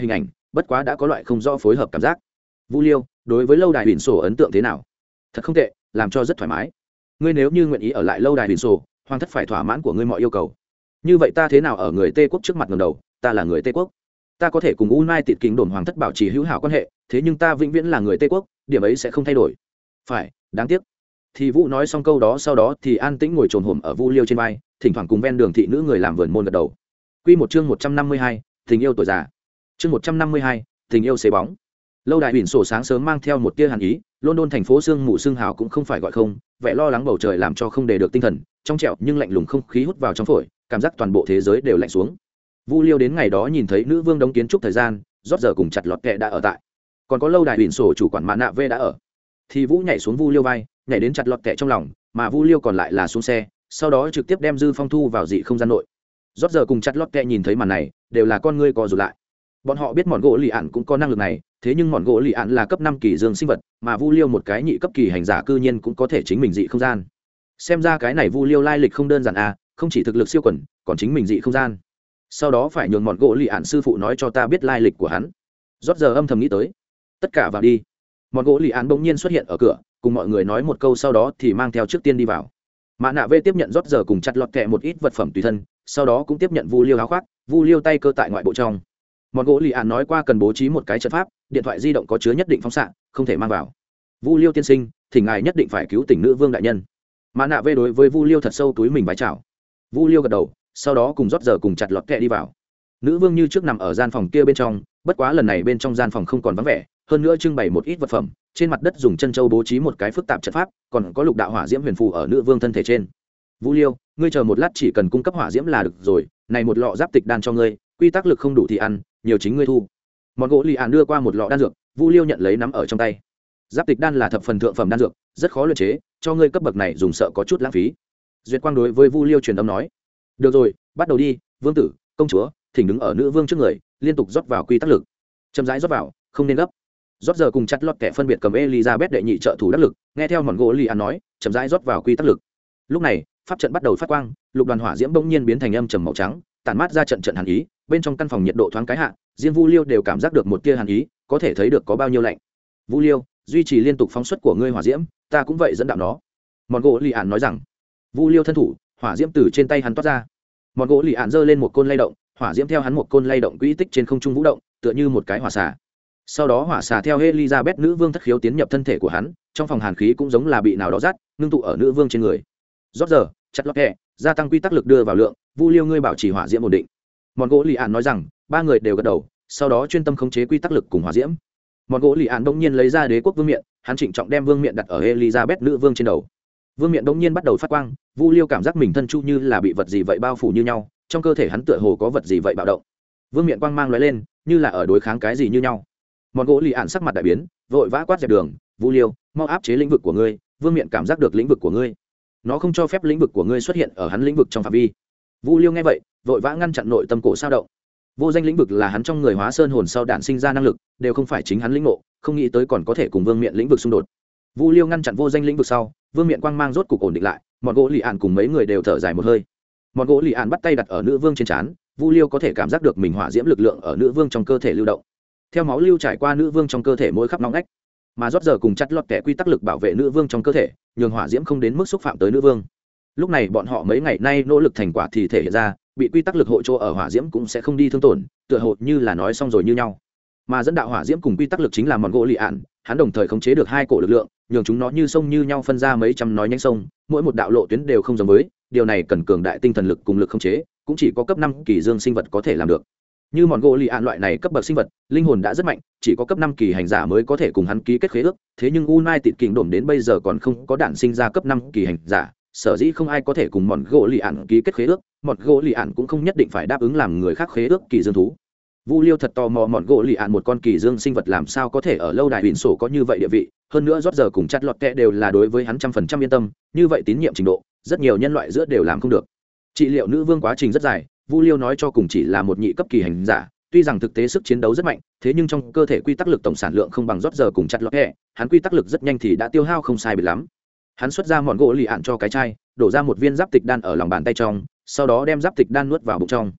bất quá đã có loại không rõ phối hợp cảm giác. Vu Liêu đối với lâu đài biển sổ ấn tượng thế nào? Thật không tệ, làm cho rất thoải mái. Ngươi nếu như nguyện ý ở lại lâu đài biển sổ, hoàng thất phải thỏa mãn của ngươi mọi yêu cầu. Như vậy ta thế nào ở người Tây quốc trước mặt ngẩng đầu, ta là người Tây quốc. Ta có thể cùng United Kingdom hoàng thất bảo trì hữu hảo quan hệ, thế nhưng ta vĩnh viễn là người Tây quốc, điểm ấy sẽ không thay đổi. Phải, đáng tiếc. Thì Vũ nói xong câu đó, sau đó thì an tĩnh ngồi trồm hổm ở Vu Liêu trên vai, thỉnh thoảng cùng ven đường thị nữ người làm vườn môn gật đầu. Quy một chương 152, tình yêu tuổi già. Chương 152, tình yêu xế bóng. Lâu đài biển sổ sáng sớm mang theo một tia hàn ý, London thành phố sương mù sương hào cũng không phải gọi không, vẻ lo lắng bầu trời làm cho không để được tinh thần, trong trẻo nhưng lạnh lùng không khí hút vào trong phổi, cảm giác toàn bộ thế giới đều lạnh xuống. Vu Liêu đến ngày đó nhìn thấy nữ vương đóng kiến trúc thời gian, rót giờ cùng chặt lọt kẹ đã ở tại, còn có lâu đài biển sổ chủ quản mã nạ vê đã ở. Thì Vũ nhảy xuống Vu Liêu vai, nhảy đến chặt lọt kẹ trong lòng, mà Vu Liêu còn lại là xuống xe, sau đó trực tiếp đem Dư Phong thu vào dị không gian nội. Rót giờ cùng chặt lọt kẹ nhìn thấy màn này, đều là con ngươi co rụt lại. Bọn họ biết mọn gỗ lì ạn cũng có năng lực này, thế nhưng mọn gỗ lì ạn là cấp 5 kỳ dương sinh vật, mà Vu Liêu một cái nhị cấp kỳ hành giả cư nhiên cũng có thể chính mình dị không gian. Xem ra cái này Vu Liêu lai lịch không đơn giản à, không chỉ thực lực siêu quần, còn chính mình dị không gian. Sau đó phải nhường mọn gỗ lì ạn sư phụ nói cho ta biết lai lịch của hắn. Rót giờ âm thầm nghĩ tới. Tất cả vào đi. Mọn gỗ lì ạn bỗng nhiên xuất hiện ở cửa, cùng mọi người nói một câu, sau đó thì mang theo trước tiên đi vào. Mã nạ vê tiếp nhận rót giờ cùng chặt lọt kẹ một ít vật phẩm tùy thân, sau đó cũng tiếp nhận Vu Liêu áo khoác, Vu Liêu tay cơ tại ngoại bộ trong. Mọn gỗ lì ạn nói qua cần bố trí một cái trận pháp, điện thoại di động có chứa nhất định phóng xạ, không thể mang vào. Vu Liêu tiên sinh, thỉnh ngài nhất định phải cứu tỉnh nữ vương đại nhân. Mã nạ vê đối với Vu Liêu thật sâu túi mình vái chào. Vu Liêu gật đầu, sau đó cùng rót giờ cùng chặt lọt kẹ đi vào. Nữ vương như trước nằm ở gian phòng kia bên trong, bất quá lần này bên trong gian phòng không còn vắng vẻ, hơn nữa trưng bày một ít vật phẩm, trên mặt đất dùng chân châu bố trí một cái phức tạp trận pháp, còn có lục đạo hỏa diễm huyền phù ở nữ vương thân thể trên. Vu Liêu, ngươi chờ một lát, chỉ cần cung cấp hỏa diễm là được rồi, này một lọ giáp tịch đan cho ngươi, quy tắc lực không đủ thì ăn, nhiều chính ngươi thu. Mọn gỗ lì ạn đưa qua một lọ đan dược, Vu Liêu nhận lấy nắm ở trong tay. Giáp tịch đan là thập phần thượng phẩm đan dược, rất khó luyện chế, cho ngươi cấp bậc này dùng sợ có chút lãng phí. Duyệt Quang đối với Vu Liêu truyền âm nói, được rồi, bắt đầu đi, vương tử, công chúa, thỉnh đứng ở nữ vương trước người, liên tục rót vào quy tắc lực. Chậm rãi rót vào, không nên gấp. Rót giờ cùng chặt lọt kẻ phân biệt cầm Elizabeth đệ nhị trợ thủ đắc lực, nghe theo mọn gỗ lì ạn nói, chậm rãi rót vào quy tắc lực. Lúc này, pháp trận bắt đầu phát quang, lục đoàn hỏa diễm bỗng nhiên biến thành âm trầm màu trắng, tản mát ra trận trận hàn ý, bên trong căn phòng nhiệt độ thoáng cái hạ, riêng Vu Liêu đều cảm giác được một tia hàn ý, có thể thấy được có bao nhiêu lạnh. Vu Liêu, duy trì liên tục phóng xuất của ngươi hỏa diễm, ta cũng vậy dẫn đạo nó. Mọn gỗ lì ạn nói rằng. Vu Liêu thân thủ, hỏa diễm từ trên tay hắn toát ra. Mọn gỗ lì ạn giơ lên một côn lay động, hỏa diễm theo hắn một côn lay động quỹ tích trên không trung vũ động, tựa như một cái hỏa xà. Sau đó hỏa xà theo Elizabeth nữ vương thất khiếu tiến nhập thân thể của hắn, trong phòng hàn khí cũng giống là bị nào đó dắt, ngưng tụ ở nữ vương trên người. Rót giờ, chặt lọt kẹ, gia tăng quy tắc lực đưa vào lượng, Vu Liêu ngươi bảo trì hỏa diễm ổn định. Mọn gỗ lì ạn nói rằng, ba người đều gật đầu, sau đó chuyên tâm khống chế quy tắc lực cùng hỏa diễm. Mọn gỗ lì ạn bỗng nhiên lấy ra đế quốc vương miện, hắn trịnh trọng đem vương miện đặt ở Elizabeth nữ vương trên đầu. Vương miện bỗng nhiên bắt đầu phát quang, Vu Liêu cảm giác mình thân chu như là bị vật gì vậy bao phủ như nhau, trong cơ thể hắn tựa hồ có vật gì vậy bạo động. Vương miện quang mang lóe lên, như là ở đối kháng cái gì như nhau. Mọn gỗ lì ạn sắc mặt đại biến, vội vã quát dẹp đường, Vu Liêu, mau áp chế lĩnh vực của ngươi. Vương miện cảm giác được lĩnh vực của ngươi, nó không cho phép lĩnh vực của ngươi xuất hiện ở hắn lĩnh vực trong phạm vi. Vu Liêu nghe vậy, vội vã ngăn chặn nội tâm cổ sao động. Vô danh lĩnh vực là hắn trong người hóa sơn hồn sau đản sinh ra năng lực, đều không phải chính hắn lĩnh ngộ, không nghĩ tới còn có thể cùng vương miện lĩnh vực xung đột. Vu Liêu ngăn chặn vô danh lĩnh vực sau, vương miện quang mang rốt cục ổn định lại, mọn gỗ lì ạn cùng mấy người đều thở dài một hơi. Mọn gỗ lì ạn bắt tay đặt ở nữ vương trên trán, Vu Liêu có thể cảm giác được mình hỏa diễm lực lượng ở nữ vương trong cơ thể lưu động, theo máu lưu trải qua nữ vương trong cơ thể mỗi khắp nóng nách, mà rót giờ cùng chặt lọt kẻ quy tắc lực bảo vệ nữ vương trong cơ thể, nhường hỏa diễm không đến mức xúc phạm tới nữ vương. Lúc này bọn họ mấy ngày nay nỗ lực thành quả thì thể hiện ra, bị quy tắc lực hộ chỗ ở hỏa diễm cũng sẽ không đi thương tổn, tựa hồ như là nói xong rồi như nhau. Mà dẫn đạo hỏa diễm cùng quy tắc lực chính là mọn gỗ lì ạn, hắn đồng thời khống chế được hai cổ lực lượng, nhường chúng nó như sông như nhau phân ra mấy trăm nói nhánh sông, mỗi một đạo lộ tuyến đều không giống với, điều này cần cường đại tinh thần lực cùng lực khống chế, cũng chỉ có cấp 5 kỳ dương sinh vật có thể làm được. Như mọn gỗ lì ạn loại này cấp bậc sinh vật, linh hồn đã rất mạnh, chỉ có cấp 5 kỳ hành giả mới có thể cùng hắn ký kết khế ước, thế nhưng United Kingdom đến bây giờ còn không có đản sinh ra cấp 5 kỳ hành giả, sở dĩ không ai có thể cùng mọn gỗ lì ạn ký kết khế ước, mọn gỗ lì ạn cũng không nhất định phải đáp ứng làm người khác khế ước kỳ dương thú. Vu Liêu thật tò mò mọn gỗ lì ạn một con kỳ dương sinh vật làm sao có thể ở lâu đài biển sổ có như vậy địa vị, hơn nữa rót giờ cùng chặt lọt kẹ đều là đối với hắn 100% yên tâm, như vậy tín nhiệm trình độ, rất nhiều nhân loại giữa đều làm không được. Trị liệu nữ vương quá trình rất dài, Vu Liêu nói cho cùng chỉ là một nhị cấp kỳ hành giả, tuy rằng thực tế sức chiến đấu rất mạnh, thế nhưng trong cơ thể quy tắc lực tổng sản lượng không bằng rót giờ cùng chặt lọt kẹ, hắn quy tắc lực rất nhanh thì đã tiêu hao không sai biệt lắm. Hắn xuất ra mọn gỗ lì ạn cho cái chai, đổ ra một viên giáp tịch đan ở lòng bàn tay trong, sau đó đem giáp tịch đan nuốt vào bụng trong.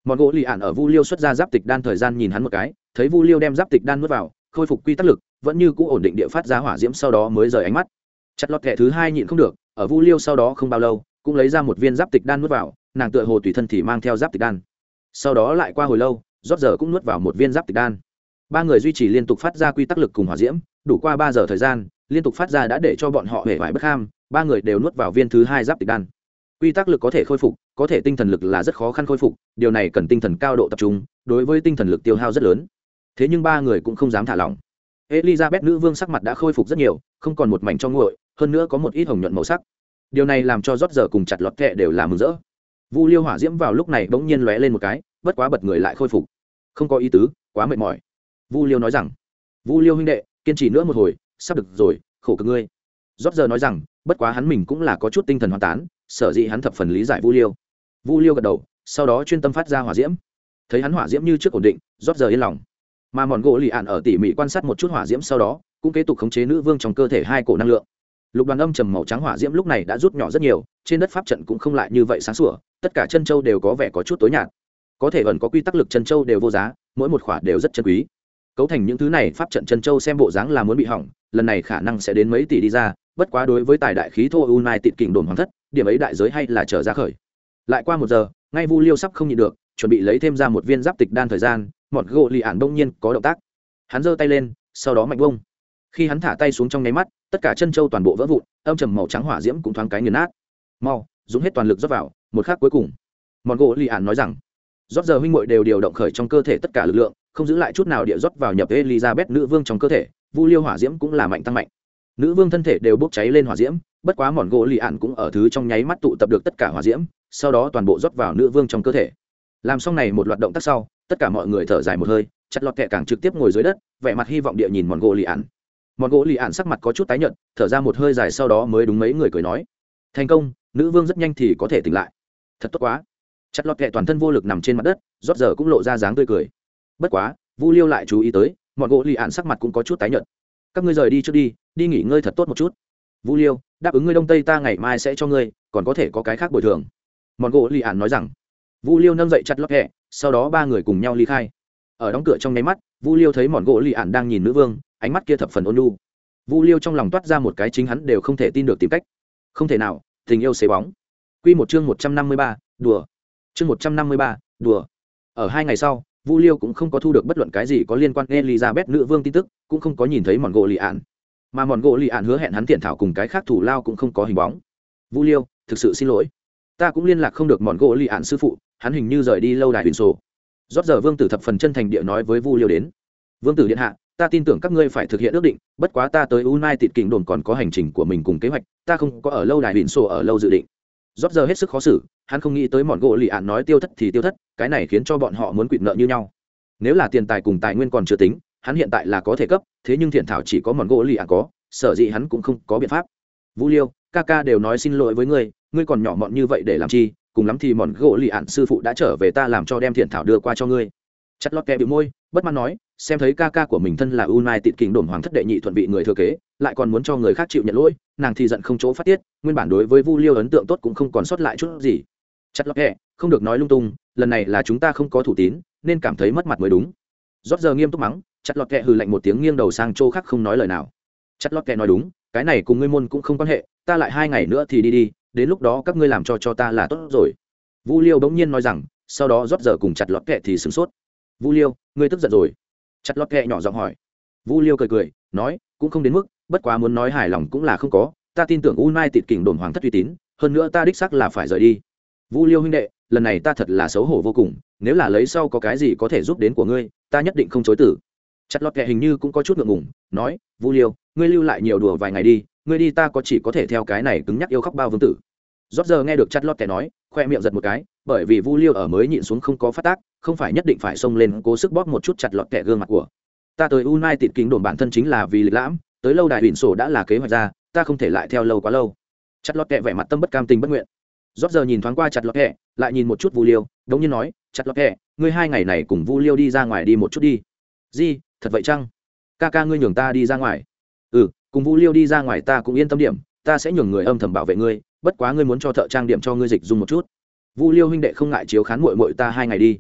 Mọn gỗ lì ạn ở Vu Liêu xuất ra giáp tịch đan thời gian nhìn hắn một cái, thấy Vu Liêu đem giáp tịch đan nuốt vào, khôi phục quy tắc lực, vẫn như cũ ổn định địa phát ra hỏa diễm, sau đó mới rời ánh mắt. Chặt lọt kẻ thứ hai nhịn không được, ở Vu Liêu sau đó không bao lâu, cũng lấy ra một viên giáp tịch đan nuốt vào, nàng tựa hồ tùy thân thì mang theo giáp tịch đan. Sau đó lại qua hồi lâu, rót giờ cũng nuốt vào một viên giáp tịch đan. Ba người duy trì liên tục phát ra quy tắc lực cùng hỏa diễm, đủ qua 3 giờ thời gian, liên tục phát ra đã để cho bọn họ hề vải bất ham, ba người đều nuốt vào viên thứ hai giáp tịch đan. Quy tắc lực có thể khôi phục, có thể tinh thần lực là rất khó khăn khôi phục, điều này cần tinh thần cao độ tập trung, đối với tinh thần lực tiêu hao rất lớn. Thế nhưng ba người cũng không dám thả lỏng. Elizabeth nữ vương sắc mặt đã khôi phục rất nhiều, không còn một mảnh cho nguội, hơn nữa có một ít hồng nhuận màu sắc. Điều này làm cho rót giờ cùng chặt lọt kẹ đều là mừng rỡ. Vu Liêu hỏa diễm vào lúc này bỗng nhiên lóe lên một cái, bất quá bật người lại khôi phục. Không có ý tứ, quá mệt mỏi. Vu Liêu nói rằng, Vu Liêu huynh đệ, kiên trì nữa một hồi, sắp được rồi, khổ cực ngươi. Rót giờ nói rằng, bất quá hắn mình cũng là có chút tinh thần hoang tán, sở dĩ hắn thập phần lý giải Vu Liêu. Vu Liêu gật đầu, sau đó chuyên tâm phát ra hỏa diễm. Thấy hắn hỏa diễm như trước ổn định, rót giờ yên lòng. Mà mòn gỗ lì ạn ở tỉ mỉ quan sát một chút hỏa diễm sau đó, cũng kế tục khống chế nữ vương trong cơ thể hai cổ năng lượng. Lục đoàn âm trầm màu trắng hỏa diễm lúc này đã rút nhỏ rất nhiều, trên đất pháp trận cũng không lại như vậy sáng sủa, tất cả chân châu đều có vẻ có chút tối nhạt. Có thể ẩn có quy tắc lực chân châu đều vô giá, mỗi một khỏa đều rất chân quý. Cấu thành những thứ này pháp trận chân châu xem bộ dáng là muốn bị hỏng, lần này khả năng sẽ đến mấy tỷ đi ra, bất quá đối với tài đại khí thô United Kình đồn hoàng thất, điểm ấy đại giới hay là trở ra khởi. Lại qua 1 giờ, ngay Vu Liêu sắp không nhịn được, chuẩn bị lấy thêm ra một viên giáp tịch đan thời gian, mọt gỗ lì ản bỗng nhiên có động tác. Hắn giơ tay lên, sau đó mạnh bông. Khi hắn thả tay xuống trong nháy mắt, tất cả chân châu toàn bộ vỡ vụn, âm trầm màu trắng hỏa diễm cũng thoáng cái nghiền nát. Mau, dùng hết toàn lực rót vào, một khắc cuối cùng. Mọt gỗ lì ản nói rằng, rót giờ huynh muội đều điều động khởi trong cơ thể tất cả lực lượng, không giữ lại chút nào địa rót vào nhập Elizabeth nữ vương trong cơ thể, Vu Liêu hỏa diễm cũng là mạnh tăng mạnh. Nữ vương thân thể đều bốc cháy lên hỏa diễm, bất quá mọn gỗ lì ạn cũng ở thứ trong nháy mắt tụ tập được tất cả hỏa diễm, sau đó toàn bộ rót vào nữ vương trong cơ thể. Làm xong này một loạt động tác sau, tất cả mọi người thở dài một hơi, chặt lọt kẹ càng trực tiếp ngồi dưới đất, vẻ mặt hy vọng địa nhìn mọn gỗ lì ạn. Mọn gỗ lì ạn sắc mặt có chút tái nhợt, thở ra một hơi dài sau đó mới đúng mấy người cười nói: thành công, nữ vương rất nhanh thì có thể tỉnh lại. Thật tốt quá. Chặt lọt kẹ toàn thân vô lực nằm trên mặt đất, rót giờ cũng lộ ra dáng tươi cười. Bất quá, Vu Liêu lại chú ý tới, mọn gỗ lì ạn sắc mặt cũng có chút tái nhợt. Các ngươi rời đi trước đi, đi nghỉ ngơi thật tốt một chút. Vu Liêu, đáp ứng ngươi đông tây ta ngày mai sẽ cho ngươi, còn có thể có cái khác bồi thường. Mọn gỗ lì ạn nói rằng. Vu Liêu nâng dậy chặt lọt kẹ, sau đó ba người cùng nhau ly khai. Ở đóng cửa trong nháy mắt, Vu Liêu thấy mọn gỗ lì ạn đang nhìn nữ vương, ánh mắt kia thập phần ôn nhu. Vu Liêu trong lòng toát ra một cái chính hắn đều không thể tin được tìm cách. Không thể nào, tình yêu xế bóng. Quy một chương 153, đùa. Chương 153, đùa. Ở 2 ngày sau, Vu Liêu cũng không có thu được bất luận cái gì có liên quan Elizabeth nữ vương tin tức, cũng không có nhìn thấy mọn gỗ lì ạn. Mà mọn gỗ lì ạn hứa hẹn hắn tiền thảo cùng cái khác thủ lao cũng không có hình bóng. Vu Liêu, thực sự xin lỗi, ta cũng liên lạc không được mọn gỗ lì ạn sư phụ, hắn hình như rời đi lâu đài huyền sổ. Rót giờ vương tử thập phần chân thành địa nói với Vu Liêu đến: vương tử điện hạ, ta tin tưởng các ngươi phải thực hiện ước định, bất quá ta tới United Kingdom đồn còn có hành trình của mình cùng kế hoạch, ta không có ở lâu đài huyền sổ ở lâu dự định. Rót giờ hết sức khó xử, hắn không nghĩ tới mọn gỗ lì ạn nói tiêu thất thì tiêu thất, cái này khiến cho bọn họ muốn quỵt nợ như nhau. Nếu là tiền tài cùng tài nguyên còn chưa tính, hắn hiện tại là có thể cấp, thế nhưng thiện thảo chỉ có mọn gỗ lì ạn có, sở dĩ hắn cũng không có biện pháp. Vu Liêu, ca ca đều nói xin lỗi với ngươi, ngươi còn nhỏ mọn như vậy để làm chi, cùng lắm thì mọn gỗ lì ạn sư phụ đã trở về ta làm cho đem thiện thảo đưa qua cho ngươi. Chặt lọt kẹ bĩu môi, bất mãn nói, xem thấy ca ca của mình thân là United Kingdom hoàng thất đệ nhị thuận vị người thừa kế, lại còn muốn cho người khác chịu nhận lỗi, nàng thì giận không chỗ phát tiết, nguyên bản đối với Vu Liêu ấn tượng tốt cũng không còn sót lại chút gì. Chặt lọt kẹ, không được nói lung tung, lần này là chúng ta không có thủ tín, nên cảm thấy mất mặt mới đúng. Rót giờ nghiêm túc mắng, chặt lọt kẹ hừ lạnh một tiếng nghiêng đầu sang chỗ khác không nói lời nào. Chặt lọt kẹ nói đúng, cái này cùng ngươi môn cũng không quan hệ, ta lại 2 ngày nữa thì đi, đến lúc đó các ngươi làm cho ta là tốt rồi. Vu Liêu bỗng nhiên nói rằng, sau đó rót giờ cùng chặt lọt kẹ thì sửng sốt. Vu Liêu, ngươi tức giận rồi? Chặt lọt kẹ nhỏ giọng hỏi. Vu Liêu cười cười, nói, cũng không đến mức, bất quá muốn nói hài lòng cũng là không có, ta tin tưởng United Kình đồn hoàng thất uy tín, hơn nữa ta đích xác là phải rời đi. Vu Liêu huynh đệ, lần này ta thật là xấu hổ vô cùng, nếu là lấy sau có cái gì có thể giúp đến của ngươi, ta nhất định không chối từ. Chặt lọt kẹ hình như cũng có chút ngượng ngùng, nói, Vu Liêu, ngươi lưu lại nhiều đùa vài ngày đi, ngươi đi ta có chỉ có thể theo cái này cứng nhắc yêu khóc bao vương tử. Rót giờ nghe được chặt lọt kẹ nói, khoe miệng giật một cái, bởi vì Vu Liêu ở mới nhịn xuống không có phát tác, không phải nhất định phải xông lên cố sức bóp một chút chặt lọt kẹ gương mặt của. Ta tới United Kingdom bản thân chính là vì lịch lãm, tới lâu đài huyền sổ đã là kế hoạch ra, ta không thể lại theo lâu quá lâu. Chặt lọt kẹ vẻ mặt tâm bất cam tình bất nguyện. Rót giờ nhìn thoáng qua chặt lọt kẹ, lại nhìn một chút Vu Liêu, đống nhiên nói, chặt lọt kẹ, ngươi 2 ngày này cùng Vu Liêu đi ra ngoài đi một chút đi. Gì, thật vậy chăng? Ca ca ngươi nhường ta đi ra ngoài? Ừ, cùng Vu Liêu đi ra ngoài ta cũng yên tâm điểm, ta sẽ nhường người âm thầm bảo vệ ngươi, bất quá ngươi muốn cho thợ trang điểm cho ngươi dịch dùng một chút. Vu Liêu huynh đệ không ngại chiếu khán muội muội ta 2 ngày đi.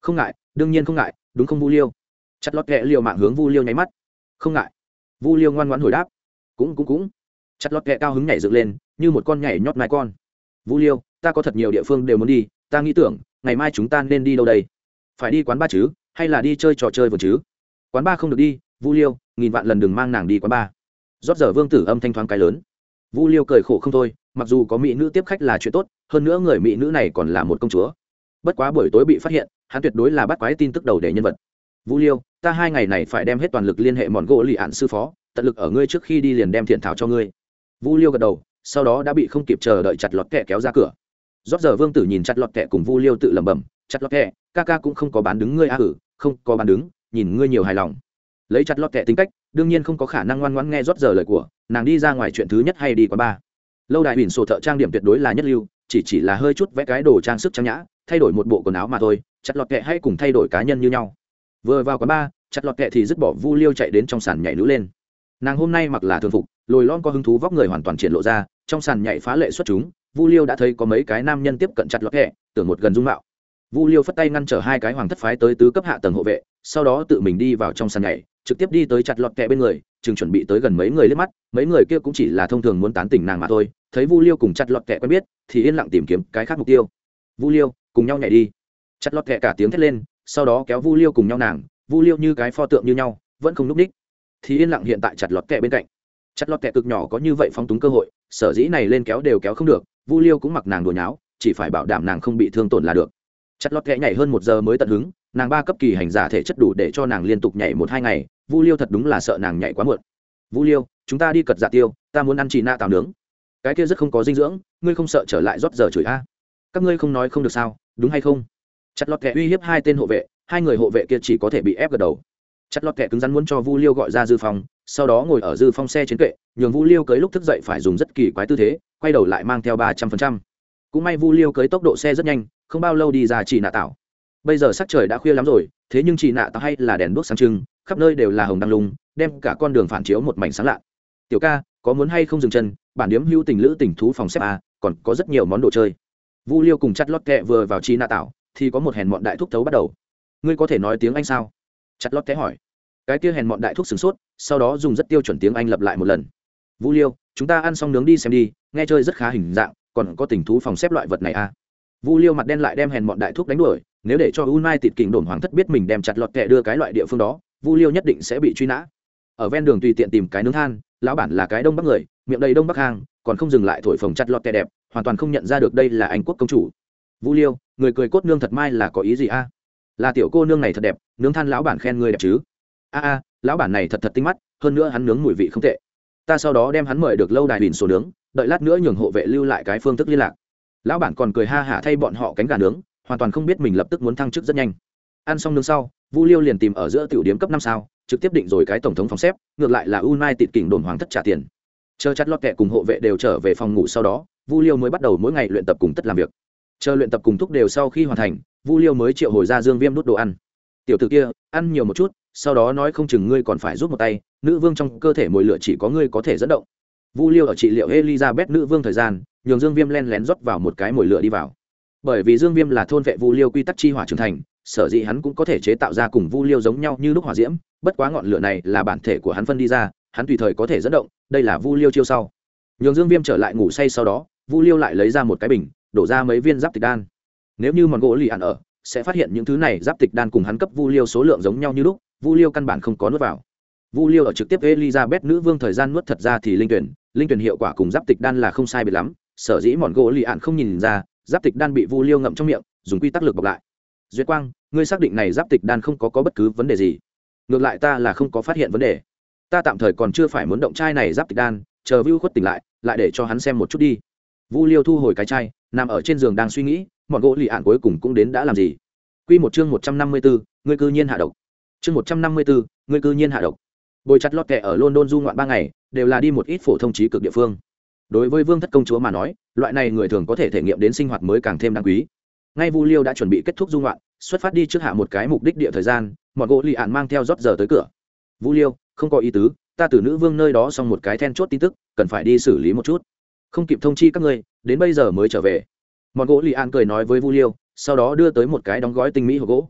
Không ngại, đương nhiên không ngại, đúng không Vu Liêu? Chặt lọt kẹ liều mạng hướng Vu Liêu nháy mắt. Không ngại. Vu Liêu ngoan ngoãn hồi đáp. Cũng. Chặt lọt kẹ cao hứng nhảy dựng lên, như một con nhảy nhót nai con. Vu Liêu, ta có thật nhiều địa phương đều muốn đi, ta nghĩ tưởng, ngày mai chúng ta nên đi đâu đây? Phải đi quán bar chứ, hay là đi chơi trò chơi vừa chứ? Quán bar không được đi, Vu Liêu, nghìn vạn lần đừng mang nàng đi quán bar. Rót giờ Vương Tử âm thanh thoáng cái lớn. Vu Liêu cười khổ không thôi, mặc dù có mỹ nữ tiếp khách là chuyện tốt, hơn nữa người mỹ nữ này còn là một công chúa. Bất quá buổi tối bị phát hiện, hắn tuyệt đối là bắt quái tin tức đầu để nhân vật. Vu Liêu, ta 2 ngày này phải đem hết toàn lực liên hệ mòn gỗ lì ạn sư phó, tận lực ở ngươi trước khi đi liền đem thiện thảo cho ngươi. Vu Liêu gật đầu, sau đó đã bị không kịp chờ đợi chặt lọt kẹ kéo ra cửa. Rót giờ Vương Tử nhìn chặt lọt kẹ cùng Vu Liêu tự lẩm bẩm, chặt lọt kẹ, ca cũng không có bán đứng ngươi không có bán đứng, nhìn ngươi nhiều hài lòng. Lấy chặt lọt kẹ tính cách, đương nhiên không có khả năng ngoan ngoãn nghe rót giờ lời của, nàng đi ra ngoài chuyện thứ nhất hay đi quán bar. Lâu đài huỳnh sổ thợ trang điểm tuyệt đối là nhất lưu, chỉ là hơi chút vẽ cái đồ trang sức trang nhã, thay đổi một bộ quần áo mà thôi, chặt lọt kẹ hay cùng thay đổi cá nhân như nhau. Vừa vào quán bar, chặt lọt kẹ thì dứt bỏ Vu Liêu chạy đến trong sàn nhảy nữ lên. Nàng hôm nay mặc là thường phục, lồi lon có hứng thú vóc người hoàn toàn triển lộ ra, trong sàn nhảy phá lệ xuất chúng. Vu Liêu đã thấy có mấy cái nam nhân tiếp cận chặt lọt kẹ, tưởng một gần dung mạo. Vu Liêu phất tay ngăn trở 2 cái hoàng thất phái tới tứ cấp hạ tầng hộ vệ, sau đó tự mình đi vào trong sàn nhảy, trực tiếp đi tới chặt lọt kẹ bên người, chừng chuẩn bị tới gần mấy người liếc mắt, mấy người kia cũng chỉ là thông thường muốn tán tỉnh nàng mà thôi. Thấy Vu Liêu cùng chặt lọt kẹ quen biết, thì yên lặng tìm kiếm cái khác mục tiêu. Vu Liêu, cùng nhau nhảy đi. Chặt lọt kẹ cả tiếng thét lên, sau đó kéo Vu Liêu cùng nhau nàng. Vu Liêu như cái pho tượng như nhau, vẫn không núp đích. Thì yên lặng hiện tại chặt lọt kẹ bên cạnh. Chặt lọt kẹ cực nhỏ có như vậy phóng túng cơ hội, sở dĩ này lên kéo đều kéo không được. Vu Liêu cũng mặc nàng đùa nháo, chỉ phải bảo đảm nàng không bị thương tổn là được. Chặt lọt kẹ nhảy hơn 1 giờ mới tận hứng, nàng 3 cấp kỳ hành giả thể chất đủ để cho nàng liên tục nhảy 1-2 ngày. Vu Liêu thật đúng là sợ nàng nhảy quá muộn. Vu Liêu, chúng ta đi cật dạ tiêu, ta muốn ăn chì nạ tàu nướng. Cái kia rất không có dinh dưỡng, ngươi không sợ trở lại rót giờ chửi a? Các ngươi không nói không được sao, đúng hay không? Chặt lọt kẹ uy hiếp 2 tên hộ vệ, 2 người hộ vệ kia chỉ có thể bị ép gật đầu. Chặt lọt kẹ cứng rắn muốn cho Vu Liêu gọi ra dư phong, sau đó ngồi ở dư phong xe trên kệ, nhường Vu Liêu cưới lúc thức dậy phải dùng rất kỳ quái tư thế, quay đầu lại mang theo 300%. Cũng may Vu Liêu cưới tốc độ xe rất nhanh, không bao lâu đi ra chỉ nạ tạo. Bây giờ sắc trời đã khuya lắm rồi, thế nhưng chỉ nạ tạo hay là đèn đuốc sáng trưng, khắp nơi đều là hồng đăng lung, đem cả con đường phản chiếu một mảnh sáng lạ. Tiểu ca, có muốn hay không dừng chân, bản điếm hữu tình lữ tình thú phòng xếp a, còn có rất nhiều món đồ chơi. Vu Liêu cùng chặt lót kẹ vừa vào chi nạ tạo, thì có một hèn mọn đại thúc thấu bắt đầu. Ngươi có thể nói tiếng Anh sao? Chặt lót kẹ hỏi. Cái kia hèn mọn đại thúc sửng sốt, sau đó dùng rất tiêu chuẩn tiếng Anh lặp lại một lần. Vu Liêu, chúng ta ăn xong nướng đi xem đi, nghe chơi rất khá hình dạng, còn có tình thú phòng xếp loại vật này a. Vu Liêu mặt đen lại đem hèn mọn đại thúc đánh đuổi, nếu để cho United Kình đồn hoàng thất biết mình đem chặt lọt kẹ đưa cái loại địa phương đó, Vu Liêu nhất định sẽ bị truy nã. Ở ven đường tùy tiện tìm cái nướng than, lão bản là cái đông bắc người, miệng đầy đông bắc hàng, còn không dừng lại thổi phồng chặt lọt kẹ đẹp, hoàn toàn không nhận ra được đây là Anh quốc công chủ. Vu Liêu, người cười cốt nương thật mai là có ý gì a? Là tiểu cô nương này thật đẹp, nướng than lão bản khen người đẹp chứ? A, lão bản này thật thật tinh mắt, hơn nữa hắn nướng mùi vị không tệ. Ta sau đó đem hắn mời được lâu đài bỉn sổ nướng, đợi lát nữa nhường hộ vệ lưu lại cái phương thức liên lạc. Lão bản còn cười ha hả thay bọn họ cánh gà nướng, hoàn toàn không biết mình lập tức muốn thăng chức rất nhanh. Ăn xong nướng sau, Vu Liêu liền tìm ở giữa tiểu điếm cấp 5 sao, trực tiếp định rồi cái tổng thống phòng xếp, ngược lại là United Kình đồn hoàng thất trả tiền. Chờ chặt lọt kẹ cùng hộ vệ đều trở về phòng ngủ sau đó, Vu Liêu mới bắt đầu mỗi ngày luyện tập cùng tất làm việc. Chờ luyện tập cùng thúc đều sau khi hoàn thành, Vu Liêu mới triệu hồi ra Dương Viêm đút đồ ăn. Tiểu tử kia, ăn nhiều một chút, sau đó nói không chừng ngươi còn phải giúp một tay, nữ vương trong cơ thể mồi lửa chỉ có ngươi có thể dẫn động. Vu Liêu ở trị liệu Elizabeth nữ vương thời gian, nhường Dương Viêm len lén rót vào một cái mồi lửa đi vào. Bởi vì Dương Viêm là thôn vệ Vu Liêu quy tắc chi hỏa trưởng thành, sở dĩ hắn cũng có thể chế tạo ra cùng Vu Liêu giống nhau như lúc hỏa diễm, bất quá ngọn lửa này là bản thể của hắn phân đi ra, hắn tùy thời có thể dẫn động, đây là Vu Liêu chiêu sau. Nhường Dương Viêm trở lại ngủ say sau đó, Vu Liêu lại lấy ra một cái bình, đổ ra mấy viên giáp tịch đan. Nếu như mòn gỗ lì ăn ở, sẽ phát hiện những thứ này giáp tịch đan cùng hắn cấp Vu Liêu số lượng giống nhau như lúc, Vu Liêu căn bản không có nuốt vào. Vu Liêu ở trực tiếp Elizabeth nữ vương thời gian nuốt thật ra thì linh tuyển hiệu quả cùng giáp tịch đan là không sai biệt lắm, sở dĩ mòn gỗ lì ạn không nhìn ra, giáp tịch đan bị Vu Liêu ngậm trong miệng, dùng quy tắc lực bọc lại. Duyệt Quang, ngươi xác định này giáp tịch đan không có bất cứ vấn đề gì? Ngược lại ta là không có phát hiện vấn đề. Ta tạm thời còn chưa phải muốn động chai này giáp tịch đan, chờ Vu khuất tỉnh lại để cho hắn xem một chút đi. Vu Liêu thu hồi cái chai, nằm ở trên giường đang suy nghĩ, mòn gỗ lì ạn cuối cùng cũng đến đã làm gì. Quy một chương 154, ngươi cư nhiên hạ độc. Chương 154, ngươi cư nhiên hạ độc. Bồi chặt lót kẹ ở London du ngoạn 3 ngày, đều là đi một ít phổ thông trí cực địa phương. Đối với vương thất công chúa mà nói, loại này người thường có thể thể nghiệm đến sinh hoạt mới càng thêm đáng quý. Ngay Vu Liêu đã chuẩn bị kết thúc du ngoạn, xuất phát đi trước hạ một cái mục đích địa thời gian, mọn gỗ lì ạn mang theo rót giờ tới cửa. Vu Liêu, không có ý tứ, ta từ nữ vương nơi đó xong một cái then chốt tin tức, cần phải đi xử lý một chút, không kịp thông chi các ngươi, đến bây giờ mới trở về. Mọn gỗ lì ạn cười nói với Vu Liêu, sau đó đưa tới một cái đóng gói tinh mỹ hộp gỗ.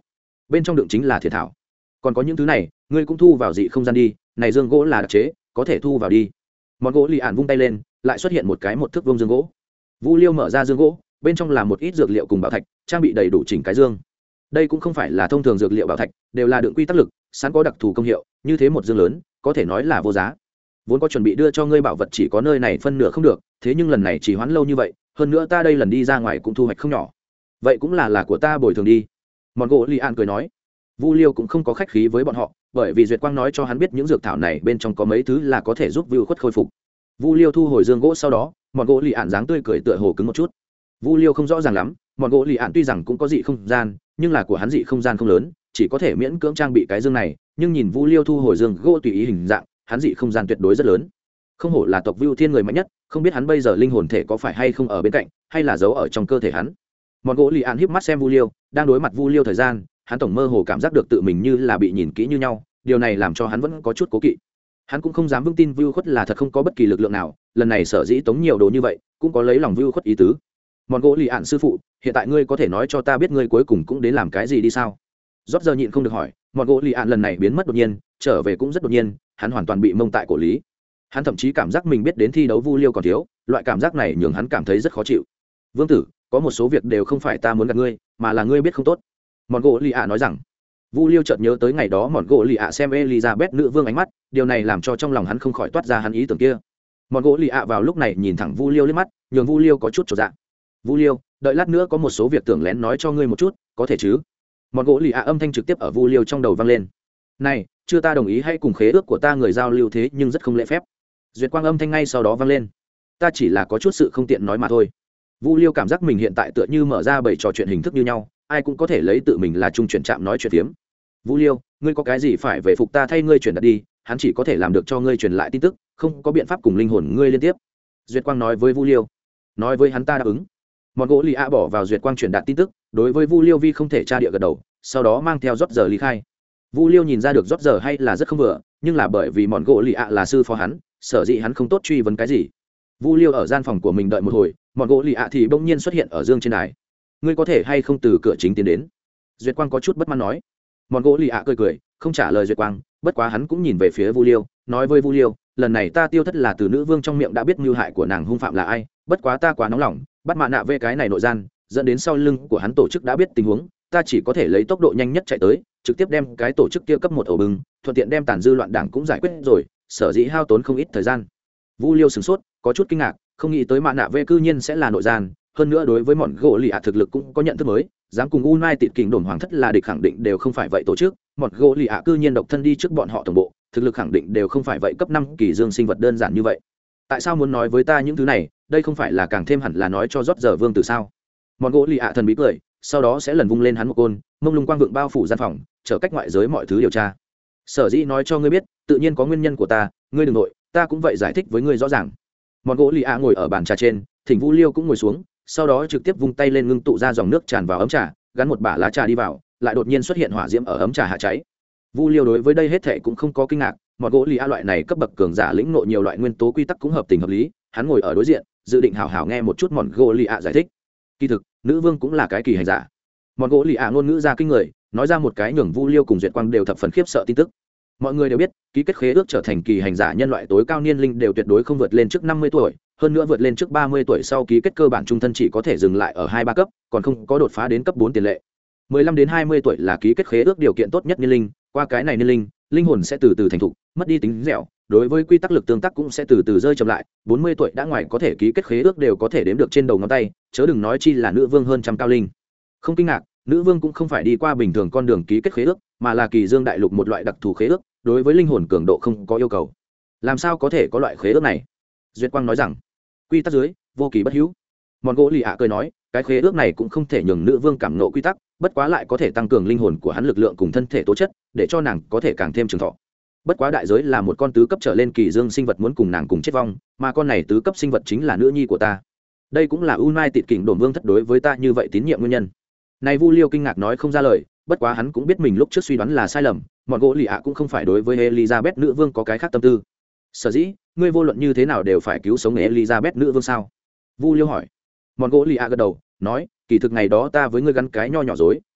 bên trong đựng chính là thiệt thảo. Còn có những thứ này ngươi cũng thu vào dị không gian đi, này dương gỗ là đặc chế, có thể thu vào đi. Mọn gỗ lì ạn vung tay lên, lại xuất hiện một cái một thước vuông dương gỗ. Vu Liêu mở ra dương gỗ, bên trong là một ít dược liệu cùng bảo thạch, trang bị đầy đủ chỉnh cái dương. Đây cũng không phải là thông thường dược liệu bảo thạch, đều là đựng quy tắc lực, sẵn có đặc thù công hiệu, như thế một dương lớn, có thể nói là vô giá. Vốn có chuẩn bị đưa cho ngươi bảo vật chỉ có nơi này phân nửa không được, thế nhưng lần này chỉ hoãn lâu như vậy, hơn nữa ta đây lần đi ra ngoài cũng thu hoạch không nhỏ. Vậy cũng là của ta bồi thường đi. Mọn gỗ lì ạn cười nói. Vu Liêu cũng không có khách khí với bọn họ, bởi vì Duyệt Quang nói cho hắn biết những dược thảo này bên trong có mấy thứ là có thể giúp Vưu Khuất khôi phục. Vu Liêu thu hồi dương gỗ sau đó, Mọn gỗ lì ạn dáng tươi cười tựa hồ cứng một chút. Vu Liêu không rõ ràng lắm, Mọn gỗ lì ạn tuy rằng cũng có dị không gian, nhưng là của hắn dị không gian không lớn, chỉ có thể miễn cưỡng trang bị cái dương này, nhưng nhìn Vu Liêu thu hồi dương gỗ tùy ý hình dạng, hắn dị không gian tuyệt đối rất lớn. Không hổ là tộc Vưu Thiên người mạnh nhất, không biết hắn bây giờ linh hồn thể có phải hay không ở bên cạnh, hay là giấu ở trong cơ thể hắn. Mọn gỗ lì ạn híp mắt xem Vu Liêu, đang đối mặt Vu Liêu thời gian, hắn tổng mơ hồ cảm giác được tự mình như là bị nhìn kỹ như nhau, điều này làm cho hắn vẫn có chút cố kỵ. Hắn cũng không dám vững tin Vưu Khuất là thật không có bất kỳ lực lượng nào, lần này sở dĩ tống nhiều đồ như vậy, cũng có lấy lòng Vưu Khuất ý tứ. Mọn gỗ lì ạn sư phụ, hiện tại ngươi có thể nói cho ta biết ngươi cuối cùng cũng đến làm cái gì đi sao? Rốt giờ nhịn không được hỏi. Mọn gỗ lì ạn lần này biến mất đột nhiên, trở về cũng rất đột nhiên, hắn hoàn toàn bị mông tại cổ lý. Hắn thậm chí cảm giác mình biết đến thi đấu Vu Liêu còn thiếu, loại cảm giác này nhường hắn cảm thấy rất khó chịu. Vương tử, có một số việc đều không phải ta muốn gạt ngươi, mà là ngươi biết không tốt. Mọn gỗ lì ạ nói rằng. Vu Liêu chợt nhớ tới ngày đó Mọn gỗ lì ạ xem Elizabeth nữ vương ánh mắt, điều này làm cho trong lòng hắn không khỏi toát ra hắn ý tưởng kia. Mọn gỗ lì ạ vào lúc này nhìn thẳng Vu Liêu liếc mắt, nhường Vu Liêu có chút chột dạ. Vu Liêu, đợi lát nữa có một số việc tưởng lén nói cho ngươi một chút, có thể chứ? Mọn gỗ lì ạ âm thanh trực tiếp ở Vu Liêu trong đầu vang lên. Này, chưa ta đồng ý hay cùng khế ước của ta người giao lưu thế nhưng rất không lễ phép. Duyệt Quang âm thanh ngay sau đó vang lên. Ta chỉ là có chút sự không tiện nói mà thôi. Vu Liêu cảm giác mình hiện tại tựa như mở ra bảy trò chuyện hình thức như nhau, ai cũng có thể lấy tự mình là trung chuyển trạm nói chuyện phiếm. Vu Liêu, ngươi có cái gì phải về phục ta thay ngươi truyền đạt đi, hắn chỉ có thể làm được cho ngươi truyền lại tin tức, không có biện pháp cùng linh hồn ngươi liên tiếp. Duyệt Quang nói với Vu Liêu. Nói với hắn ta đáp ứng. Mọn gỗ lì ạ bỏ vào Duyệt Quang truyền đạt tin tức, đối với Vu Liêu vi không thể tra địa gật đầu, sau đó mang theo rót giờ ly khai. Vu Liêu nhìn ra được rót giờ hay là rất không vừa, nhưng là bởi vì mọn gỗ lì ạ là sư phó hắn, sở dĩ hắn không tốt truy vấn cái gì. Vu Liêu ở gian phòng của mình đợi một hồi, mọn gỗ lì ạ thì bỗng nhiên xuất hiện ở dương trên đài. Ngươi có thể hay không từ cửa chính tiến đến? Duyệt Quang có chút bất mãn nói. Mọn gỗ lì ạ cười cười, không trả lời Duyệt Quang, bất quá hắn cũng nhìn về phía Vu Liêu, nói với Vu Liêu, lần này ta tiêu thất là từ nữ vương trong miệng đã biết mưu hại của nàng hung phạm là ai, bất quá ta quá nóng lòng, bắt mạ nạ về cái này nội gian, dẫn đến sau lưng của hắn tổ chức đã biết tình huống, ta chỉ có thể lấy tốc độ nhanh nhất chạy tới, trực tiếp đem cái tổ chức kia cấp một ổ bừng, thuận tiện đem tàn dư loạn đảng cũng giải quyết rồi, sở dĩ hao tốn không ít thời gian. Vu Liêu sửng sốt, có chút kinh ngạc, không nghĩ tới mạ nạ về cư nhiên sẽ là nội gian, hơn nữa đối với mọn gỗ lì ạ thực lực cũng có nhận thức mới, dám cùng United Kingdom đồn hoàng thất là địch khẳng định đều không phải vậy tổ chức, mọn gỗ lì ạ cư nhiên độc thân đi trước bọn họ tổng bộ, thực lực khẳng định đều không phải vậy cấp 5 kỳ dương sinh vật đơn giản như vậy. Tại sao muốn nói với ta những thứ này, đây không phải là càng thêm hẳn là nói cho rót giờ vương từ sao? Mọn gỗ lì ạ thần bí cười, sau đó sẽ lần vung lên hắn một côn, mông lung quang vượng bao phủ gian phòng, trở cách ngoại giới mọi thứ điều tra. Sở dĩ nói cho ngươi biết, tự nhiên có nguyên nhân của ta, ngươi đừng nội, ta cũng vậy giải thích với ngươi rõ ràng. Mọn gỗ lì ạ ngồi ở bàn trà trên, Thỉnh Vu Liêu cũng ngồi xuống, sau đó trực tiếp vung tay lên ngưng tụ ra dòng nước tràn vào ấm trà, gắn một bả lá trà đi vào, lại đột nhiên xuất hiện hỏa diễm ở ấm trà hạ cháy. Vu Liêu đối với đây hết thảy cũng không có kinh ngạc, mọn gỗ lì a loại này cấp bậc cường giả lĩnh ngộ nhiều loại nguyên tố quy tắc cũng hợp tình hợp lý, hắn ngồi ở đối diện, dự định hào hào nghe một chút mọn gỗ lì a giải thích. Kỳ thực, nữ vương cũng là cái kỳ hành giả. Mọn gỗ lì a ngôn ngữ ra kinh người, nói ra một cái nhường Vu Liêu cùng Duyệt Quang đều thập phần khiếp sợ tin tức. Mọi người đều biết, ký kết khế ước trở thành kỳ hành giả nhân loại tối cao niên linh đều tuyệt đối không vượt lên trước 50 tuổi, hơn nữa vượt lên trước 30 tuổi sau ký kết cơ bản trung thân chỉ có thể dừng lại ở 2-3 cấp, còn không có đột phá đến cấp 4 tiền lệ. 15 đến 20 tuổi là ký kết khế ước điều kiện tốt nhất niên linh, qua cái này niên linh, linh hồn sẽ từ từ thành thục, mất đi tính dẻo, đối với quy tắc lực tương tác cũng sẽ từ từ rơi chậm lại. 40 tuổi đã ngoài có thể ký kết khế ước đều có thể đếm được trên đầu ngón tay, chớ đừng nói chi là nữ vương hơn trăm cao linh. Không kinh ngạc, nữ vương cũng không phải đi qua bình thường con đường ký kết khế ước, mà là kỳ dương đại lục một loại đặc thù khế ước, đối với linh hồn cường độ không có yêu cầu. Làm sao có thể có loại khế ước này? Duyệt Quang nói rằng, quy tắc dưới vô kỳ bất hữu. Mọn gỗ lì ạ cười nói, cái khế ước này cũng không thể nhường nữ vương cảm nộ quy tắc, bất quá lại có thể tăng cường linh hồn của hắn lực lượng cùng thân thể tố chất, để cho nàng có thể càng thêm trường thọ. Bất quá đại giới là một con tứ cấp trở lên kỳ dương sinh vật muốn cùng nàng cùng chết vong, mà con này tứ cấp sinh vật chính là nữ nhi của ta. Đây cũng là United Kingdom vương thất đối với ta như vậy tín nhiệm nguyên nhân. Này Vu Liêu kinh ngạc nói không ra lời, bất quá hắn cũng biết mình lúc trước suy đoán là sai lầm, mọn gỗ lì ạ cũng không phải đối với Elizabeth nữ vương có cái khác tâm tư. Sở dĩ, ngươi vô luận như thế nào đều phải cứu sống Elizabeth nữ vương sao? Vu Liêu hỏi. Mọn gỗ lì ạ gật đầu, nói, kỳ thực ngày đó ta với ngươi gắn cái nho nhỏ dối,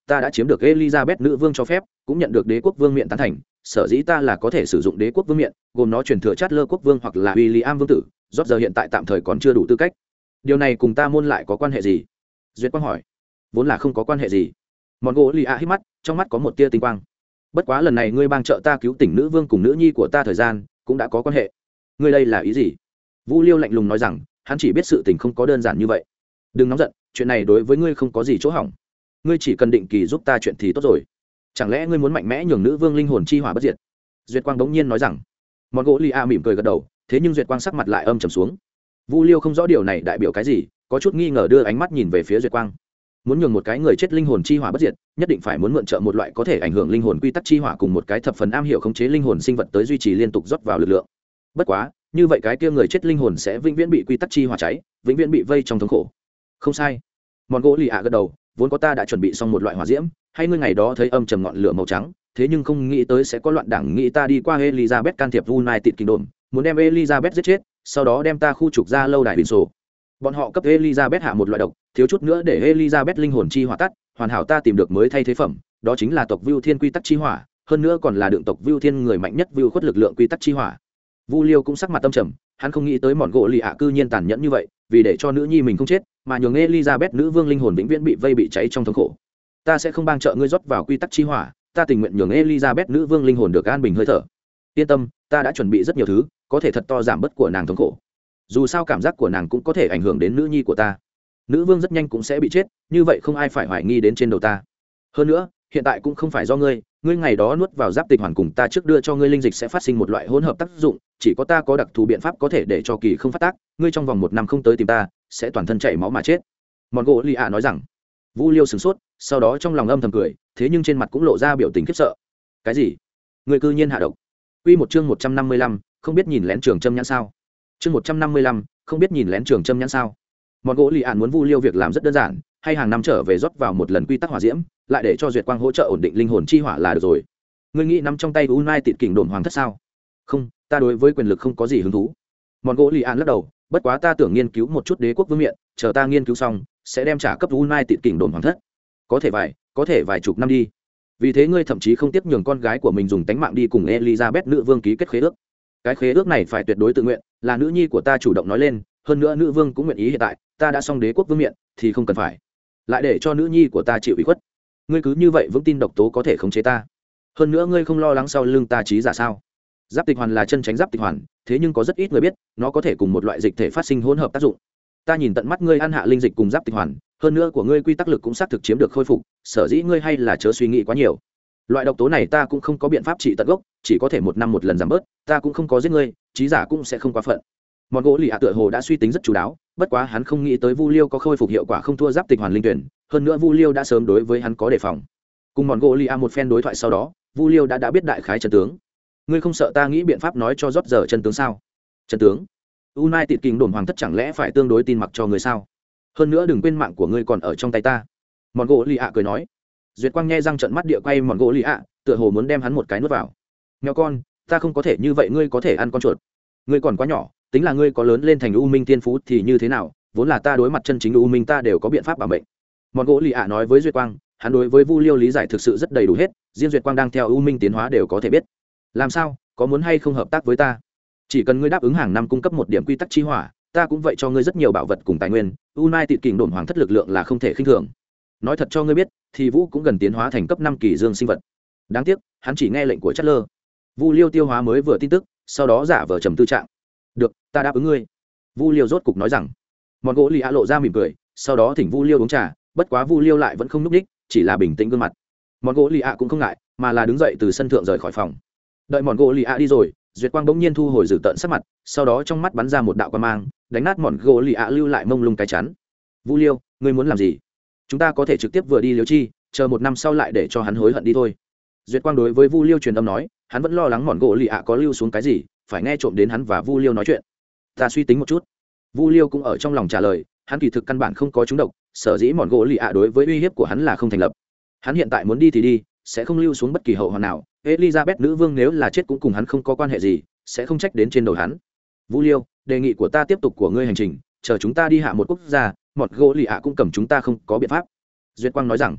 ta đã chiếm được Elizabeth nữ vương cho phép, cũng nhận được đế quốc vương miện tán thành, sở dĩ ta là có thể sử dụng đế quốc vương miện, gồm nó truyền thừa Charles quốc vương hoặc là William vương tử, rốt giờ hiện tại tạm thời còn chưa đủ tư cách. Điều này cùng ta môn lại có quan hệ gì? Duyệt Quang hỏi. Vốn là không có quan hệ gì. Mongolia hít mắt, trong mắt có một tia tinh quang. Bất quá lần này ngươi bang trợ ta cứu tỉnh nữ vương cùng nữ nhi của ta thời gian, cũng đã có quan hệ. Ngươi đây là ý gì? Vu Liêu lạnh lùng nói rằng, hắn chỉ biết sự tình không có đơn giản như vậy. Đừng nóng giận, chuyện này đối với ngươi không có gì chỗ hỏng. Ngươi chỉ cần định kỳ giúp ta chuyện thì tốt rồi. Chẳng lẽ ngươi muốn mạnh mẽ nhường nữ vương linh hồn chi hỏa bất diệt? Duyệt Quang đống nhiên nói rằng. Mongolia mỉm cười gật đầu, thế nhưng Duyệt Quang sắc mặt lại âm trầm xuống. Vu Liêu không rõ điều này đại biểu cái gì, có chút nghi ngờ đưa ánh mắt nhìn về phía Duyệt Quang. Muốn nhường một cái người chết linh hồn chi hỏa bất diệt, nhất định phải muốn mượn trợ một loại có thể ảnh hưởng linh hồn quy tắc chi hỏa cùng một cái thập phần am hiểu khống chế linh hồn sinh vật tới duy trì liên tục rót vào lực lượng. Bất quá, như vậy cái kia người chết linh hồn sẽ vĩnh viễn bị quy tắc chi hỏa cháy, vĩnh viễn bị vây trong thống khổ. Không sai. Mongolia gật đầu, vốn có ta đã chuẩn bị xong một loại hỏa diễm, hay ngươi ngày đó thấy âm trầm ngọn lửa màu trắng, thế nhưng không nghĩ tới sẽ có loạn đảng nghĩ ta đi qua Elizabeth can thiệp United Kingdom, muốn đem Elizabeth giết chết, sau đó đem ta khu trục ra lâu đài biển sổ. Bọn họ cấp Elizabeth hạ một loại độc, thiếu chút nữa để Elizabeth linh hồn chi hỏa tắt, hoàn hảo ta tìm được mới thay thế phẩm, đó chính là tộc Vưu Thiên quy tắc chi hỏa, hơn nữa còn là đượng tộc Vưu Thiên người mạnh nhất Vưu khuất lực lượng quy tắc chi hỏa. Vu Liêu cũng sắc mặt tâm trầm, hắn không nghĩ tới mọn gỗ lì ạ cư nhiên tàn nhẫn như vậy, vì để cho nữ nhi mình không chết, mà nhường Elizabeth nữ vương linh hồn vĩnh viễn bị vây bị cháy trong thống khổ. Ta sẽ không bang trợ ngươi rót vào quy tắc chi hỏa, ta tình nguyện nhường Elizabeth nữ vương linh hồn được an bình hơi thở. Yên tâm, ta đã chuẩn bị rất nhiều thứ, có thể thật to giảm bớt của nàng thống khổ. Dù sao cảm giác của nàng cũng có thể ảnh hưởng đến nữ nhi của ta. Nữ vương rất nhanh cũng sẽ bị chết, như vậy không ai phải hoài nghi đến trên đầu ta. Hơn nữa, hiện tại cũng không phải do ngươi ngày đó nuốt vào giáp tịch hoàn cùng ta trước đưa cho ngươi linh dịch sẽ phát sinh một loại hỗn hợp tác dụng, chỉ có ta có đặc thù biện pháp có thể để cho kỳ không phát tác, ngươi trong vòng 1 năm không tới tìm ta, sẽ toàn thân chảy máu mà chết. Mongolia nói rằng. Vu Liêu sửng sốt, sau đó trong lòng âm thầm cười, thế nhưng trên mặt cũng lộ ra biểu tình khiếp sợ. Cái gì? Ngươi cư nhiên hạ độc? Quy một chương 155, không biết nhìn lén trường châm nhãn sao? Chương 155, không biết nhìn lén trường châm nhãn sao? Mongolia muốn Vu Liêu việc làm rất đơn giản, hay hàng năm trở về rót vào một lần quy tắc hỏa diễm, lại để cho Duyệt Quang hỗ trợ ổn định linh hồn chi hỏa là được rồi. Ngươi nghĩ nắm trong tay United Kingdom đồn hoàng thất sao? Không, ta đối với quyền lực không có gì hứng thú. Mongolia lắc đầu, bất quá ta tưởng nghiên cứu một chút đế quốc vương miện, chờ ta nghiên cứu xong, sẽ đem trả cấp United Kingdom đồn hoàng thất. Có thể vài chục năm đi. Vì thế ngươi thậm chí không tiếp nhường con gái của mình dùng tánh mạng đi cùng Elizabeth nữ vương ký kết khế ước. Cái khế ước này phải tuyệt đối tự nguyện, là nữ nhi của ta chủ động nói lên, hơn nữa nữ vương cũng nguyện ý hiện tại, ta đã xong đế quốc vương miện thì không cần phải lại để cho nữ nhi của ta chịu ủy khuất. Ngươi cứ như vậy vững tin độc tố có thể khống chế ta, hơn nữa ngươi không lo lắng sau lưng ta trí giả sao? Giáp tịch hoàn là chân tránh giáp tịch hoàn, thế nhưng có rất ít người biết nó có thể cùng một loại dịch thể phát sinh hỗn hợp tác dụng. Ta nhìn tận mắt ngươi ăn hạ linh dịch cùng giáp tịch hoàn, hơn nữa của ngươi quy tắc lực cũng xác thực chiếm được khôi phục, sở dĩ ngươi hay là chớ suy nghĩ quá nhiều. Loại độc tố này ta cũng không có biện pháp trị tận gốc, chỉ có thể 1 năm một lần giảm bớt, ta cũng không có giết ngươi, trí giả cũng sẽ không quá phận. Mongolia tựa hồ đã suy tính rất chú đáo, bất quá hắn không nghĩ tới Vu Liêu có khôi phục hiệu quả không thua giáp tịch hoàn linh tuyển, hơn nữa Vu Liêu đã sớm đối với hắn có đề phòng. Cùng Mongolia một phen đối thoại sau đó, Vu Liêu đã biết đại khái chân tướng. Ngươi không sợ ta nghĩ biện pháp nói cho rót giờ chân tướng sao? Chân tướng? United Kingdom hoàng thất chẳng lẽ phải tương đối tin mặc cho ngươi sao? Hơn nữa đừng quên mạng của ngươi còn ở trong tay ta. Mongolia cười nói. Duyệt Quang nhe răng trợn mắt địa quay Mongolia, tựa hồ muốn đem hắn một cái nuốt vào. Nghèo con, ta không có thể như vậy, ngươi có thể ăn con chuột. Ngươi còn quá nhỏ, tính là ngươi có lớn lên thành U Minh Tiên Phú thì như thế nào, vốn là ta đối mặt chân chính U Minh ta đều có biện pháp bảo mệnh. Mongolia nói với Duyệt Quang, hắn đối với Vu Liêu lý giải thực sự rất đầy đủ hết, riêng Duyệt Quang đang theo U Minh tiến hóa đều có thể biết. Làm sao, có muốn hay không hợp tác với ta? Chỉ cần ngươi đáp ứng hàng năm cung cấp 1 điểm quy tắc chi hỏa, ta cũng vậy cho ngươi rất nhiều bảo vật cùng tài nguyên, United Kingdom hoàng thất lực lượng là không thể khinh thường. Nói thật cho ngươi biết, thì Vũ cũng gần tiến hóa thành cấp 5 kỳ dương sinh vật. Đáng tiếc, hắn chỉ nghe lệnh của Chất Lơ. Vu Liêu tiêu hóa mới vừa tin tức, sau đó giả vờ trầm tư trạng. Được, ta đáp ứng ngươi. Vu Liêu rốt cục nói rằng. Mongolia lộ ra mỉm cười, sau đó thỉnh Vu Liêu uống trà, bất quá Vu Liêu lại vẫn không nhúc nhích, chỉ là bình tĩnh gương mặt. Mongolia cũng không ngại, mà là đứng dậy từ sân thượng rời khỏi phòng. Đợi Mongolia đi rồi, Duyệt Quang bỗng nhiên thu hồi dữ tợn sắc mặt, sau đó trong mắt bắn ra một đạo quang mang, đánh nát Mongolia lưu lại mông lung cái chắn. Vu Liêu, ngươi muốn làm gì? Chúng ta có thể trực tiếp vừa đi Liêu Chi, chờ 1 năm sau lại để cho hắn hối hận đi thôi. Duyệt Quang đối với Vu Liêu truyền âm nói, hắn vẫn lo lắng Mongolia có lưu xuống cái gì, phải nghe trộm đến hắn và Vu Liêu nói chuyện. Ta suy tính một chút. Vu Liêu cũng ở trong lòng trả lời, hắn kỳ thực căn bản không có trúng độc, sở dĩ Mongolia đối với uy hiếp của hắn là không thành lập. Hắn hiện tại muốn đi thì đi, sẽ không lưu xuống bất kỳ hậu hoạn nào. Elizabeth nữ vương nếu là chết cũng cùng hắn không có quan hệ gì, sẽ không trách đến trên đầu hắn. Vu Liêu, đề nghị của ta tiếp tục của ngươi hành trình, chờ chúng ta đi hạ một quốc gia, Mongolia cũng cầm chúng ta không có biện pháp. Duyệt Quang nói rằng.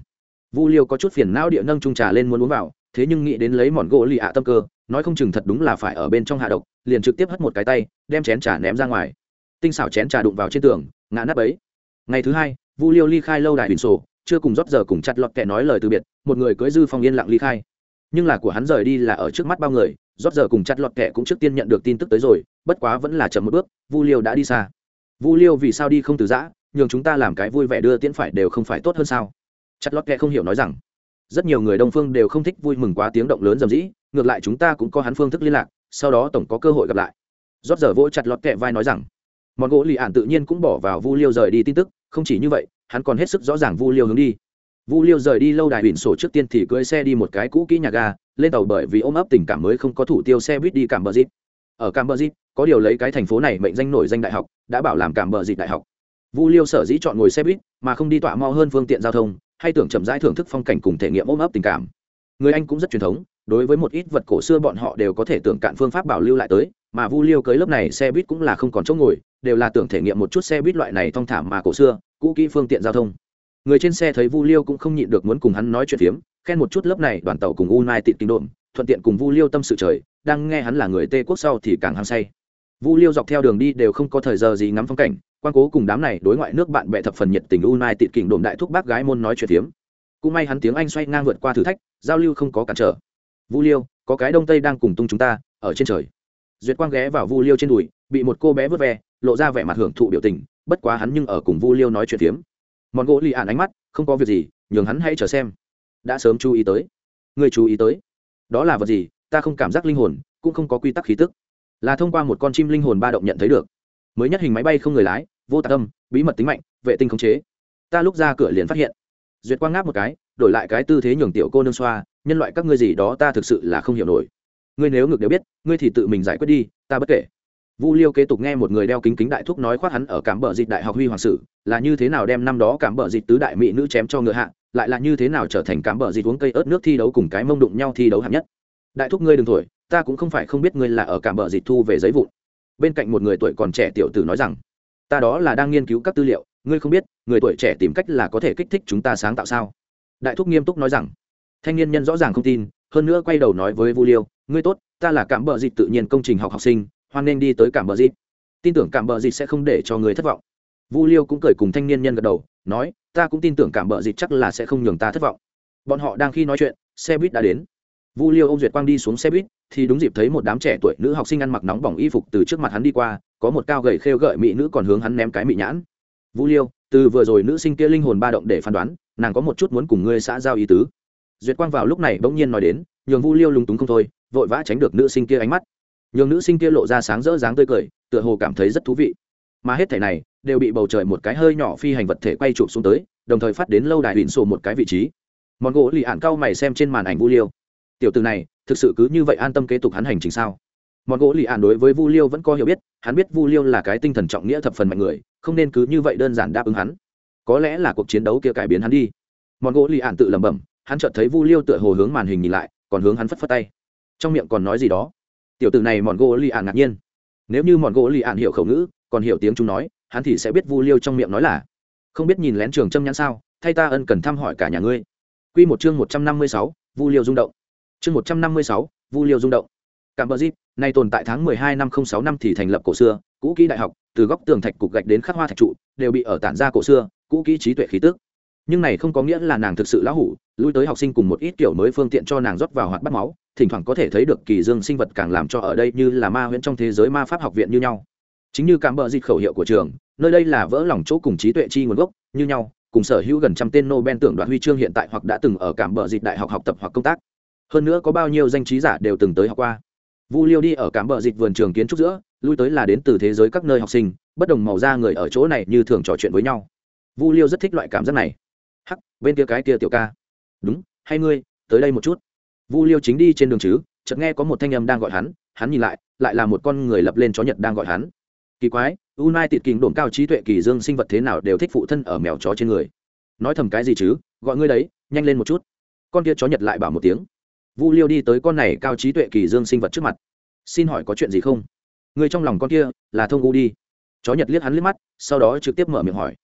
Vu Liêu có chút phiền não địa nâng chung trà lên muốn uống vào, thế nhưng nghĩ đến lấy mòn gỗ lì ạ tâm cơ, nói không chừng thật đúng là phải ở bên trong hạ độc, liền trực tiếp hất một cái tay, đem chén trà ném ra ngoài. Tinh xảo chén trà đụng vào trên tường, ngã nát bấy. Ngày thứ hai, Vu Liêu ly khai lâu đài biển sổ, chưa cùng rót giờ cùng chặt lọt kẻ nói lời từ biệt, một người cưỡi dư phong yên lặng ly khai. Nhưng là của hắn rời đi là ở trước mắt bao người, rót giờ cùng chặt lọt kẻ cũng trước tiên nhận được tin tức tới rồi, bất quá vẫn là chậm một bước, Vu Liêu đã đi xa. Vu Liêu vì sao đi không từ giã, nhường chúng ta làm cái vui vẻ đưa tiễn phải đều không phải tốt hơn sao? Chặt lọt kẻ không hiểu nói rằng, rất nhiều người đông phương đều không thích vui mừng quá tiếng động lớn rầm rĩ, ngược lại chúng ta cũng có hắn phương thức liên lạc, sau đó tổng có cơ hội gặp lại. Rót giờ vỗ chặt lọt kẻ vai nói rằng, món gỗ lì ạn tự nhiên cũng bỏ vào Vu Liêu rời đi tin tức, không chỉ như vậy, hắn còn hết sức rõ ràng Vu Liêu hướng đi. Vu Liêu rời đi lâu đài biển sổ trước tiên thì cưỡi xe đi một cái cũ kỹ nhà ga, lên tàu bởi vì ôm ấp tình cảm mới không có thủ tiêu xe buýt đi Cam Bờ Dịp. Ở Cam Bờ Dịp, có điều lấy cái thành phố này mệnh danh nổi danh đại học, đã bảo làm Cam Bờ Dịp đại học. Vu Liêu sở dĩ chọn ngồi xe buýt, mà không đi tọa mo hơn phương tiện giao thông, hay tưởng chậm rãi thưởng thức phong cảnh cùng thể nghiệm ôm ấp tình cảm. Người Anh cũng rất truyền thống, đối với một ít vật cổ xưa bọn họ đều có thể tưởng cạn phương pháp bảo lưu lại tới, mà Vu Liêu cưới lớp này xe buýt cũng là không còn chỗ ngồi, đều là tưởng thể nghiệm một chút xe buýt loại này thong thả mà cổ xưa, cũ kỹ phương tiện giao thông. Người trên xe thấy Vu Liêu cũng không nhịn được muốn cùng hắn nói chuyện phiếm, khen một chút lớp này đoàn tàu cùng United Kingdom, thuận tiện cùng Vu Liêu tâm sự trời, đang nghe hắn là người Tây quốc sau thì càng hăng say. Vu Liêu dọc theo đường đi đều không có thời giờ gì ngắm phong cảnh, quan cố cùng đám này đối ngoại nước bạn bè thập phần nhiệt tình United Kingdom đại thúc bác gái môn nói chuyện phiếm. Cũng may hắn tiếng Anh xoay ngang vượt qua thử thách, giao lưu không có cản trở. Vu Liêu, có cái đông tây đang cùng tung chúng ta ở trên trời. Duyệt Quang ghé vào Vu Liêu trên đùi, bị một cô bé vớt ve, lộ ra vẻ mặt hưởng thụ biểu tình, bất quá hắn nhưng ở cùng Vu Liêu nói chuyện phiếm. Mọn gỗ lì ạn ánh mắt, không có việc gì, nhường hắn hãy chờ xem. Đã sớm chú ý tới. Người chú ý tới. Đó là vật gì, ta không cảm giác linh hồn, cũng không có quy tắc khí tức. Là thông qua một con chim linh hồn ba động nhận thấy được. Mới nhất hình máy bay không người lái, vô tạc âm, bí mật tính mạnh, vệ tinh khống chế. Ta lúc ra cửa liền phát hiện. Duyệt Quang ngáp một cái, đổi lại cái tư thế nhường tiểu cô nương xoa, nhân loại các ngươi gì đó ta thực sự là không hiểu nổi. Ngươi nếu ngược đều biết, ngươi thì tự mình giải quyết đi, ta bất kể. Vu Liêu kế tục nghe một người đeo kính kính đại thúc nói khoác hắn ở Cám Bờ Dịch đại học huy hoàng sử, là như thế nào đem năm đó Cám Bờ Dịch tứ đại mỹ nữ chém cho ngựa hạ, lại là như thế nào trở thành Cám Bờ Dịch uống cây ớt nước thi đấu cùng cái mông đụng nhau thi đấu hạng nhất. Đại thúc ngươi đừng thổi, ta cũng không phải không biết ngươi là ở Cám Bờ Dịch thu về giấy vụn. Bên cạnh một người tuổi còn trẻ tiểu tử nói rằng, ta đó là đang nghiên cứu các tư liệu, ngươi không biết, người tuổi trẻ tìm cách là có thể kích thích chúng ta sáng tạo sao? Đại thúc nghiêm túc nói rằng, thanh niên nhân rõ ràng không tin, hơn nữa quay đầu nói với Vu Liêu, ngươi tốt, ta là Cám Bờ Dịch tự nhiên công trình học học sinh, hoan nên đi tới Cám Bờ Dịch. Tin tưởng Cám Bờ Dịch sẽ không để cho người thất vọng. Vu Liêu cũng cười cùng thanh niên nhân gật đầu, nói, ta cũng tin tưởng Cám Bờ Dịch chắc là sẽ không nhường ta thất vọng. Bọn họ đang khi nói chuyện, xe buýt đã đến. Vu Liêu ôm Duyệt Quang đi xuống xe buýt, thì đúng dịp thấy một đám trẻ tuổi nữ học sinh ăn mặc nóng bỏng y phục từ trước mặt hắn đi qua, có một cao gầy khêu gợi mỹ nữ còn hướng hắn ném cái mị nhãn. Vu Liêu, từ vừa rồi nữ sinh kia linh hồn ba động để phán đoán, nàng có một chút muốn cùng ngươi xã giao ý tứ. Duyệt Quang vào lúc này bỗng nhiên nói đến, nhường Vu Liêu lúng túng không thôi, vội vã tránh được nữ sinh kia ánh mắt. Nhường nữ sinh kia lộ ra sáng rỡ dáng tươi cười, tựa hồ cảm thấy rất thú vị. Mà hết thảy này đều bị bầu trời một cái hơi nhỏ phi hành vật thể quay chụp xuống tới, đồng thời phát đến lâu đài biển sổ một cái vị trí. Món gỗ lì ạn cao mày xem trên màn ảnh Vu Liêu. Tiểu tử này, thực sự cứ như vậy an tâm kế tục hắn hành trình sao? Món gỗ lì ạn đối với Vu Liêu vẫn có hiểu biết, hắn biết Vu Liêu là cái tinh thần trọng nghĩa thập phần mạnh người, không nên cứ như vậy đơn giản đáp ứng hắn. Có lẽ là cuộc chiến đấu kia cải biến hắn đi. Món gỗ lì ạn tự lẩm bẩm, hắn chợt thấy Vu Liêu tựa hồ hướng màn hình nhìn lại, còn hướng hắn phất phất tay, trong miệng còn nói gì đó. Tiểu tử này món gỗ lì ạn ngạc nhiên. Nếu như món gỗ lì ạn hiểu khẩu ngữ, còn hiểu tiếng chúng nói, hắn thì sẽ biết Vu Liêu trong miệng nói là không biết nhìn lén trường châm nhãn sao, thay ta ân cần thăm hỏi cả nhà ngươi. Quy một chương 156, Vu Liêu rung động. Chương 156, Vu Liêu rung động. Cám Bờ Dịch, này tồn tại tháng 12 năm 06 năm thì thành lập cổ xưa, cũ kỹ đại học, từ góc tường thạch cục gạch đến khắc hoa thạch trụ, đều bị ở tản ra cổ xưa, cũ kỹ trí tuệ khí tức. Nhưng này không có nghĩa là nàng thực sự lão hủ, lui tới học sinh cùng một ít kiểu mới phương tiện cho nàng rót vào hoạt bát máu, thỉnh thoảng có thể thấy được kỳ dương sinh vật càng làm cho ở đây như là ma huyễn trong thế giới ma pháp học viện như nhau. Chính như Cám Bờ Dịch khẩu hiệu của trường, nơi đây là vỡ lòng chỗ cùng trí tuệ chi nguồn gốc, như nhau, cùng sở hữu gần trăm tên Nobel tưởng đoạt huy chương hiện tại hoặc đã từng ở Cám Bờ Dịch đại học học tập hoặc công tác. Hơn nữa có bao nhiêu danh trí giả đều từng tới học qua. Vu Liêu đi ở Cám Bờ Dịch vườn trường kiến trúc giữa, lui tới là đến từ thế giới các nơi học sinh, bất đồng màu da người ở chỗ này như thường trò chuyện với nhau. Vu Liêu rất thích loại cảm giác này. Hắc, bên kia cái kia tiểu ca. Đúng, hay ngươi, tới đây một chút. Vu Liêu chính đi trên đường chứ, chợt nghe có một thanh âm đang gọi hắn, hắn nhìn lại, lại là một con người lập lên chó Nhật đang gọi hắn. Kỳ quái, United Kình đồn cao trí tuệ kỳ dương sinh vật thế nào đều thích phụ thân ở mèo chó trên người. Nói thầm cái gì chứ, gọi ngươi đấy, nhanh lên một chút. Con kia chó Nhật lại bảo một tiếng. Vu Liêu đi tới con này cao trí tuệ kỳ dương sinh vật trước mặt. Xin hỏi có chuyện gì không? Người trong lòng con kia là Thông U đi. Chó Nhật liếc hắn liếc mắt, sau đó trực tiếp mở miệng hỏi.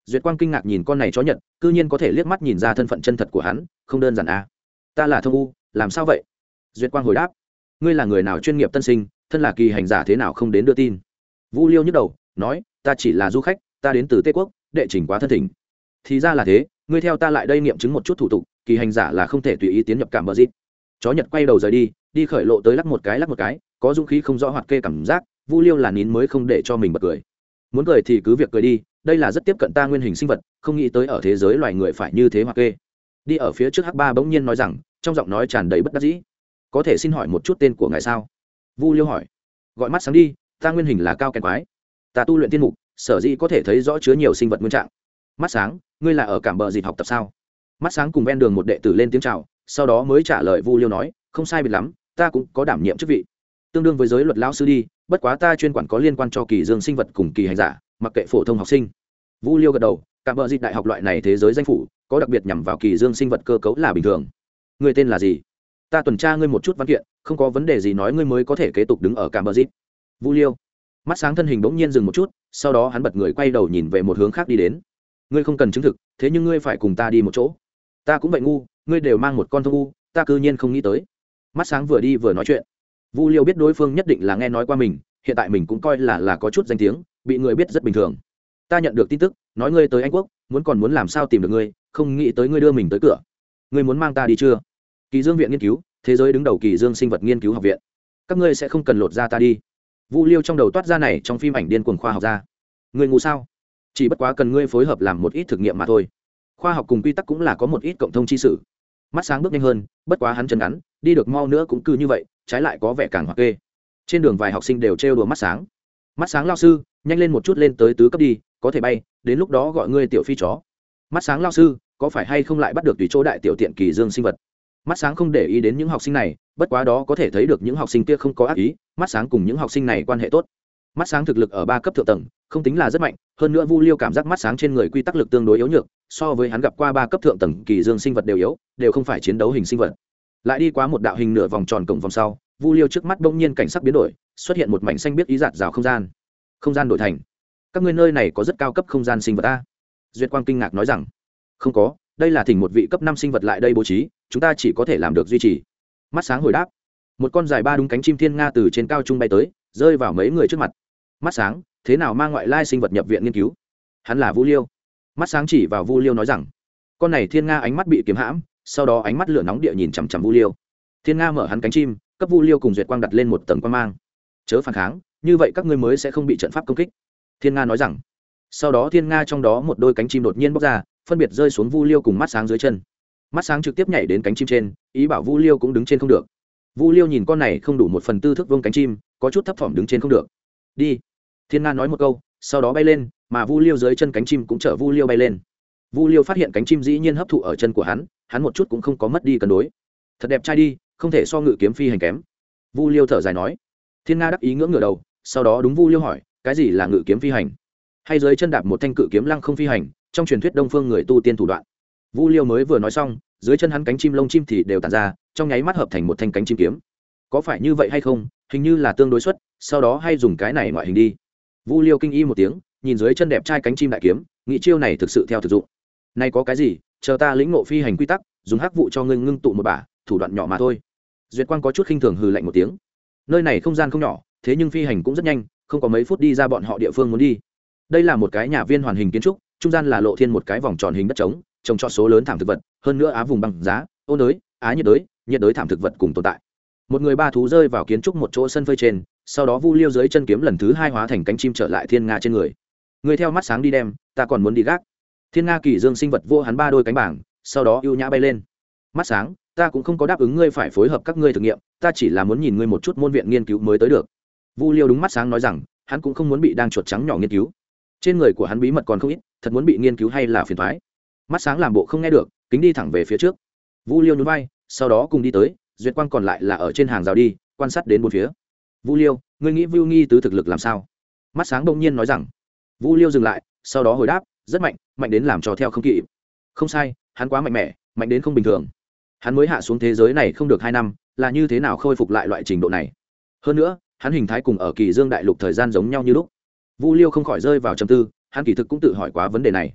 Duyệt Quang kinh ngạc nhìn con này chó Nhật, cư nhiên có thể liếc mắt nhìn ra thân phận chân thật của hắn, không đơn giản à? Ta là Thông U, làm sao vậy? Duyệt Quang hồi đáp, ngươi là người nào chuyên nghiệp tân sinh, thân là kỳ hành giả thế nào không đến đưa tin? Vu Liêu nhức đầu, nói, ta chỉ là du khách, ta đến từ Tây Quốc, đệ trình quá thân thỉnh. Thì ra là thế, ngươi theo ta lại đây nghiệm chứng một chút thủ tục, kỳ hành giả là không thể tùy ý tiến nhập cảm bờ dịp. Chó Nhật quay đầu rời đi, đi khởi lộ tới lắc một cái, có dũng khí không rõ hoạt kê cảm giác, Vu Liêu là nín mới không để cho mình bật cười. Muốn cười thì cứ việc cười đi, đây là rất tiếp cận ta nguyên hình sinh vật, không nghĩ tới ở thế giới loài người phải như thế hoạt kê. Đi ở phía trước Hắc Ba bỗng nhiên nói rằng, trong giọng nói tràn đầy bất đắc dĩ, có thể xin hỏi một chút tên của ngài sao? Vu Liêu hỏi. Gọi mắt sáng đi, ta nguyên hình là cao kèn quái, ta tu luyện tiên mục, sở dĩ có thể thấy rõ chứa nhiều sinh vật nguyên trạng. Mắt sáng, ngươi là ở cảm bờ dịp học tập sao? Mắt sáng cùng ven đường một đệ tử lên tiếng chào, sau đó mới trả lời Vu Liêu nói, không sai biệt lắm, ta cũng có đảm nhiệm chức vị, tương đương với giới luật lão sư đi, bất quá ta chuyên quản có liên quan cho kỳ dương sinh vật cùng kỳ hành giả, mặc kệ phổ thông học sinh. Vu Liêu gật đầu, cảm bờ dịp đại học loại này thế giới danh phủ, có đặc biệt nhằm vào kỳ dương sinh vật cơ cấu là bình thường. Ngươi tên là gì? Ta tuần tra ngươi một chút văn kiện, không có vấn đề gì nói ngươi mới có thể kế tục đứng ở cảm bờ dịp. Vu Liêu. Mắt sáng thân hình bỗng nhiên dừng một chút, sau đó hắn bật người quay đầu nhìn về một hướng khác đi đến. Ngươi không cần chứng thực, thế nhưng ngươi phải cùng ta đi một chỗ. Ta cũng vậy ngu, ngươi đều mang một con Thông U, ta cư nhiên không nghĩ tới. Mắt sáng vừa đi vừa nói chuyện. Vu Liêu biết đối phương nhất định là nghe nói qua mình, hiện tại mình cũng coi là có chút danh tiếng, bị người biết rất bình thường. Ta nhận được tin tức, nói ngươi tới Anh Quốc, muốn làm sao tìm được ngươi, không nghĩ tới ngươi đưa mình tới cửa. Ngươi muốn mang ta đi chưa? Kỳ Dương viện nghiên cứu, thế giới đứng đầu kỳ dương sinh vật nghiên cứu học viện. Các ngươi sẽ không cần lột ra ta đi. Vu Liêu trong đầu toát ra này trong phim ảnh điên cuồng khoa học ra. Ngươi ngu sao? Chỉ bất quá cần ngươi phối hợp làm một ít thực nghiệm mà thôi. Khoa học cùng quy tắc cũng là có một ít cộng thông chi sử. Mắt sáng bước nhanh hơn, bất quá hắn chân ngắn, đi được mau nữa cũng cứ như vậy, trái lại có vẻ càng hoặc kê. Trên đường vài học sinh đều trêu đùa mắt sáng. Mắt sáng lao sư, nhanh lên một chút lên tới tứ cấp đi, có thể bay, đến lúc đó gọi ngươi tiểu phi chó. Mắt sáng lao sư, có phải hay không lại bắt được tùy chỗ đại tiểu tiện kỳ dương sinh vật? Mắt sáng không để ý đến những học sinh này, bất quá đó có thể thấy được những học sinh kia không có ác ý, mắt sáng cùng những học sinh này quan hệ tốt. Mắt sáng thực lực ở 3 cấp thượng tầng, không tính là rất mạnh, hơn nữa Vu Liêu cảm giác mắt sáng trên người quy tắc lực tương đối yếu nhược, so với hắn gặp qua 3 cấp thượng tầng kỳ dương sinh vật đều yếu, đều không phải chiến đấu hình sinh vật. Lại đi qua một đạo hình nửa vòng tròn cổng vòng sau, Vu Liêu trước mắt bỗng nhiên cảnh sắc biến đổi, xuất hiện một mảnh xanh biết ý rạt rào không gian. Không gian đổi thành. Các ngươi nơi này có rất cao cấp không gian sinh vật a? Duyệt Quang kinh ngạc nói rằng, không có, đây là thỉnh một vị cấp 5 sinh vật lại đây bố trí, chúng ta chỉ có thể làm được duy trì. Mắt sáng hồi đáp. Một con dài 3 đúng cánh chim thiên nga từ trên cao trung bay tới, rơi vào mấy người trước mặt. Mắt sáng, thế nào mang ngoại lai sinh vật nhập viện nghiên cứu? Hắn là Vu Liêu. Mắt sáng chỉ vào Vu Liêu nói rằng, con này thiên nga ánh mắt bị kiếm hãm, sau đó ánh mắt lửa nóng địa nhìn chằm chằm Vu Liêu. Thiên nga mở hắn cánh chim, cấp Vu Liêu cùng Duyệt Quang đặt lên một tầng quang mang. Chớ phản kháng, như vậy các ngươi mới sẽ không bị trận pháp công kích. Thiên nga nói rằng. Sau đó thiên nga trong đó một đôi cánh chim đột nhiên bốc ra, phân biệt rơi xuống Vu Liêu cùng mắt sáng dưới chân. Mắt sáng trực tiếp nhảy đến cánh chim trên, ý bảo Vu Liêu cũng đứng trên không được. Vu Liêu nhìn con này không đủ 1/4 thước vuông cánh chim, có chút thấp thỏm đứng trên không được. Đi. Thiên nga nói một câu, sau đó bay lên, mà Vu Liêu dưới chân cánh chim cũng chở Vu Liêu bay lên. Vu Liêu phát hiện cánh chim dĩ nhiên hấp thụ ở chân của hắn một chút cũng không có mất đi cân đối. Thật đẹp trai đi, không thể so ngự kiếm phi hành kém. Vu Liêu thở dài nói. Thiên nga đắc ý ngưỡng ngửa đầu, sau đó đúng Vu Liêu hỏi, cái gì là ngự kiếm phi hành? Hay dưới chân đạp một thanh cự kiếm lăng không phi hành, trong truyền thuyết đông phương người tu tiên thủ đoạn. Vu Liêu mới vừa nói xong, dưới chân hắn cánh chim lông chim thì đều tản ra, trong nháy mắt hợp thành một thanh cánh chim kiếm. Có phải như vậy hay không? Hình như là tương đối xuất, sau đó hay dùng cái này ngoại hình đi. Vu Liêu kinh y một tiếng, nhìn dưới chân đẹp trai cánh chim đại kiếm, nghĩ chiêu này thực sự theo thực dụng. Này có cái gì, chờ ta lĩnh ngộ phi hành quy tắc, dùng hắc vụ cho ngươi ngưng tụ một bả, thủ đoạn nhỏ mà thôi. Duyệt Quang có chút khinh thường hừ lạnh một tiếng. Nơi này không gian không nhỏ, thế nhưng phi hành cũng rất nhanh, không có mấy phút đi ra bọn họ địa phương muốn đi. Đây là một cái nhà viên hoàn hình kiến trúc, trung gian là lộ thiên một cái vòng tròn hình đất trống, trồng trọt số lớn thảm thực vật, hơn nữa á vùng băng giá, ôn đới, á nhiệt đới thảm thực vật cùng tồn tại. Một người ba thú rơi vào kiến trúc một chỗ sân phơi trên, sau đó Vu Liêu dưới chân kiếm lần thứ 2 hóa thành cánh chim trở lại thiên nga trên người. Người theo mắt sáng đi đem, ta còn muốn đi gác. Thiên nga kỳ dương sinh vật vô hắn 3 đôi cánh bảng, sau đó ưu nhã bay lên. Mắt sáng, ta cũng không có đáp ứng ngươi phải phối hợp các ngươi thử nghiệm, ta chỉ là muốn nhìn ngươi một chút môn viện nghiên cứu mới tới được. Vu Liêu đúng mắt sáng nói rằng, hắn cũng không muốn bị đang chuột trắng nhỏ nghiên cứu. Trên người của hắn bí mật còn không ít, thật muốn bị nghiên cứu hay là phiền toái. Mắt sáng làm bộ không nghe được, kính đi thẳng về phía trước. Vu Liêu nhún vai, sau đó cùng đi tới, Duyệt Quang còn lại là ở trên hàng rào đi, quan sát đến bốn phía. Vu Liêu, ngươi nghĩ Vu Nghi tứ thực lực làm sao? Mắt sáng đông nhiên nói rằng. Vu Liêu dừng lại, sau đó hồi đáp, rất mạnh, mạnh đến làm cho theo không kịp. Không sai, hắn quá mạnh mẽ, mạnh đến không bình thường. Hắn mới hạ xuống thế giới này không được 2 năm, là như thế nào khôi phục lại loại trình độ này? Hơn nữa, hắn hình thái cùng ở Kỳ Dương đại lục thời gian giống nhau như lúc. Vu Liêu không khỏi rơi vào trầm tư, hắn kỳ thực cũng tự hỏi quá vấn đề này.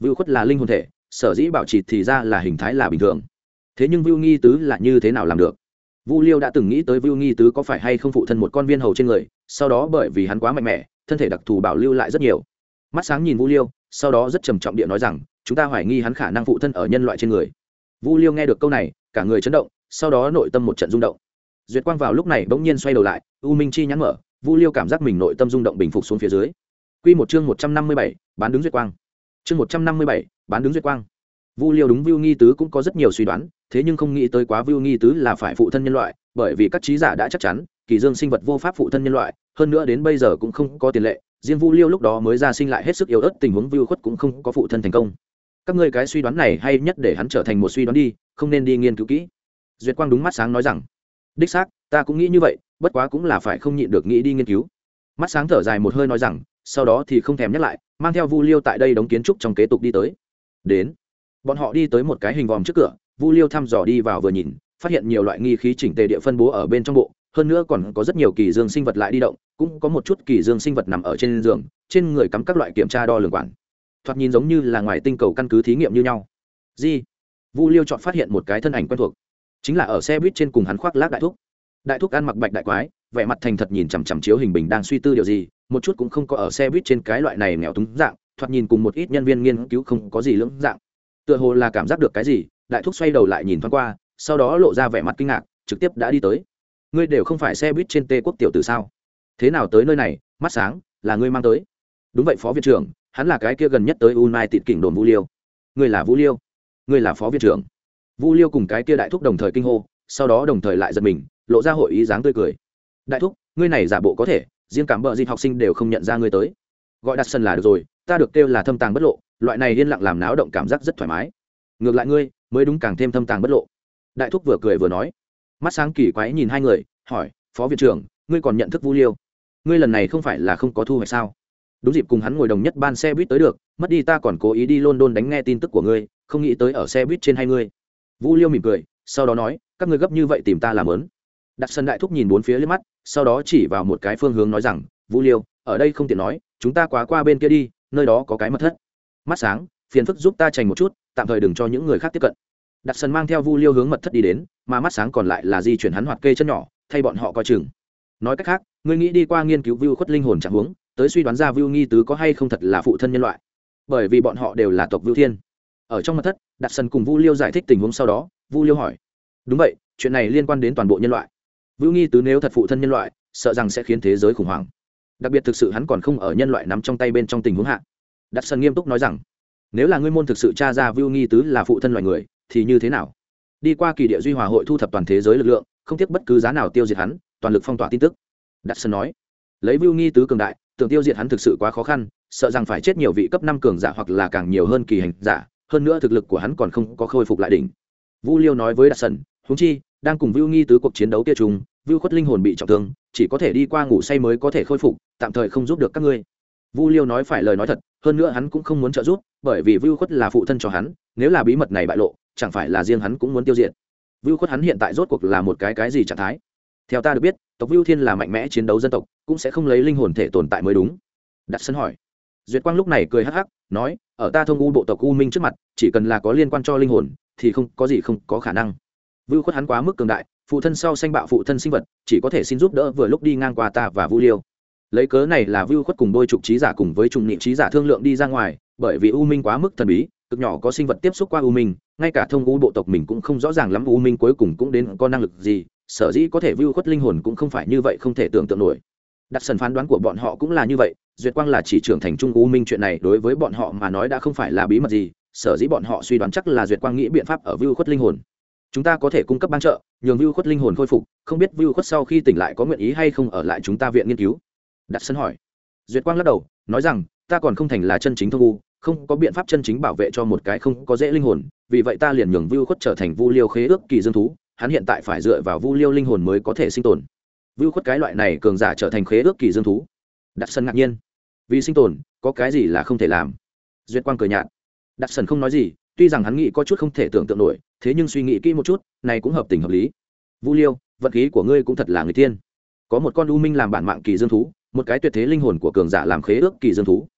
vưu khuất là linh hồn thể, sở dĩ bảo trì thì ra là hình thái là bình thường. Thế nhưng vưu nghi tứ là như thế nào làm được? Vu Liêu đã từng nghĩ tới vưu nghi tứ có phải hay không phụ thân một con viên hầu trên người, sau đó bởi vì hắn quá mạnh mẽ, thân thể đặc thù bảo lưu lại rất nhiều. Mắt sáng nhìn Vu Liêu, sau đó rất trầm trọng địa nói rằng, chúng ta hoài nghi hắn khả năng phụ thân ở nhân loại trên người. Vu Liêu nghe được câu này, cả người chấn động, sau đó nội tâm một trận rung động. Duyệt Quang vào lúc này bỗng nhiên xoay đầu lại, u minh chi nhãn mở, Vu Liêu cảm giác mình nội tâm rung động bình phục xuống phía dưới. Quy một chương 157, bán đứng Duyệt Quang. Chương 157, bán đứng Duyệt Quang. Vu Liêu đúng Vưu Nghi Tứ cũng có rất nhiều suy đoán, thế nhưng không nghĩ tới quá Vưu Nghi Tứ là phải phụ thân nhân loại, bởi vì các trí giả đã chắc chắn, kỳ dương sinh vật vô pháp phụ thân nhân loại, hơn nữa đến bây giờ cũng không có tiền lệ, riêng Vu Liêu lúc đó mới ra sinh lại hết sức yếu ớt, tình huống Vưu Khuất cũng không có phụ thân thành công. Các ngươi cái suy đoán này hay nhất để hắn trở thành một suy đoán đi, không nên đi nghiên cứu kỹ. Duyệt Quang đúng mắt sáng nói rằng, đích xác, ta cũng nghĩ như vậy, bất quá cũng là phải không nhịn được nghĩ đi nghiên cứu. Mắt sáng thở dài một hơi nói rằng, sau đó thì không thèm nhắc lại, mang theo Vu Liêu tại đây đóng kiến trúc trong kế tục đi tới. Đến, bọn họ đi tới một cái hình vòm trước cửa, Vu Liêu thăm dò đi vào vừa nhìn, phát hiện nhiều loại nghi khí chỉnh tề địa phân bố ở bên trong bộ, hơn nữa còn có rất nhiều kỳ dương sinh vật lại đi động, cũng có một chút kỳ dương sinh vật nằm ở trên giường, trên người cắm các loại kiểm tra đo lường quản, thoạt nhìn giống như là ngoài tinh cầu căn cứ thí nghiệm như nhau. Gì? Vu Liêu chọn phát hiện một cái thân ảnh quen thuộc, chính là ở xe buýt trên cùng hắn khoác lác đại thúc. Đại thúc ăn mặc bạch đại quái, vẻ mặt thành thật nhìn chằm chằm chiếu hình bình đang suy tư điều gì, một chút cũng không có ở xe buýt trên cái loại này nghèo túng dạng, thoạt nhìn cùng một ít nhân viên nghiên cứu không có gì lưỡng dạng. Tựa hồ là cảm giác được cái gì, đại thúc xoay đầu lại nhìn thoáng qua, sau đó lộ ra vẻ mặt kinh ngạc, trực tiếp đã đi tới. Ngươi đều không phải xe buýt trên Tê Quốc tiểu tử sao? Thế nào tới nơi này? Mắt sáng, là ngươi mang tới? Đúng vậy phó viện trưởng, hắn là cái kia gần nhất tới United Kingdom đồn Vu Liêu. Ngươi là Vu Liêu? Ngươi là phó viện trưởng? Vu Liêu cùng cái kia đại thúc đồng thời kinh hô, sau đó đồng thời lại giật mình, lộ ra hội ý dáng tươi cười. Đại thúc, ngươi này giả bộ có thể, riêng cảm bợ dịp học sinh đều không nhận ra ngươi tới. Gọi đặt sân là được rồi, ta được kêu là thâm tàng bất lộ, loại này yên lặng làm náo động cảm giác rất thoải mái. Ngược lại ngươi mới đúng càng thêm thâm tàng bất lộ. Đại thúc vừa cười vừa nói, mắt sáng kỳ quái nhìn hai người, hỏi, phó viện trưởng, ngươi còn nhận thức Vu Liêu? Ngươi lần này không phải là không có thu hoạch sao? Đúng dịp cùng hắn ngồi đồng nhất ban xe buýt tới được, mất đi ta còn cố ý đi London đánh nghe tin tức của ngươi, không nghĩ tới ở xe buýt trên hai ngươi. Vu Liêu mỉm cười, sau đó nói, các ngươi gấp như vậy tìm ta làm ớn. Đặt sân đại thúc nhìn bốn phía liếc mắt, sau đó chỉ vào một cái phương hướng nói rằng, Vu Liêu, ở đây không tiện nói, chúng ta qua bên kia đi, nơi đó có cái mật thất. Mắt sáng, phiền phức giúp ta trành một chút, tạm thời đừng cho những người khác tiếp cận. Đặt sân mang theo Vu Liêu hướng mật thất đi đến, mà mắt sáng còn lại là di chuyển hắn hoạt kê chân nhỏ, thay bọn họ coi chừng. Nói cách khác, ngươi nghĩ đi qua nghiên cứu Vu Khuất linh hồn trạng huống, tới suy đoán ra Vu Nghi Tứ có hay không thật là phụ thân nhân loại, bởi vì bọn họ đều là tộc Vu Thiên. Ở trong mật thất, Đặt sân cùng Vu Liêu giải thích tình huống sau đó, Vu Liêu hỏi, đúng vậy, chuyện này liên quan đến toàn bộ nhân loại. Vu Nghi Tứ nếu thật phụ thân nhân loại, sợ rằng sẽ khiến thế giới khủng hoảng. Đặc biệt thực sự hắn còn không ở nhân loại nắm trong tay bên trong tình huống hạ. Đặt sân nghiêm túc nói rằng, nếu là ngươi môn thực sự tra ra Vu Nghi Tứ là phụ thân loài người, thì như thế nào? Đi qua kỳ địa duy hòa hội thu thập toàn thế giới lực lượng, không tiếc bất cứ giá nào tiêu diệt hắn, toàn lực phong tỏa tin tức. Đặt sân nói, lấy Vu Nghi Tứ cường đại, tưởng tiêu diệt hắn thực sự quá khó khăn, sợ rằng phải chết nhiều vị cấp 5 cường giả hoặc là càng nhiều hơn kỳ hành giả, hơn nữa thực lực của hắn còn không có khôi phục lại đỉnh. Vu Liêu nói với Đặt sân, huống chi đang cùng Vu Nghi Tứ cuộc chiến đấu kia chung, Vu Khuất linh hồn bị trọng thương, chỉ có thể đi qua ngủ say mới có thể khôi phục, tạm thời không giúp được các ngươi. Vu Liêu nói phải lời nói thật, hơn nữa hắn cũng không muốn trợ giúp, bởi vì Vu Khuất là phụ thân cho hắn, nếu là bí mật này bại lộ, chẳng phải là riêng hắn cũng muốn tiêu diệt. Vu Khuất hắn hiện tại rốt cuộc là một cái gì trạng thái? Theo ta được biết, tộc Vu Thiên là mạnh mẽ chiến đấu dân tộc, cũng sẽ không lấy linh hồn thể tồn tại mới đúng. Đặt sân hỏi. Duyệt Quang lúc này cười hắc hắc, nói, ở ta thông u bộ tộc U Minh trước mặt, chỉ cần là có liên quan cho linh hồn, thì không có gì không có khả năng. Vu Khuất hắn quá mức cường đại, phụ thân sau sanh bạo phụ thân sinh vật, chỉ có thể xin giúp đỡ vừa lúc đi ngang qua ta và Vu Liêu. Lấy cớ này là Vu Khuất cùng đôi trục trí giả cùng với trùng niệm trí giả thương lượng đi ra ngoài, bởi vì U Minh quá mức thần bí, cực nhỏ có sinh vật tiếp xúc qua U Minh, ngay cả thông u bộ tộc mình cũng không rõ ràng lắm U Minh cuối cùng cũng đến có năng lực gì, sở dĩ có thể Vu Khuất linh hồn cũng không phải như vậy không thể tưởng tượng nổi. Đặt sân phán đoán của bọn họ cũng là như vậy, Duyệt Quang là chỉ trưởng thành trung U Minh chuyện này đối với bọn họ mà nói đã không phải là bí mật gì, sở dĩ bọn họ suy đoán chắc là Duyệt Quang nghĩ biện pháp ở Vu Khuất linh hồn. Chúng ta có thể cung cấp ban trợ, nhường Vu Khuất linh hồn khôi phục, không biết Vu Khuất sau khi tỉnh lại có nguyện ý hay không ở lại chúng ta viện nghiên cứu. Đặt sân hỏi. Duyệt Quang lắc đầu, nói rằng, ta còn không thành là chân chính thông u, không có biện pháp chân chính bảo vệ cho một cái không có dễ linh hồn, vì vậy ta liền nhường Vu Khuất trở thành Vu Liêu khế ước kỳ dương thú, hắn hiện tại phải dựa vào Vu Liêu linh hồn mới có thể sinh tồn. Vu Khuất cái loại này cường giả trở thành khế ước kỳ dương thú. Đặt sân ngạc nhiên, vì sinh tồn, có cái gì là không thể làm? Duyệt Quang cười nhạt. Đặt sân không nói gì, tuy rằng hắn nghĩ có chút không thể tưởng tượng nổi, thế nhưng suy nghĩ kỹ một chút, này cũng hợp tình hợp lý. Vu Liêu, vận khí của ngươi cũng thật là người tiên. Có một con U Minh làm bản mạng kỳ dương thú, một cái tuyệt thế linh hồn của cường giả làm khế ước kỳ dương thú.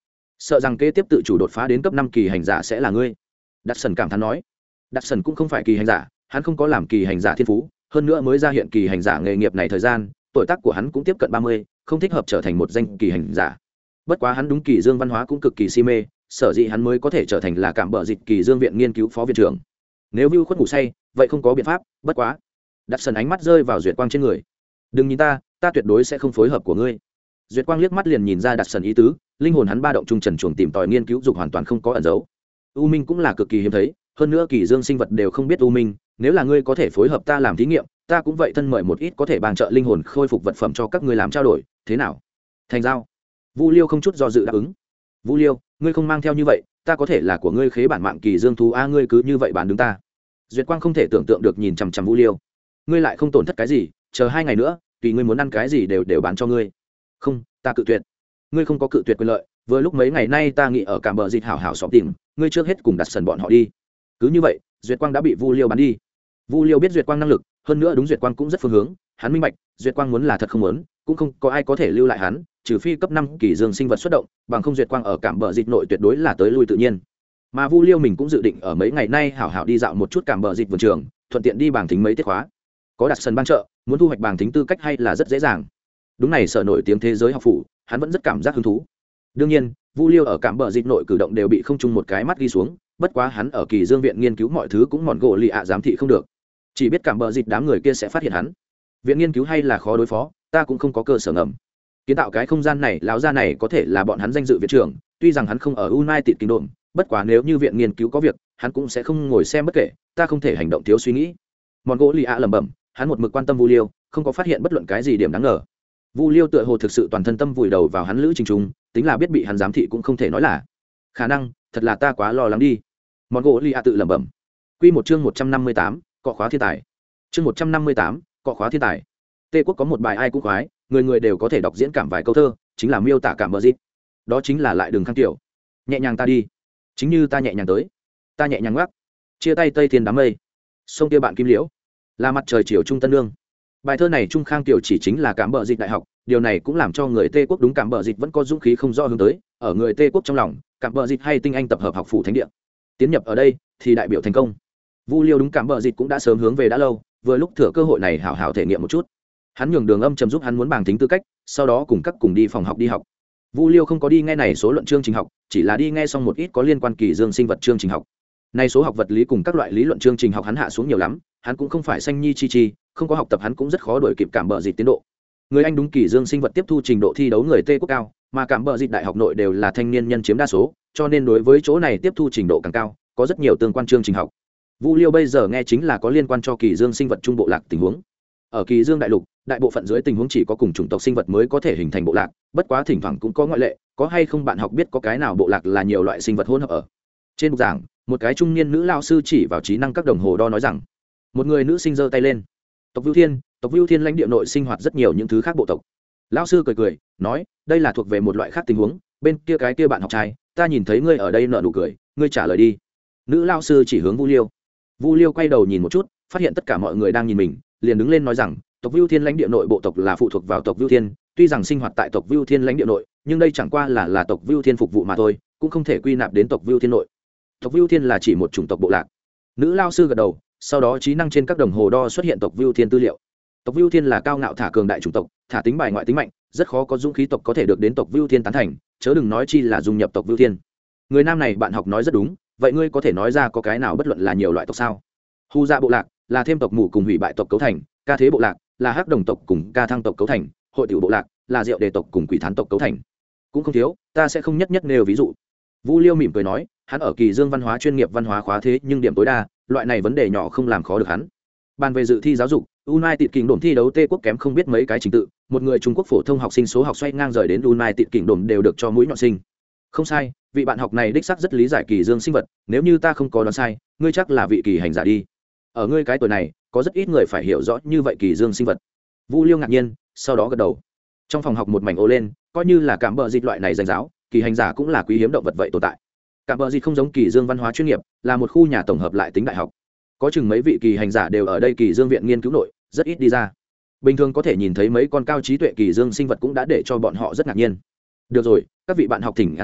sợ rằng kế tiếp tự chủ đột phá đến cấp 5 kỳ hành giả sẽ là ngươi. Đắc Sần cảm thán nói. Đắc Sần cũng không phải kỳ hành giả, hắn không có làm kỳ hành giả thiên phú, hơn nữa mới ra hiện kỳ hành giả nghề nghiệp này thời gian, tuổi tác của hắn cũng tiếp cận 30, không thích hợp trở thành một danh kỳ hành giả. Bất quá hắn đúng kỳ dương văn hóa cũng cực kỳ si mê, sở dĩ hắn mới có thể trở thành là cảm bờ dịch kỳ dương viện nghiên cứu phó viện trưởng. Nếu Vưu Khuất ngủ say, vậy không có biện pháp, bất quá. Đắc Sần ánh mắt rơi vào Duyệt Quang trên người. Đừng nhìn ta tuyệt đối sẽ không phối hợp của ngươi. Duyệt Quang liếc mắt liền nhìn ra Đắc Sần ý tứ, linh hồn hắn ba động trung trần chuồng tìm tòi nghiên cứu dục hoàn toàn không có ẩn giấu. U Minh cũng là cực kỳ hiếm thấy, hơn nữa kỳ dương sinh vật đều không biết U Minh, nếu là ngươi có thể phối hợp ta làm thí nghiệm, ta cũng vậy thân mời một ít có thể bàn trợ linh hồn khôi phục vật phẩm cho các ngươi làm trao đổi, thế nào? Thành giao. Vu Liêu không chút do dự đáp ứng. Vu Liêu, ngươi không mang theo như vậy, ta có thể là của ngươi khế bản mạng kỳ dương thú a, ngươi cứ như vậy bán đứng ta. Duyệt Quang không thể tưởng tượng được nhìn chằm chằm Vu Liêu. Ngươi lại không tổn thất cái gì, chờ 2 ngày nữa, tùy ngươi muốn ăn cái gì đều bán cho ngươi. Không, ta cự tuyệt. Ngươi không có cự tuyệt quyền lợi, vừa lúc mấy ngày nay ta nghĩ ở Cảm Bờ Dịch hảo hảo xóm tìm, ngươi trước hết cùng Đặt Sần bọn họ đi. Cứ như vậy, Duyệt Quang đã bị Vu Liêu bán đi. Vu Liêu biết Duyệt Quang năng lực, hơn nữa đúng Duyệt Quang cũng rất phương hướng, hắn minh bạch, Duyệt Quang muốn là thật không muốn, cũng không có ai có thể lưu lại hắn, trừ phi cấp 5 kỳ dương sinh vật xuất động, bằng không Duyệt Quang ở Cảm Bờ Dịch nội tuyệt đối là tới lui tự nhiên. Mà Vu Liêu mình cũng dự định ở mấy ngày nay hảo hảo đi dạo một chút Cảm Bờ Dịch vườn trường, thuận tiện đi bảng thính mấy tiết khóa. Có Đặt Sần ban trợ, muốn thu hoạch bảng thính tư cách hay là rất dễ dàng. Đúng này, sở nổi tiếng thế giới học phủ, hắn vẫn rất cảm giác hứng thú. Đương nhiên, Vu Liêu ở Cảm Bờ Dịch nội cử động đều bị không chung một cái mắt ghi xuống, bất quá hắn ở kỳ dương viện nghiên cứu mọi thứ cũng mòn gỗ lì ạ giám thị không được, chỉ biết Cảm Bờ Dịch đám người kia sẽ phát hiện hắn. Viện nghiên cứu hay là khó đối phó, ta cũng không có cơ sở ngầm. Kiến tạo cái không gian này, lão gia này có thể là bọn hắn danh dự viện trưởng, tuy rằng hắn không ở United Kingdom, bất quá nếu như viện nghiên cứu có việc, hắn cũng sẽ không ngồi xem bất kể, ta không thể hành động thiếu suy nghĩ. Mòn gỗ lì ạ lẩm bẩm, hắn một mực quan tâm Vu Liêu, không có phát hiện bất luận cái gì điểm đáng ngờ. Vu Liêu tựa hồ thực sự toàn thân tâm vùi đầu vào hắn lữ trình trung, tính là biết bị hắn giám thị cũng không thể nói là. Khả năng, thật là ta quá lo lắng đi. Mòn gỗ lì ạ tự lẩm bẩm. Quy một chương 158, cọ khóa thiên tài. Chương 158, cọ khóa thiên tài. Tê Quốc có một bài ai cũng khoái, người người đều có thể đọc diễn cảm vài câu thơ, chính là miêu tả Cảm Bờ Dịch. Đó chính là lại đường khang tiểu. Nhẹ nhàng ta đi, chính như ta nhẹ nhàng tới. Ta nhẹ nhàng ngoắc. Chia tay tây thiên đám mây. Sông kia bạn kim liễu, là mặt trời chiều trung tân nương. Bài thơ này Trung Khang tiểu chỉ chính là Cảm Bờ Dịch đại học, điều này cũng làm cho người Tê Quốc đúng Cảm Bờ Dịch vẫn có dũng khí không rõ hướng tới, ở người Tê Quốc trong lòng, Cảm Bờ Dịch hay tinh anh tập hợp học phủ thánh địa. Tiến nhập ở đây thì đại biểu thành công. Vu Liêu đúng Cảm Bờ Dịch cũng đã sớm hướng về đã lâu, vừa lúc thừa cơ hội này hảo hảo thể nghiệm một chút. Hắn nhường Đường Âm trầm giúp hắn muốn bảng tính tư cách, sau đó cùng các cùng đi phòng học đi học. Vu Liêu không có đi nghe này số luận chương trình học, chỉ là đi nghe xong một ít có liên quan kỳ dương sinh vật chương trình học. Này số học vật lý cùng các loại lý luận chương trình học hắn hạ xuống nhiều lắm, hắn cũng không phải xanh nhi chi chi, không có học tập hắn cũng rất khó đuổi kịp Cảm Bờ Dịch tiến độ. Người Anh đúng kỳ dương sinh vật tiếp thu trình độ thi đấu người Tê Quốc cao, mà Cảm Bờ Dịch đại học nội đều là thanh niên nhân chiếm đa số, cho nên đối với chỗ này tiếp thu trình độ càng cao, có rất nhiều tương quan chương trình học. Vu Liêu bây giờ nghe chính là có liên quan cho kỳ dương sinh vật trung bộ lạc tình huống. Ở kỳ dương đại lục, đại bộ phận dưới tình huống chỉ có cùng chủng tộc sinh vật mới có thể hình thành bộ lạc, bất quá thỉnh thoảng cũng có ngoại lệ, có hay không bạn học biết có cái nào bộ lạc là nhiều loại sinh vật hỗn hợp ở. Trên bục giảng, một cái trung niên nữ lao sư chỉ vào trí năng các đồng hồ đo nói rằng, một người nữ sinh giơ tay lên. Tộc Vưu Thiên lãnh địa nội sinh hoạt rất nhiều những thứ khác bộ tộc. Lão sư cười cười, nói, đây là thuộc về một loại khác tình huống, bên kia cái kia bạn học trai, ta nhìn thấy ngươi ở đây nở nụ cười, ngươi trả lời đi. Nữ lao sư chỉ hướng Vu Liêu. Vu Liêu quay đầu nhìn một chút, phát hiện tất cả mọi người đang nhìn mình, liền đứng lên nói rằng, tộc Vưu Thiên lãnh địa nội bộ tộc là phụ thuộc vào tộc Vưu Thiên, tuy rằng sinh hoạt tại tộc Vưu Thiên lãnh địa nội, nhưng đây chẳng qua là tộc Vưu Thiên phục vụ mà thôi, cũng không thể quy nạp đến tộc Vưu Thiên nội. Tộc Vưu Thiên là chỉ một chủng tộc bộ lạc. Nữ lao sư gật đầu, sau đó trí năng trên các đồng hồ đo xuất hiện tộc Vưu Thiên tư liệu. Tộc Vưu Thiên là cao ngạo thả cường đại chủng tộc, thả tính bài ngoại tính mạnh, rất khó có dũng khí tộc có thể được đến tộc Vưu Thiên tán thành, chớ đừng nói chi là dung nhập tộc Vưu Thiên. Người nam này bạn học nói rất đúng, vậy ngươi có thể nói ra có cái nào bất luận là nhiều loại tộc sao? Hu Dạ bộ lạc là thêm tộc mù cùng hủy bại tộc cấu thành, Ca Thế bộ lạc là hắc đồng tộc cùng Ca Thăng tộc cấu thành, Hội Tiểu bộ lạc là Diệu Đề tộc cùng Quỷ Thán tộc cấu thành. Cũng không thiếu, ta sẽ không nhất nhất nêu ví dụ. Vu Liêu mỉm cười nói, hắn ở kỳ dương văn hóa chuyên nghiệp văn hóa khóa thế nhưng điểm tối đa, loại này vấn đề nhỏ không làm khó được hắn. Bàn về dự thi giáo dục, United Kingdom thi đấu Tê Quốc kém không biết mấy cái trình tự, một người Trung Quốc phổ thông học sinh số học xoay ngang rời đến United Kingdom đều được cho mũi nhọn sinh. Không sai, vị bạn học này đích xác rất lý giải kỳ dương sinh vật, nếu như ta không có đoán sai, ngươi chắc là vị kỳ hành giả đi. Ở ngươi cái tuổi này, có rất ít người phải hiểu rõ như vậy kỳ dương sinh vật. Vu Liêu ngạc nhiên, sau đó gật đầu. Trong phòng học một mảnh ô lên, coi như là Cảm Bờ Dịch loại này danh giáo, kỳ hành giả cũng là quý hiếm động vật vậy tồn tại. Cảm Bờ Dịch không giống kỳ dương văn hóa chuyên nghiệp, là một khu nhà tổng hợp lại tính đại học. Có chừng mấy vị kỳ hành giả đều ở đây kỳ dương viện nghiên cứu nội, rất ít đi ra. Bình thường có thể nhìn thấy mấy con cao trí tuệ kỳ dương sinh vật cũng đã để cho bọn họ rất ngạc nhiên. Được rồi, các vị bạn học thỉnh an tĩnh,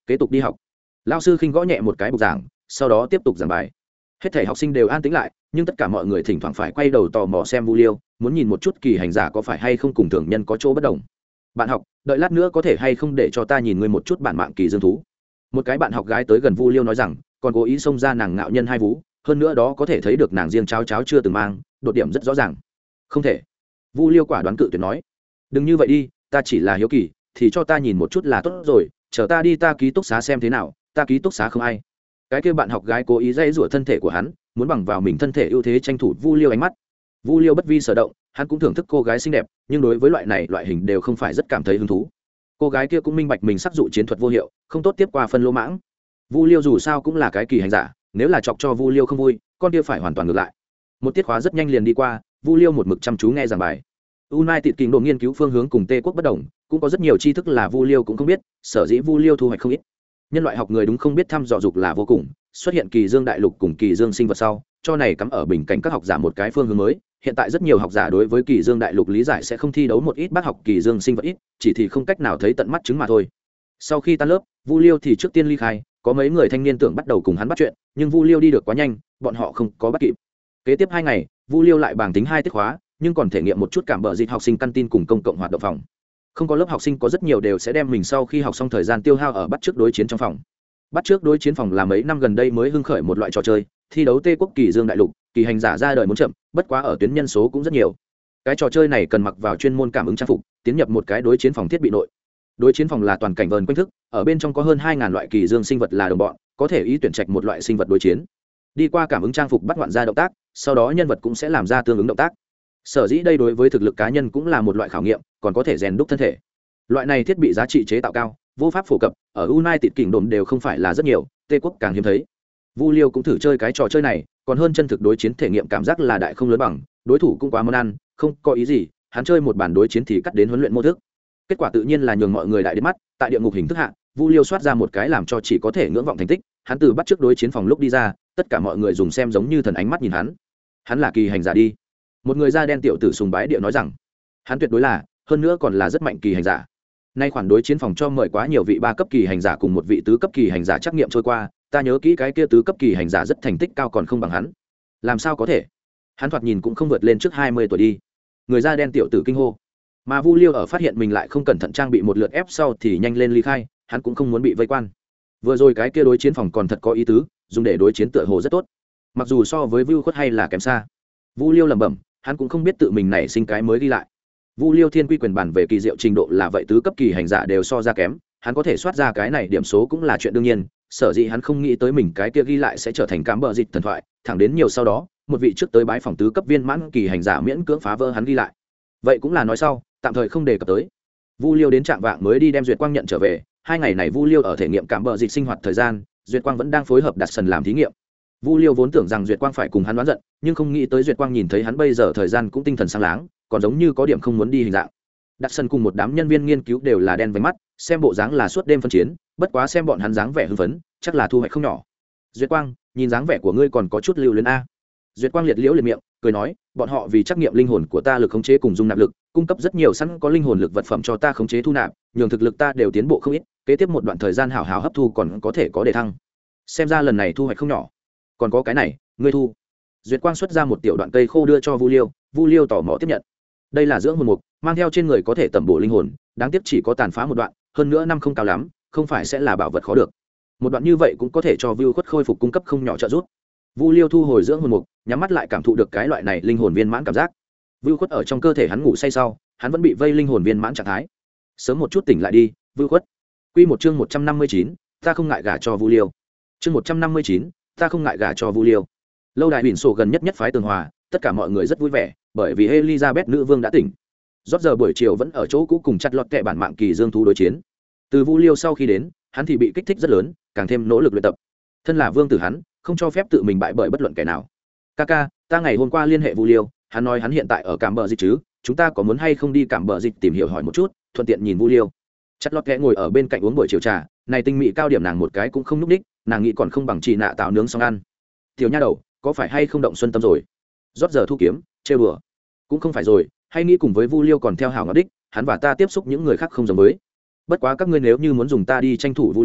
kế tục đi học. Lao sư khinh gõ nhẹ một cái bục giảng, sau đó tiếp tục giảng bài. Hết thảy học sinh đều an tĩnh lại, nhưng tất cả mọi người thỉnh thoảng phải quay đầu tò mò xem Vu Liêu, muốn nhìn một chút kỳ hành giả có phải hay không cùng thường nhân có chỗ bất đồng. Bạn học, đợi lát nữa có thể hay không để cho ta nhìn ngươi một chút bản mạng kỳ dương thú. Một cái bạn học gái tới gần Vu Liêu nói rằng, còn cố ý xông ra nàng ngạo nhân hai vú, hơn nữa đó có thể thấy được nàng riêng cháo cháo chưa từng mang, đột điểm rất rõ ràng. Không thể. Vu Liêu quả đoán cự tuyệt nói, đừng như vậy đi, ta chỉ là hiếu kỳ, thì cho ta nhìn một chút là tốt rồi, chờ ta đi ta ký túc xá xem thế nào, ta ký túc xá không ai. Cái kia bạn học gái cố ý dây rủa thân thể của hắn, muốn bằng vào mình thân thể ưu thế tranh thủ Vu Liêu ánh mắt. Vu Liêu bất vi sở động, hắn cũng thưởng thức cô gái xinh đẹp, nhưng đối với loại hình đều không phải rất cảm thấy hứng thú. Cô gái kia cũng minh bạch mình sắc dụ chiến thuật vô hiệu, không tốt tiếp qua phân lỗ mãng. Vu Liêu dù sao cũng là cái kỳ hành giả, nếu là chọc cho Vu Liêu không vui, con kia phải hoàn toàn ngược lại. Một tiết khóa rất nhanh liền đi qua, Vu Liêu một mực chăm chú nghe giảng bài. United Kingdom độ nghiên cứu phương hướng cùng Tây quốc bất đồng, cũng có rất nhiều tri thức là Vu Liêu cũng không biết, sở dĩ Vu Liêu thu hoạch không ít. Nhân loại học người đúng không biết thăm dò dục là vô cùng, xuất hiện kỳ dương đại lục cùng kỳ dương sinh vật sau, cho này cắm ở bình cảnh các học giả một cái phương hướng mới. Hiện tại rất nhiều học giả đối với kỳ dương đại lục lý giải sẽ không thi đấu một ít bác học kỳ dương sinh vật ít, chỉ thì không cách nào thấy tận mắt chứng mà thôi. Sau khi tan lớp, Vu Liêu thì trước tiên ly khai, có mấy người thanh niên tưởng bắt đầu cùng hắn bắt chuyện, nhưng Vu Liêu đi được quá nhanh, bọn họ không có bắt kịp. Kế tiếp 2 ngày, Vu Liêu lại bảng tính 2 tiết khóa, nhưng còn thể nghiệm một chút cảm bợ dịch học sinh căn tin cùng công cộng hoạt động phòng. Không có lớp học sinh có rất nhiều đều sẽ đem mình sau khi học xong thời gian tiêu hao ở bắt trước đối chiến trong phòng. Bắt trước đối chiến phòng là mấy năm gần đây mới hưng khởi một loại trò chơi, thi đấu Tây quốc kỳ dương đại lục, kỳ hành giả ra đời muốn chậm, bất quá ở tuyến nhân số cũng rất nhiều. Cái trò chơi này cần mặc vào chuyên môn cảm ứng trang phục, tiến nhập một cái đối chiến phòng thiết bị nội. Đối chiến phòng là toàn cảnh vờn quanh thức, ở bên trong có hơn 2000 loại kỳ dương sinh vật là đồng bọn, có thể ý tuyển trạch một loại sinh vật đối chiến. Đi qua cảm ứng trang phục bắt ngoạn ra động tác, sau đó nhân vật cũng sẽ làm ra tương ứng động tác. Sở dĩ đây đối với thực lực cá nhân cũng là một loại khảo nghiệm, còn có thể rèn đúc thân thể. Loại này thiết bị giá trị chế tạo cao, vô pháp phổ cập, ở United Kingdom đều không phải là rất nhiều, Tây quốc càng hiếm thấy. Vu Liêu cũng thử chơi cái trò chơi này, còn hơn chân thực đối chiến thể nghiệm cảm giác là đại không lớn bằng, đối thủ cũng quá món ăn, không có ý gì, hắn chơi một bản đối chiến thì cắt đến huấn luyện mô thức. Kết quả tự nhiên là nhường mọi người đại đến mắt, tại địa ngục hình thức hạ, Vu Liêu soát ra một cái làm cho chỉ có thể ngưỡng vọng thành tích, hắn từ bắt trước đối chiến phòng lúc đi ra, tất cả mọi người dùng xem giống như thần ánh mắt nhìn hắn. Hắn là kỳ hành giả đi. Một người da đen tiểu tử sùng bái địa nói rằng, hắn tuyệt đối là, hơn nữa còn là rất mạnh kỳ hành giả. Nay khoản đối chiến phòng cho mời quá nhiều vị 3 cấp kỳ hành giả cùng một vị tứ cấp kỳ hành giả trắc nghiệm trôi qua, ta nhớ kỹ cái kia tứ cấp kỳ hành giả rất thành tích cao còn không bằng hắn. Làm sao có thể? Hắn thoạt nhìn cũng không vượt lên trước 20 tuổi đi. Người da đen tiểu tử kinh hô. Mà Vu Liêu ở phát hiện mình lại không cẩn thận trang bị một lượt ép sau thì nhanh lên ly khai, hắn cũng không muốn bị vây quan. Vừa rồi cái kia đối chiến phòng còn thật có ý tứ, dùng để đối chiến tựa hồ rất tốt. Mặc dù so với Vu Khuất hay là kém xa. Vu Liêu lẩm bẩm, hắn cũng không biết tự mình nảy sinh cái mới đi lại. Vu Liêu thiên quy quyền bản về kỳ diệu trình độ là vậy tứ cấp kỳ hành giả đều so ra kém, hắn có thể soát ra cái này điểm số cũng là chuyện đương nhiên, sở dĩ hắn không nghĩ tới mình cái kia ghi lại sẽ trở thành cám bờ dịch thần thoại, thẳng đến nhiều sau đó, một vị trước tới bái phòng tứ cấp viên mãn kỳ hành giả miễn cưỡng phá vỡ hắn ghi lại. Vậy cũng là nói sau, tạm thời không đề cập tới. Vu Liêu đến trạng vạng mới đi đem Duyệt Quang nhận trở về, 2 ngày này Vu Liêu ở thể nghiệm cám bờ dịch sinh hoạt thời gian, Duyệt Quang vẫn đang phối hợp đặt sần làm thí nghiệm. Vu Liêu vốn tưởng rằng Duyệt Quang phải cùng hắn đoán giận, nhưng không nghĩ tới Duyệt Quang nhìn thấy hắn bây giờ thời gian cũng tinh thần sáng láng, còn giống như có điểm không muốn đi hình dạng. Đặt sân cùng một đám nhân viên nghiên cứu đều là đen váy mắt, xem bộ dáng là suốt đêm phân chiến, bất quá xem bọn hắn dáng vẻ hưng phấn, chắc là thu hoạch không nhỏ. Duyệt Quang, nhìn dáng vẻ của ngươi còn có chút lưu luyến a. Duyệt Quang liệt liễu liệt miệng, cười nói, bọn họ vì trắc nghiệm linh hồn của ta lực khống chế cùng dung nạp lực, cung cấp rất nhiều sẵn có linh hồn lực vật phẩm cho ta khống chế thu nạp, nhường thực lực ta đều tiến bộ không ít, kế tiếp một đoạn thời gian hảo hảo hấp thu còn có thể có đề thăng. Xem ra lần này thu hoạch không nhỏ. Còn có cái này, ngươi thu. Duyệt Quang xuất ra một tiểu đoạn cây khô đưa cho Vu Liêu tò mò tiếp nhận. Đây là dưỡng hồn mục, mang theo trên người có thể tẩm bổ linh hồn, đáng tiếc chỉ có tàn phá một đoạn, hơn nữa năm không cao lắm, không phải sẽ là bảo vật khó được. Một đoạn như vậy cũng có thể cho Vu Khuất khôi phục cung cấp không nhỏ trợ giúp. Vu Liêu thu hồi dưỡng hồn mục, nhắm mắt lại cảm thụ được cái loại này linh hồn viên mãn cảm giác. Vu Khuất ở trong cơ thể hắn ngủ say sau, hắn vẫn bị vây linh hồn viên mãn trạng thái. Sớm một chút tỉnh lại đi, Vu Khuất. Quy một chương 159, ta không ngại gả cho Vu Liêu. Chương 159, ta không ngại gả cho Vu Liêu. Lâu đài biển sổ gần nhất phái tường hòa, tất cả mọi người rất vui vẻ, bởi vì Elizabeth nữ vương đã tỉnh. Rốt giờ buổi chiều vẫn ở chỗ cũ cùng chặt lọt kệ bản mạng kỳ dương thú đối chiến. Từ Vu Liêu sau khi đến, hắn thì bị kích thích rất lớn, càng thêm nỗ lực luyện tập. Thân là vương tử hắn, không cho phép tự mình bại bởi bất luận kẻ nào. Kaka, ta ngày hôm qua liên hệ Vu Liêu, hắn nói hắn hiện tại ở Cảm Bờ Dịch chứ, chúng ta có muốn hay không đi Cảm Bờ Dịch tìm hiểu hỏi một chút, thuận tiện nhìn Vu Liêu. Chặt lọt kệ ngồi ở bên cạnh uống buổi chiều trà, này tinh mỹ cao điểm nàng một cái cũng không núp đích, nàng nghĩ còn không bằng chỉ nạ táo nướng xong ăn. Tiểu nha đầu, có phải hay không động xuân tâm rồi? Rốt giờ thu kiếm, trêu đùa. Cũng không phải rồi, hay nghĩ cùng với Vu Liêu còn theo hảo ngọc đích, hắn và ta tiếp xúc những người khác không giống với. Bất quá các ngươi nếu như muốn dùng ta đi tranh thủ Vu Liêu,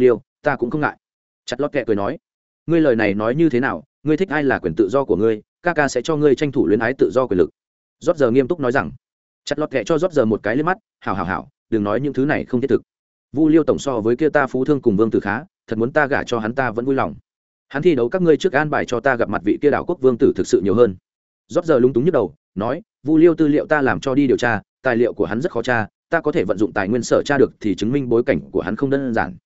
ta cũng không ngại. Chặt lót kẹ cười nói, ngươi lời này nói như thế nào, ngươi thích ai là quyền tự do của ngươi, ca ca sẽ cho ngươi tranh thủ luyến ái tự do quyền lực. Rót giờ nghiêm túc nói rằng. Chặt lót kẹ cho rót giờ một cái liếc mắt, hảo, đừng nói những thứ này không thiết thực. Vu Liêu tổng so với kia ta phú thương cùng vương tử khá, thật muốn ta gả cho hắn ta vẫn vui lòng. Hắn thi đấu các ngươi trước an bài cho ta gặp mặt vị kia đảo quốc vương tử thực sự nhiều hơn. Rót giờ lúng túng nhức đầu, nói, Vu Liêu tư liệu ta làm cho đi điều tra, tài liệu của hắn rất khó tra, ta có thể vận dụng tài nguyên sở tra được thì chứng minh bối cảnh của hắn không đơn giản.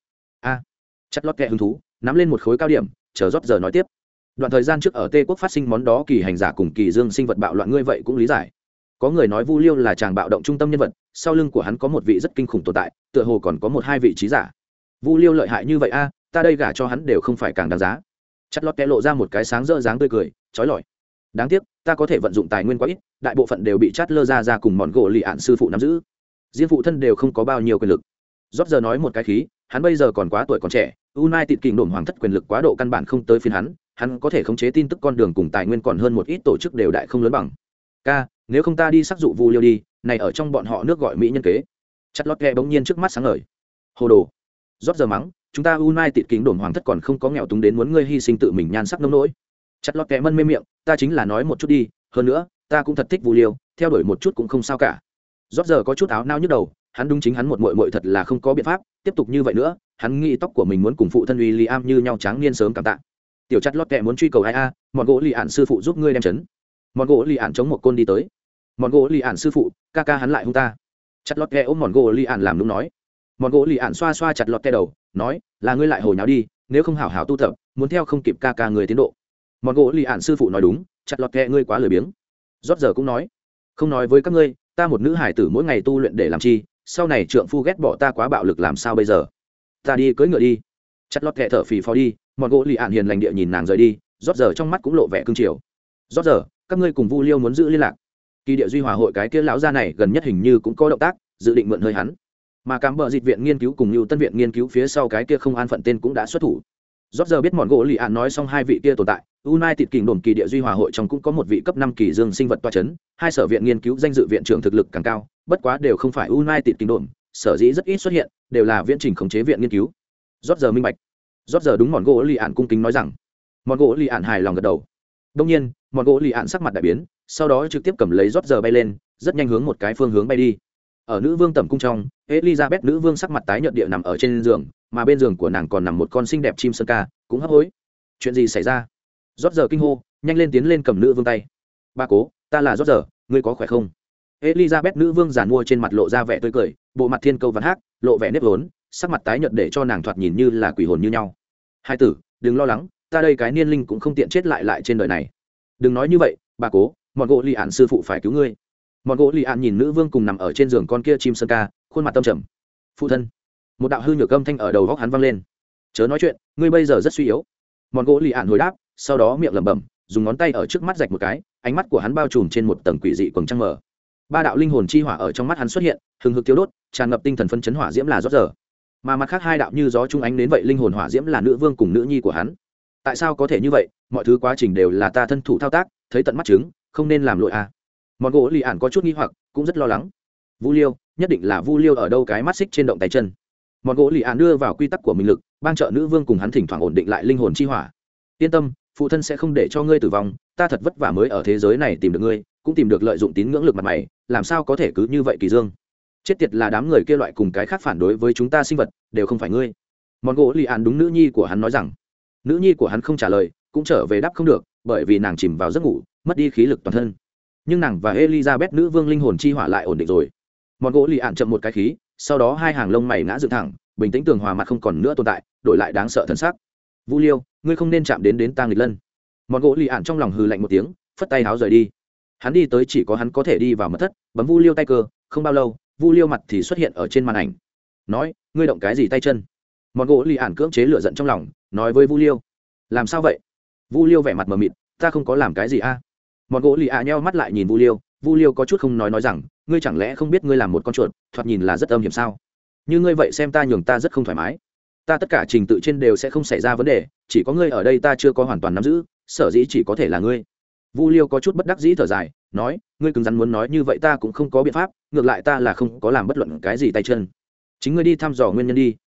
Chặt lót kẹ hứng thú, nắm lên một khối cao điểm, chờ rót giờ nói tiếp. Đoạn thời gian trước ở Tây quốc phát sinh món đó kỳ hành giả cùng kỳ dương sinh vật bạo loạn, ngươi vậy cũng lý giải. Có người nói Vu Liêu là chàng bạo động trung tâm nhân vật, sau lưng của hắn có một vị rất kinh khủng tồn tại, tựa hồ còn có một hai vị trí giả. Vu Liêu lợi hại như vậy ta đây gả cho hắn đều không phải càng đáng giá. Chặt lót kẹ lộ ra một cái sáng rỡ dáng tươi cười, chói lọi. Đáng tiếc, ta có thể vận dụng tài nguyên quá ít, đại bộ phận đều bị chát lơ ra cùng mọn gỗ lì ạn sư phụ nắm giữ. Riêng phụ thân đều không có bao nhiêu quyền lực. Rót giờ nói một cái khí, hắn bây giờ còn quá tuổi còn trẻ, United Kingdom hoàng thất quyền lực quá độ căn bản không tới phiên hắn có thể khống chế tin tức con đường cùng tài nguyên còn hơn một ít tổ chức đều đại không lớn bằng. Nếu không ta đi sắc dụ Vu Liêu đi, này ở trong bọn họ nước gọi mỹ nhân kế. Chặt lót kẹ bỗng nhiên trước mắt sáng ngời. Hồ đồ. Rót giờ mắng, chúng ta United Kingdom hoàng thất còn không có nghèo túng đến muốn ngươi hy sinh tự mình nhan sắc nông nỗi. Chặt lót kẹ mân mê miệng, ta chính là nói một chút đi, hơn nữa, ta cũng thật thích Vu Liêu, theo đuổi một chút cũng không sao cả. Rót giờ có chút áo nao nhức đầu, hắn đúng chính hắn một muội thật là không có biện pháp, tiếp tục như vậy nữa, hắn nghĩ tóc của mình muốn cùng phụ thân William như nhau trắng niên sớm cảm tạ. Tiểu chặt lót kẹ muốn truy cầu ai mọn gỗ lì ạn sư phụ giúp ngươi đem chấn. Mọn gỗ lì ạn chống một côn đi tới. Mọn gỗ lì ạn sư phụ, ca hắn lại hung ta. Chặt lót kẹ ôm mọn gỗ lì ạn làm đúng nói. Mọn gỗ lì ạn xoa xoa chặt lót kẹ đầu, nói, là ngươi lại hồi nháo đi, nếu không hảo hảo tu tập, muốn theo không kịp ca người tiến độ. Mọn gỗ lì ạn sư phụ nói đúng, chặt lót kẹ ngươi quá lười biếng. Rót giờ cũng nói, không nói với các ngươi, ta một nữ hải tử mỗi ngày tu luyện để làm chi, sau này trượng phu ghét bỏ ta quá bạo lực làm sao bây giờ. Ta đi cưỡi ngựa đi. Chặt lót kẹ thở phì phò đi, mọn gỗ lì ạn hiền lành địa nhìn nàng rời đi. Rót giờ trong mắt cũng lộ vẻ cương triều. Rót giờ, các ngươi cùng Vu Liêu muốn giữ liên lạc. Kỳ địa duy hòa hội cái kia lão gia này gần nhất hình như cũng có động tác, dự định mượn hơi hắn. Mà cám bờ dịch viện nghiên cứu cùng như tân viện nghiên cứu phía sau cái kia không an phận tên cũng đã xuất thủ. Rót giờ biết mọn gỗ lì ạn nói xong hai vị kia tồn tại, United Kingdom kỳ địa duy hòa hội trong cũng có một vị cấp 5 kỳ dương sinh vật toa chấn, hai sở viện nghiên cứu danh dự viện trưởng thực lực càng cao, bất quá đều không phải United Kingdom, sở dĩ rất ít xuất hiện, đều là viễn trình khống chế viện nghiên cứu. Rót giờ minh bạch. Rót giờ đúng mọn gỗ lì ạn cung kính nói rằng. Mọn gỗ lì ạn hài lòng gật đầu. Đương nhiên, mọn gỗ lì ạn sắc mặt đại biến, sau đó trực tiếp cầm lấy rót giờ bay lên, rất nhanh hướng một cái phương hướng bay đi. Ở nữ vương tẩm cung trong, Elizabeth nữ vương sắc mặt tái nhợt địa nằm ở trên giường, mà bên giường của nàng còn nằm một con xinh đẹp chim sơn ca, cũng hấp hối. Chuyện gì xảy ra? Rót giờ kinh hô, nhanh lên tiến lên cầm nữ vương tay. Ba cố, ta là rót giờ, ngươi có khỏe không? Elizabeth nữ vương giàn mua trên mặt lộ ra vẻ tươi cười, bộ mặt thiên câu văn hát, lộ vẻ nếp vốn, sắc mặt tái nhợt để cho nàng thoạt nhìn như là quỷ hồn như nhau. Hai tử, đừng lo lắng, ta đây cái niên linh cũng không tiện chết lại trên đời này. Đừng nói như vậy, bà cố, mọn gỗ lì ạn sư phụ phải cứu ngươi. Mọn gỗ lì ạn nhìn nữ vương cùng nằm ở trên giường con kia chim sơn ca, khuôn mặt tâm trầm. Phụ thân. Một đạo hư nhược âm thanh ở đầu góc hắn vang lên. Chớ nói chuyện, ngươi bây giờ rất suy yếu. Mọn gỗ lì ạn hồi đáp, sau đó miệng lẩm bẩm, dùng ngón tay ở trước mắt rạch một cái, ánh mắt của hắn bao trùm trên một tầng quỷ dị quầng trăng mờ. Ba đạo linh hồn chi hỏa ở trong mắt hắn xuất hiện, hừng hực thiêu đốt, tràn ngập tinh thần phấn chấn hỏa diễm là rót giờ. Mà mặt khác hai đạo như gió trung ánh đến vậy linh hồn hỏa diễm là nữ vương cùng nữ nhi của hắn. Tại sao có thể như vậy? Mọi thứ quá trình đều là ta thân thủ thao tác, thấy tận mắt chứng, không nên làm lỗi à? Mọn gỗ lì ạn có chút nghi hoặc, cũng rất lo lắng. Vu Liêu, nhất định là Vu Liêu ở đâu cái mắt xích trên động tay chân. Mọn gỗ lì ạn đưa vào quy tắc của mình lực, ban trợ nữ vương cùng hắn thỉnh thoảng ổn định lại linh hồn chi hỏa. Yên tâm, phụ thân sẽ không để cho ngươi tử vong, ta thật vất vả mới ở thế giới này tìm được ngươi, cũng tìm được lợi dụng tín ngưỡng lực mặt mày, làm sao có thể cứ như vậy kỳ dương? Chết tiệt là đám người kia loại cùng cái khác phản đối với chúng ta sinh vật, đều không phải ngươi. Mọn gỗ lì ạn đúng nữ nhi của hắn nói rằng. Nữ nhi của hắn không trả lời, cũng trở về đáp không được, bởi vì nàng chìm vào giấc ngủ, mất đi khí lực toàn thân. Nhưng nàng và Elizabeth nữ vương linh hồn chi hỏa lại ổn định rồi. Mọn gỗ lì ạn chậm một cái khí, sau đó hai hàng lông mày ngã dựng thẳng, bình tĩnh tường hòa mặt không còn nữa tồn tại, đổi lại đáng sợ thần sắc. Vu Liêu, ngươi không nên chạm đến ta nghịch lân. Mọn gỗ lì ạn trong lòng hừ lạnh một tiếng, phất tay háo rời đi. Hắn đi tới chỉ có hắn có thể đi vào mật thất, bấm Vu Liêu tay cơ, không bao lâu, Vu Liêu mặt thì xuất hiện ở trên màn ảnh. Nói, ngươi động cái gì tay chân? Mọn gỗ lì ạn cưỡng chế lửa giận trong lòng, nói với Vu Liêu. Làm sao vậy? Vu Liêu vẻ mặt mờ mịt, ta không có làm cái gì a. Mọn gỗ lì ạn nheo mắt lại nhìn Vu Liêu có chút không nói rằng, ngươi chẳng lẽ không biết ngươi làm một con chuột, thoạt nhìn là rất âm hiểm sao? Như ngươi vậy xem ta nhường ta rất không thoải mái. Ta tất cả trình tự trên đều sẽ không xảy ra vấn đề, chỉ có ngươi ở đây ta chưa có hoàn toàn nắm giữ, sở dĩ chỉ có thể là ngươi. Vu Liêu có chút bất đắc dĩ thở dài, nói, ngươi cứng rắn muốn nói như vậy ta cũng không có biện pháp, ngược lại ta là không có làm bất luận cái gì tay chân. Chính ngươi đi thăm dò nguyên nhân đi,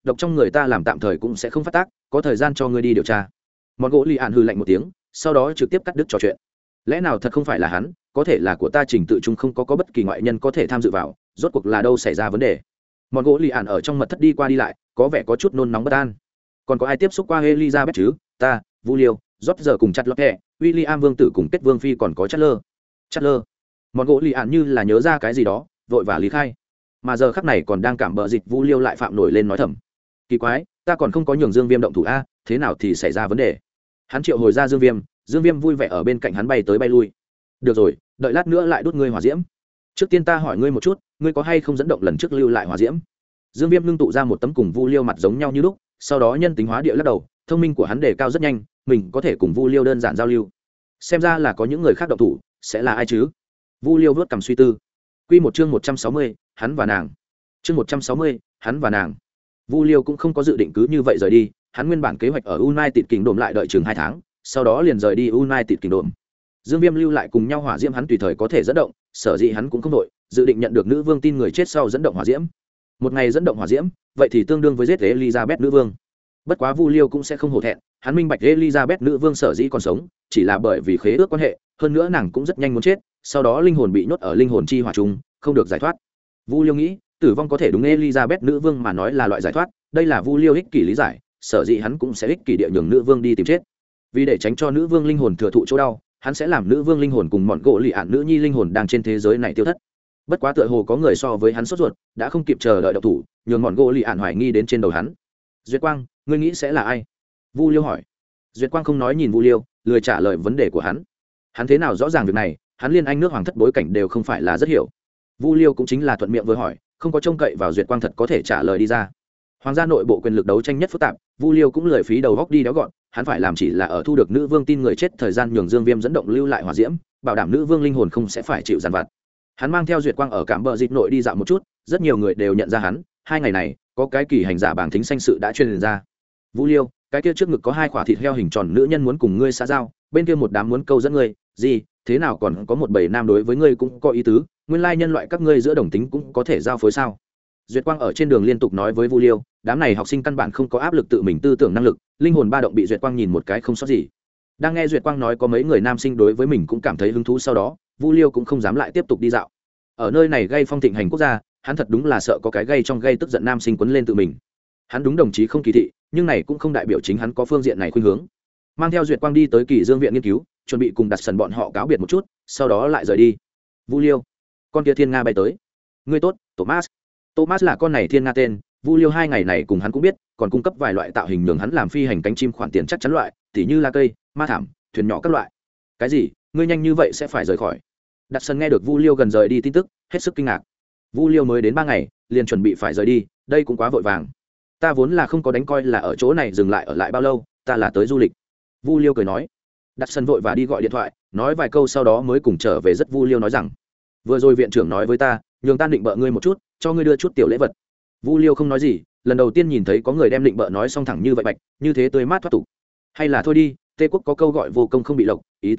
độc trong người ta làm tạm thời cũng sẽ không phát tác, có thời gian cho ngươi đi điều tra. Mọn gỗ lì ạn hừ lạnh một tiếng, sau đó trực tiếp cắt đứt trò chuyện. Lẽ nào thật không phải là hắn, có thể là của ta trình tự chung không có bất kỳ ngoại nhân có thể tham dự vào, rốt cuộc là đâu xảy ra vấn đề. Mọn gỗ lì ạn ở trong mật thất đi qua đi lại, có vẻ có chút nôn nóng bất an. Còn có ai tiếp xúc qua Elizabeth chứ? Ta, Vu Liêu, rót giờ cùng chặt lọt kẹ, William vương tử cùng kết vương phi, còn có chát lơ. Mọn gỗ lì ạn như là nhớ ra cái gì đó, vội vã lý khai. Mà giờ khắc này còn đang cảm bợ dịch, Vu Liêu lại phạm nổi lên nói thầm: kỳ quái, ta còn không có nhường Dương Viêm động thủ a, thế nào thì xảy ra vấn đề? Hắn triệu hồi ra Dương Viêm vui vẻ ở bên cạnh hắn bay tới bay lui. Được rồi, đợi lát nữa lại đốt ngươi hỏa diễm. Trước tiên ta hỏi ngươi một chút, ngươi có hay không dẫn động lần trước lưu lại hỏa diễm? Dương Viêm ngưng tụ ra một tấm cùng Vu Liêu mặt giống nhau như lúc, sau đó nhân tính hóa địa lắc đầu, thông minh của hắn đề cao rất nhanh, mình có thể cùng Vu Liêu đơn giản giao lưu. Xem ra là có những người khác động thủ, sẽ là ai chứ? Vu Liêu vớt cằm suy tư. Quy một chương 160, hắn và nàng. Chương 160, hắn và nàng. Vu Liêu cũng không có dự định cứ như vậy rời đi, hắn nguyên bản kế hoạch ở United Kingdom lại đợi chừng 2 tháng, sau đó liền rời đi United Kingdom. Dương Viêm lưu lại cùng nhau hỏa diễm hắn tùy thời có thể dẫn động, sở dĩ hắn cũng không đội, dự định nhận được nữ vương tin người chết sau dẫn động hỏa diễm. Một ngày dẫn động hỏa diễm, vậy thì tương đương với giết Elizabeth nữ vương. Bất quá Vu Liêu cũng sẽ không hổ thẹn, hắn minh bạch Elizabeth nữ vương sở dĩ còn sống, chỉ là bởi vì khế ước quan hệ, hơn nữa nàng cũng rất nhanh muốn chết, sau đó linh hồn bị nhốt ở linh hồn chi hỏa trùng, không được giải thoát. Vu Liêu nghĩ, tử vong có thể đúng Elizabeth nữ vương mà nói là loại giải thoát, đây là Vu Liêu ích kỷ lý giải, sở dĩ hắn cũng sẽ ích kỷ địa nhường nữ vương đi tìm chết. Vì để tránh cho nữ vương linh hồn thừa thụ chỗ đau, hắn sẽ làm nữ vương linh hồn cùng mọn gỗ lì ạn nữ nhi linh hồn đang trên thế giới này tiêu thất. Bất quá tựa hồ có người so với hắn sốt ruột, đã không kịp chờ đợi động thủ, nhường mọn gỗ lì ạn hoài nghi đến trên đầu hắn. Duyệt Quang, ngươi nghĩ sẽ là ai? Vu Liêu hỏi. Duyệt Quang không nói nhìn Vu Liêu, lười trả lời vấn đề của hắn. Hắn thế nào rõ ràng việc này, hắn liên anh nước hoàng thất bối cảnh đều không phải là rất hiểu. Vu Liêu cũng chính là thuận miệng vừa hỏi, không có trông cậy vào Duyệt Quang thật có thể trả lời đi ra. Hoàng gia nội bộ quyền lực đấu tranh nhất phức tạp, Vu Liêu cũng lười phí đầu góc đi đéo gọn, hắn phải làm chỉ là ở thu được nữ vương tin người chết thời gian nhường Dương Viêm dẫn động lưu lại hỏa diễm, bảo đảm nữ vương linh hồn không sẽ phải chịu giàn vặt. Hắn mang theo Duyệt Quang ở Cạm Bờ Dịch nội đi dạo một chút, rất nhiều người đều nhận ra hắn. 2 ngày này, có cái kỳ hành giả bảng thính sanh sự đã truyền ra. Vu Liêu, cái kia trước ngực có 2 quả thịt heo hình tròn nữ nhân muốn cùng ngươi xã giao, bên kia một đám muốn câu dẫn ngươi, gì? Thế nào còn có một bầy nam đối với ngươi cũng có ý tứ, nguyên lai nhân loại các ngươi giữa đồng tính cũng có thể giao phối sao? Duyệt Quang ở trên đường liên tục nói với Vu Liêu, đám này học sinh căn bản không có áp lực tự mình tư tưởng năng lực, linh hồn ba động bị Duyệt Quang nhìn một cái không sót gì. Đang nghe Duyệt Quang nói có mấy người nam sinh đối với mình cũng cảm thấy hứng thú, sau đó Vu Liêu cũng không dám lại tiếp tục đi dạo. Ở nơi này gây phong thịnh hành quốc gia, hắn thật đúng là sợ có cái gây trong gây tức giận nam sinh quấn lên tự mình. Hắn đúng đồng chí không kỳ thị, nhưng này cũng không đại biểu chính hắn có phương diện này khuynh hướng. Mang theo Duyệt Quang đi tới Kỳ Dương viện nghiên cứu, chuẩn bị cùng đặt sần bọn họ cáo biệt một chút, sau đó lại rời đi. Vu Liêu, con kia thiên nga bay tới. Ngươi tốt, Thomas là con này thiên nga tên. Vu Liêu 2 ngày này cùng hắn cũng biết, còn cung cấp vài loại tạo hình nhường hắn làm phi hành cánh chim khoản tiền chắc chắn loại, tỉ như la cây, ma thảm, thuyền nhỏ các loại. Cái gì? Ngươi nhanh như vậy sẽ phải rời khỏi? Đặt sân nghe được Vu Liêu gần rời đi tin tức, hết sức kinh ngạc. Vu Liêu mới đến 3 ngày, liền chuẩn bị phải rời đi, đây cũng quá vội vàng. Ta vốn là không có đánh coi là ở chỗ này dừng lại ở lại bao lâu, ta là tới du lịch. Vu Liêu cười nói. Đặt sân vội và đi gọi điện thoại, nói vài câu sau đó mới cùng trở về. Rất Vu Liêu nói rằng, vừa rồi viện trưởng nói với ta, nhường ta định bợ ngươi một chút, cho ngươi đưa chút tiểu lễ vật. Vu Liêu không nói gì, lần đầu tiên nhìn thấy có người đem định bợ nói xong thẳng như vậy bạch, như thế tươi mát thoát tục. Hay là thôi đi, Tây Quốc có câu gọi vô công không bị lộc, ý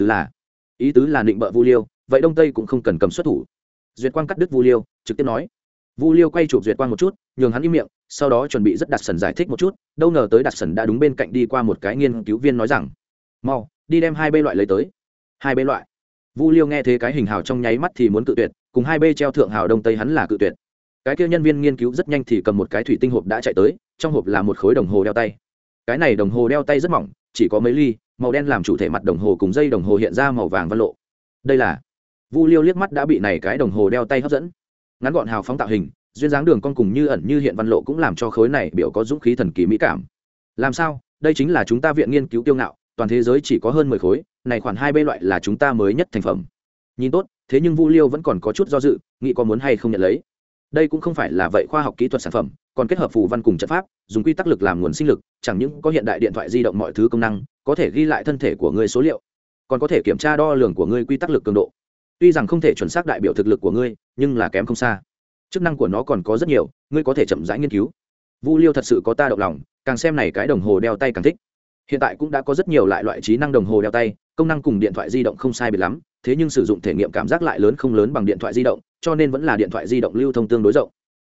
tứ là định bợ Vu Liêu, vậy Đông Tây cũng không cần cầm xuất thủ. Duyệt Quang cắt đứt Vu Liêu, trực tiếp nói. Vu Liêu quay chụp Duyệt Quang một chút, nhường hắn im miệng, sau đó chuẩn bị rất đặt sần giải thích một chút, đâu ngờ tới đặt sần đã đúng bên cạnh đi qua một cái nghiên cứu viên nói rằng, mau đi đem 2B loại lấy tới. 2B loại. Vu Liêu nghe thế cái hình hào trong nháy mắt thì muốn cự tuyệt, cùng 2B treo thượng hào Đông Tây hắn là cự tuyệt. Cái kia nhân viên nghiên cứu rất nhanh thì cầm một cái thủy tinh hộp đã chạy tới, trong hộp là một khối đồng hồ đeo tay. Cái này đồng hồ đeo tay rất mỏng, chỉ có mấy ly, màu đen làm chủ thể mặt đồng hồ cùng dây đồng hồ hiện ra màu vàng văn lộ. Đây là. Vu Liêu liếc mắt đã bị này cái đồng hồ đeo tay hấp dẫn. Ngắn gọn hào phóng tạo hình, duyên dáng đường cong cùng như ẩn như hiện văn lộ cũng làm cho khối này biểu có dũng khí thần kỳ mỹ cảm. Làm sao? Đây chính là chúng ta viện nghiên cứu tiêu ngạo, toàn thế giới chỉ có hơn 10 khối, này khoản 2B loại là chúng ta mới nhất thành phẩm. Nhìn tốt, thế nhưng Vu Liêu vẫn còn có chút do dự, nghĩ có muốn hay không nhận lấy. Đây cũng không phải là vậy khoa học kỹ thuật sản phẩm, còn kết hợp phù văn cùng trận pháp, dùng quy tắc lực làm nguồn sinh lực, chẳng những có hiện đại điện thoại di động mọi thứ công năng, có thể ghi lại thân thể của ngươi số liệu, còn có thể kiểm tra đo lường của ngươi quy tắc lực cường độ. Tuy rằng không thể chuẩn xác đại biểu thực lực của ngươi, nhưng là kém không xa. Chức năng của nó còn có rất nhiều, ngươi có thể chậm rãi nghiên cứu. Vu Liêu thật sự có ta động lòng, càng xem này cái đồng hồ đeo tay càng thích. Hiện tại cũng đã có rất nhiều loại trí năng đồng hồ đeo tay, công năng cùng điện thoại di động không sai biệt lắm, thế nhưng sử dụng thể nghiệm cảm giác lại lớn không lớn bằng điện thoại di động, cho nên vẫn là điện thoại di động lưu thông tương đối rộng.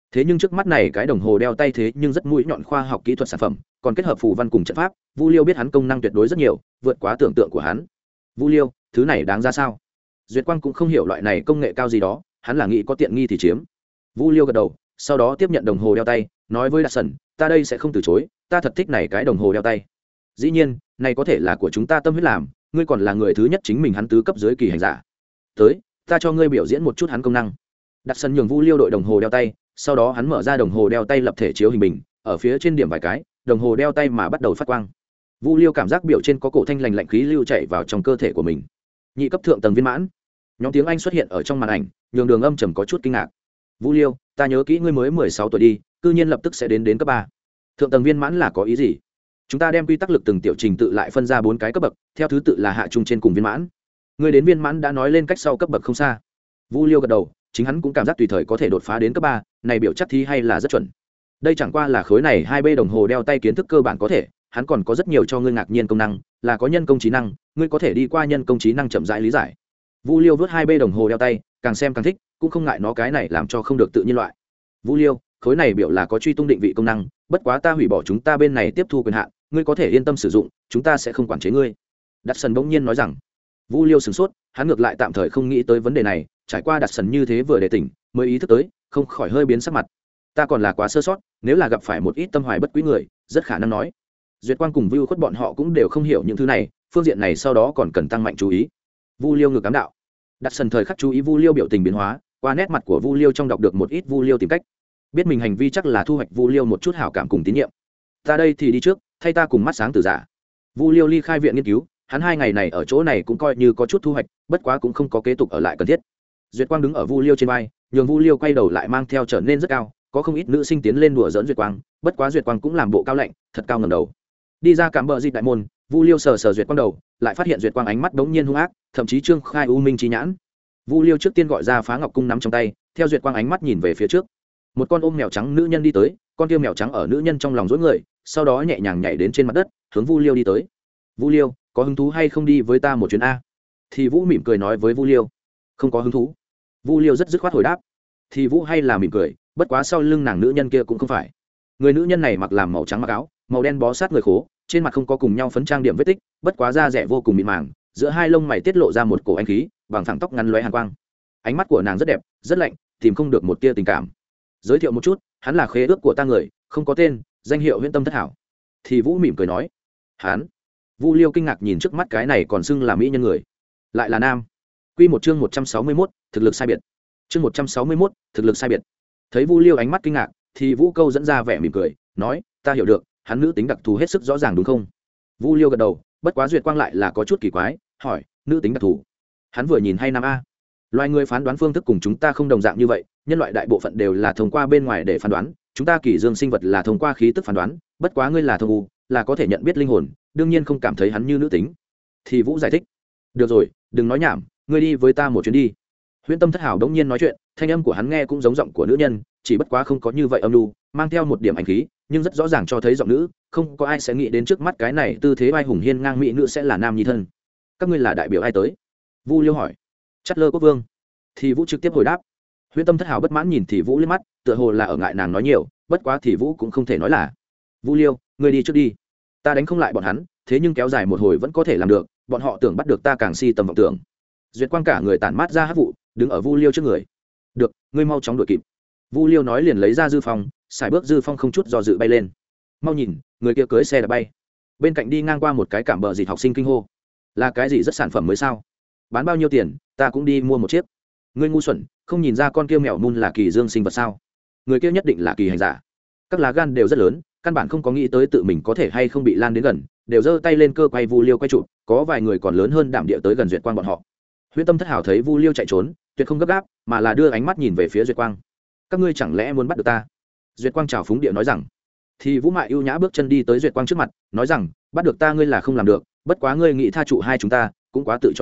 thế nhưng trước mắt này cái đồng hồ đeo tay thế nhưng rất mũi nhọn khoa học kỹ thuật sản phẩm, còn kết hợp phù văn cùng trận pháp. Vu Liêu biết hắn công năng tuyệt đối rất nhiều, vượt quá tưởng tượng của hắn. Vu Liêu, thứ này đáng ra sao? Duyệt Quang cũng không hiểu loại này công nghệ cao gì đó, hắn là nghĩ có tiện nghi thì chiếm. Vu Liêu gật đầu, sau đó tiếp nhận đồng hồ đeo tay, nói với Đạt Sẩn, ta đây sẽ không từ chối, ta thật thích này cái đồng hồ đeo tay. Dĩ nhiên, này có thể là của chúng ta tâm huyết làm, ngươi còn là người thứ nhất chính mình hắn tứ cấp dưới kỳ hành giả. Tới, ta cho ngươi biểu diễn một chút hắn công năng. Đạt Sẩn nhường Vu Liêu đội đồng hồ đeo tay, sau đó hắn mở ra đồng hồ đeo tay lập thể chiếu hình bình, ở phía trên điểm vài cái, đồng hồ đeo tay mà bắt đầu phát quang. Vu Liêu cảm giác biểu trên có cổ thanh lành lạnh khí lưu chảy vào trong cơ thể của mình. Nhị cấp thượng tầng viên mãn. Nhóm tiếng Anh xuất hiện ở trong màn ảnh, nhường Đường Âm trầm có chút kinh ngạc. Vu Liêu, ta nhớ kỹ ngươi mới 16 tuổi đi, cư nhiên lập tức sẽ đến cấp 3. Thượng tầng viên mãn là có ý gì? Chúng ta đem quy tắc lực từng tiểu trình tự lại phân ra 4 cái cấp bậc, theo thứ tự là hạ trung trên cùng viên mãn. Ngươi đến viên mãn đã nói lên cách sau cấp bậc không xa. Vu Liêu gật đầu, chính hắn cũng cảm giác tùy thời có thể đột phá đến cấp 3, này biểu chắc thí hay là rất chuẩn. Đây chẳng qua là khối này 2B đồng hồ đeo tay kiến thức cơ bản có thể, hắn còn có rất nhiều cho ngươi ngạc nhiên công năng, là có nhân công trí năng, ngươi có thể đi qua nhân công trí năng chậm rãi lý giải. Vu Liêu vớt 2B đồng hồ đeo tay, càng xem càng thích, cũng không ngại nó cái này làm cho không được tự nhiên loại. Vu Liêu, khối này biểu là có truy tung định vị công năng, bất quá ta hủy bỏ chúng ta bên này tiếp thu quyền hạn, ngươi có thể yên tâm sử dụng, chúng ta sẽ không quản chế ngươi. Đạt Sẩn bỗng nhiên nói rằng. Vu Liêu sửng sốt, hắn ngược lại tạm thời không nghĩ tới vấn đề này, trải qua Đạt Sẩn như thế vừa để tỉnh, mới ý thức tới, không khỏi hơi biến sắc mặt. Ta còn là quá sơ sót, nếu là gặp phải một ít tâm hoài bất quý người, rất khả năng nói. Duyệt Quang cùng Vu Khuất bọn họ cũng đều không hiểu những thứ này, phương diện này sau đó còn cần tăng mạnh chú ý. Vu Liêu ngược ám đạo. Đạt Sẩn thời khắc chú ý Vu Liêu biểu tình biến hóa, qua nét mặt của Vu Liêu trong đọc được một ít Vu Liêu tìm cách, biết mình hành vi chắc là thu hoạch Vu Liêu một chút hảo cảm cùng tín nhiệm. Ta đây thì đi trước, thay ta cùng mắt sáng từ giả. Vu Liêu ly khai viện nghiên cứu, hắn 2 ngày này ở chỗ này cũng coi như có chút thu hoạch, bất quá cũng không có kế tục ở lại cần thiết. Duyệt Quang đứng ở Vu Liêu trên vai, nhường Vu Liêu quay đầu lại mang theo trở nên rất cao, có không ít nữ sinh tiến lên đùa giỡn Duyệt Quang, bất quá Duyệt Quang cũng làm bộ cao lạnh, thật cao ngẩng đầu. Đi ra cạm bờ dịch đại môn, Vu Liêu sờ sờ Duyệt Quang đầu, lại phát hiện Duyệt Quang ánh mắt đống nhiên hung ác, thậm chí trương khai u minh chi nhãn. Vu Liêu trước tiên gọi ra Phá Ngọc cung nắm trong tay, theo Duyệt Quang ánh mắt nhìn về phía trước. Một con ôm mèo trắng nữ nhân đi tới, con kia mèo trắng ở nữ nhân trong lòng dối người, sau đó nhẹ nhàng nhảy đến trên mặt đất, hướng Vu Liêu đi tới. Vu Liêu, có hứng thú hay không đi với ta một chuyến a? Thì Vũ mỉm cười nói với Vu Liêu. Không có hứng thú. Vu Liêu rất dứt khoát hồi đáp. Thì Vũ hay là mỉm cười, bất quá sau lưng nàng nữ nhân kia cũng không phải. Người nữ nhân này mặc làm màu trắng mặc áo, màu đen bó sát người khố, trên mặt không có cùng nhau phấn trang điểm vết tích, bất quá da rẻ vô cùng mịn màng, giữa hai lông mày tiết lộ ra một cổ anh khí, bằng thẳng tóc ngắn lóe hàn quang. Ánh mắt của nàng rất đẹp, rất lạnh, tìm không được một tia tình cảm. Giới thiệu một chút, hắn là khế ước của ta người, không có tên, danh hiệu Huyễn Tâm Thất Hảo. Thì Vũ mỉm cười nói. Hắn. Vu Liêu kinh ngạc nhìn trước mắt cái này còn xưng là mỹ nhân người, lại là nam. Quy một chương 161, thực lực sai biệt. Chương 161, thực lực sai biệt. Thấy Vu Liêu ánh mắt kinh ngạc, thì Vũ Câu dẫn ra vẻ mỉm cười, nói, ta hiểu được, hắn nữ tính đặc thù hết sức rõ ràng đúng không? Vu Liêu gật đầu, bất quá Duyệt Quang lại là có chút kỳ quái, hỏi, nữ tính đặc thù? Hắn vừa nhìn hay nam a? Loài người phán đoán phương thức cùng chúng ta không đồng dạng như vậy, nhân loại đại bộ phận đều là thông qua bên ngoài để phán đoán, chúng ta kỳ dương sinh vật là thông qua khí tức phán đoán, bất quá ngươi là thông u, là có thể nhận biết linh hồn, đương nhiên không cảm thấy hắn như nữ tính. Thì Vũ giải thích. Được rồi, đừng nói nhảm, ngươi đi với ta một chuyến đi. Huyễn Tâm Thất Hảo đống nhiên nói chuyện, thanh âm của hắn nghe cũng giống giọng của nữ nhân, chỉ bất quá không có như vậy âm lưu, mang theo một điểm ảnh khí, nhưng rất rõ ràng cho thấy giọng nữ, không có ai sẽ nghĩ đến trước mắt cái này tư thế vai hùng hiên ngang mỹ nữ sẽ là nam nhi thân. Các ngươi là đại biểu ai tới? Vu Liêu hỏi. Chát Lơ Quốc Vương. Thì Vũ trực tiếp hồi đáp. Huyễn Tâm Thất Hảo bất mãn nhìn Thì Vũ liếc mắt, tựa hồ là ở ngại nàng nói nhiều, bất quá Thì Vũ cũng không thể nói là. Vu Liêu, ngươi đi trước đi. Ta đánh không lại bọn hắn, thế nhưng kéo dài một hồi vẫn có thể làm được, bọn họ tưởng bắt được ta càng si tầm vọng tưởng. Duyệt Quang cả người tản mát ra hắc vụ, đứng ở Vu Liêu trước người. Được, ngươi mau chóng đuổi kịp. Vu Liêu nói liền lấy ra dư phong, xài bước dư phong không chút do dự bay lên. Mau nhìn, người kia cưỡi xe đã bay. Bên cạnh đi ngang qua một cái cảm bờ dịt học sinh kinh hô. Là cái gì rất sản phẩm mới sao? Bán bao nhiêu tiền, ta cũng đi mua một chiếc. Ngươi ngu xuẩn, không nhìn ra con kia mèo mun là kỳ dương sinh vật sao? Người kia nhất định là kỳ hành giả. Các lá gan đều rất lớn, căn bản không có nghĩ tới tự mình có thể hay không bị lan đến gần, đều giơ tay lên cơ quay Vu Liêu quay trụ, có vài người còn lớn hơn đảm địa tới gần Duyệt Quang bọn họ. Huyễn Tâm Thất Hảo thấy Vu Liêu chạy trốn, tuyệt không gấp gáp, mà là đưa ánh mắt nhìn về phía Duyệt Quang. Các ngươi chẳng lẽ muốn bắt được ta? Duyệt Quang chào phúng địa nói rằng. Thì Vũ Mại ưu nhã bước chân đi tới Duyệt Quang trước mặt, nói rằng, bắt được ta ngươi là không làm được, bất quá ngươi nghĩ tha trụ hai chúng ta, cũng quá tự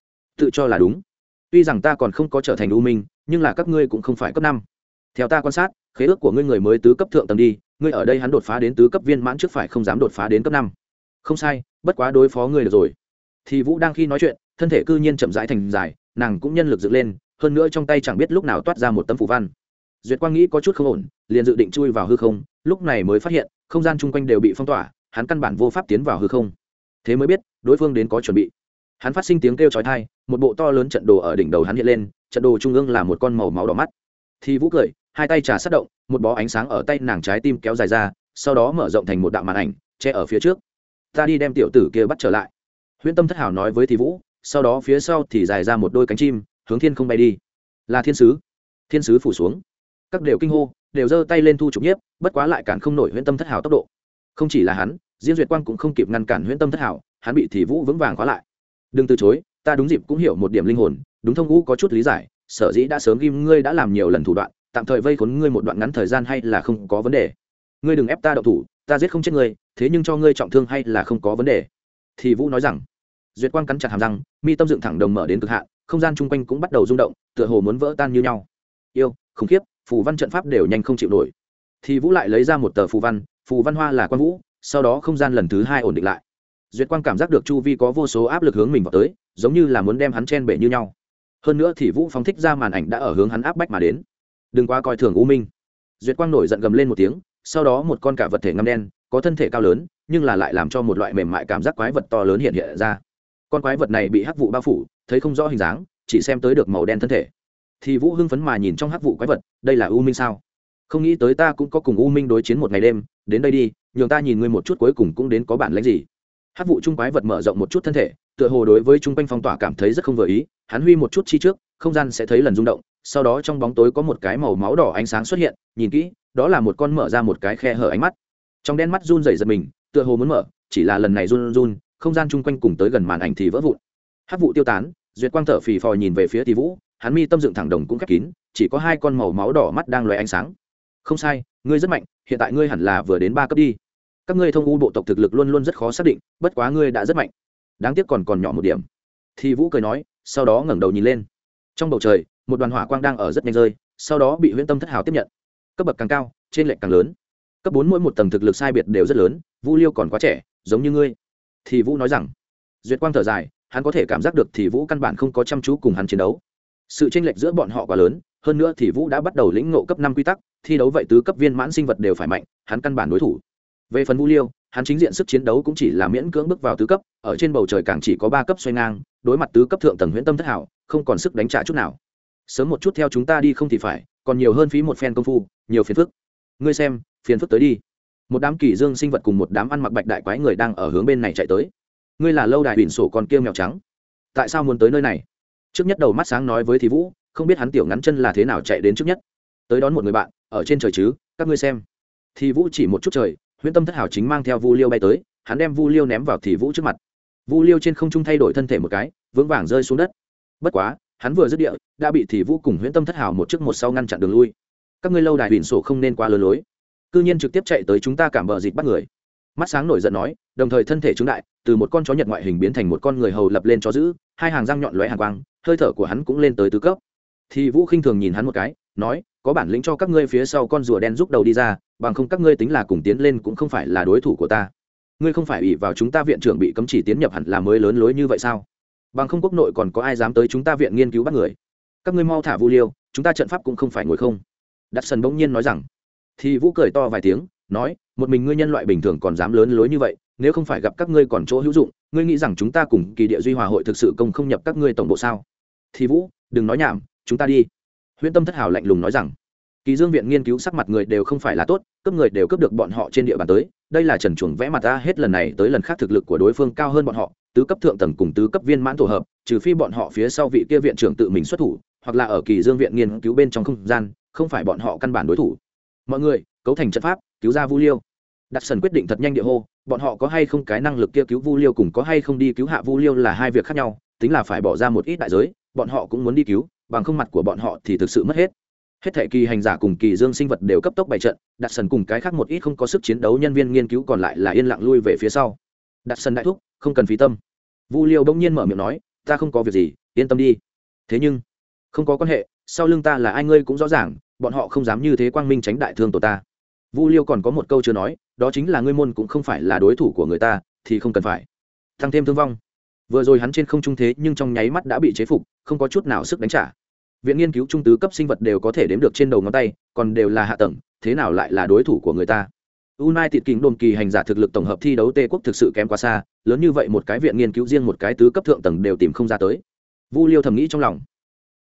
cho là đúng. Tuy rằng ta còn không có trở thành u minh, nhưng là các ngươi cũng không phải cấp 5. Theo ta quan sát, khế ước của ngươi người mới tứ cấp thượng tầng đi, ngươi ở đây hắn đột phá đến tứ cấp viên mãn trước phải không dám đột phá đến cấp 5. Không sai, bất quá đối phó ngươi được rồi. Thì Vũ đang khi nói chuyện, thân thể cư nhiên chậm rãi thành dài, nàng cũng nhân lực dựng lên, hơn nữa trong tay chẳng biết lúc nào toát ra một tấm phù văn. Duyệt Quang nghĩ có chút không ổn, liền dự định chui vào hư không, lúc này mới phát hiện không gian chung quanh đều bị phong tỏa, hắn căn bản vô pháp tiến vào hư không. Thế mới biết đối phương đến có chuẩn bị. Hắn phát sinh tiếng kêu chói tai, một bộ to lớn trận đồ ở đỉnh đầu hắn hiện lên, trận đồ trung ương là một con màu máu đỏ mắt. Thì Vũ cười, hai tay trà sát động, một bó ánh sáng ở tay nàng trái tim kéo dài ra, sau đó mở rộng thành một đạo màn ảnh, che ở phía trước. Ta đi đem tiểu tử kia bắt trở lại. Huyễn Tâm Thất Hảo nói với Thì Vũ, sau đó phía sau thì dài ra một đôi cánh chim, hướng thiên không bay đi. Là thiên sứ. Thiên sứ phủ xuống. Các đều kinh hô, đều giơ tay lên thu chụp nhiếp, bất quá lại cản không nổi Huyễn Tâm Thất Hảo tốc độ. Không chỉ là hắn, Diên Duyệt Quang cũng không kịp ngăn cản Huyễn Tâm Thất Hảo, hắn bị Thì Vũ vững vàng khóa lại. Đừng từ chối, ta đúng dịp cũng hiểu một điểm linh hồn, đúng thông ngũ có chút lý giải, sở dĩ đã sớm ghim ngươi đã làm nhiều lần thủ đoạn, tạm thời vây khốn ngươi một đoạn ngắn thời gian hay là không có vấn đề. Ngươi đừng ép ta động thủ, ta giết không chết ngươi, thế nhưng cho ngươi trọng thương hay là không có vấn đề. Thì Vũ nói rằng. Duyệt Quang cắn chặt hàm răng, mi tâm dựng thẳng đồng mở đến cực hạn, không gian chung quanh cũng bắt đầu rung động, tựa hồ muốn vỡ tan như nhau. Yêu, khủng khiếp, phù văn trận pháp đều nhanh không chịu nổi. Thì Vũ lại lấy ra một tờ phù văn hoa là quan vũ, sau đó không gian lần thứ hai ổn định lại. Duyệt Quang cảm giác được chu vi có vô số áp lực hướng mình vào tới, giống như là muốn đem hắn chen bể như nhau. Hơn nữa thì Vũ phóng thích ra màn ảnh đã ở hướng hắn áp bách mà đến. Đừng quá coi thường U Minh. Duyệt Quang nổi giận gầm lên một tiếng, sau đó một con cả vật thể ngăm đen, có thân thể cao lớn, nhưng là lại làm cho một loại mềm mại cảm giác quái vật to lớn hiện hiện ra. Con quái vật này bị hắc vụ bao phủ, thấy không rõ hình dáng, chỉ xem tới được màu đen thân thể. Thì Vũ hưng phấn mà nhìn trong hắc vụ quái vật, đây là U Minh sao? Không nghĩ tới ta cũng có cùng U Minh đối chiến một ngày đêm, đến đây đi, nhường ta nhìn ngươi một chút cuối cùng cũng đến có bản lĩnh gì. Hắc vụ trung quái vật mở rộng một chút thân thể, tựa hồ đối với trung quanh phong tỏa cảm thấy rất không vừa ý, hắn huy một chút chi trước, không gian sẽ thấy lần rung động, sau đó trong bóng tối có một cái màu máu đỏ ánh sáng xuất hiện, nhìn kỹ, đó là một con mở ra một cái khe hở ánh mắt. Trong đen mắt run rẩy giật mình, tựa hồ muốn mở, chỉ là lần này run, không gian chung quanh cùng tới gần màn ảnh thì vỡ vụn. Hắc vụ tiêu tán, Duyệt Quang thở phì phò nhìn về phía Thì Vũ, hắn mi tâm dựng thẳng đồng cũng khép kín, chỉ có hai con màu máu đỏ mắt đang lóe ánh sáng. Không sai, ngươi rất mạnh, hiện tại ngươi hẳn là vừa đến 3 cấp đi. Các ngươi thông u bộ tộc thực lực luôn luôn rất khó xác định, bất quá ngươi đã rất mạnh. Đáng tiếc còn nhỏ một điểm. Thì Vũ cười nói, sau đó ngẩng đầu nhìn lên. Trong bầu trời, một đoàn hỏa quang đang ở rất nhanh rơi, sau đó bị Huyễn Tâm Thất Hảo tiếp nhận. Cấp bậc càng cao, trên lệch càng lớn. Cấp 4 mỗi một tầng thực lực sai biệt đều rất lớn, Vu Liêu còn quá trẻ, giống như ngươi. Thì Vũ nói rằng. Duyệt Quang thở dài, hắn có thể cảm giác được Thì Vũ căn bản không có chăm chú cùng hắn chiến đấu. Sự chênh lệch giữa bọn họ quá lớn, hơn nữa Thì Vũ đã bắt đầu lĩnh ngộ cấp 5 quy tắc, thi đấu vậy tứ cấp viên mãn sinh vật đều phải mạnh, hắn căn bản đối thủ. Về phần Vu Liêu, hắn chính diện sức chiến đấu cũng chỉ là miễn cưỡng bước vào tứ cấp, ở trên bầu trời càng chỉ có 3 cấp xoay ngang, đối mặt tứ cấp thượng tầng Huyễn Tâm Thất Hảo, không còn sức đánh trả chút nào. Sớm một chút theo chúng ta đi không thì phải, còn nhiều hơn phí một phen công phu, nhiều phiền phức. Ngươi xem, phiền phức tới đi. Một đám kỳ dương sinh vật cùng một đám ăn mặc bạch đại quái người đang ở hướng bên này chạy tới. Ngươi là lâu đài huyền sổ con kia mèo trắng, tại sao muốn tới nơi này? Trước nhất đầu mắt sáng nói với Thì Vũ, không biết hắn tiểu ngắn chân là thế nào chạy đến trước nhất. Tới đón một người bạn, ở trên trời chứ, các ngươi xem. Thì Vũ chỉ một chút trời, Huyễn Tâm Thất Hảo chính mang theo Vu Liêu bay tới, hắn đem Vu Liêu ném vào Thì Vũ trước mặt. Vu Liêu trên không trung thay đổi thân thể một cái, vững vàng rơi xuống đất. Bất quá, hắn vừa dứt địa, đã bị Thì Vũ cùng Huyễn Tâm Thất Hảo một trước một sau ngăn chặn đường lui. Các ngươi lâu đài huyền sổ không nên quá lừa lối. Cư nhiên trực tiếp chạy tới chúng ta cảm bờ dịt bắt người. Mắt sáng nổi giận nói, đồng thời thân thể trứng đại, từ một con chó nhật ngoại hình biến thành một con người hầu lập lên chó dữ, hai hàng răng nhọn lóe hàn quang, hơi thở của hắn cũng lên tới tứ cấp. Thì Vũ khinh thường nhìn hắn một cái, nói, có bản lĩnh cho các ngươi phía sau con rùa đen rút đầu đi ra, bằng không các ngươi tính là cùng tiến lên cũng không phải là đối thủ của ta. Ngươi không phải ủy vào chúng ta viện trưởng bị cấm chỉ tiến nhập hẳn là mới lớn lối như vậy sao? Bằng không quốc nội còn có ai dám tới chúng ta viện nghiên cứu bắt người? Các ngươi mau thả Vu Liêu, chúng ta trận pháp cũng không phải ngồi không. Đắt Sần bỗng nhiên nói rằng. Thì Vũ cười to vài tiếng, nói, một mình ngươi nhân loại bình thường còn dám lớn lối như vậy, nếu không phải gặp các ngươi còn chỗ hữu dụng, ngươi nghĩ rằng chúng ta cùng Kỳ Địa Duy Hòa hội thực sự công không nhập các ngươi tổng bộ sao? Thì Vũ, đừng nói nhảm, chúng ta đi. Huyễn Tâm Thất Hảo lạnh lùng nói rằng. Kỳ Dương viện nghiên cứu sắc mặt người đều không phải là tốt, cướp người đều cướp được bọn họ trên địa bàn tới, đây là trần chuồng vẽ mặt ta, hết lần này tới lần khác thực lực của đối phương cao hơn bọn họ, tứ cấp thượng tầng cùng tứ cấp viên mãn tổ hợp, trừ phi bọn họ phía sau vị kia viện trưởng tự mình xuất thủ, hoặc là ở Kỳ Dương viện nghiên cứu bên trong không gian, không phải bọn họ căn bản đối thủ. Mọi người, cấu thành trận pháp, cứu ra Vu Liêu. Đặt Sần quyết định thật nhanh địa hô, bọn họ có hay không cái năng lực kia cứu Vu Liêu cùng có hay không đi cứu hạ Vu Liêu là hai việc khác nhau, tính là phải bỏ ra một ít đại giới, bọn họ cũng muốn đi cứu, bằng không mặt của bọn họ thì thực sự mất hết. Hết thảy kỳ hành giả cùng kỳ dương sinh vật đều cấp tốc bày trận, Đặt Sần cùng cái khác một ít không có sức chiến đấu nhân viên nghiên cứu còn lại là yên lặng lui về phía sau. Đặt Sần đại thúc, không cần phí tâm. Vu Liêu bỗng nhiên mở miệng nói, ta không có việc gì, yên tâm đi. Thế nhưng, không có quan hệ, sau lưng ta là ai ngươi cũng rõ ràng, bọn họ không dám như thế quang minh tránh đại thương tổ ta. Vu Liêu còn có một câu chưa nói, đó chính là ngươi môn cũng không phải là đối thủ của người ta, thì không cần phải tăng thêm thương vong. Vừa rồi hắn trên không trung thế nhưng trong nháy mắt đã bị chế phục, không có chút nào sức đánh trả. viện nghiên cứu trung tứ cấp sinh vật đều có thể đếm được trên đầu ngón tay, còn đều là hạ tầng, thế nào lại là đối thủ của người ta? United Kingdom kỳ hành giả thực lực tổng hợp thi đấu Tây quốc thực sự kém quá xa, lớn như vậy một cái viện nghiên cứu riêng một cái tứ cấp thượng tầng đều tìm không ra tới. Vu Liêu thầm nghĩ trong lòng.